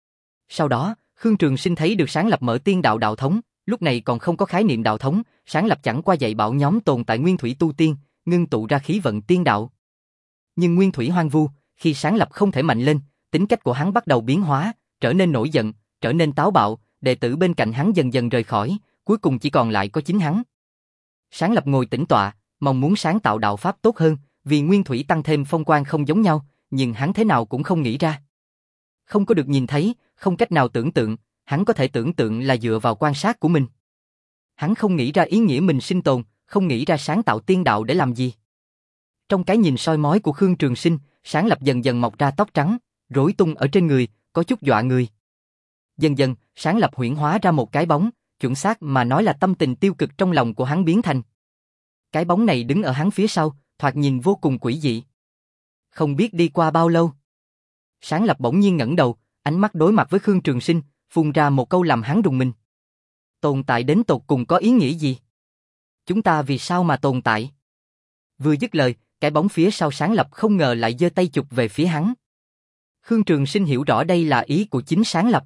Sau đó, Khương Trường Sinh thấy được sáng lập mở tiên đạo đạo thống, lúc này còn không có khái niệm đạo thống, sáng lập chẳng qua dạy bảo nhóm tồn tại nguyên thủy tu tiên, ngưng tụ ra khí vận tiên đạo. Nhưng nguyên thủy hoang vu, khi sáng lập không thể mạnh lên, tính cách của hắn bắt đầu biến hóa, trở nên nổi giận, trở nên táo bạo, đệ tử bên cạnh hắn dần dần rời khỏi, cuối cùng chỉ còn lại có chính hắn. Sáng lập ngồi tĩnh tọa, mong muốn sáng tạo đạo pháp tốt hơn, vì nguyên thủy tăng thêm phong quang không giống nhau, nhưng hắn thế nào cũng không nghĩ ra. Không có được nhìn thấy, không cách nào tưởng tượng, hắn có thể tưởng tượng là dựa vào quan sát của mình. Hắn không nghĩ ra ý nghĩa mình sinh tồn, không nghĩ ra sáng tạo tiên đạo để làm gì. Trong cái nhìn soi mói của Khương Trường Sinh, sáng lập dần dần mọc ra tóc trắng, rối tung ở trên người, có chút dọa người. Dần dần, sáng lập huyễn hóa ra một cái bóng, chuẩn xác mà nói là tâm tình tiêu cực trong lòng của hắn biến thành. Cái bóng này đứng ở hắn phía sau, thoạt nhìn vô cùng quỷ dị. Không biết đi qua bao lâu. Sáng lập bỗng nhiên ngẩng đầu, ánh mắt đối mặt với Khương Trường Sinh, phun ra một câu làm hắn rùng mình. Tồn tại đến tột cùng có ý nghĩa gì? Chúng ta vì sao mà tồn tại? Vừa dứt lời, cái bóng phía sau Sáng Lập không ngờ lại giơ tay chụp về phía hắn. Khương Trường Sinh hiểu rõ đây là ý của chính Sáng Lập.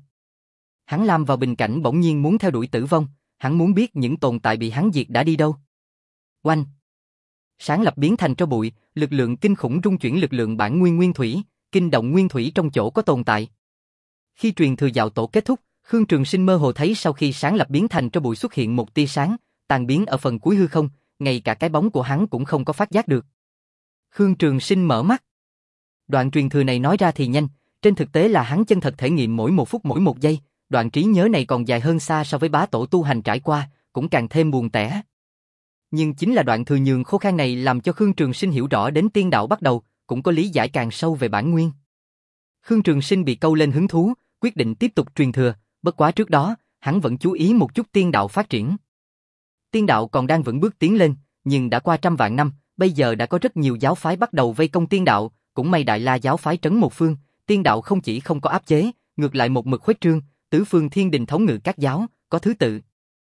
Hắn lâm vào bình cảnh bỗng nhiên muốn theo đuổi tử vong, hắn muốn biết những tồn tại bị hắn diệt đã đi đâu. Oanh! Sáng Lập biến thành tro bụi, lực lượng kinh khủng rung chuyển lực lượng bản nguyên nguyên thủy, kinh động nguyên thủy trong chỗ có tồn tại. Khi truyền thừa dạo tổ kết thúc, Khương Trường Sinh mơ hồ thấy sau khi Sáng Lập biến thành tro bụi xuất hiện một tia sáng, tan biến ở phần cuối hư không, ngay cả cái bóng của hắn cũng không có phát giác được. Khương Trường Sinh mở mắt. Đoạn truyền thừa này nói ra thì nhanh, trên thực tế là hắn chân thật thể nghiệm mỗi một phút mỗi một giây, đoạn trí nhớ này còn dài hơn xa so với bá tổ tu hành trải qua, cũng càng thêm buồn tẻ. Nhưng chính là đoạn thừa nhường khô khan này làm cho Khương Trường Sinh hiểu rõ đến tiên đạo bắt đầu, cũng có lý giải càng sâu về bản nguyên. Khương Trường Sinh bị câu lên hứng thú, quyết định tiếp tục truyền thừa, bất quá trước đó, hắn vẫn chú ý một chút tiên đạo phát triển. Tiên đạo còn đang vững bước tiến lên, nhưng đã qua trăm vạn năm, bây giờ đã có rất nhiều giáo phái bắt đầu vây công tiên đạo, cũng may Đại La giáo phái trấn một phương, tiên đạo không chỉ không có áp chế, ngược lại một mực khuếch trương, tứ phương thiên đình thống ngự các giáo, có thứ tự.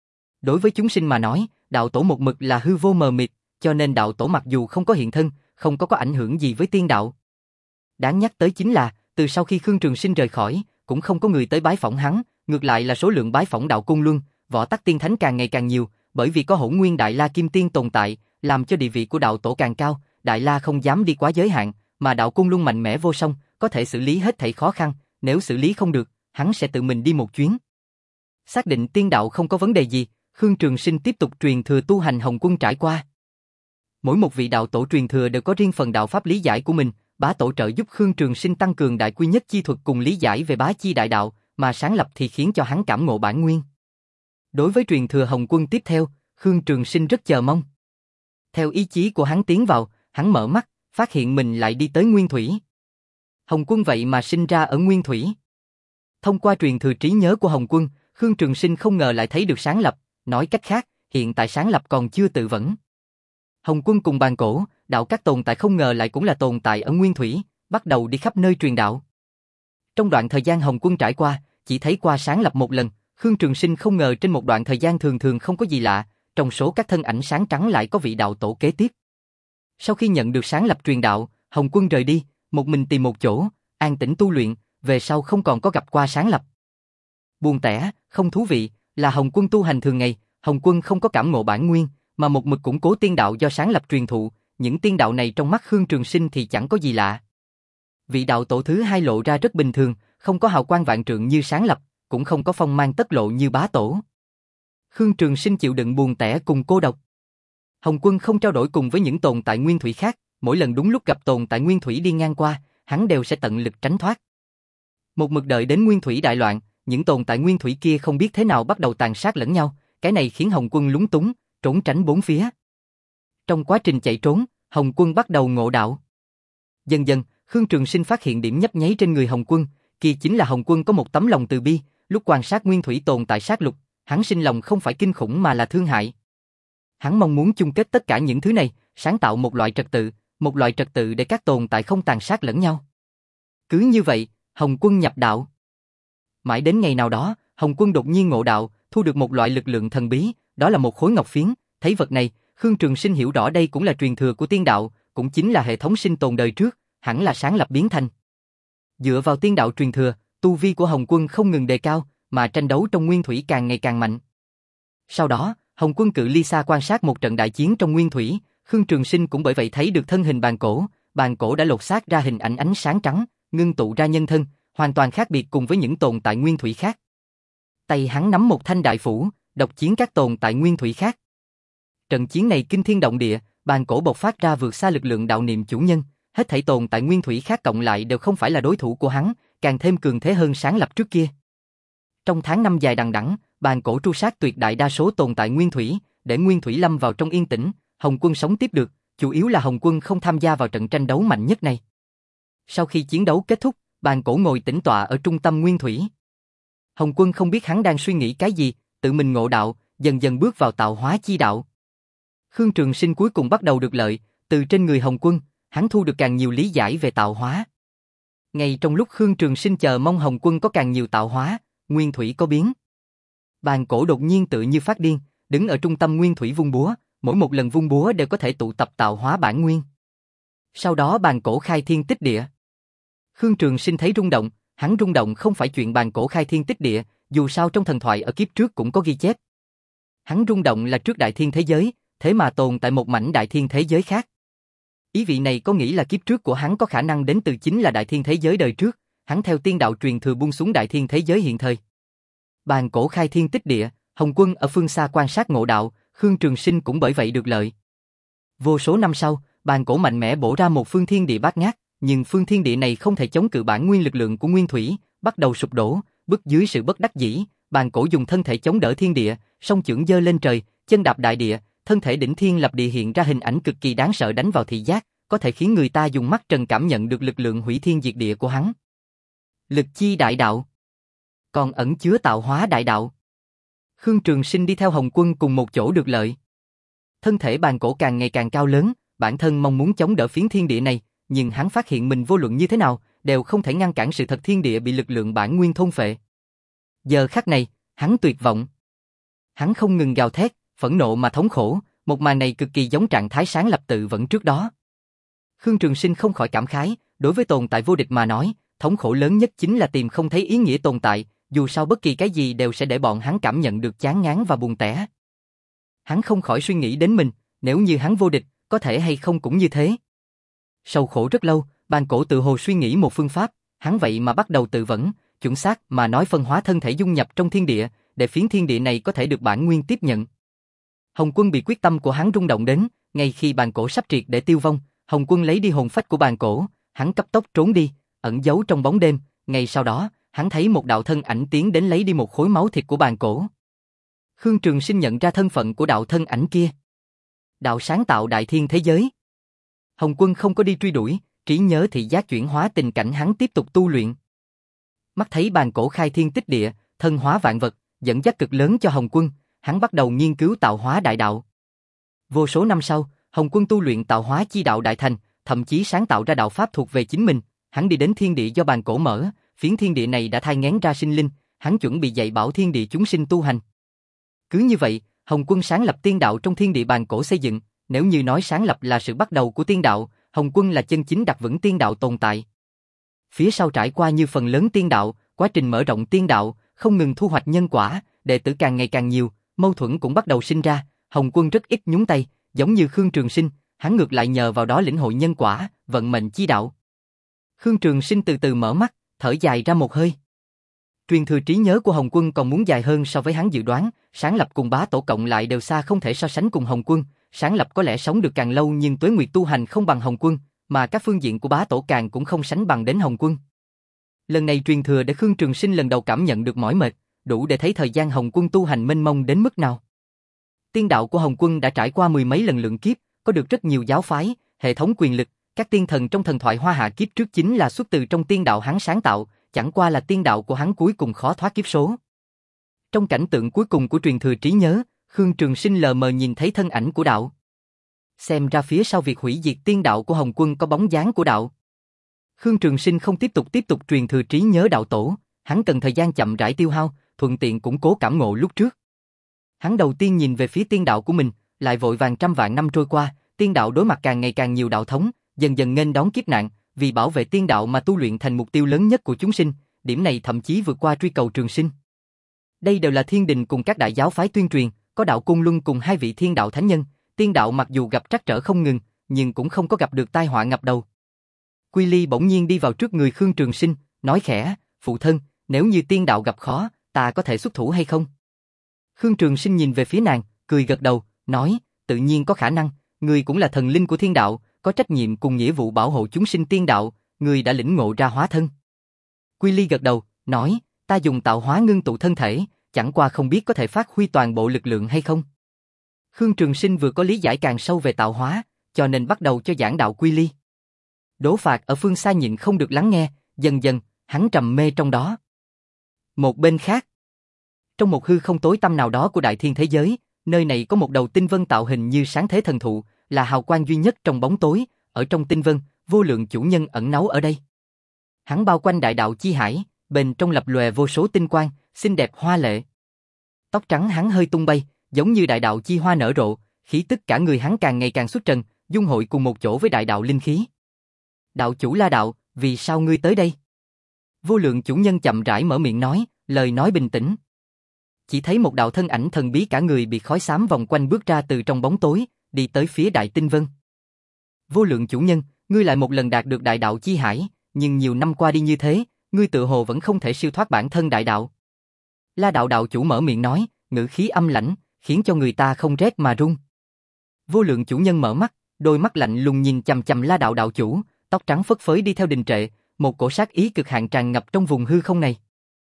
Đối với chúng sinh mà nói, đạo tổ một mực là hư vô mờ mịt, cho nên đạo tổ mặc dù không có hiện thân, không có có ảnh hưởng gì với tiên đạo. Đáng nhắc tới chính là, từ sau khi Khương Trường Sinh rời khỏi, cũng không có người tới bái phỏng hắn, ngược lại là số lượng bái phỏng đạo cung luân, võ tắc tiên thánh càng ngày càng nhiều, bởi vì có Hỗn Nguyên Đại La Kim Tiên tồn tại, làm cho địa vị của đạo tổ càng cao, Đại La không dám đi quá giới hạn, mà đạo cung luân mạnh mẽ vô song, có thể xử lý hết thảy khó khăn, nếu xử lý không được, hắn sẽ tự mình đi một chuyến. Xác định tiên đạo không có vấn đề gì, Khương Trường Sinh tiếp tục truyền thừa tu hành Hồng Quân trải qua. Mỗi một vị đạo tổ truyền thừa đều có riêng phần đạo pháp lý giải của mình, bá tổ trợ giúp Khương Trường Sinh tăng cường đại quy nhất chi thuật cùng lý giải về bá chi đại đạo, mà Sáng Lập thì khiến cho hắn cảm ngộ bản nguyên. Đối với truyền thừa Hồng Quân tiếp theo, Khương Trường Sinh rất chờ mong. Theo ý chí của hắn tiến vào, hắn mở mắt, phát hiện mình lại đi tới Nguyên Thủy. Hồng Quân vậy mà sinh ra ở Nguyên Thủy. Thông qua truyền thừa trí nhớ của Hồng Quân, Khương Trường Sinh không ngờ lại thấy được Sáng Lập, nói cách khác, hiện tại Sáng Lập còn chưa tự vẫn. Hồng Quân cùng Bàn Cổ, đạo các tồn tại không ngờ lại cũng là tồn tại ở Nguyên Thủy, bắt đầu đi khắp nơi truyền đạo. Trong đoạn thời gian Hồng Quân trải qua, chỉ thấy qua Sáng Lập một lần, Khương Trường Sinh không ngờ trên một đoạn thời gian thường thường không có gì lạ, trong số các thân ảnh sáng trắng lại có vị đạo tổ kế tiếp. Sau khi nhận được Sáng Lập truyền đạo, Hồng Quân rời đi, một mình tìm một chỗ, an tĩnh tu luyện, về sau không còn có gặp qua Sáng Lập. Buồn tẻ, không thú vị, là Hồng Quân tu hành thường ngày, Hồng Quân không có cảm ngộ bản nguyên, mà một mực củng cố tiên đạo do Sáng Lập truyền thụ, những tiên đạo này trong mắt Khương Trường Sinh thì chẳng có gì lạ. Vị đạo tổ thứ hai lộ ra rất bình thường, không có hào quang vạn trượng như Sáng Lập, cũng không có phong mang tất lộ như bá tổ. Khương Trường Sinh chịu đựng buồn tẻ cùng cô độc. Hồng Quân không trao đổi cùng với những tồn tại nguyên thủy khác, mỗi lần đúng lúc gặp tồn tại nguyên thủy đi ngang qua, hắn đều sẽ tận lực tránh thoát. Một mực đợi đến nguyên thủy đại loạn, những tồn tại nguyên thủy kia không biết thế nào bắt đầu tàn sát lẫn nhau, cái này khiến Hồng Quân lúng túng, trốn tránh bốn phía. Trong quá trình chạy trốn, Hồng Quân bắt đầu ngộ đạo. Dần dần, Khương Trường Sinh phát hiện điểm nhấp nháy trên người Hồng Quân, kia chính là Hồng Quân có một tấm lòng từ bi, lúc quan sát nguyên thủy tồn tại sát lục, hắn sinh lòng không phải kinh khủng mà là thương hại. Hắn mong muốn chung kết tất cả những thứ này, sáng tạo một loại trật tự, một loại trật tự để các tồn tại không tàn sát lẫn nhau. Cứ như vậy, Hồng Quân nhập đạo. Mãi đến ngày nào đó, Hồng Quân đột nhiên ngộ đạo, thu được một loại lực lượng thần bí, đó là một khối ngọc phiến, thấy vật này, Khương Trường Sinh hiểu rõ đây cũng là truyền thừa của tiên đạo, cũng chính là hệ thống sinh tồn đời trước, hẳn là Sáng Lập biến thành. Dựa vào tiên đạo truyền thừa, tu vi của Hồng Quân không ngừng đề cao, mà tranh đấu trong nguyên thủy càng ngày càng mạnh. Sau đó, Hồng Quân cự ly xa quan sát một trận đại chiến trong nguyên thủy, Khương Trường Sinh cũng bởi vậy thấy được thân hình Bàn Cổ, Bàn Cổ đã lột xác ra hình ảnh ánh sáng trắng, ngưng tụ ra nhân thân, hoàn toàn khác biệt cùng với những tồn tại nguyên thủy khác. Tay hắn nắm một thanh đại phủ, độc chiến các tồn tại nguyên thủy khác. Trận chiến này kinh thiên động địa, Bàn Cổ bộc phát ra vượt xa lực lượng đạo niệm chủ nhân, hết thảy tồn tại nguyên thủy khác cộng lại đều không phải là đối thủ của hắn, càng thêm cường thế hơn Sáng Lập trước kia. Trong tháng năm dài đằng đẵng, Bàn Cổ tru sát tuyệt đại đa số tồn tại nguyên thủy, để nguyên thủy lâm vào trong yên tĩnh, Hồng Quân sống tiếp được, chủ yếu là Hồng Quân không tham gia vào trận tranh đấu mạnh nhất này. Sau khi chiến đấu kết thúc, Bàn Cổ ngồi tĩnh tọa ở trung tâm nguyên thủy. Hồng Quân không biết hắn đang suy nghĩ cái gì, tự mình ngộ đạo, dần dần bước vào tạo hóa chi đạo. Khương Trường Sinh cuối cùng bắt đầu được lợi, từ trên người Hồng Quân, hắn thu được càng nhiều lý giải về tạo hóa. Ngay trong lúc Khương Trường Sinh chờ mong Hồng Quân có càng nhiều tạo hóa, nguyên thủy có biến. Bàn cổ đột nhiên tự như phát điên, đứng ở trung tâm nguyên thủy vung búa, mỗi một lần vung búa đều có thể tụ tập tạo hóa bản nguyên. Sau đó bàn cổ khai thiên tích địa. Khương Trường Sinh thấy rung động, hắn rung động không phải chuyện bàn cổ khai thiên tích địa, dù sao trong thần thoại ở kiếp trước cũng có ghi chép. Hắn rung động là trước đại thiên thế giới, thế mà tồn tại một mảnh đại thiên thế giới khác. Ý vị này có nghĩ là kiếp trước của hắn có khả năng đến từ chính là đại thiên thế giới đời trước, hắn theo tiên đạo truyền thừa buông xuống đại thiên thế giới hiện thời. Bàn cổ khai thiên tích địa, Hồng Quân ở phương xa quan sát ngộ đạo, Khương Trường Sinh cũng bởi vậy được lợi. Vô số năm sau, bàn cổ mạnh mẽ bổ ra một phương thiên địa bát ngát, nhưng phương thiên địa này không thể chống cự bản nguyên lực lượng của nguyên thủy, bắt đầu sụp đổ, bức dưới sự bất đắc dĩ, bàn cổ dùng thân thể chống đỡ thiên địa, song chưởng giơ lên trời, chân đạp đại địa, thân thể đỉnh thiên lập địa hiện ra hình ảnh cực kỳ đáng sợ đánh vào thị giác, có thể khiến người ta dùng mắt trần cảm nhận được lực lượng hủy thiên diệt địa của hắn. Lực chi đại đạo, còn ẩn chứa tạo hóa đại đạo. Khương Trường Sinh đi theo Hồng Quân cùng một chỗ được lợi. Thân thể bàn cổ càng ngày càng cao lớn, bản thân mong muốn chống đỡ phiến thiên địa này, nhưng hắn phát hiện mình vô luận như thế nào, đều không thể ngăn cản sự thật thiên địa bị lực lượng bản nguyên thôn phệ. Giờ khắc này, hắn tuyệt vọng. Hắn không ngừng gào thét, phẫn nộ mà thống khổ, một màn này cực kỳ giống trạng thái sáng lập tự vẫn trước đó. Khương Trường Sinh không khỏi cảm khái, đối với tồn tại vô địch mà nói, thống khổ lớn nhất chính là tìm không thấy ý nghĩa tồn tại, dù sao bất kỳ cái gì đều sẽ để bọn hắn cảm nhận được chán ngán và buồn tẻ. Hắn không khỏi suy nghĩ đến mình, nếu như hắn vô địch, có thể hay không cũng như thế. Sầu khổ rất lâu, bàn cổ tự hồ suy nghĩ một phương pháp, hắn vậy mà bắt đầu tự vẫn, chuẩn xác mà nói phân hóa thân thể dung nhập trong thiên địa, để phiến thiên địa này có thể được bản nguyên tiếp nhận. Hồng Quân bị quyết tâm của hắn rung động đến, ngay khi bàn cổ sắp triệt để tiêu vong, Hồng Quân lấy đi hồn phách của bàn cổ, hắn cấp tốc trốn đi, ẩn giấu trong bóng đêm, ngay sau đó, hắn thấy một đạo thân ảnh tiến đến lấy đi một khối máu thịt của bàn cổ. Khương Trường Sinh nhận ra thân phận của đạo thân ảnh kia. Đạo sáng tạo đại thiên thế giới. Hồng Quân không có đi truy đuổi, trí nhớ thị giác chuyển hóa tình cảnh hắn tiếp tục tu luyện. Mắt thấy bàn cổ khai thiên tích địa, thân hóa vạn vật, dẫn dắt cực lớn cho Hồng Quân, hắn bắt đầu nghiên cứu tạo hóa đại đạo. Vô số năm sau, Hồng Quân tu luyện tạo hóa chi đạo đại thành, thậm chí sáng tạo ra đạo pháp thuộc về chính mình, hắn đi đến thiên địa do bàn cổ mở, phiến thiên địa này đã thai nghén ra sinh linh, hắn chuẩn bị dạy bảo thiên địa chúng sinh tu hành. Cứ như vậy, Hồng Quân sáng lập tiên đạo trong thiên địa bàn cổ xây dựng, nếu như nói sáng lập là sự bắt đầu của tiên đạo, Hồng Quân là chân chính đặt vững tiên đạo tồn tại. Phía sau trải qua như phần lớn tiên đạo, quá trình mở rộng tiên đạo, không ngừng thu hoạch nhân quả, đệ tử càng ngày càng nhiều, mâu thuẫn cũng bắt đầu sinh ra, Hồng Quân rất ít nhúng tay, giống như Khương Trường Sinh, hắn ngược lại nhờ vào đó lĩnh hội nhân quả, vận mệnh chi đạo. Khương Trường Sinh từ từ mở mắt, thở dài ra một hơi. Truyền thừa trí nhớ của Hồng Quân còn muốn dài hơn so với hắn dự đoán, sáng lập cùng bá tổ cộng lại đều xa không thể so sánh cùng Hồng Quân, sáng lập có lẽ sống được càng lâu nhưng tuế nguyệt tu hành không bằng Hồng Quân, mà các phương diện của bá tổ càng cũng không sánh bằng đến Hồng Quân. Lần này truyền thừa để Khương Trường Sinh lần đầu cảm nhận được mỏi mệt, đủ để thấy thời gian Hồng Quân tu hành mênh mông đến mức nào. Tiên đạo của Hồng Quân đã trải qua mười mấy lần lượng kiếp, có được rất nhiều giáo phái, hệ thống quyền lực, các tiên thần trong thần thoại Hoa Hạ kiếp trước chính là xuất từ trong tiên đạo hắn sáng tạo, chẳng qua là tiên đạo của hắn cuối cùng khó thoát kiếp số. Trong cảnh tượng cuối cùng của truyền thừa trí nhớ, Khương Trường Sinh lờ mờ nhìn thấy thân ảnh của đạo. Xem ra phía sau việc hủy diệt tiên đạo của Hồng Quân có bóng dáng của đạo. Khương Trường Sinh không tiếp tục tiếp tục truyền thừa trí nhớ đạo tổ, hắn cần thời gian chậm rãi tiêu hao, thuận tiện củng cố cảm ngộ lúc trước. Hắn đầu tiên nhìn về phía tiên đạo của mình, lại vội vàng trăm vạn năm trôi qua, tiên đạo đối mặt càng ngày càng nhiều đạo thống, dần dần nghênh đón kiếp nạn, vì bảo vệ tiên đạo mà tu luyện thành mục tiêu lớn nhất của chúng sinh, điểm này thậm chí vượt qua truy cầu trường sinh. Đây đều là thiên đình cùng các đại giáo phái tuyên truyền, có đạo Côn Luân cùng hai vị thiên đạo thánh nhân, tiên đạo mặc dù gặp trắc trở không ngừng, nhưng cũng không có gặp được tai họa ngập đầu. Quy Ly bỗng nhiên đi vào trước người Khương Trường Sinh, nói khẽ, phụ thân, nếu như tiên đạo gặp khó, ta có thể xuất thủ hay không? Khương Trường Sinh nhìn về phía nàng, cười gật đầu, nói, tự nhiên có khả năng, ngươi cũng là thần linh của thiên đạo, có trách nhiệm cùng nghĩa vụ bảo hộ chúng sinh tiên đạo, ngươi đã lĩnh ngộ ra hóa thân. Quy Ly gật đầu, nói, ta dùng tạo hóa ngưng tụ thân thể, chẳng qua không biết có thể phát huy toàn bộ lực lượng hay không. Khương Trường Sinh vừa có lý giải càng sâu về tạo hóa, cho nên bắt đầu cho giảng đạo Quy Ly. Đỗ Phạt ở phương xa nhịn không được lắng nghe, dần dần, hắn trầm mê trong đó. Một bên khác, trong một hư không tối tăm nào đó của đại thiên thế giới, nơi này có một đầu tinh vân tạo hình như sáng thế thần thụ, là hào quang duy nhất trong bóng tối, ở trong tinh vân, vô lượng chủ nhân ẩn náu ở đây. Hắn bao quanh đại đạo chi hải, bên trong lập lòe vô số tinh quang, xinh đẹp hoa lệ. Tóc trắng hắn hơi tung bay, giống như đại đạo chi hoa nở rộ, khí tức cả người hắn càng ngày càng xuất trần, dung hội cùng một chỗ với đại đạo linh khí. Đạo chủ La Đạo, vì sao ngươi tới đây? Vô lượng chủ nhân chậm rãi mở miệng nói, lời nói bình tĩnh. Chỉ thấy một đạo thân ảnh thần bí cả người bị khói xám vòng quanh bước ra từ trong bóng tối, đi tới phía Đại Tinh Vân. Vô lượng chủ nhân, ngươi lại một lần đạt được đại đạo chi hải, nhưng nhiều năm qua đi như thế, ngươi tự hồ vẫn không thể siêu thoát bản thân đại đạo. La Đạo đạo chủ mở miệng nói, ngữ khí âm lãnh, khiến cho người ta không rét mà run. Vô lượng chủ nhân mở mắt, đôi mắt lạnh lùng nhìn chằm chằm La Đạo đạo chủ, tóc trắng phất phới đi theo đình trệ, một cổ sát ý cực hạn tràn ngập trong vùng hư không này.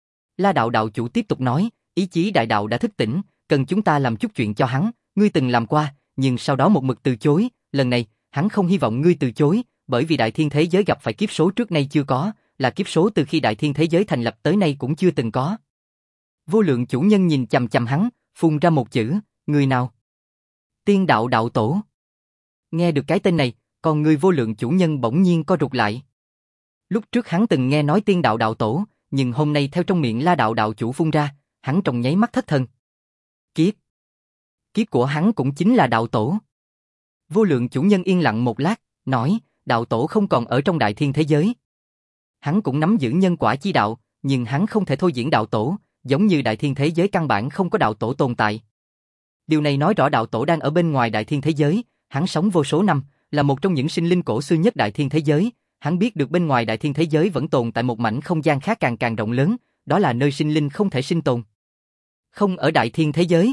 La Đạo đạo chủ tiếp tục nói, ý chí đại đạo đã thức tỉnh, cần chúng ta làm chút chuyện cho hắn, ngươi từng làm qua, nhưng sau đó một mực từ chối, lần này, hắn không hy vọng ngươi từ chối, bởi vì đại thiên thế giới gặp phải kiếp số trước nay chưa có, là kiếp số từ khi đại thiên thế giới thành lập tới nay cũng chưa từng có. Vô lượng chủ nhân nhìn chằm chằm hắn, phun ra một chữ, người nào? Tiên đạo đạo tổ. Nghe được cái tên này, còn người vô lượng chủ nhân bỗng nhiên co rụt lại. Lúc trước hắn từng nghe nói tiên đạo đạo tổ, nhưng hôm nay theo trong miệng La Đạo đạo chủ phun ra, hắn trong nháy mắt thất thần. Kiếp. Kiếp của hắn cũng chính là đạo tổ. Vô lượng chủ nhân yên lặng một lát, nói, đạo tổ không còn ở trong đại thiên thế giới. Hắn cũng nắm giữ nhân quả chi đạo, nhưng hắn không thể thôi diễn đạo tổ, giống như đại thiên thế giới căn bản không có đạo tổ tồn tại. Điều này nói rõ đạo tổ đang ở bên ngoài đại thiên thế giới, hắn sống vô số năm, là một trong những sinh linh cổ xưa nhất đại thiên thế giới, hắn biết được bên ngoài đại thiên thế giới vẫn tồn tại một mảnh không gian khác càng càng rộng lớn, đó là nơi sinh linh không thể sinh tồn. Không ở đại thiên thế giới.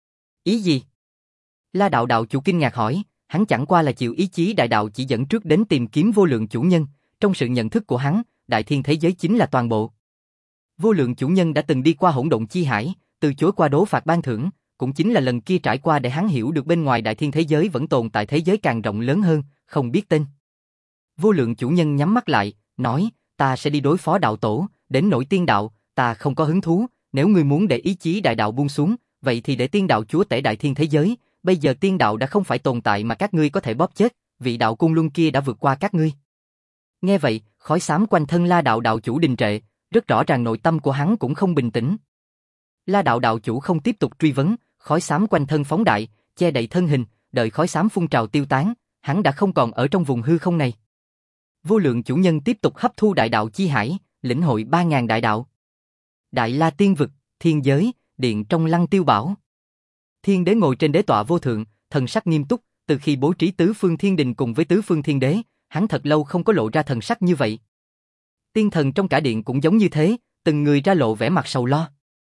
Ý gì? La Đạo đạo chủ kinh ngạc hỏi, hắn chẳng qua là chịu ý chí đại đạo chỉ dẫn trước đến tìm kiếm vô lượng chủ nhân, trong sự nhận thức của hắn, đại thiên thế giới chính là toàn bộ. Vô lượng chủ nhân đã từng đi qua hỗn độn chi hải, từ chối qua đố phạt ban thưởng, cũng chính là lần kia trải qua để hắn hiểu được bên ngoài đại thiên thế giới vẫn tồn tại thế giới càng rộng lớn hơn, không biết tên. Vô lượng chủ nhân nhắm mắt lại, nói, ta sẽ đi đối phó đạo tổ, đến nỗi tiên đạo, ta không có hứng thú, nếu ngươi muốn để ý chí đại đạo buông xuống, vậy thì để tiên đạo chúa tể đại thiên thế giới, bây giờ tiên đạo đã không phải tồn tại mà các ngươi có thể bóp chết, vị đạo cung luân kia đã vượt qua các ngươi. Nghe vậy, khói xám quanh thân La Đạo đạo chủ đình trệ, rất rõ ràng nội tâm của hắn cũng không bình tĩnh. La Đạo đạo chủ không tiếp tục truy vấn, khói xám quanh thân phóng đại, che đậy thân hình, đợi khói xám phun trào tiêu tán, hắn đã không còn ở trong vùng hư không này. Vô lượng chủ nhân tiếp tục hấp thu đại đạo chi hải, lĩnh hội ba ngàn đại đạo. Đại La Tiên vực, thiên giới, điện trong Lăng Tiêu Bảo. Thiên đế ngồi trên đế tọa vô thượng, thần sắc nghiêm túc, từ khi bố trí tứ phương thiên đình cùng với tứ phương thiên đế, hắn thật lâu không có lộ ra thần sắc như vậy. Tiên thần trong cả điện cũng giống như thế, từng người ra lộ vẻ mặt sầu lo.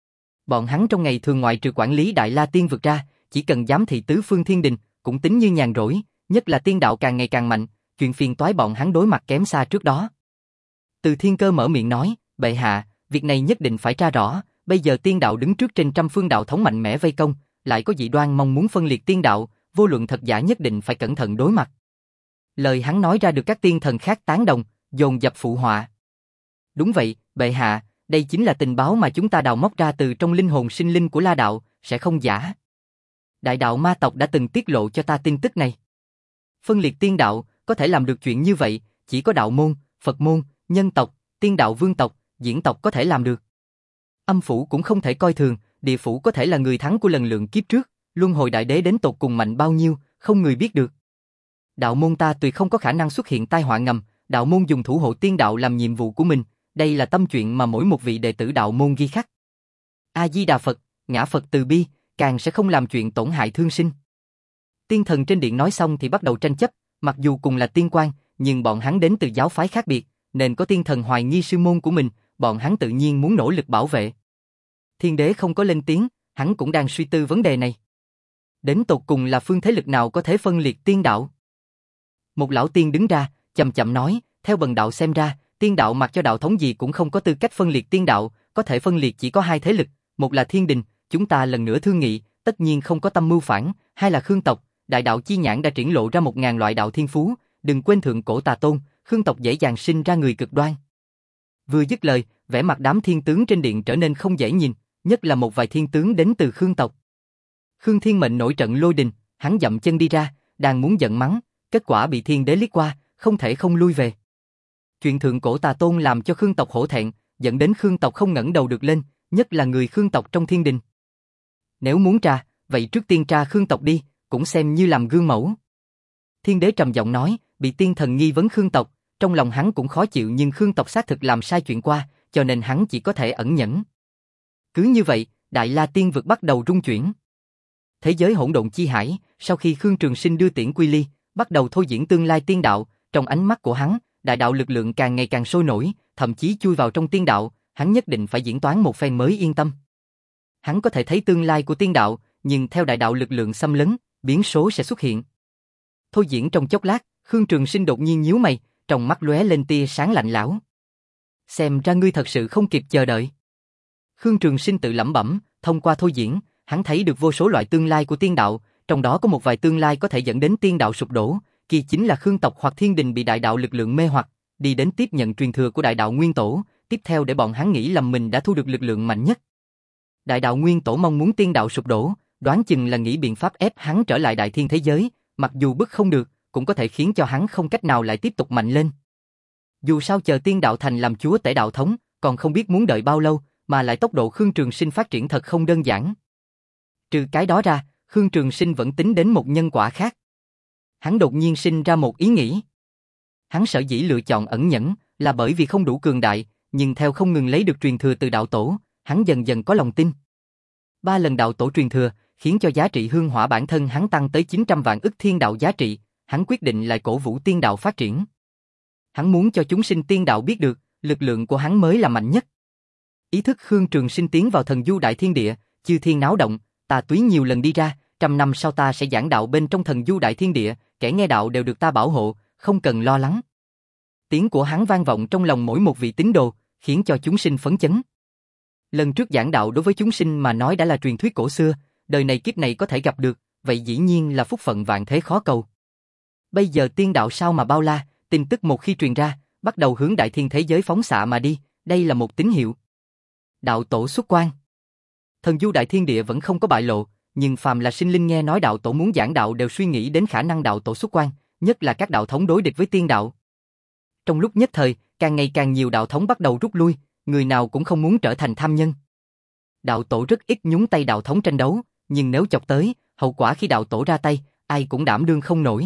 Bọn hắn trong ngày thường ngoại trừ quản lý Đại La Tiên vực ra, chỉ cần giám thị tứ phương thiên đình, cũng tính như nhàn rỗi, nhất là tiên đạo càng ngày càng mạnh, chuyện phiền toái bọn hắn đối mặt kém xa trước đó. Từ Thiên Cơ mở miệng nói, bệ hạ, việc này nhất định phải tra rõ, bây giờ tiên đạo đứng trước trên trăm phương đạo thống mạnh mẽ vây công, lại có dị đoan mong muốn phân liệt tiên đạo, vô luận thật giả nhất định phải cẩn thận đối mặt. Lời hắn nói ra được các tiên thần khác tán đồng, dồn dập phụ họa. Đúng vậy, bệ hạ, đây chính là tình báo mà chúng ta đào móc ra từ trong linh hồn sinh linh của La Đạo, sẽ không giả. Đại đạo ma tộc đã từng tiết lộ cho ta tin tức này. Phân liệt tiên đạo, có thể làm được chuyện như vậy, chỉ có đạo môn, Phật môn, nhân tộc, tiên đạo vương tộc, diễn tộc có thể làm được. Âm phủ cũng không thể coi thường, địa phủ có thể là người thắng của lần lượng kiếp trước, luân hồi đại đế đến tột cùng mạnh bao nhiêu, không người biết được. Đạo môn ta tuyệt không có khả năng xuất hiện tai họa ngầm, đạo môn dùng thủ hộ tiên đạo làm nhiệm vụ của mình, đây là tâm chuyện mà mỗi một vị đệ tử đạo môn ghi khắc. A Di Đà Phật, ngã Phật từ bi, càng sẽ không làm chuyện tổn hại thương sinh. Tiên thần trên điện nói xong thì bắt đầu tranh chấp, mặc dù cùng là tiên quan, nhưng bọn hắn đến từ giáo phái khác biệt, nên có tiên thần hoài nghi sư môn của mình, bọn hắn tự nhiên muốn nỗ lực bảo vệ. Thiên đế không có lên tiếng, hắn cũng đang suy tư vấn đề này. Đến tột cùng là phương thế lực nào có thể phân liệt tiên đạo? Một lão tiên đứng ra, chậm chậm nói, theo bần đạo xem ra, tiên đạo mặc cho đạo thống gì cũng không có tư cách phân liệt tiên đạo, có thể phân liệt chỉ có hai thế lực, một là thiên đình, chúng ta lần nữa thương nghị, tất nhiên không có tâm mưu phản, hai là Khương tộc, đại đạo chi nhãn đã triển lộ ra một ngàn loại đạo thiên phú, đừng quên thượng cổ tà tôn, Khương tộc dễ dàng sinh ra người cực đoan. Vừa dứt lời, vẻ mặt đám thiên tướng trên điện trở nên không dễ nhìn, nhất là một vài thiên tướng đến từ Khương tộc. Khương Thiên Mệnh nổi trận lôi đình, hắn dậm chân đi ra, đang muốn giận mắng, kết quả bị thiên đế liếc qua, không thể không lui về. Chuyện thượng cổ tà tôn làm cho Khương tộc hổ thẹn, dẫn đến Khương tộc không ngẩng đầu được lên, nhất là người Khương tộc trong thiên đình. Nếu muốn tra, vậy trước tiên tra Khương tộc đi, cũng xem như làm gương mẫu. Thiên đế trầm giọng nói, bị tiên thần nghi vấn Khương tộc, trong lòng hắn cũng khó chịu nhưng Khương tộc xác thực làm sai chuyện qua, cho nên hắn chỉ có thể ẩn nhẫn. Cứ như vậy, Đại La Tiên vực bắt đầu rung chuyển. Thế giới hỗn độn chi hải, sau khi Khương Trường Sinh đưa tiễn Quy Ly, bắt đầu thôi diễn tương lai tiên đạo, trong ánh mắt của hắn, đại đạo lực lượng càng ngày càng sôi nổi, thậm chí chui vào trong tiên đạo, hắn nhất định phải diễn toán một phen mới yên tâm. Hắn có thể thấy tương lai của tiên đạo, nhưng theo đại đạo lực lượng xâm lấn, biến số sẽ xuất hiện. Thôi diễn trong chốc lát, Khương Trường Sinh đột nhiên nhíu mày, trong mắt lóe lên tia sáng lạnh lẽo. Xem ra ngươi thật sự không kịp chờ đợi. Khương Trường Sinh tự lẩm bẩm, thông qua thôi diễn, hắn thấy được vô số loại tương lai của tiên đạo, trong đó có một vài tương lai có thể dẫn đến tiên đạo sụp đổ, kia chính là Khương tộc hoặc thiên đình bị đại đạo lực lượng mê hoặc, đi đến tiếp nhận truyền thừa của đại đạo nguyên tổ, tiếp theo để bọn hắn nghĩ lầm mình đã thu được lực lượng mạnh nhất. Đại đạo nguyên tổ mong muốn tiên đạo sụp đổ, đoán chừng là nghĩ biện pháp ép hắn trở lại đại thiên thế giới, mặc dù bức không được, cũng có thể khiến cho hắn không cách nào lại tiếp tục mạnh lên. Dù sao chờ tiên đạo thành làm chúa tể đạo thống, còn không biết muốn đợi bao lâu, mà lại tốc độ Khương Trường Sinh phát triển thật không đơn giản. Trừ cái đó ra, Khương Trường Sinh vẫn tính đến một nhân quả khác. Hắn đột nhiên sinh ra một ý nghĩ. Hắn sở dĩ lựa chọn ẩn nhẫn, là bởi vì không đủ cường đại, nhưng theo không ngừng lấy được truyền thừa từ đạo tổ, hắn dần dần có lòng tin. Ba lần đạo tổ truyền thừa, khiến cho giá trị hương hỏa bản thân hắn tăng tới chín trăm vạn ức thiên đạo giá trị, hắn quyết định lại cổ vũ tiên đạo phát triển. Hắn muốn cho chúng sinh tiên đạo biết được, lực lượng của hắn mới là mạnh nhất. Ý thức Khương Trường Sinh tiến vào thần du đại thiên địa, chư thiên náo động, tà túy nhiều lần đi ra, trăm năm sau ta sẽ giảng đạo bên trong thần du đại thiên địa, kẻ nghe đạo đều được ta bảo hộ, không cần lo lắng. Tiếng của hắn vang vọng trong lòng mỗi một vị tín đồ, khiến cho chúng sinh phấn chấn. Lần trước giảng đạo đối với chúng sinh mà nói đã là truyền thuyết cổ xưa, đời này kiếp này có thể gặp được, vậy dĩ nhiên là phúc phận vạn thế khó cầu. Bây giờ tiên đạo sao mà bao la, tin tức một khi truyền ra, bắt đầu hướng đại thiên thế giới phóng xạ mà đi, đây là một tín hiệu. Đạo tổ xuất quan. Thần du đại thiên địa vẫn không có bại lộ, nhưng phàm là sinh linh nghe nói đạo tổ muốn giảng đạo đều suy nghĩ đến khả năng đạo tổ xuất quan, nhất là các đạo thống đối địch với tiên đạo. Trong lúc nhất thời, càng ngày càng nhiều đạo thống bắt đầu rút lui, người nào cũng không muốn trở thành tham nhân. Đạo tổ rất ít nhúng tay đạo thống tranh đấu, nhưng nếu chọc tới, hậu quả khi đạo tổ ra tay, ai cũng đảm đương không nổi.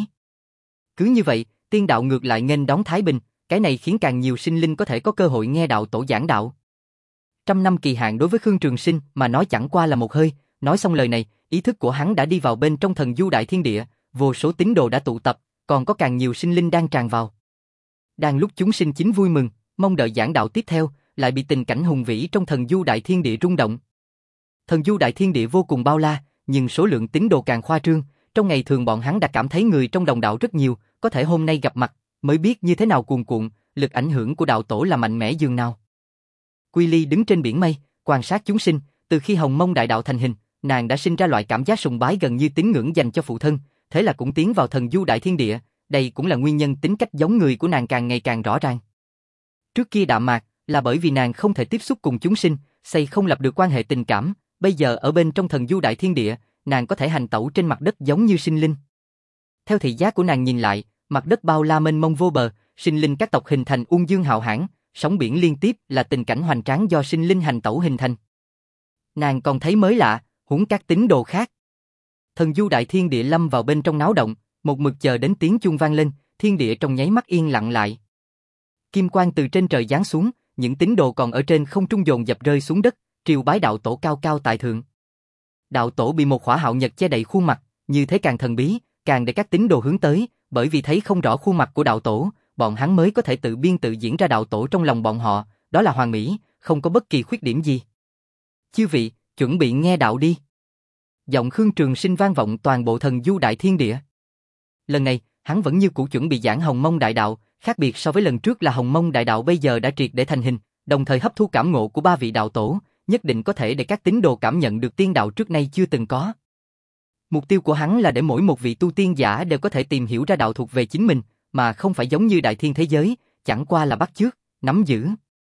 Cứ như vậy, tiên đạo ngược lại nghênh đón thái bình, cái này khiến càng nhiều sinh linh có thể có cơ hội nghe đạo tổ giảng đạo. Trăm năm kỳ hạn đối với Khương Trường Sinh mà nói chẳng qua là một hơi, nói xong lời này, ý thức của hắn đã đi vào bên trong thần du đại thiên địa, vô số tín đồ đã tụ tập, còn có càng nhiều sinh linh đang tràn vào. Đang lúc chúng sinh chính vui mừng, mong đợi giảng đạo tiếp theo, lại bị tình cảnh hùng vĩ trong thần du đại thiên địa rung động. Thần du đại thiên địa vô cùng bao la, nhưng số lượng tín đồ càng khoa trương, trong ngày thường bọn hắn đã cảm thấy người trong đồng đạo rất nhiều, có thể hôm nay gặp mặt, mới biết như thế nào cuồn cuộn, lực ảnh hưởng của đạo tổ là mạnh mẽ dường nào. Quy Ly đứng trên biển mây, quan sát chúng sinh, từ khi Hồng Mông đại đạo thành hình, nàng đã sinh ra loại cảm giác sùng bái gần như tín ngưỡng dành cho phụ thân, thế là cũng tiến vào thần du đại thiên địa, đây cũng là nguyên nhân tính cách giống người của nàng càng ngày càng rõ ràng. Trước kia đạm mạc, là bởi vì nàng không thể tiếp xúc cùng chúng sinh, xây không lập được quan hệ tình cảm, bây giờ ở bên trong thần du đại thiên địa, nàng có thể hành tẩu trên mặt đất giống như sinh linh. Theo thị giác của nàng nhìn lại, mặt đất bao la mênh mông vô bờ, sinh linh các tộc hình thành uông dương hạo hãn, sóng biển liên tiếp là tình cảnh hoành tráng do sinh linh hành tẩu hình thành. Nàng còn thấy mới lạ, huống các tín đồ khác. Thần du đại thiên địa lâm vào bên trong náo động, một mực chờ đến tiếng chuông vang lên, thiên địa trong nháy mắt yên lặng lại. Kim quang từ trên trời giáng xuống, những tín đồ còn ở trên không trung dồn dập rơi xuống đất, triều bái đạo tổ cao cao tại thượng. Đạo tổ bị một hỏa hạo nhật che đậy khuôn mặt, như thế càng thần bí, càng để các tín đồ hướng tới, bởi vì thấy không rõ khuôn mặt của đạo tổ, bọn hắn mới có thể tự biên tự diễn ra đạo tổ trong lòng bọn họ, đó là hoàn mỹ, không có bất kỳ khuyết điểm gì. Chư vị, chuẩn bị nghe đạo đi. Giọng Khương Trường Sinh vang vọng toàn bộ thần du đại thiên địa. Lần này, hắn vẫn như cũ chuẩn bị giảng Hồng Mông đại đạo, khác biệt so với lần trước là Hồng Mông đại đạo bây giờ đã triệt để thành hình, đồng thời hấp thu cảm ngộ của ba vị đạo tổ, nhất định có thể để các tín đồ cảm nhận được tiên đạo trước nay chưa từng có. Mục tiêu của hắn là để mỗi một vị tu tiên giả đều có thể tìm hiểu ra đạo thuộc về chính mình, mà không phải giống như đại thiên thế giới, chẳng qua là bắt chước, nắm giữ.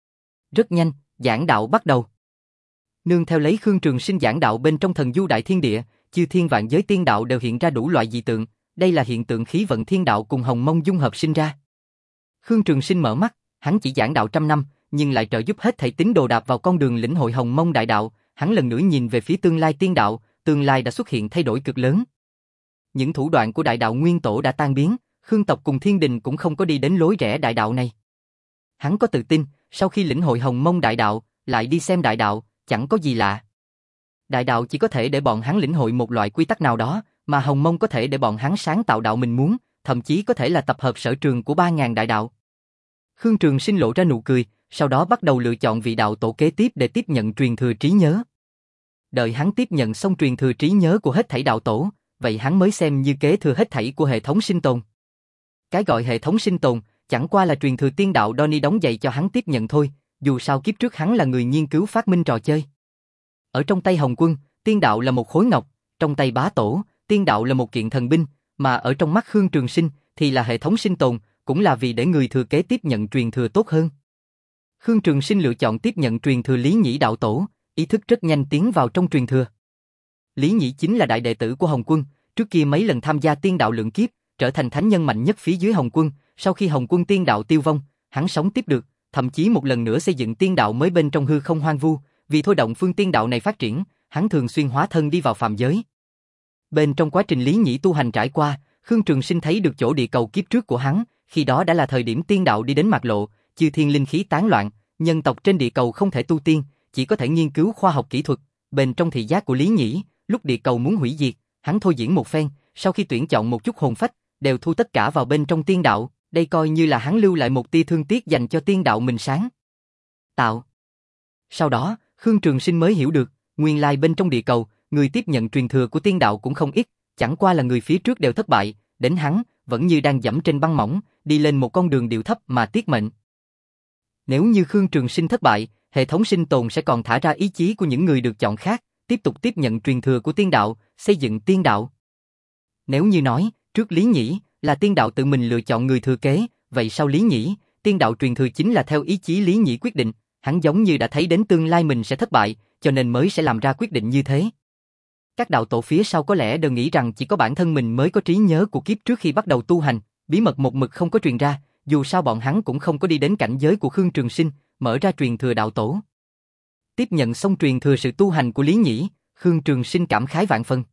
Rất nhanh, giảng đạo bắt đầu. Nương theo lấy Khương Trường Sinh giảng đạo bên trong thần du đại thiên địa, chư thiên vạn giới tiên đạo đều hiện ra đủ loại dị tượng, đây là hiện tượng khí vận thiên đạo cùng Hồng Mông dung hợp sinh ra. Khương Trường Sinh mở mắt, Hắn chỉ giảng đạo trăm năm, nhưng lại trợ giúp hết thảy tín đồ đạp vào con đường lĩnh hội Hồng Mông Đại Đạo. Hắn lần nữa nhìn về phía tương lai tiên đạo, tương lai đã xuất hiện thay đổi cực lớn. Những thủ đoạn của Đại Đạo Nguyên Tổ đã tan biến, Khương tộc cùng Thiên Đình cũng không có đi đến lối rẽ đại đạo này. Hắn có tự tin, sau khi lĩnh hội Hồng Mông Đại Đạo, lại đi xem đại đạo, chẳng có gì lạ. Đại đạo chỉ có thể để bọn hắn lĩnh hội một loại quy tắc nào đó, mà Hồng Mông có thể để bọn hắn sáng tạo đạo mình muốn, thậm chí có thể là tập hợp sở trường của ba ngàn đại đạo. Khương Trường Sinh lộ ra nụ cười, sau đó bắt đầu lựa chọn vị đạo tổ kế tiếp để tiếp nhận truyền thừa trí nhớ. Đợi hắn tiếp nhận xong truyền thừa trí nhớ của hết thảy đạo tổ, vậy hắn mới xem như kế thừa hết thảy của hệ thống sinh tồn. Cái gọi hệ thống sinh tồn, chẳng qua là truyền thừa tiên đạo Donnie đóng dạy cho hắn tiếp nhận thôi, dù sao kiếp trước hắn là người nghiên cứu phát minh trò chơi. Ở trong tay Hồng Quân, tiên đạo là một khối ngọc, trong tay Bá Tổ, tiên đạo là một kiện thần binh, mà ở trong mắt Khương Trường Sinh thì là hệ thống sinh tồn, cũng là vì để người thừa kế tiếp nhận truyền thừa tốt hơn. Khương Trường Sinh lựa chọn tiếp nhận truyền thừa Lý Nhĩ đạo tổ, ý thức rất nhanh tiến vào trong truyền thừa. Lý Nhĩ chính là đại đệ tử của Hồng Quân, trước kia mấy lần tham gia tiên đạo lượng kiếp, trở thành thánh nhân mạnh nhất phía dưới Hồng Quân, sau khi Hồng Quân tiên đạo tiêu vong, hắn sống tiếp được, thậm chí một lần nữa xây dựng tiên đạo mới bên trong hư không hoang vu, vì thôi động phương tiên đạo này phát triển, hắn thường xuyên hóa thân đi vào phàm giới. Bên trong quá trình Lý Nhĩ tu hành trải qua, Khương Trường Sinh thấy được chỗ địa cầu kiếp trước của hắn, khi đó đã là thời điểm tiên đạo đi đến mạt lộ, chư thiên linh khí tán loạn, nhân tộc trên địa cầu không thể tu tiên, chỉ có thể nghiên cứu khoa học kỹ thuật. Bên trong thị giác của Lý Nhĩ, lúc địa cầu muốn hủy diệt, hắn thôi diễn một phen, sau khi tuyển chọn một chút hồn phách, đều thu tất cả vào bên trong tiên đạo, đây coi như là hắn lưu lại một tia thương tiếc dành cho tiên đạo mình sáng tạo. Sau đó, Khương Trường Sinh mới hiểu được, nguyên lai bên trong địa cầu, người tiếp nhận truyền thừa của tiên đạo cũng không ít, chẳng qua là người phía trước đều thất bại, đến hắn, vẫn như đang dẫm trên băng mỏng, đi lên một con đường điệu thấp mà tiếc mệnh. Nếu như Khương Trường Sinh thất bại, hệ thống sinh tồn sẽ còn thả ra ý chí của những người được chọn khác, tiếp tục tiếp nhận truyền thừa của tiên đạo, xây dựng tiên đạo. Nếu như nói, trước Lý Nhĩ, là tiên đạo tự mình lựa chọn người thừa kế, vậy sau Lý Nhĩ, tiên đạo truyền thừa chính là theo ý chí Lý Nhĩ quyết định, hắn giống như đã thấy đến tương lai mình sẽ thất bại, cho nên mới sẽ làm ra quyết định như thế. Các đạo tổ phía sau có lẽ đều nghĩ rằng chỉ có bản thân mình mới có trí nhớ của kiếp trước khi bắt đầu tu hành, bí mật một mực không có truyền ra, dù sao bọn hắn cũng không có đi đến cảnh giới của Khương Trường Sinh, mở ra truyền thừa đạo tổ. Tiếp nhận xong truyền thừa sự tu hành của Lý Nhĩ, Khương Trường Sinh cảm khái vạn phần.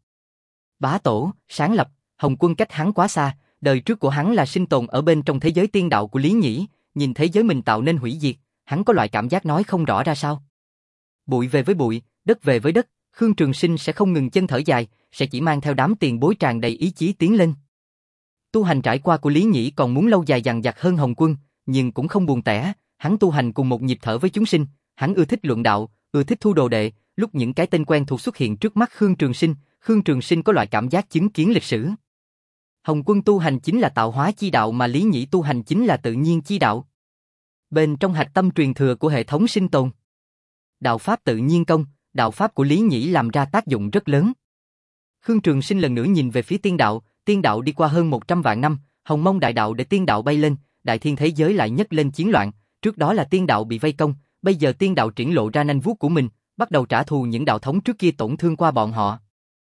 Bá Tổ, sáng lập, Hồng Quân cách hắn quá xa, đời trước của hắn là sinh tồn ở bên trong thế giới tiên đạo của Lý Nhĩ, nhìn thế giới mình tạo nên hủy diệt, hắn có loại cảm giác nói không rõ ra sao. Bụi về với bụi, đất về với đất, Khương Trường Sinh sẽ không ngừng chân thở dài, sẽ chỉ mang theo đám tiền bối tràn đầy ý chí tiến lên. Tu hành trải qua của Lý Nhĩ còn muốn lâu dài dằng dặc hơn Hồng Quân, nhưng cũng không buồn tẻ, hắn tu hành cùng một nhịp thở với chúng sinh, hắn ưa thích luận đạo, ưa thích thu đồ đệ, lúc những cái tên quen thuộc xuất hiện trước mắt Khương Trường Sinh, Khương Trường Sinh có loại cảm giác chứng kiến lịch sử. Hồng Quân tu hành chính là tạo hóa chi đạo mà Lý Nhĩ tu hành chính là tự nhiên chi đạo. Bên trong hạch tâm truyền thừa của hệ thống sinh tồn, đạo pháp tự nhiên công, đạo pháp của Lý Nhĩ làm ra tác dụng rất lớn. Khương Trường Sinh lần nữa nhìn về phía tiên đạo, tiên đạo đi qua hơn một trăm vạn năm, Hồng Mông Đại Đạo để tiên đạo bay lên, đại thiên thế giới lại nhấc lên chiến loạn, trước đó là tiên đạo bị vây công, bây giờ tiên đạo triển lộ ra nanh vuốt của mình, bắt đầu trả thù những đạo thống trước kia tổn thương qua bọn họ.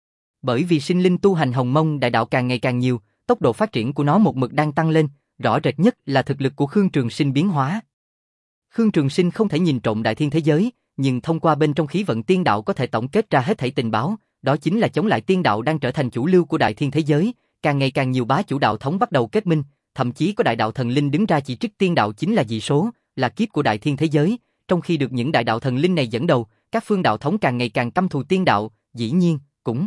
Bởi vì sinh linh tu hành Hồng Mông Đại Đạo càng ngày càng nhiều, tốc độ phát triển của nó một mực đang tăng lên, rõ rệt nhất là thực lực của Khương Trường Sinh biến hóa. Khương Trường Sinh không thể nhìn trộm đại thiên thế giới, nhưng thông qua bên trong khí vận tiên đạo có thể tổng kết ra hết thảy tình báo, đó chính là chống lại tiên đạo đang trở thành chủ lưu của đại thiên thế giới, càng ngày càng nhiều bá chủ đạo thống bắt đầu kết minh, thậm chí có đại đạo thần linh đứng ra chỉ trích tiên đạo chính là dị số, là kiếp của đại thiên thế giới, trong khi được những đại đạo thần linh này dẫn đầu, các phương đạo thống càng ngày càng căm thù tiên đạo, dĩ nhiên, cũng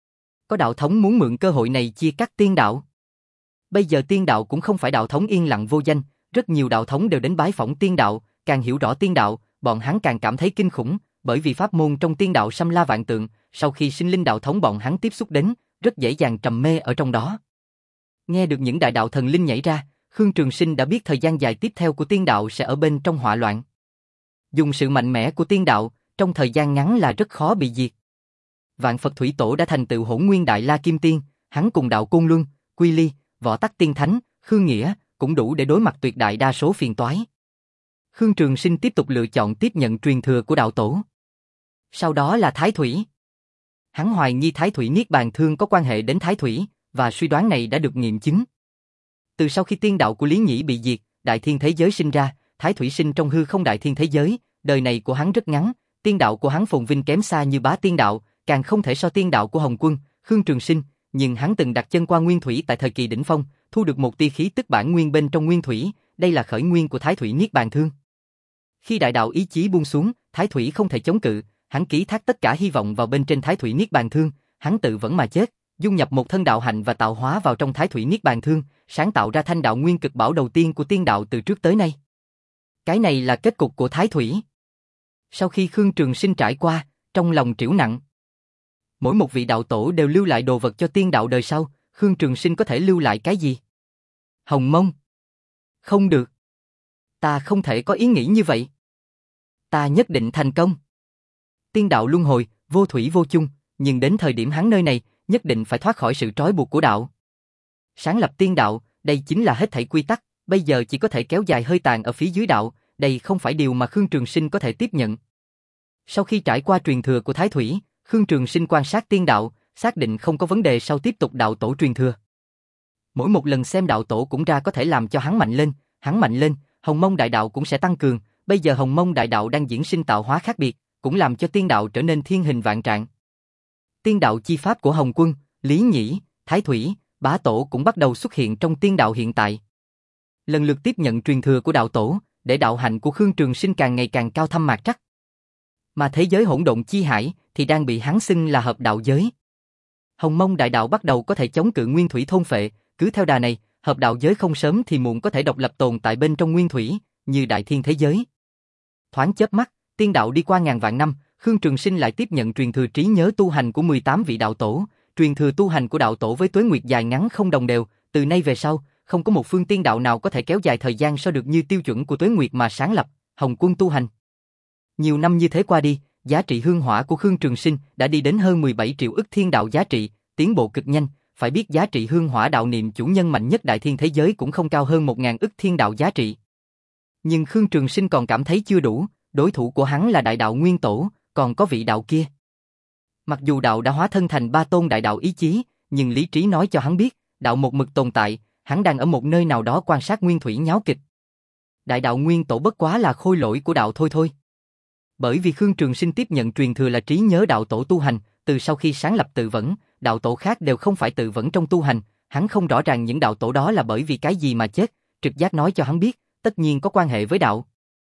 có đạo thống muốn mượn cơ hội này chia cắt tiên đạo. Bây giờ tiên đạo cũng không phải đạo thống yên lặng vô danh, rất nhiều đạo thống đều đến bái phỏng tiên đạo, càng hiểu rõ tiên đạo, bọn hắn càng cảm thấy kinh khủng, bởi vì pháp môn trong tiên đạo xâm la vạn tượng, sau khi sinh linh đạo thống bọn hắn tiếp xúc đến, rất dễ dàng trầm mê ở trong đó. Nghe được những đại đạo thần linh nhảy ra, Khương Trường Sinh đã biết thời gian dài tiếp theo của tiên đạo sẽ ở bên trong họa loạn. Dùng sự mạnh mẽ của tiên đạo, trong thời gian ngắn là rất khó bị diệt. Vạn Phật Thủy Tổ đã thành tựu Hỗn Nguyên Đại La Kim Tiên, hắn cùng đạo Côn Luân, Quy Ly, Võ Tắc Tiên Thánh, Khương Nghĩa, cũng đủ để đối mặt tuyệt đại đa số phiền toái. Khương Trường Sinh tiếp tục lựa chọn tiếp nhận truyền thừa của đạo tổ. Sau đó là Thái Thủy. Hắn hoài nghi Thái Thủy Niết Bàn Thương có quan hệ đến Thái Thủy, và suy đoán này đã được nghiệm chứng. Từ sau khi tiên đạo của Lý Nhĩ bị diệt, đại thiên thế giới sinh ra, Thái Thủy sinh trong hư không đại thiên thế giới, đời này của hắn rất ngắn, tiên đạo của hắn phồn vinh kém xa như bá tiên đạo, càng không thể so tiên đạo của Hồng Quân, Khương Trường Sinh, nhưng hắn từng đặt chân qua nguyên thủy tại thời kỳ đỉnh phong, thu được một tia khí tức bản nguyên bên trong nguyên thủy, đây là khởi nguyên của Thái Thủy Niết Bàn Thương. Khi đại đạo ý chí buông xuống, Thái Thủy không thể chống cự, hắn ký thác tất cả hy vọng vào bên trên Thái Thủy Niết Bàn Thương, hắn tự vẫn mà chết, dung nhập một thân đạo hạnh và tạo hóa vào trong Thái Thủy Niết Bàn Thương, sáng tạo ra thanh đạo nguyên cực bảo đầu tiên của tiên đạo từ trước tới nay. Cái này là kết cục của Thái Thủy. Sau khi Khương Trường Sinh trải qua, trong lòng trĩu nặng. Mỗi một vị đạo tổ đều lưu lại đồ vật cho tiên đạo đời sau, Khương Trường Sinh có thể lưu lại cái gì? Hồng Mông. Không được. Ta không thể có ý nghĩ như vậy. Ta nhất định thành công. Tiên đạo luân hồi, vô thủy vô chung, nhưng đến thời điểm hắn nơi này, nhất định phải thoát khỏi sự trói buộc của đạo. Sáng lập tiên đạo, đây chính là hết thảy quy tắc, bây giờ chỉ có thể kéo dài hơi tàn ở phía dưới đạo, đây không phải điều mà Khương Trường Sinh có thể tiếp nhận. Sau khi trải qua truyền thừa của Thái Thủy, Khương Trường Sinh quan sát tiên đạo, xác định không có vấn đề sau tiếp tục đạo tổ truyền thừa. Mỗi một lần xem đạo tổ cũng ra có thể làm cho hắn mạnh lên, hắn mạnh lên, Hồng Mông đại đạo cũng sẽ tăng cường, bây giờ Hồng Mông đại đạo đang diễn sinh tạo hóa khác biệt, cũng làm cho tiên đạo trở nên thiên hình vạn trạng. Tiên đạo chi pháp của Hồng Quân, Lý Nhĩ, Thái Thủy, Bá Tổ cũng bắt đầu xuất hiện trong tiên đạo hiện tại. Lần lượt tiếp nhận truyền thừa của đạo tổ, để đạo hạnh của Khương Trường Sinh càng ngày càng cao thâm mạc trắc. Mà thế giới hỗn độn chi hải thì đang bị hắn xưng là hợp đạo giới. Hồng Mông đại đạo bắt đầu có thể chống cự nguyên thủy thôn phệ, cứ theo đà này, hợp đạo giới không sớm thì muộn có thể độc lập tồn tại bên trong nguyên thủy, như đại thiên thế giới. Thoáng chớp mắt, tiên đạo đi qua ngàn vạn năm, Khương Trường Sinh lại tiếp nhận truyền thừa trí nhớ tu hành của mười tám vị đạo tổ, truyền thừa tu hành của đạo tổ với tuế nguyệt dài ngắn không đồng đều, từ nay về sau, không có một phương tiên đạo nào có thể kéo dài thời gian so được như tiêu chuẩn của tuế nguyệt mà sáng lập, Hồng Quân tu hành. Nhiều năm như thế qua đi, giá trị hương hỏa của Khương Trường Sinh đã đi đến hơn mười bảy triệu ức thiên đạo giá trị, tiến bộ cực nhanh, phải biết giá trị hương hỏa đạo niệm chủ nhân mạnh nhất đại thiên thế giới cũng không cao hơn một ngàn ức thiên đạo giá trị. Nhưng Khương Trường Sinh còn cảm thấy chưa đủ, đối thủ của hắn là đại đạo nguyên tổ, còn có vị đạo kia. Mặc dù đạo đã hóa thân thành ba tôn đại đạo ý chí, nhưng lý trí nói cho hắn biết, đạo một mực tồn tại, hắn đang ở một nơi nào đó quan sát nguyên thủy nháo kịch. Đại đạo nguyên tổ bất quá là khôi lỗi của đạo thôi thôi. Bởi vì Khương Trường Sinh tiếp nhận truyền thừa là trí nhớ đạo tổ tu hành, từ sau khi sáng lập tự vẫn, đạo tổ khác đều không phải tự vẫn trong tu hành, hắn không rõ ràng những đạo tổ đó là bởi vì cái gì mà chết, trực giác nói cho hắn biết, tất nhiên có quan hệ với đạo.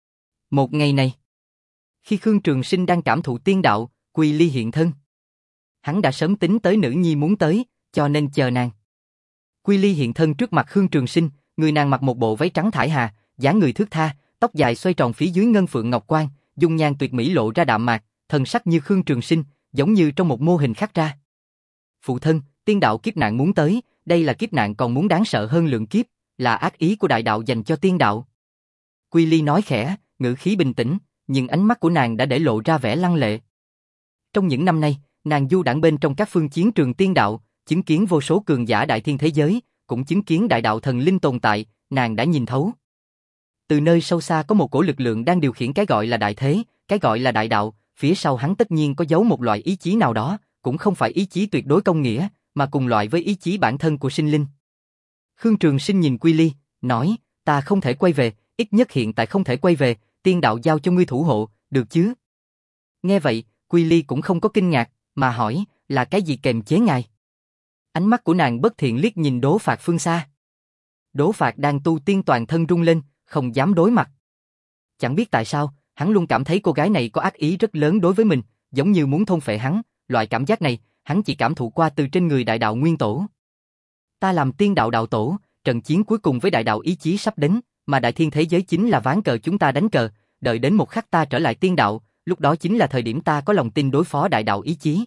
Một ngày này, khi Khương Trường Sinh đang cảm thụ tiên đạo, Quy Ly hiện thân. Hắn đã sớm tính tới nữ nhi muốn tới, cho nên chờ nàng. Quy Ly hiện thân trước mặt Khương Trường Sinh, người nàng mặc một bộ váy trắng thải hà, dáng người thướt tha, tóc dài xoay tròn phía dưới ngân phượng ngọc quan, dung nhan tuyệt mỹ lộ ra đạm mạc, thần sắc như Khương Trường Sinh, giống như trong một mô hình khắc ra. Phụ thân, tiên đạo kiếp nạn muốn tới, đây là kiếp nạn còn muốn đáng sợ hơn lượng kiếp, là ác ý của đại đạo dành cho tiên đạo. Quy Ly nói khẽ, ngữ khí bình tĩnh, nhưng ánh mắt của nàng đã để lộ ra vẻ lăng lệ. Trong những năm nay, nàng du đãng bên trong các phương chiến trường tiên đạo, chứng kiến vô số cường giả đại thiên thế giới, cũng chứng kiến đại đạo thần linh tồn tại, nàng đã nhìn thấu. Từ nơi sâu xa có một cổ lực lượng đang điều khiển cái gọi là đại thế, cái gọi là đại đạo, phía sau hắn tất nhiên có giấu một loại ý chí nào đó, cũng không phải ý chí tuyệt đối công nghĩa, mà cùng loại với ý chí bản thân của sinh linh. Khương Trường Sinh nhìn Quy Ly, nói, ta không thể quay về, ít nhất hiện tại không thể quay về, tiên đạo giao cho ngươi thủ hộ, được chứ? Nghe vậy, Quy Ly cũng không có kinh ngạc, mà hỏi, là cái gì kềm chế ngài? Ánh mắt của nàng bất thiện liếc nhìn Đỗ Phạt phương xa. Đỗ Phạt đang tu tiên toàn thân rung lên, không dám đối mặt. Chẳng biết tại sao, hắn luôn cảm thấy cô gái này có ác ý rất lớn đối với mình, giống như muốn thôn phệ hắn, loại cảm giác này, hắn chỉ cảm thụ qua từ trên người đại đạo nguyên tổ. Ta làm tiên đạo đạo tổ, trận chiến cuối cùng với đại đạo ý chí sắp đến, mà đại thiên thế giới chính là ván cờ chúng ta đánh cờ, đợi đến một khắc ta trở lại tiên đạo, lúc đó chính là thời điểm ta có lòng tin đối phó đại đạo ý chí.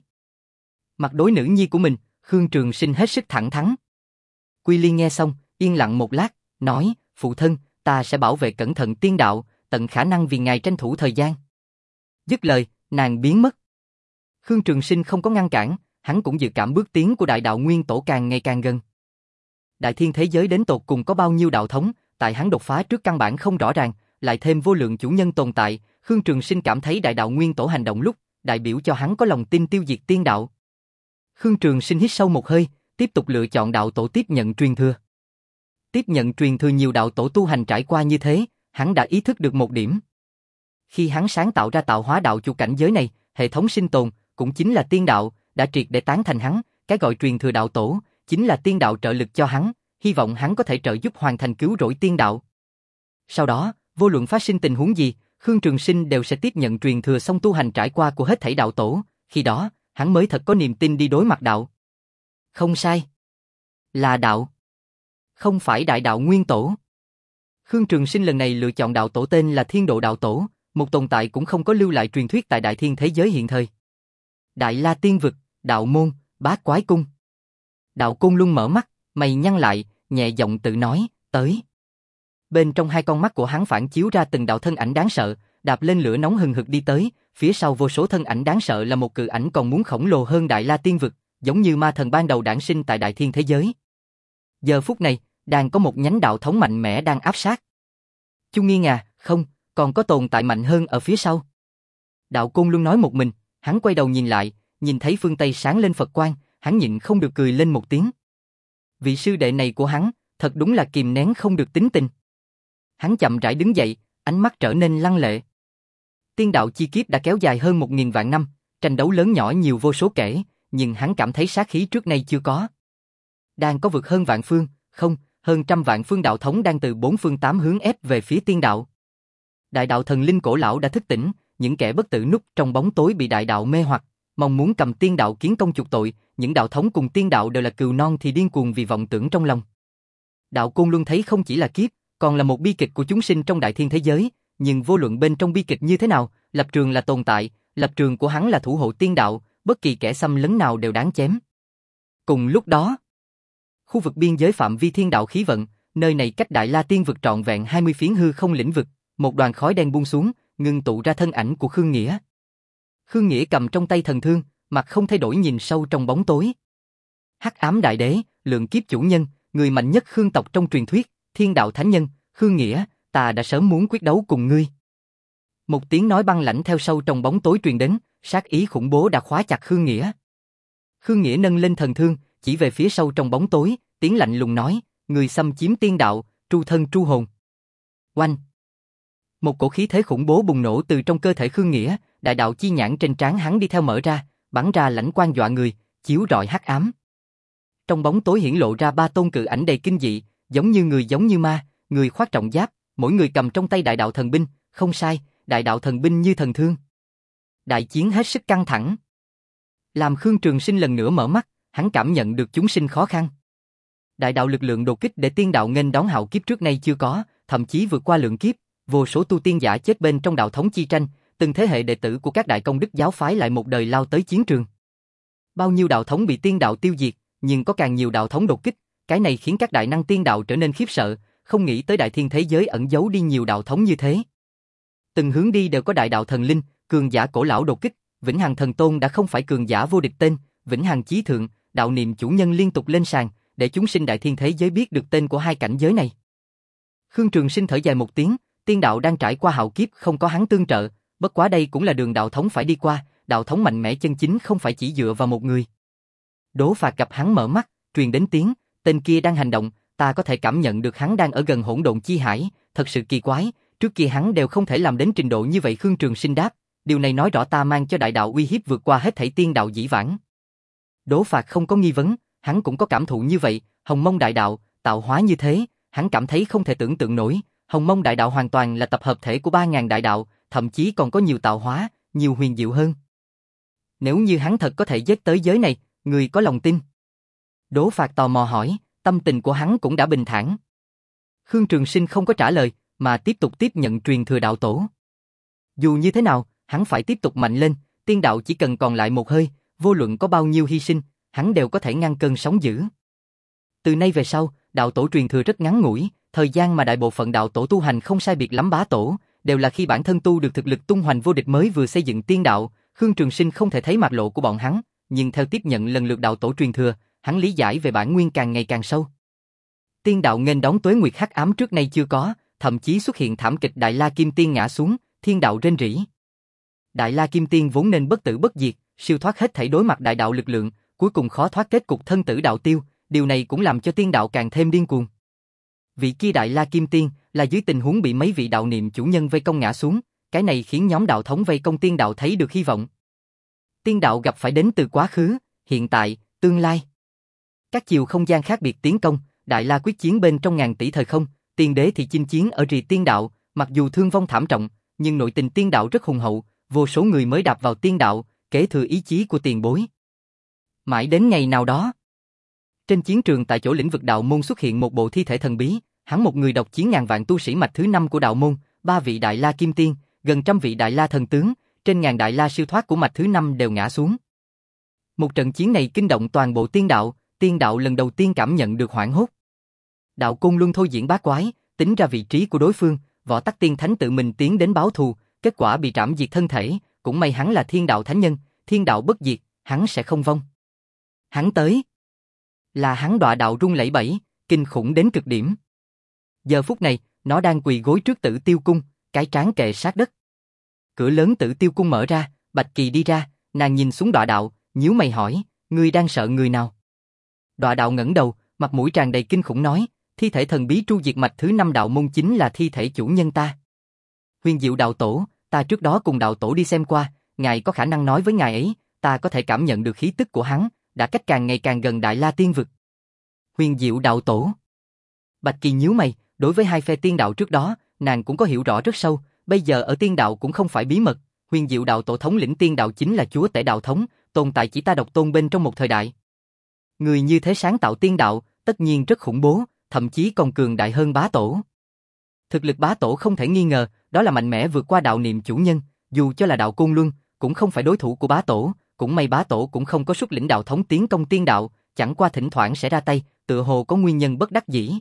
Mặt đối nữ nhi của mình, Khương Trường Sinh hết sức thẳng thắn. Quy Ly nghe xong, yên lặng một lát, nói, phụ thân, ta sẽ bảo vệ cẩn thận tiên đạo, tận khả năng vì ngài tranh thủ thời gian. Dứt lời, nàng biến mất. Khương Trường Sinh không có ngăn cản, hắn cũng dự cảm bước tiến của đại đạo nguyên tổ càng ngày càng gần. Đại thiên thế giới đến tột cùng có bao nhiêu đạo thống, tại hắn đột phá trước căn bản không rõ ràng, lại thêm vô lượng chủ nhân tồn tại, Khương Trường Sinh cảm thấy đại đạo nguyên tổ hành động lúc, đại biểu cho hắn có lòng tin tiêu diệt tiên đạo. Khương Trường Sinh hít sâu một hơi, tiếp tục lựa chọn đạo tổ tiếp nhận truyền thừa. Tiếp nhận truyền thừa nhiều đạo tổ tu hành trải qua như thế, hắn đã ý thức được một điểm. Khi hắn sáng tạo ra tạo hóa đạo chủ cảnh giới này, hệ thống sinh tồn, cũng chính là tiên đạo, đã triệt để tán thành hắn, cái gọi truyền thừa đạo tổ, chính là tiên đạo trợ lực cho hắn, hy vọng hắn có thể trợ giúp hoàn thành cứu rỗi tiên đạo. Sau đó, vô luận phát sinh tình huống gì, Khương Trường Sinh đều sẽ tiếp nhận truyền thừa xong tu hành trải qua của hết thảy đạo tổ, khi đó, hắn mới thật có niềm tin đi đối mặt đạo. Không sai. Là đạo. Không phải đại đạo nguyên tổ. Khương Trường Sinh lần này lựa chọn đạo tổ tên là Thiên Độ Đạo Tổ, một tồn tại cũng không có lưu lại truyền thuyết tại đại thiên thế giới hiện thời. Đại La Tiên Vực, Đạo Môn, Bát Quái Cung. Đạo Côn Luân mở mắt, mày nhăn lại, nhẹ giọng tự nói, tới. Bên trong hai con mắt của hắn phản chiếu ra từng đạo thân ảnh đáng sợ, đạp lên lửa nóng hừng hực đi tới, phía sau vô số thân ảnh đáng sợ là một cự ảnh còn muốn khổng lồ hơn Đại La Tiên Vực, giống như ma thần ban đầu đản sinh tại đại thiên thế giới. Giờ phút này, đang có một nhánh đạo thống mạnh mẽ đang áp sát. Chu Nghiên à, không, còn có tồn tại mạnh hơn ở phía sau. Đạo Côn Luân nói một mình, hắn quay đầu nhìn lại, nhìn thấy phương Tây sáng lên Phật quang, hắn nhịn không được cười lên một tiếng. Vị sư đệ này của hắn, thật đúng là kìm nén không được tính tình. Hắn chậm rãi đứng dậy, ánh mắt trở nên lăng lệ. Tiên đạo chi kiếp đã kéo dài hơn một nghìn vạn năm, tranh đấu lớn nhỏ nhiều vô số kể, nhưng hắn cảm thấy sát khí trước nay chưa có. Đang có vượt hơn vạn phương, không, hơn trăm vạn phương đạo thống đang từ bốn phương tám hướng ép về phía tiên đạo. Đại đạo thần linh cổ lão đã thức tỉnh, những kẻ bất tử núp trong bóng tối bị đại đạo mê hoặc, mong muốn cầm tiên đạo kiến công chuộc tội, những đạo thống cùng tiên đạo đều là cừu non thì điên cuồng vì vọng tưởng trong lòng. Đạo Côn Luân thấy không chỉ là kiếp, còn là một bi kịch của chúng sinh trong đại thiên thế giới, nhưng vô luận bên trong bi kịch như thế nào, lập trường là tồn tại, lập trường của hắn là thủ hộ tiên đạo, bất kỳ kẻ xâm lấn nào đều đáng chém. Cùng lúc đó, khu vực biên giới phạm vi thiên đạo khí vận, nơi này cách Đại La Tiên Vực trọn vẹn hai mươi phiến hư không lĩnh vực, một đoàn khói đen buông xuống, ngưng tụ ra thân ảnh của Khương Nghĩa. Khương Nghĩa cầm trong tay thần thương, mặt không thay đổi nhìn sâu trong bóng tối. Hắc ám đại đế, lượng kiếp chủ nhân, người mạnh nhất Khương tộc trong truyền thuyết, thiên đạo thánh nhân, Khương Nghĩa, ta đã sớm muốn quyết đấu cùng ngươi. Một tiếng nói băng lãnh theo sâu trong bóng tối truyền đến, sát ý khủng bố đã khóa chặt Khương Nghĩa. Khương Nghĩa nâng lên thần thương, chỉ về phía sâu trong bóng tối, tiếng lạnh lùng nói, người xâm chiếm tiên đạo, tru thân tru hồn. Oanh! Một cổ khí thế khủng bố bùng nổ từ trong cơ thể Khương Nghĩa, đại đạo chi nhãn trên trán hắn đi theo mở ra, bắn ra lãnh quang dọa người, chiếu rọi hắc ám. Trong bóng tối hiển lộ ra ba tôn cự ảnh đầy kinh dị, giống như người giống như ma, người khoác trọng giáp, mỗi người cầm trong tay đại đạo thần binh, không sai, đại đạo thần binh như thần thương. Đại chiến hết sức căng thẳng. Làm Khương Trường Sinh lần nữa mở mắt, hắn cảm nhận được chúng sinh khó khăn. Đại đạo lực lượng đột kích để tiên đạo nghênh đón hạo kiếp trước nay chưa có, thậm chí vượt qua lượng kiếp, vô số tu tiên giả chết bên trong đạo thống chi tranh, từng thế hệ đệ tử của các đại công đức giáo phái lại một đời lao tới chiến trường. Bao nhiêu đạo thống bị tiên đạo tiêu diệt, nhưng có càng nhiều đạo thống đột kích, cái này khiến các đại năng tiên đạo trở nên khiếp sợ, không nghĩ tới đại thiên thế giới ẩn giấu đi nhiều đạo thống như thế. Từng hướng đi đều có đại đạo thần linh, cường giả cổ lão đột kích, Vĩnh Hằng Thần Tôn đã không phải cường giả vô địch tên, Vĩnh Hằng Chí Thượng, đạo niệm chủ nhân liên tục lên sàn, để chúng sinh đại thiên thế giới biết được tên của hai cảnh giới này. Khương Trường Sinh thở dài một tiếng, tiên đạo đang trải qua hạo kiếp không có hắn tương trợ, bất quá đây cũng là đường đạo thống phải đi qua, đạo thống mạnh mẽ chân chính không phải chỉ dựa vào một người. Đỗ Phạt gặp hắn mở mắt, truyền đến tiếng, tên kia đang hành động, ta có thể cảm nhận được hắn đang ở gần hỗn độn chi hải, thật sự kỳ quái, trước kia hắn đều không thể làm đến trình độ như vậy. Khương Trường Sinh đáp, điều này nói rõ ta mang cho đại đạo uy hiếp vượt qua hết thảy tiên đạo dĩ vãng. Đỗ Phạt không có nghi vấn, hắn cũng có cảm thụ như vậy, Hồng Mông đại đạo, tạo hóa như thế, hắn cảm thấy không thể tưởng tượng nổi, Hồng Mông đại đạo hoàn toàn là tập hợp thể của ba ngàn đại đạo, thậm chí còn có nhiều tạo hóa, nhiều huyền diệu hơn. Nếu như hắn thật có thể giết tới giới này, người có lòng tin? Đỗ Phạt tò mò hỏi, tâm tình của hắn cũng đã bình thản. Khương Trường Sinh không có trả lời, mà tiếp tục tiếp nhận truyền thừa đạo tổ. Dù như thế nào, hắn phải tiếp tục mạnh lên, tiên đạo chỉ cần còn lại một hơi, vô luận có bao nhiêu hy sinh, hắn đều có thể ngăn cơn sóng dữ. Từ nay về sau, đạo tổ truyền thừa rất ngắn ngủi, thời gian mà đại bộ phận đạo tổ tu hành không sai biệt lắm bá tổ, đều là khi bản thân tu được thực lực tung hoành vô địch mới vừa xây dựng tiên đạo. Khương Trường Sinh không thể thấy mặt lộ của bọn hắn, nhưng theo tiếp nhận lần lượt đạo tổ truyền thừa, hắn lý giải về bản nguyên càng ngày càng sâu. Tiên đạo nghênh đón tuế nguyệt hắc ám trước nay chưa có, thậm chí xuất hiện thảm kịch Đại La Kim Tiên ngã xuống, thiên đạo rên rỉ. Đại La Kim Tiên vốn nên bất tử bất diệt, siêu thoát hết thảy đối mặt đại đạo lực lượng, cuối cùng khó thoát kết cục thân tử đạo tiêu, điều này cũng làm cho tiên đạo càng thêm điên cuồng. Vị kia Đại La Kim Tiên là dưới tình huống bị mấy vị đạo niệm chủ nhân vây công ngã xuống, cái này khiến nhóm đạo thống vây công tiên đạo thấy được hy vọng. Tiên đạo gặp phải đến từ quá khứ, hiện tại, tương lai. Các chiều không gian khác biệt tiến công, Đại La quyết chiến bên trong ngàn tỷ thời không, tiên đế thì chinh chiến ở rìa tiên đạo, mặc dù thương vong thảm trọng, nhưng nội tình tiên đạo rất hùng hậu, vô số người mới đạp vào tiên đạo, kế thừa ý chí của tiền bối. Mãi đến ngày nào đó, trên chiến trường tại chỗ lĩnh vực đạo môn xuất hiện một bộ thi thể thần bí, hắn một người độc chiến ngàn vạn tu sĩ mạch thứ năm của đạo môn, ba vị Đại La Kim Tiên, gần trăm vị Đại La thần tướng, trên ngàn Đại La siêu thoát của mạch thứ năm đều ngã xuống. Một trận chiến này kinh động toàn bộ tiên đạo, tiên đạo lần đầu tiên cảm nhận được hoảng hốt. Đạo Côn Luân thôi diễn bát quái, tính ra vị trí của đối phương, Võ Tắc Tiên Thánh tự mình tiến đến báo thù, kết quả bị trảm diệt thân thể, cũng may hắn là thiên đạo thánh nhân, thiên đạo bất diệt, hắn sẽ không vong. Hắn tới, là hắn đọa đạo rung lẩy bẩy, kinh khủng đến cực điểm. Giờ phút này, nó đang quỳ gối trước Tử Tiêu Cung, cái trán kề sát đất. Cửa lớn Tử Tiêu Cung mở ra, Bạch Kỳ đi ra, nàng nhìn xuống đọa đạo, nhíu mày hỏi, ngươi đang sợ người nào? Đọa đạo ngẩng đầu, mặt mũi tràn đầy kinh khủng nói, thi thể thần bí tru diệt mạch thứ năm đạo môn chính là thi thể chủ nhân ta. Huyền Diệu đạo tổ, ta trước đó cùng đạo tổ đi xem qua, ngài có khả năng nói với ngài ấy, ta có thể cảm nhận được khí tức của hắn, đã cách càng ngày càng gần Đại La Tiên Vực. Huyền Diệu đạo tổ. Bạch Kỳ nhíu mày, đối với hai phe tiên đạo trước đó, nàng cũng có hiểu rõ rất sâu, bây giờ ở tiên đạo cũng không phải bí mật, Huyền Diệu đạo tổ thống lĩnh tiên đạo chính là chúa tể đạo thống, tồn tại chỉ ta độc tôn bên trong một thời đại. Người như thế sáng tạo tiên đạo, tất nhiên rất khủng bố, thậm chí còn cường đại hơn bá tổ. Thực lực bá tổ không thể nghi ngờ, đó là mạnh mẽ vượt qua đạo niệm chủ nhân, dù cho là đạo Côn Luân, cũng không phải đối thủ của bá tổ, cũng may bá tổ cũng không có xuất lĩnh đạo thống tiến công tiên đạo, chẳng qua thỉnh thoảng sẽ ra tay, tựa hồ có nguyên nhân bất đắc dĩ.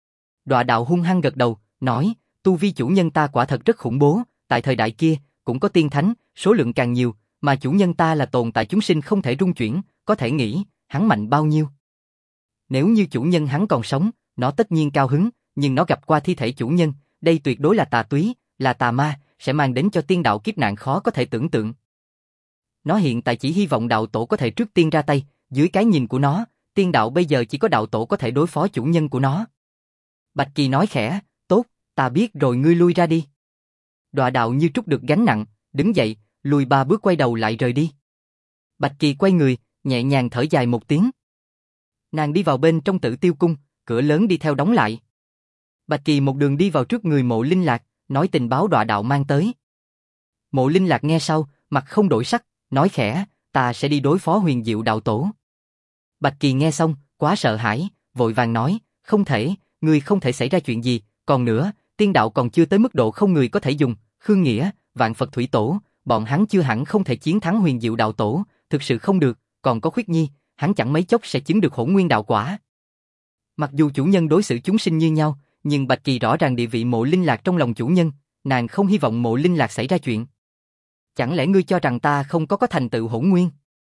Đọa đạo hung hăng gật đầu, nói, tu vi chủ nhân ta quả thật rất khủng bố, tại thời đại kia, cũng có tiên thánh, số lượng càng nhiều, mà chủ nhân ta là tồn tại chúng sinh không thể rung chuyển, có thể nghĩ, hắn mạnh bao nhiêu. Nếu như chủ nhân hắn còn sống, nó tất nhiên cao hứng, nhưng nó gặp qua thi thể chủ nhân, đây tuyệt đối là tà túy, là tà ma, sẽ mang đến cho tiên đạo kiếp nạn khó có thể tưởng tượng. Nó hiện tại chỉ hy vọng đạo tổ có thể trước tiên ra tay, dưới cái nhìn của nó, tiên đạo bây giờ chỉ có đạo tổ có thể đối phó chủ nhân của nó. Bạch Kỳ nói khẽ, tốt, ta biết rồi, ngươi lui ra đi. Đọa đạo như trút được gánh nặng, đứng dậy, lùi ba bước quay đầu lại rời đi. Bạch Kỳ quay người, nhẹ nhàng thở dài một tiếng. Nàng đi vào bên trong Tử Tiêu Cung, cửa lớn đi theo đóng lại. Bạch Kỳ một đường đi vào trước người Mộ Linh Lạc, nói tình báo đọa đạo mang tới. Mộ Linh Lạc nghe sau, mặt không đổi sắc, nói khẽ, ta sẽ đi đối phó Huyền Diệu đạo tổ. Bạch Kỳ nghe xong, quá sợ hãi, vội vàng nói, không thể, ngươi không thể xảy ra chuyện gì, còn nữa, tiên đạo còn chưa tới mức độ không người có thể dùng, Khương Nghĩa, Vạn Phật Thủy Tổ, bọn hắn chưa hẳn không thể chiến thắng Huyền Diệu đạo tổ, thực sự không được, còn có Khuyết Nhi, hắn chẳng mấy chốc sẽ chứng được Hỗn Nguyên đạo quả. Mặc dù chủ nhân đối xử chúng sinh như nhau, nhưng Bạch Kỳ rõ ràng địa vị Mộ Linh Lạc trong lòng chủ nhân, nàng không hy vọng Mộ Linh Lạc xảy ra chuyện. Chẳng lẽ ngươi cho rằng ta không có có thành tựu Hỗn Nguyên?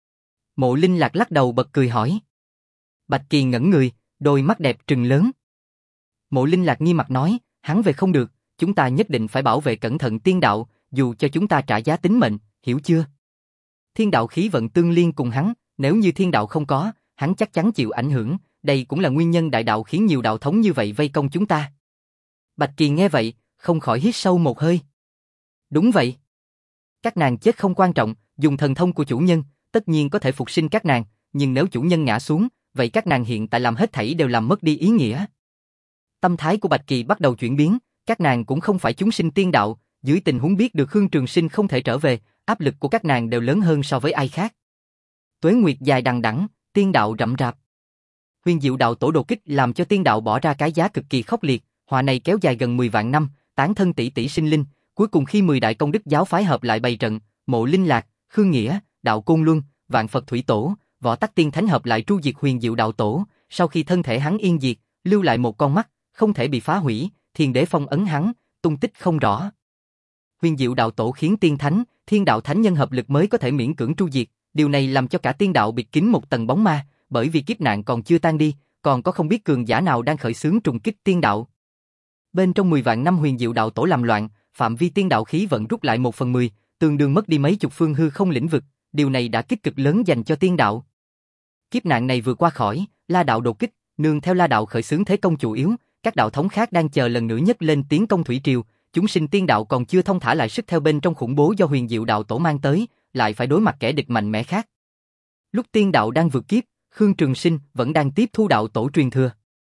Mộ Linh Lạc lắc đầu bật cười hỏi. Bạch Kỳ ngẩn người, đôi mắt đẹp trừng lớn. Mộ Linh Lạc nghi mặt nói, hắn về không được, chúng ta nhất định phải bảo vệ cẩn thận tiên đạo, dù cho chúng ta trả giá tính mệnh, hiểu chưa? Thiên đạo khí vận tương liên cùng hắn, nếu như thiên đạo không có, hắn chắc chắn chịu ảnh hưởng, đây cũng là nguyên nhân đại đạo khiến nhiều đạo thống như vậy vây công chúng ta. Bạch Kỳ nghe vậy, không khỏi hít sâu một hơi. Đúng vậy. Các nàng chết không quan trọng, dùng thần thông của chủ nhân, tất nhiên có thể phục sinh các nàng, nhưng nếu chủ nhân ngã xuống, vậy các nàng hiện tại làm hết thảy đều làm mất đi ý nghĩa. Tâm thái của Bạch Kỳ bắt đầu chuyển biến, các nàng cũng không phải chúng sinh tiên đạo, dưới tình huống biết được Khương Trường Sinh không thể trở về, áp lực của các nàng đều lớn hơn so với ai khác. Tuế nguyệt dài đằng đẵng, tiên đạo rậm rạp. Huyền Diệu đạo tổ đột kích làm cho tiên đạo bỏ ra cái giá cực kỳ khốc liệt, họa này kéo dài gần mười vạn năm, tán thân tỷ tỷ sinh linh, cuối cùng khi mười đại công đức giáo phái hợp lại bày trận, Mộ Linh Lạc, Khương Nghĩa, đạo Côn Luân, Vạn Phật Thủy Tổ, Võ Tắc Tiên Thánh hợp lại tru diệt Huyền Diệu đạo tổ, sau khi thân thể hắn yên diệt, lưu lại một con mắt, không thể bị phá hủy, Thiên Đế phong ấn hắn, tung tích không rõ. Huyền Diệu đạo tổ khiến tiên thánh, thiên đạo thánh nhân hợp lực mới có thể miễn cưỡng tru diệt, điều này làm cho cả tiên đạo bịt kín một tầng bóng ma, bởi vì kiếp nạn còn chưa tan đi, còn có không biết cường giả nào đang khởi xướng trùng kích tiên đạo. Bên trong mười vạn năm Huyền Diệu đạo tổ làm loạn, phạm vi tiên đạo khí vận rút lại một phần mười, tương đương mất đi mấy chục phương hư không lĩnh vực, điều này đã kích cực lớn dành cho tiên đạo. Kiếp nạn này vừa qua khỏi, La đạo đột kích, nương theo La đạo khởi xướng thế công chủ yếu, các đạo thống khác đang chờ lần nữa nhấc lên tiến công thủy triều, chúng sinh tiên đạo còn chưa thông thả lại sức theo bên trong khủng bố do huyền diệu đạo tổ mang tới, lại phải đối mặt kẻ địch mạnh mẽ khác. Lúc tiên đạo đang vượt kiếp, Khương Trường Sinh vẫn đang tiếp thu đạo tổ truyền thừa.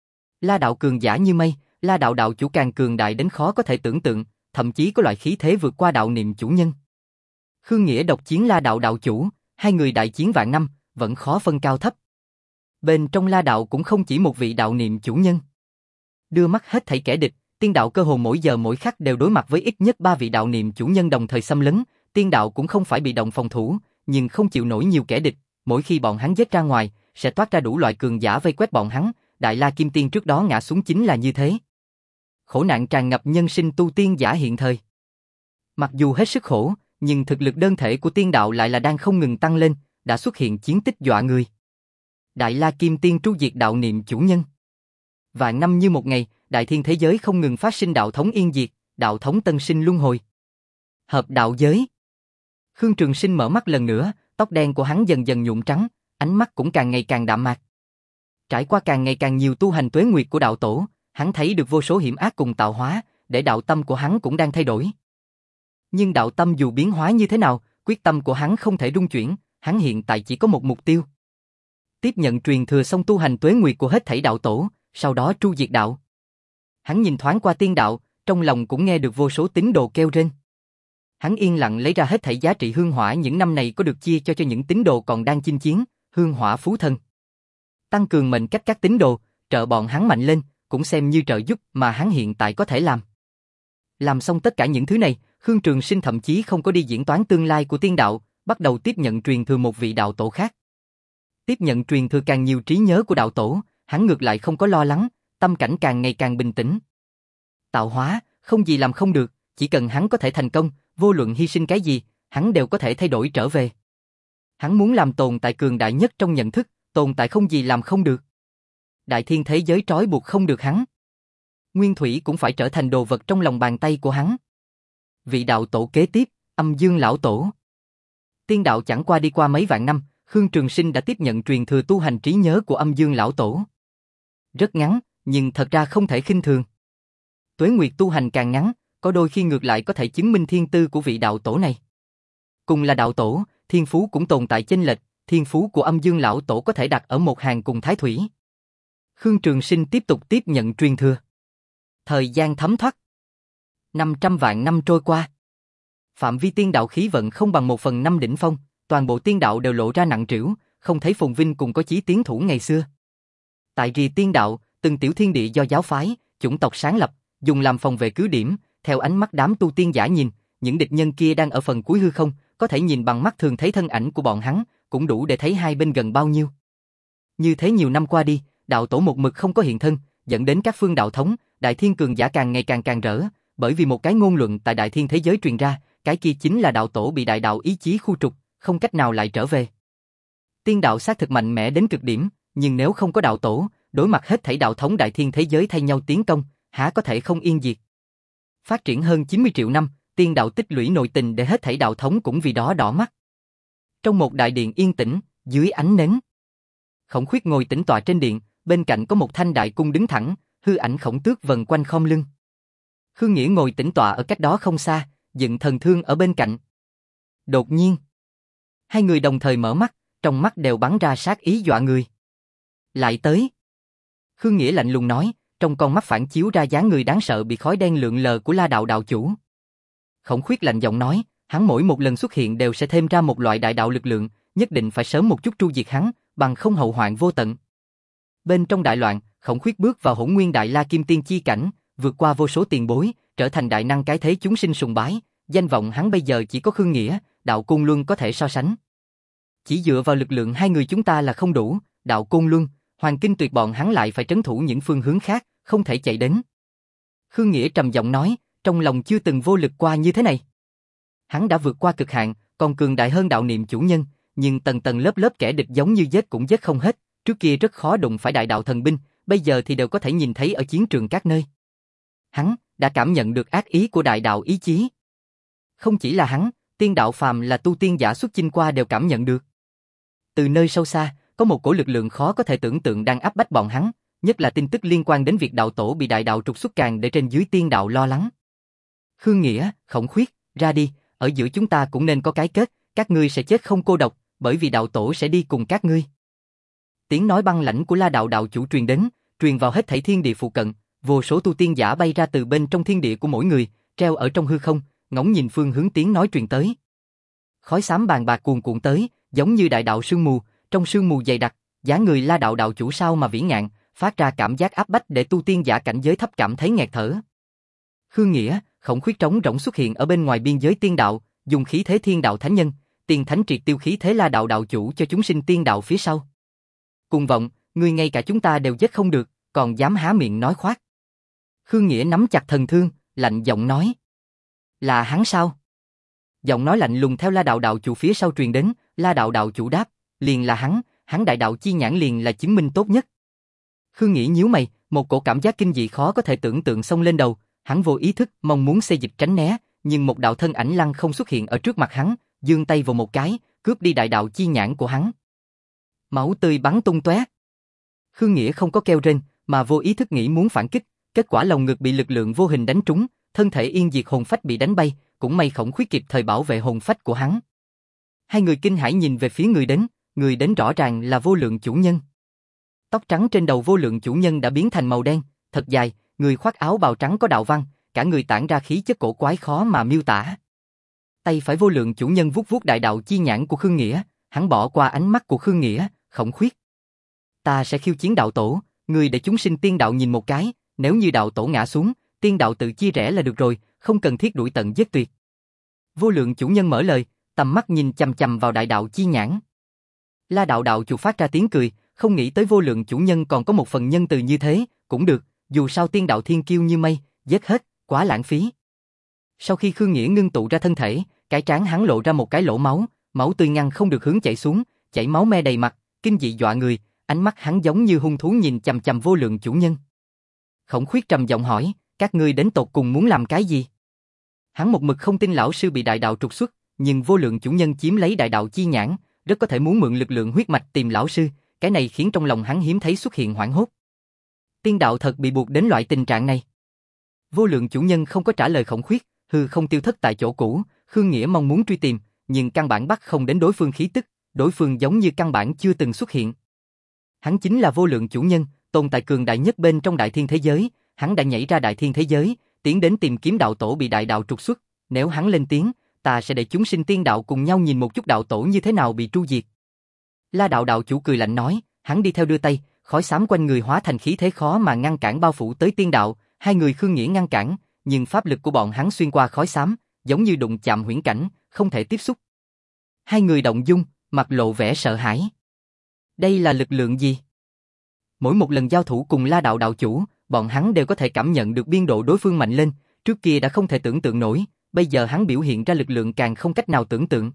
La đạo cường giả như mây, La đạo đạo chủ càng cường đại đến khó có thể tưởng tượng, thậm chí có loại khí thế vượt qua đạo niệm chủ nhân. Khương Nghĩa độc chiến La đạo đạo chủ, hai người đại chiến vạn năm, vẫn khó phân cao thấp. Bên trong La đạo cũng không chỉ một vị đạo niệm chủ nhân. Đưa mắt hết thảy kẻ địch, tiên đạo cơ hồ mỗi giờ mỗi khắc đều đối mặt với ít nhất ba vị đạo niệm chủ nhân đồng thời xâm lấn, tiên đạo cũng không phải bị động phòng thủ, nhưng không chịu nổi nhiều kẻ địch, mỗi khi bọn hắn giết ra ngoài, sẽ toát ra đủ loại cường giả vây quét bọn hắn, Đại La Kim Tiên trước đó ngã xuống chính là như thế. Khổ nạn tràn ngập nhân sinh tu tiên giả hiện thời. Mặc dù hết sức khổ, nhưng thực lực đơn thể của tiên đạo lại là đang không ngừng tăng lên, đã xuất hiện chiến tích dọa người. Đại La Kim Tiên tru diệt đạo niệm chủ nhân. Vạn năm như một ngày, đại thiên thế giới không ngừng phát sinh đạo thống yên diệt, đạo thống tân sinh luân hồi. Hợp đạo giới. Khương Trường Sinh mở mắt lần nữa, tóc đen của hắn dần dần nhuộm trắng, ánh mắt cũng càng ngày càng đạm mạc. Trải qua càng ngày càng nhiều tu hành tuế nguyệt của đạo tổ, hắn thấy được vô số hiểm ác cùng tạo hóa, để đạo tâm của hắn cũng đang thay đổi. Nhưng đạo tâm dù biến hóa như thế nào, quyết tâm của hắn không thể rung chuyển, hắn hiện tại chỉ có một mục tiêu. Tiếp nhận truyền thừa xong tu hành tuế nguyệt của hết thảy đạo tổ, sau đó tru diệt đạo. Hắn nhìn thoáng qua tiên đạo, trong lòng cũng nghe được vô số tín đồ kêu rên. Hắn yên lặng lấy ra hết thảy giá trị hương hỏa những năm này có được chia cho cho những tín đồ còn đang chinh chiến, hương hỏa phú thân. Tăng cường mệnh cách các tín đồ, trợ bọn hắn mạnh lên, cũng xem như trợ giúp mà hắn hiện tại có thể làm. Làm xong tất cả những thứ này, Khương Trường Sinh thậm chí không có đi diễn toán tương lai của tiên đạo, bắt đầu tiếp nhận truyền thừa một vị đạo tổ khác. Tiếp nhận truyền thừa càng nhiều trí nhớ của đạo tổ, hắn ngược lại không có lo lắng, tâm cảnh càng ngày càng bình tĩnh. Tạo hóa, không gì làm không được, chỉ cần hắn có thể thành công, vô luận hy sinh cái gì, hắn đều có thể thay đổi trở về. Hắn muốn làm tồn tại cường đại nhất trong nhận thức, tồn tại không gì làm không được. Đại thiên thế giới trói buộc không được hắn. Nguyên thủy cũng phải trở thành đồ vật trong lòng bàn tay của hắn. Vị đạo tổ kế tiếp, Âm Dương lão tổ. Tiên đạo chẳng qua đi qua mấy vạn năm, Khương Trường Sinh đã tiếp nhận truyền thừa tu hành trí nhớ của Âm Dương lão tổ. Rất ngắn, nhưng thật ra không thể khinh thường. Tuế nguyệt tu hành càng ngắn, có đôi khi ngược lại có thể chứng minh thiên tư của vị đạo tổ này. Cùng là đạo tổ, thiên phú cũng tồn tại chênh lệch, thiên phú của Âm Dương lão tổ có thể đặt ở một hàng cùng Thái Thủy. Khương Trường Sinh tiếp tục tiếp nhận truyền thừa. Thời gian thấm thoát. năm trăm vạn năm trôi qua. Phạm vi tiên đạo khí vận không bằng một phần năm đỉnh phong, toàn bộ tiên đạo đều lộ ra nặng trĩu, không thấy phồn vinh cùng có chí tiến thủ ngày xưa. Tại rìa tiên đạo, từng tiểu thiên địa do giáo phái, chủng tộc sáng lập, dùng làm phòng vệ cứ điểm, theo ánh mắt đám tu tiên giả nhìn, những địch nhân kia đang ở phần cuối hư không, có thể nhìn bằng mắt thường thấy thân ảnh của bọn hắn, cũng đủ để thấy hai bên gần bao nhiêu. Như thế nhiều năm qua đi, đạo tổ một mực không có hiện thân, dẫn đến các phương đạo thống, đại thiên cường giả càng ngày càng càng rỡ, bởi vì một cái ngôn luận tại đại thiên thế giới truyền ra, cái kia chính là đạo tổ bị đại đạo ý chí khu trục, không cách nào lại trở về. Tiên đạo xác thực mạnh mẽ đến cực điểm, nhưng nếu không có đạo tổ, đối mặt hết thảy đạo thống đại thiên thế giới thay nhau tiến công, há có thể không yên diệt. Phát triển hơn chín mươi triệu năm, tiên đạo tích lũy nội tình để hết thảy đạo thống cũng vì đó đỏ mắt. Trong một đại điện yên tĩnh, dưới ánh nến, Khổng Khuyết ngồi tĩnh tọa trên điện, bên cạnh có một thanh đại cung đứng thẳng, hư ảnh Khổng Tước vần quanh khom lưng. Khương Nghĩa ngồi tĩnh tọa ở cách đó không xa, dựng thần thương ở bên cạnh. Đột nhiên, hai người đồng thời mở mắt, trong mắt đều bắn ra sát ý dọa người. Lại tới. Khương Nghĩa lạnh lùng nói, trong con mắt phản chiếu ra dáng người đáng sợ bị khói đen lượn lờ của La đạo đạo chủ. Khổng Khuyết lạnh giọng nói, hắn mỗi một lần xuất hiện đều sẽ thêm ra một loại đại đạo lực lượng, nhất định phải sớm một chút tru diệt hắn, bằng không hậu hoạn vô tận. Bên trong đại loạn, Khổng Khuyết bước vào Hỗn Nguyên Đại La Kim Tiên chi cảnh, vượt qua vô số tiền bối, trở thành đại năng cái thế chúng sinh sùng bái, danh vọng hắn bây giờ chỉ có Khương Nghĩa, Đạo Côn Luân có thể so sánh. Chỉ dựa vào lực lượng hai người chúng ta là không đủ, Đạo Côn Luân, Hoàng Kinh Tuyệt bọn hắn lại phải trấn thủ những phương hướng khác, không thể chạy đến. Khương Nghĩa trầm giọng nói, trong lòng chưa từng vô lực qua như thế này. Hắn đã vượt qua cực hạn, còn cường đại hơn đạo niệm chủ nhân, nhưng tầng tầng lớp lớp kẻ địch giống như giết cũng giết không hết, trước kia rất khó đụng phải đại đạo thần binh, bây giờ thì đều có thể nhìn thấy ở chiến trường các nơi. Hắn đã cảm nhận được ác ý của đại đạo ý chí. Không chỉ là hắn, tiên đạo phàm là tu tiên giả xuất chinh qua đều cảm nhận được. Từ nơi sâu xa, có một cổ lực lượng khó có thể tưởng tượng đang áp bách bọn hắn, nhất là tin tức liên quan đến việc đạo tổ bị đại đạo trục xuất càng để trên dưới tiên đạo lo lắng. Khương Nghĩa, Khổng Khuyết, ra đi, ở giữa chúng ta cũng nên có cái kết, các ngươi sẽ chết không cô độc, bởi vì đạo tổ sẽ đi cùng các ngươi. Tiếng nói băng lãnh của La đạo đạo chủ truyền đến, truyền vào hết thảy thiên địa phụ cận, vô số tu tiên giả bay ra từ bên trong thiên địa của mỗi người, treo ở trong hư không, ngóng nhìn phương hướng tiếng nói truyền tới. Khói xám bàn bạc cuồn cuộn tới, giống như đại đạo sương mù, trong sương mù dày đặc, dáng người La đạo đạo chủ sao mà vĩ ngạn, phát ra cảm giác áp bách để tu tiên giả cảnh giới thấp cảm thấy nghẹt thở. Khương Nghĩa, Khổng Khuyết trống rỗng xuất hiện ở bên ngoài biên giới tiên đạo, dùng khí thế thiên đạo thánh nhân, tiền thánh triệt tiêu khí thế La đạo đạo chủ cho chúng sinh tiên đạo phía sau. Cùng vọng, ngươi ngay cả chúng ta đều giết không được, còn dám há miệng nói khoác. Khương Nghĩa nắm chặt thần thương, lạnh giọng nói. Là hắn sao? Giọng nói lạnh lùng theo La đạo đạo chủ phía sau truyền đến, La đạo đạo chủ đáp, liền là hắn, hắn đại đạo chi nhãn liền là chứng minh tốt nhất. Khương Nghĩa nhíu mày, một cổ cảm giác kinh dị khó có thể tưởng tượng xông lên đầu, hắn vô ý thức mong muốn xê dịch tránh né, nhưng một đạo thân ảnh lăng không xuất hiện ở trước mặt hắn, giương tay vào một cái, cướp đi đại đạo chi nhãn của hắn. Máu tươi bắn tung tóe. Khương Nghĩa không có kêu rên, mà vô ý thức nghĩ muốn phản kích, kết quả lồng ngực bị lực lượng vô hình đánh trúng, thân thể yên diệt hồn phách bị đánh bay, cũng may Khổng Khuyết kịp thời bảo vệ hồn phách của hắn. Hai người kinh hãi nhìn về phía người đến, người đến rõ ràng là Vô Lượng chủ nhân. Tóc trắng trên đầu Vô Lượng chủ nhân đã biến thành màu đen, thật dài, người khoác áo bào trắng có đạo văn, cả người tản ra khí chất cổ quái khó mà miêu tả. Tay phải Vô Lượng chủ nhân vuốt vuốt đại đạo chi nhãn của Khương Nghĩa, hắn bỏ qua ánh mắt của Khương Nghĩa, Khổng Khuyết. Ta sẽ khiêu chiến đạo tổ, người để chúng sinh tiên đạo nhìn một cái, nếu như đạo tổ ngã xuống, tiên đạo tự chia rẽ là được rồi, không cần thiết đuổi tận giết tuyệt. Vô Lượng chủ nhân mở lời, tầm mắt nhìn chằm chằm vào đại đạo chi nhãn. La đạo đạo chủ phát ra tiếng cười, không nghĩ tới Vô Lượng chủ nhân còn có một phần nhân từ như thế, cũng được, dù sao tiên đạo thiên kiêu như mây, giết hết, quá lãng phí. Sau khi Khương Nghĩa ngưng tụ ra thân thể, cái trán hắn lộ ra một cái lỗ máu, máu tươi ngăn không được hướng chảy xuống, chảy máu me đầy mặt, kinh dị dọa người, ánh mắt hắn giống như hung thú nhìn chằm chằm Vô Lượng chủ nhân. Khổng Khuyết trầm giọng hỏi, các ngươi đến tột cùng muốn làm cái gì? Hắn một mực không tin lão sư bị đại đạo trục xuất, nhưng Vô Lượng chủ nhân chiếm lấy đại đạo chi nhãn, rất có thể muốn mượn lực lượng huyết mạch tìm lão sư, cái này khiến trong lòng hắn hiếm thấy xuất hiện hoảng hốt. Tiên đạo thật bị buộc đến loại tình trạng này. Vô Lượng chủ nhân không có trả lời Khổng Khuyết, hư không tiêu thất tại chỗ cũ, Khương Nghĩa mong muốn truy tìm, nhưng căn bản bắt không đến đối phương khí tức, đối phương giống như căn bản chưa từng xuất hiện. Hắn chính là Vô Lượng chủ nhân, tồn tại cường đại nhất bên trong đại thiên thế giới, hắn đã nhảy ra đại thiên thế giới, tiến đến tìm kiếm đạo tổ bị đại đạo trục xuất, nếu hắn lên tiếng, ta sẽ để chúng sinh tiên đạo cùng nhau nhìn một chút đạo tổ như thế nào bị tru diệt. La đạo đạo chủ cười lạnh nói, hắn đi theo đưa tay, khói xám quanh người hóa thành khí thế khó mà ngăn cản bao phủ tới tiên đạo, hai người Khương Nghĩa ngăn cản, nhưng pháp lực của bọn hắn xuyên qua khói xám, giống như đụng chạm huyễn cảnh, không thể tiếp xúc. Hai người động dung, mặt lộ vẻ sợ hãi. Đây là lực lượng gì? Mỗi một lần giao thủ cùng La đạo đạo chủ, bọn hắn đều có thể cảm nhận được biên độ đối phương mạnh lên, trước kia đã không thể tưởng tượng nổi, bây giờ hắn biểu hiện ra lực lượng càng không cách nào tưởng tượng.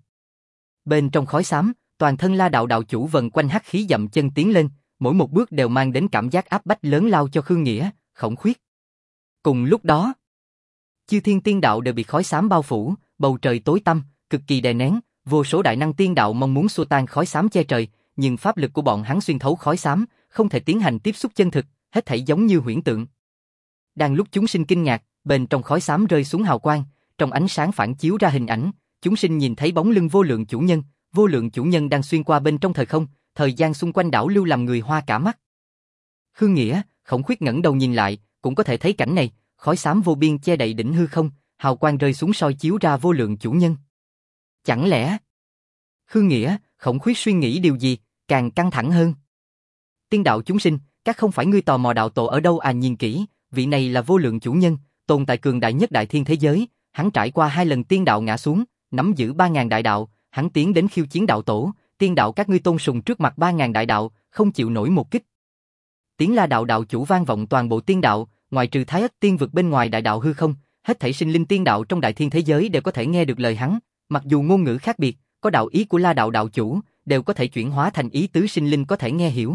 Bên trong khói xám, toàn thân La đạo đạo chủ vần quanh hắc khí dậm chân tiến lên, mỗi một bước đều mang đến cảm giác áp bách lớn lao cho Khương Nghĩa, Khổng Khuyết. Cùng lúc đó, chư thiên tiên đạo đều bị khói xám bao phủ, bầu trời tối tăm, cực kỳ đè nén, vô số đại năng tiên đạo mong muốn xua tan khói xám che trời, nhưng pháp lực của bọn hắn xuyên thấu khói xám, không thể tiến hành tiếp xúc chân thực, hết thảy giống như huyễn tượng. Đang lúc chúng sinh kinh ngạc, bên trong khói xám rơi xuống hào quang, trong ánh sáng phản chiếu ra hình ảnh, chúng sinh nhìn thấy bóng lưng Vô Lượng chủ nhân, Vô Lượng chủ nhân đang xuyên qua bên trong thời không, thời gian xung quanh đảo lưu làm người hoa cả mắt. Khương Nghĩa, Khổng Khuyết ngẩng đầu nhìn lại, cũng có thể thấy cảnh này, khói xám vô biên che đậy đỉnh hư không, hào quang rơi xuống soi chiếu ra Vô Lượng chủ nhân. Chẳng lẽ? Khương Nghĩa, Khổng Khuyết suy nghĩ điều gì, càng căng thẳng hơn. Tiên đạo chúng sinh, các không phải ngươi tò mò đạo tổ ở đâu à? Nhìn kỹ, vị này là Vô Lượng chủ nhân, tồn tại cường đại nhất đại thiên thế giới, hắn trải qua hai lần tiên đạo ngã xuống, nắm giữ ba ngàn đại đạo, hắn tiến đến khiêu chiến đạo tổ, tiên đạo các ngươi tôn sùng trước mặt ba ngàn đại đạo, không chịu nổi một kích. Tiếng La đạo đạo chủ vang vọng toàn bộ tiên đạo, ngoài trừ Thái Ất tiên vực bên ngoài đại đạo hư không, hết thảy sinh linh tiên đạo trong đại thiên thế giới đều có thể nghe được lời hắn, mặc dù ngôn ngữ khác biệt, có đạo ý của La đạo đạo chủ, đều có thể chuyển hóa thành ý tứ sinh linh có thể nghe hiểu.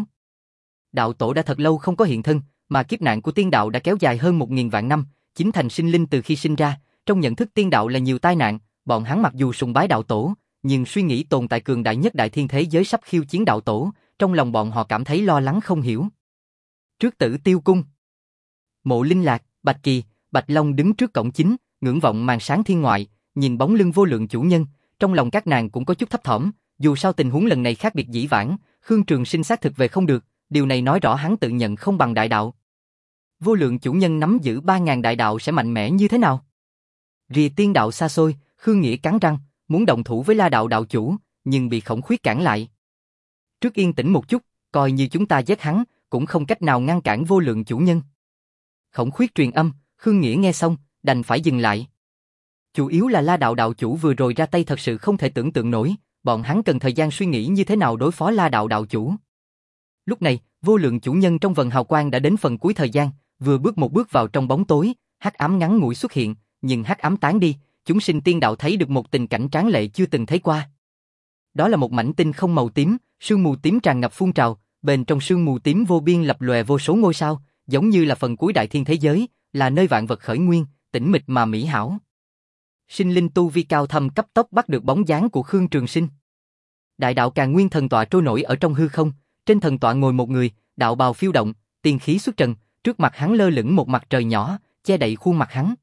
Đạo tổ đã thật lâu không có hiện thân, mà kiếp nạn của tiên đạo đã kéo dài hơn một nghìn vạn năm, chính thành sinh linh từ khi sinh ra, trong nhận thức tiên đạo là nhiều tai nạn, bọn hắn mặc dù sùng bái đạo tổ, nhưng suy nghĩ tồn tại cường đại nhất đại thiên thế giới sắp khiêu chiến đạo tổ, trong lòng bọn họ cảm thấy lo lắng không hiểu. Trước Tử Tiêu cung. Mộ Linh Lạc, Bạch Kỳ, Bạch Long đứng trước cổng chính, ngưỡng vọng màn sáng thiên ngoại, nhìn bóng lưng vô lượng chủ nhân, trong lòng các nàng cũng có chút thấp thỏm, dù sao tình huống lần này khác biệt dĩ vãng, Khương Trường Sinh xác thực về không được, điều này nói rõ hắn tự nhận không bằng đại đạo. Vô lượng chủ nhân nắm giữ ba ngàn đại đạo sẽ mạnh mẽ như thế nào? Rìa tiên đạo xa xôi, Khương Nghĩa cắn răng, muốn động thủ với La đạo đạo chủ, nhưng bị Khổng Khuyết cản lại. Trước yên tĩnh một chút, coi như chúng ta giết hắn, cũng không cách nào ngăn cản vô lượng chủ nhân. Khổng Khuyết truyền âm, Khương Nghĩa nghe xong, đành phải dừng lại. Chủ yếu là La đạo đạo chủ vừa rồi ra tay thật sự không thể tưởng tượng nổi, bọn hắn cần thời gian suy nghĩ như thế nào đối phó La đạo đạo chủ. Lúc này, vô lượng chủ nhân trong vần hào quang đã đến phần cuối thời gian, vừa bước một bước vào trong bóng tối, hắc ám ngắn ngủi xuất hiện, nhưng hắc ám tán đi, chúng sinh tiên đạo thấy được một tình cảnh tráng lệ chưa từng thấy qua. Đó là một mảnh tinh không màu tím, sương mù tím tràn ngập phun trào, bên trong sương mù tím vô biên lập lòe vô số ngôi sao, giống như là phần cuối đại thiên thế giới, là nơi vạn vật khởi nguyên, tĩnh mịch mà mỹ hảo. Sinh linh tu vi cao thâm cấp tốc bắt được bóng dáng của Khương Trường Sinh. Đại đạo Càn Nguyên thần tọa trôi nổi ở trong hư không, trên thần tọa ngồi một người, đạo bào phiêu động, tiên khí xuất trần, trước mặt hắn lơ lửng một mặt trời nhỏ, che đậy khuôn mặt hắn.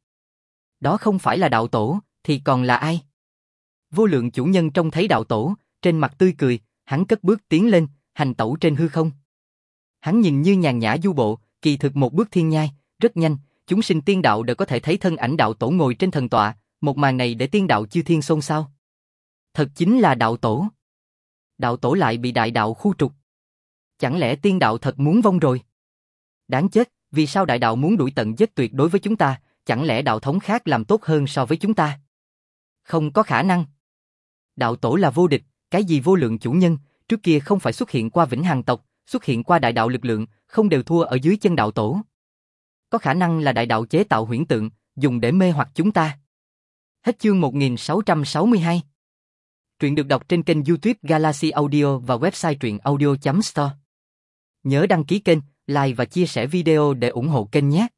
Đó không phải là đạo tổ, thì còn là ai? Vô lượng chủ nhân trông thấy đạo tổ, trên mặt tươi cười, hắn cất bước tiến lên, hành tẩu trên hư không. Hắn nhìn như nhàn nhã du bộ, kỳ thực một bước thiên nhai, rất nhanh, chúng sinh tiên đạo đều có thể thấy thân ảnh đạo tổ ngồi trên thần tọa, một màn này để tiên đạo chư thiên xôn xao. Thật chính là đạo tổ. Đạo tổ lại bị đại đạo khu trục. Chẳng lẽ tiên đạo thật muốn vong rồi? Đáng chết, vì sao đại đạo muốn đuổi tận giết tuyệt đối với chúng ta, chẳng lẽ đạo thống khác làm tốt hơn so với chúng ta? Không có khả năng. Đạo tổ là vô địch, cái gì vô lượng chủ nhân, trước kia không phải xuất hiện qua Vĩnh Hằng tộc, xuất hiện qua đại đạo lực lượng, không đều thua ở dưới chân đạo tổ. Có khả năng là đại đạo chế tạo huyễn tượng, dùng để mê hoặc chúng ta. Hết chương một nghìn sáu trăm sáu mươi hai. Truyện được đọc trên kênh YouTube Galaxy Audio và website truyện audio chấm store. Nhớ đăng ký kênh, like và chia sẻ video để ủng hộ kênh nhé.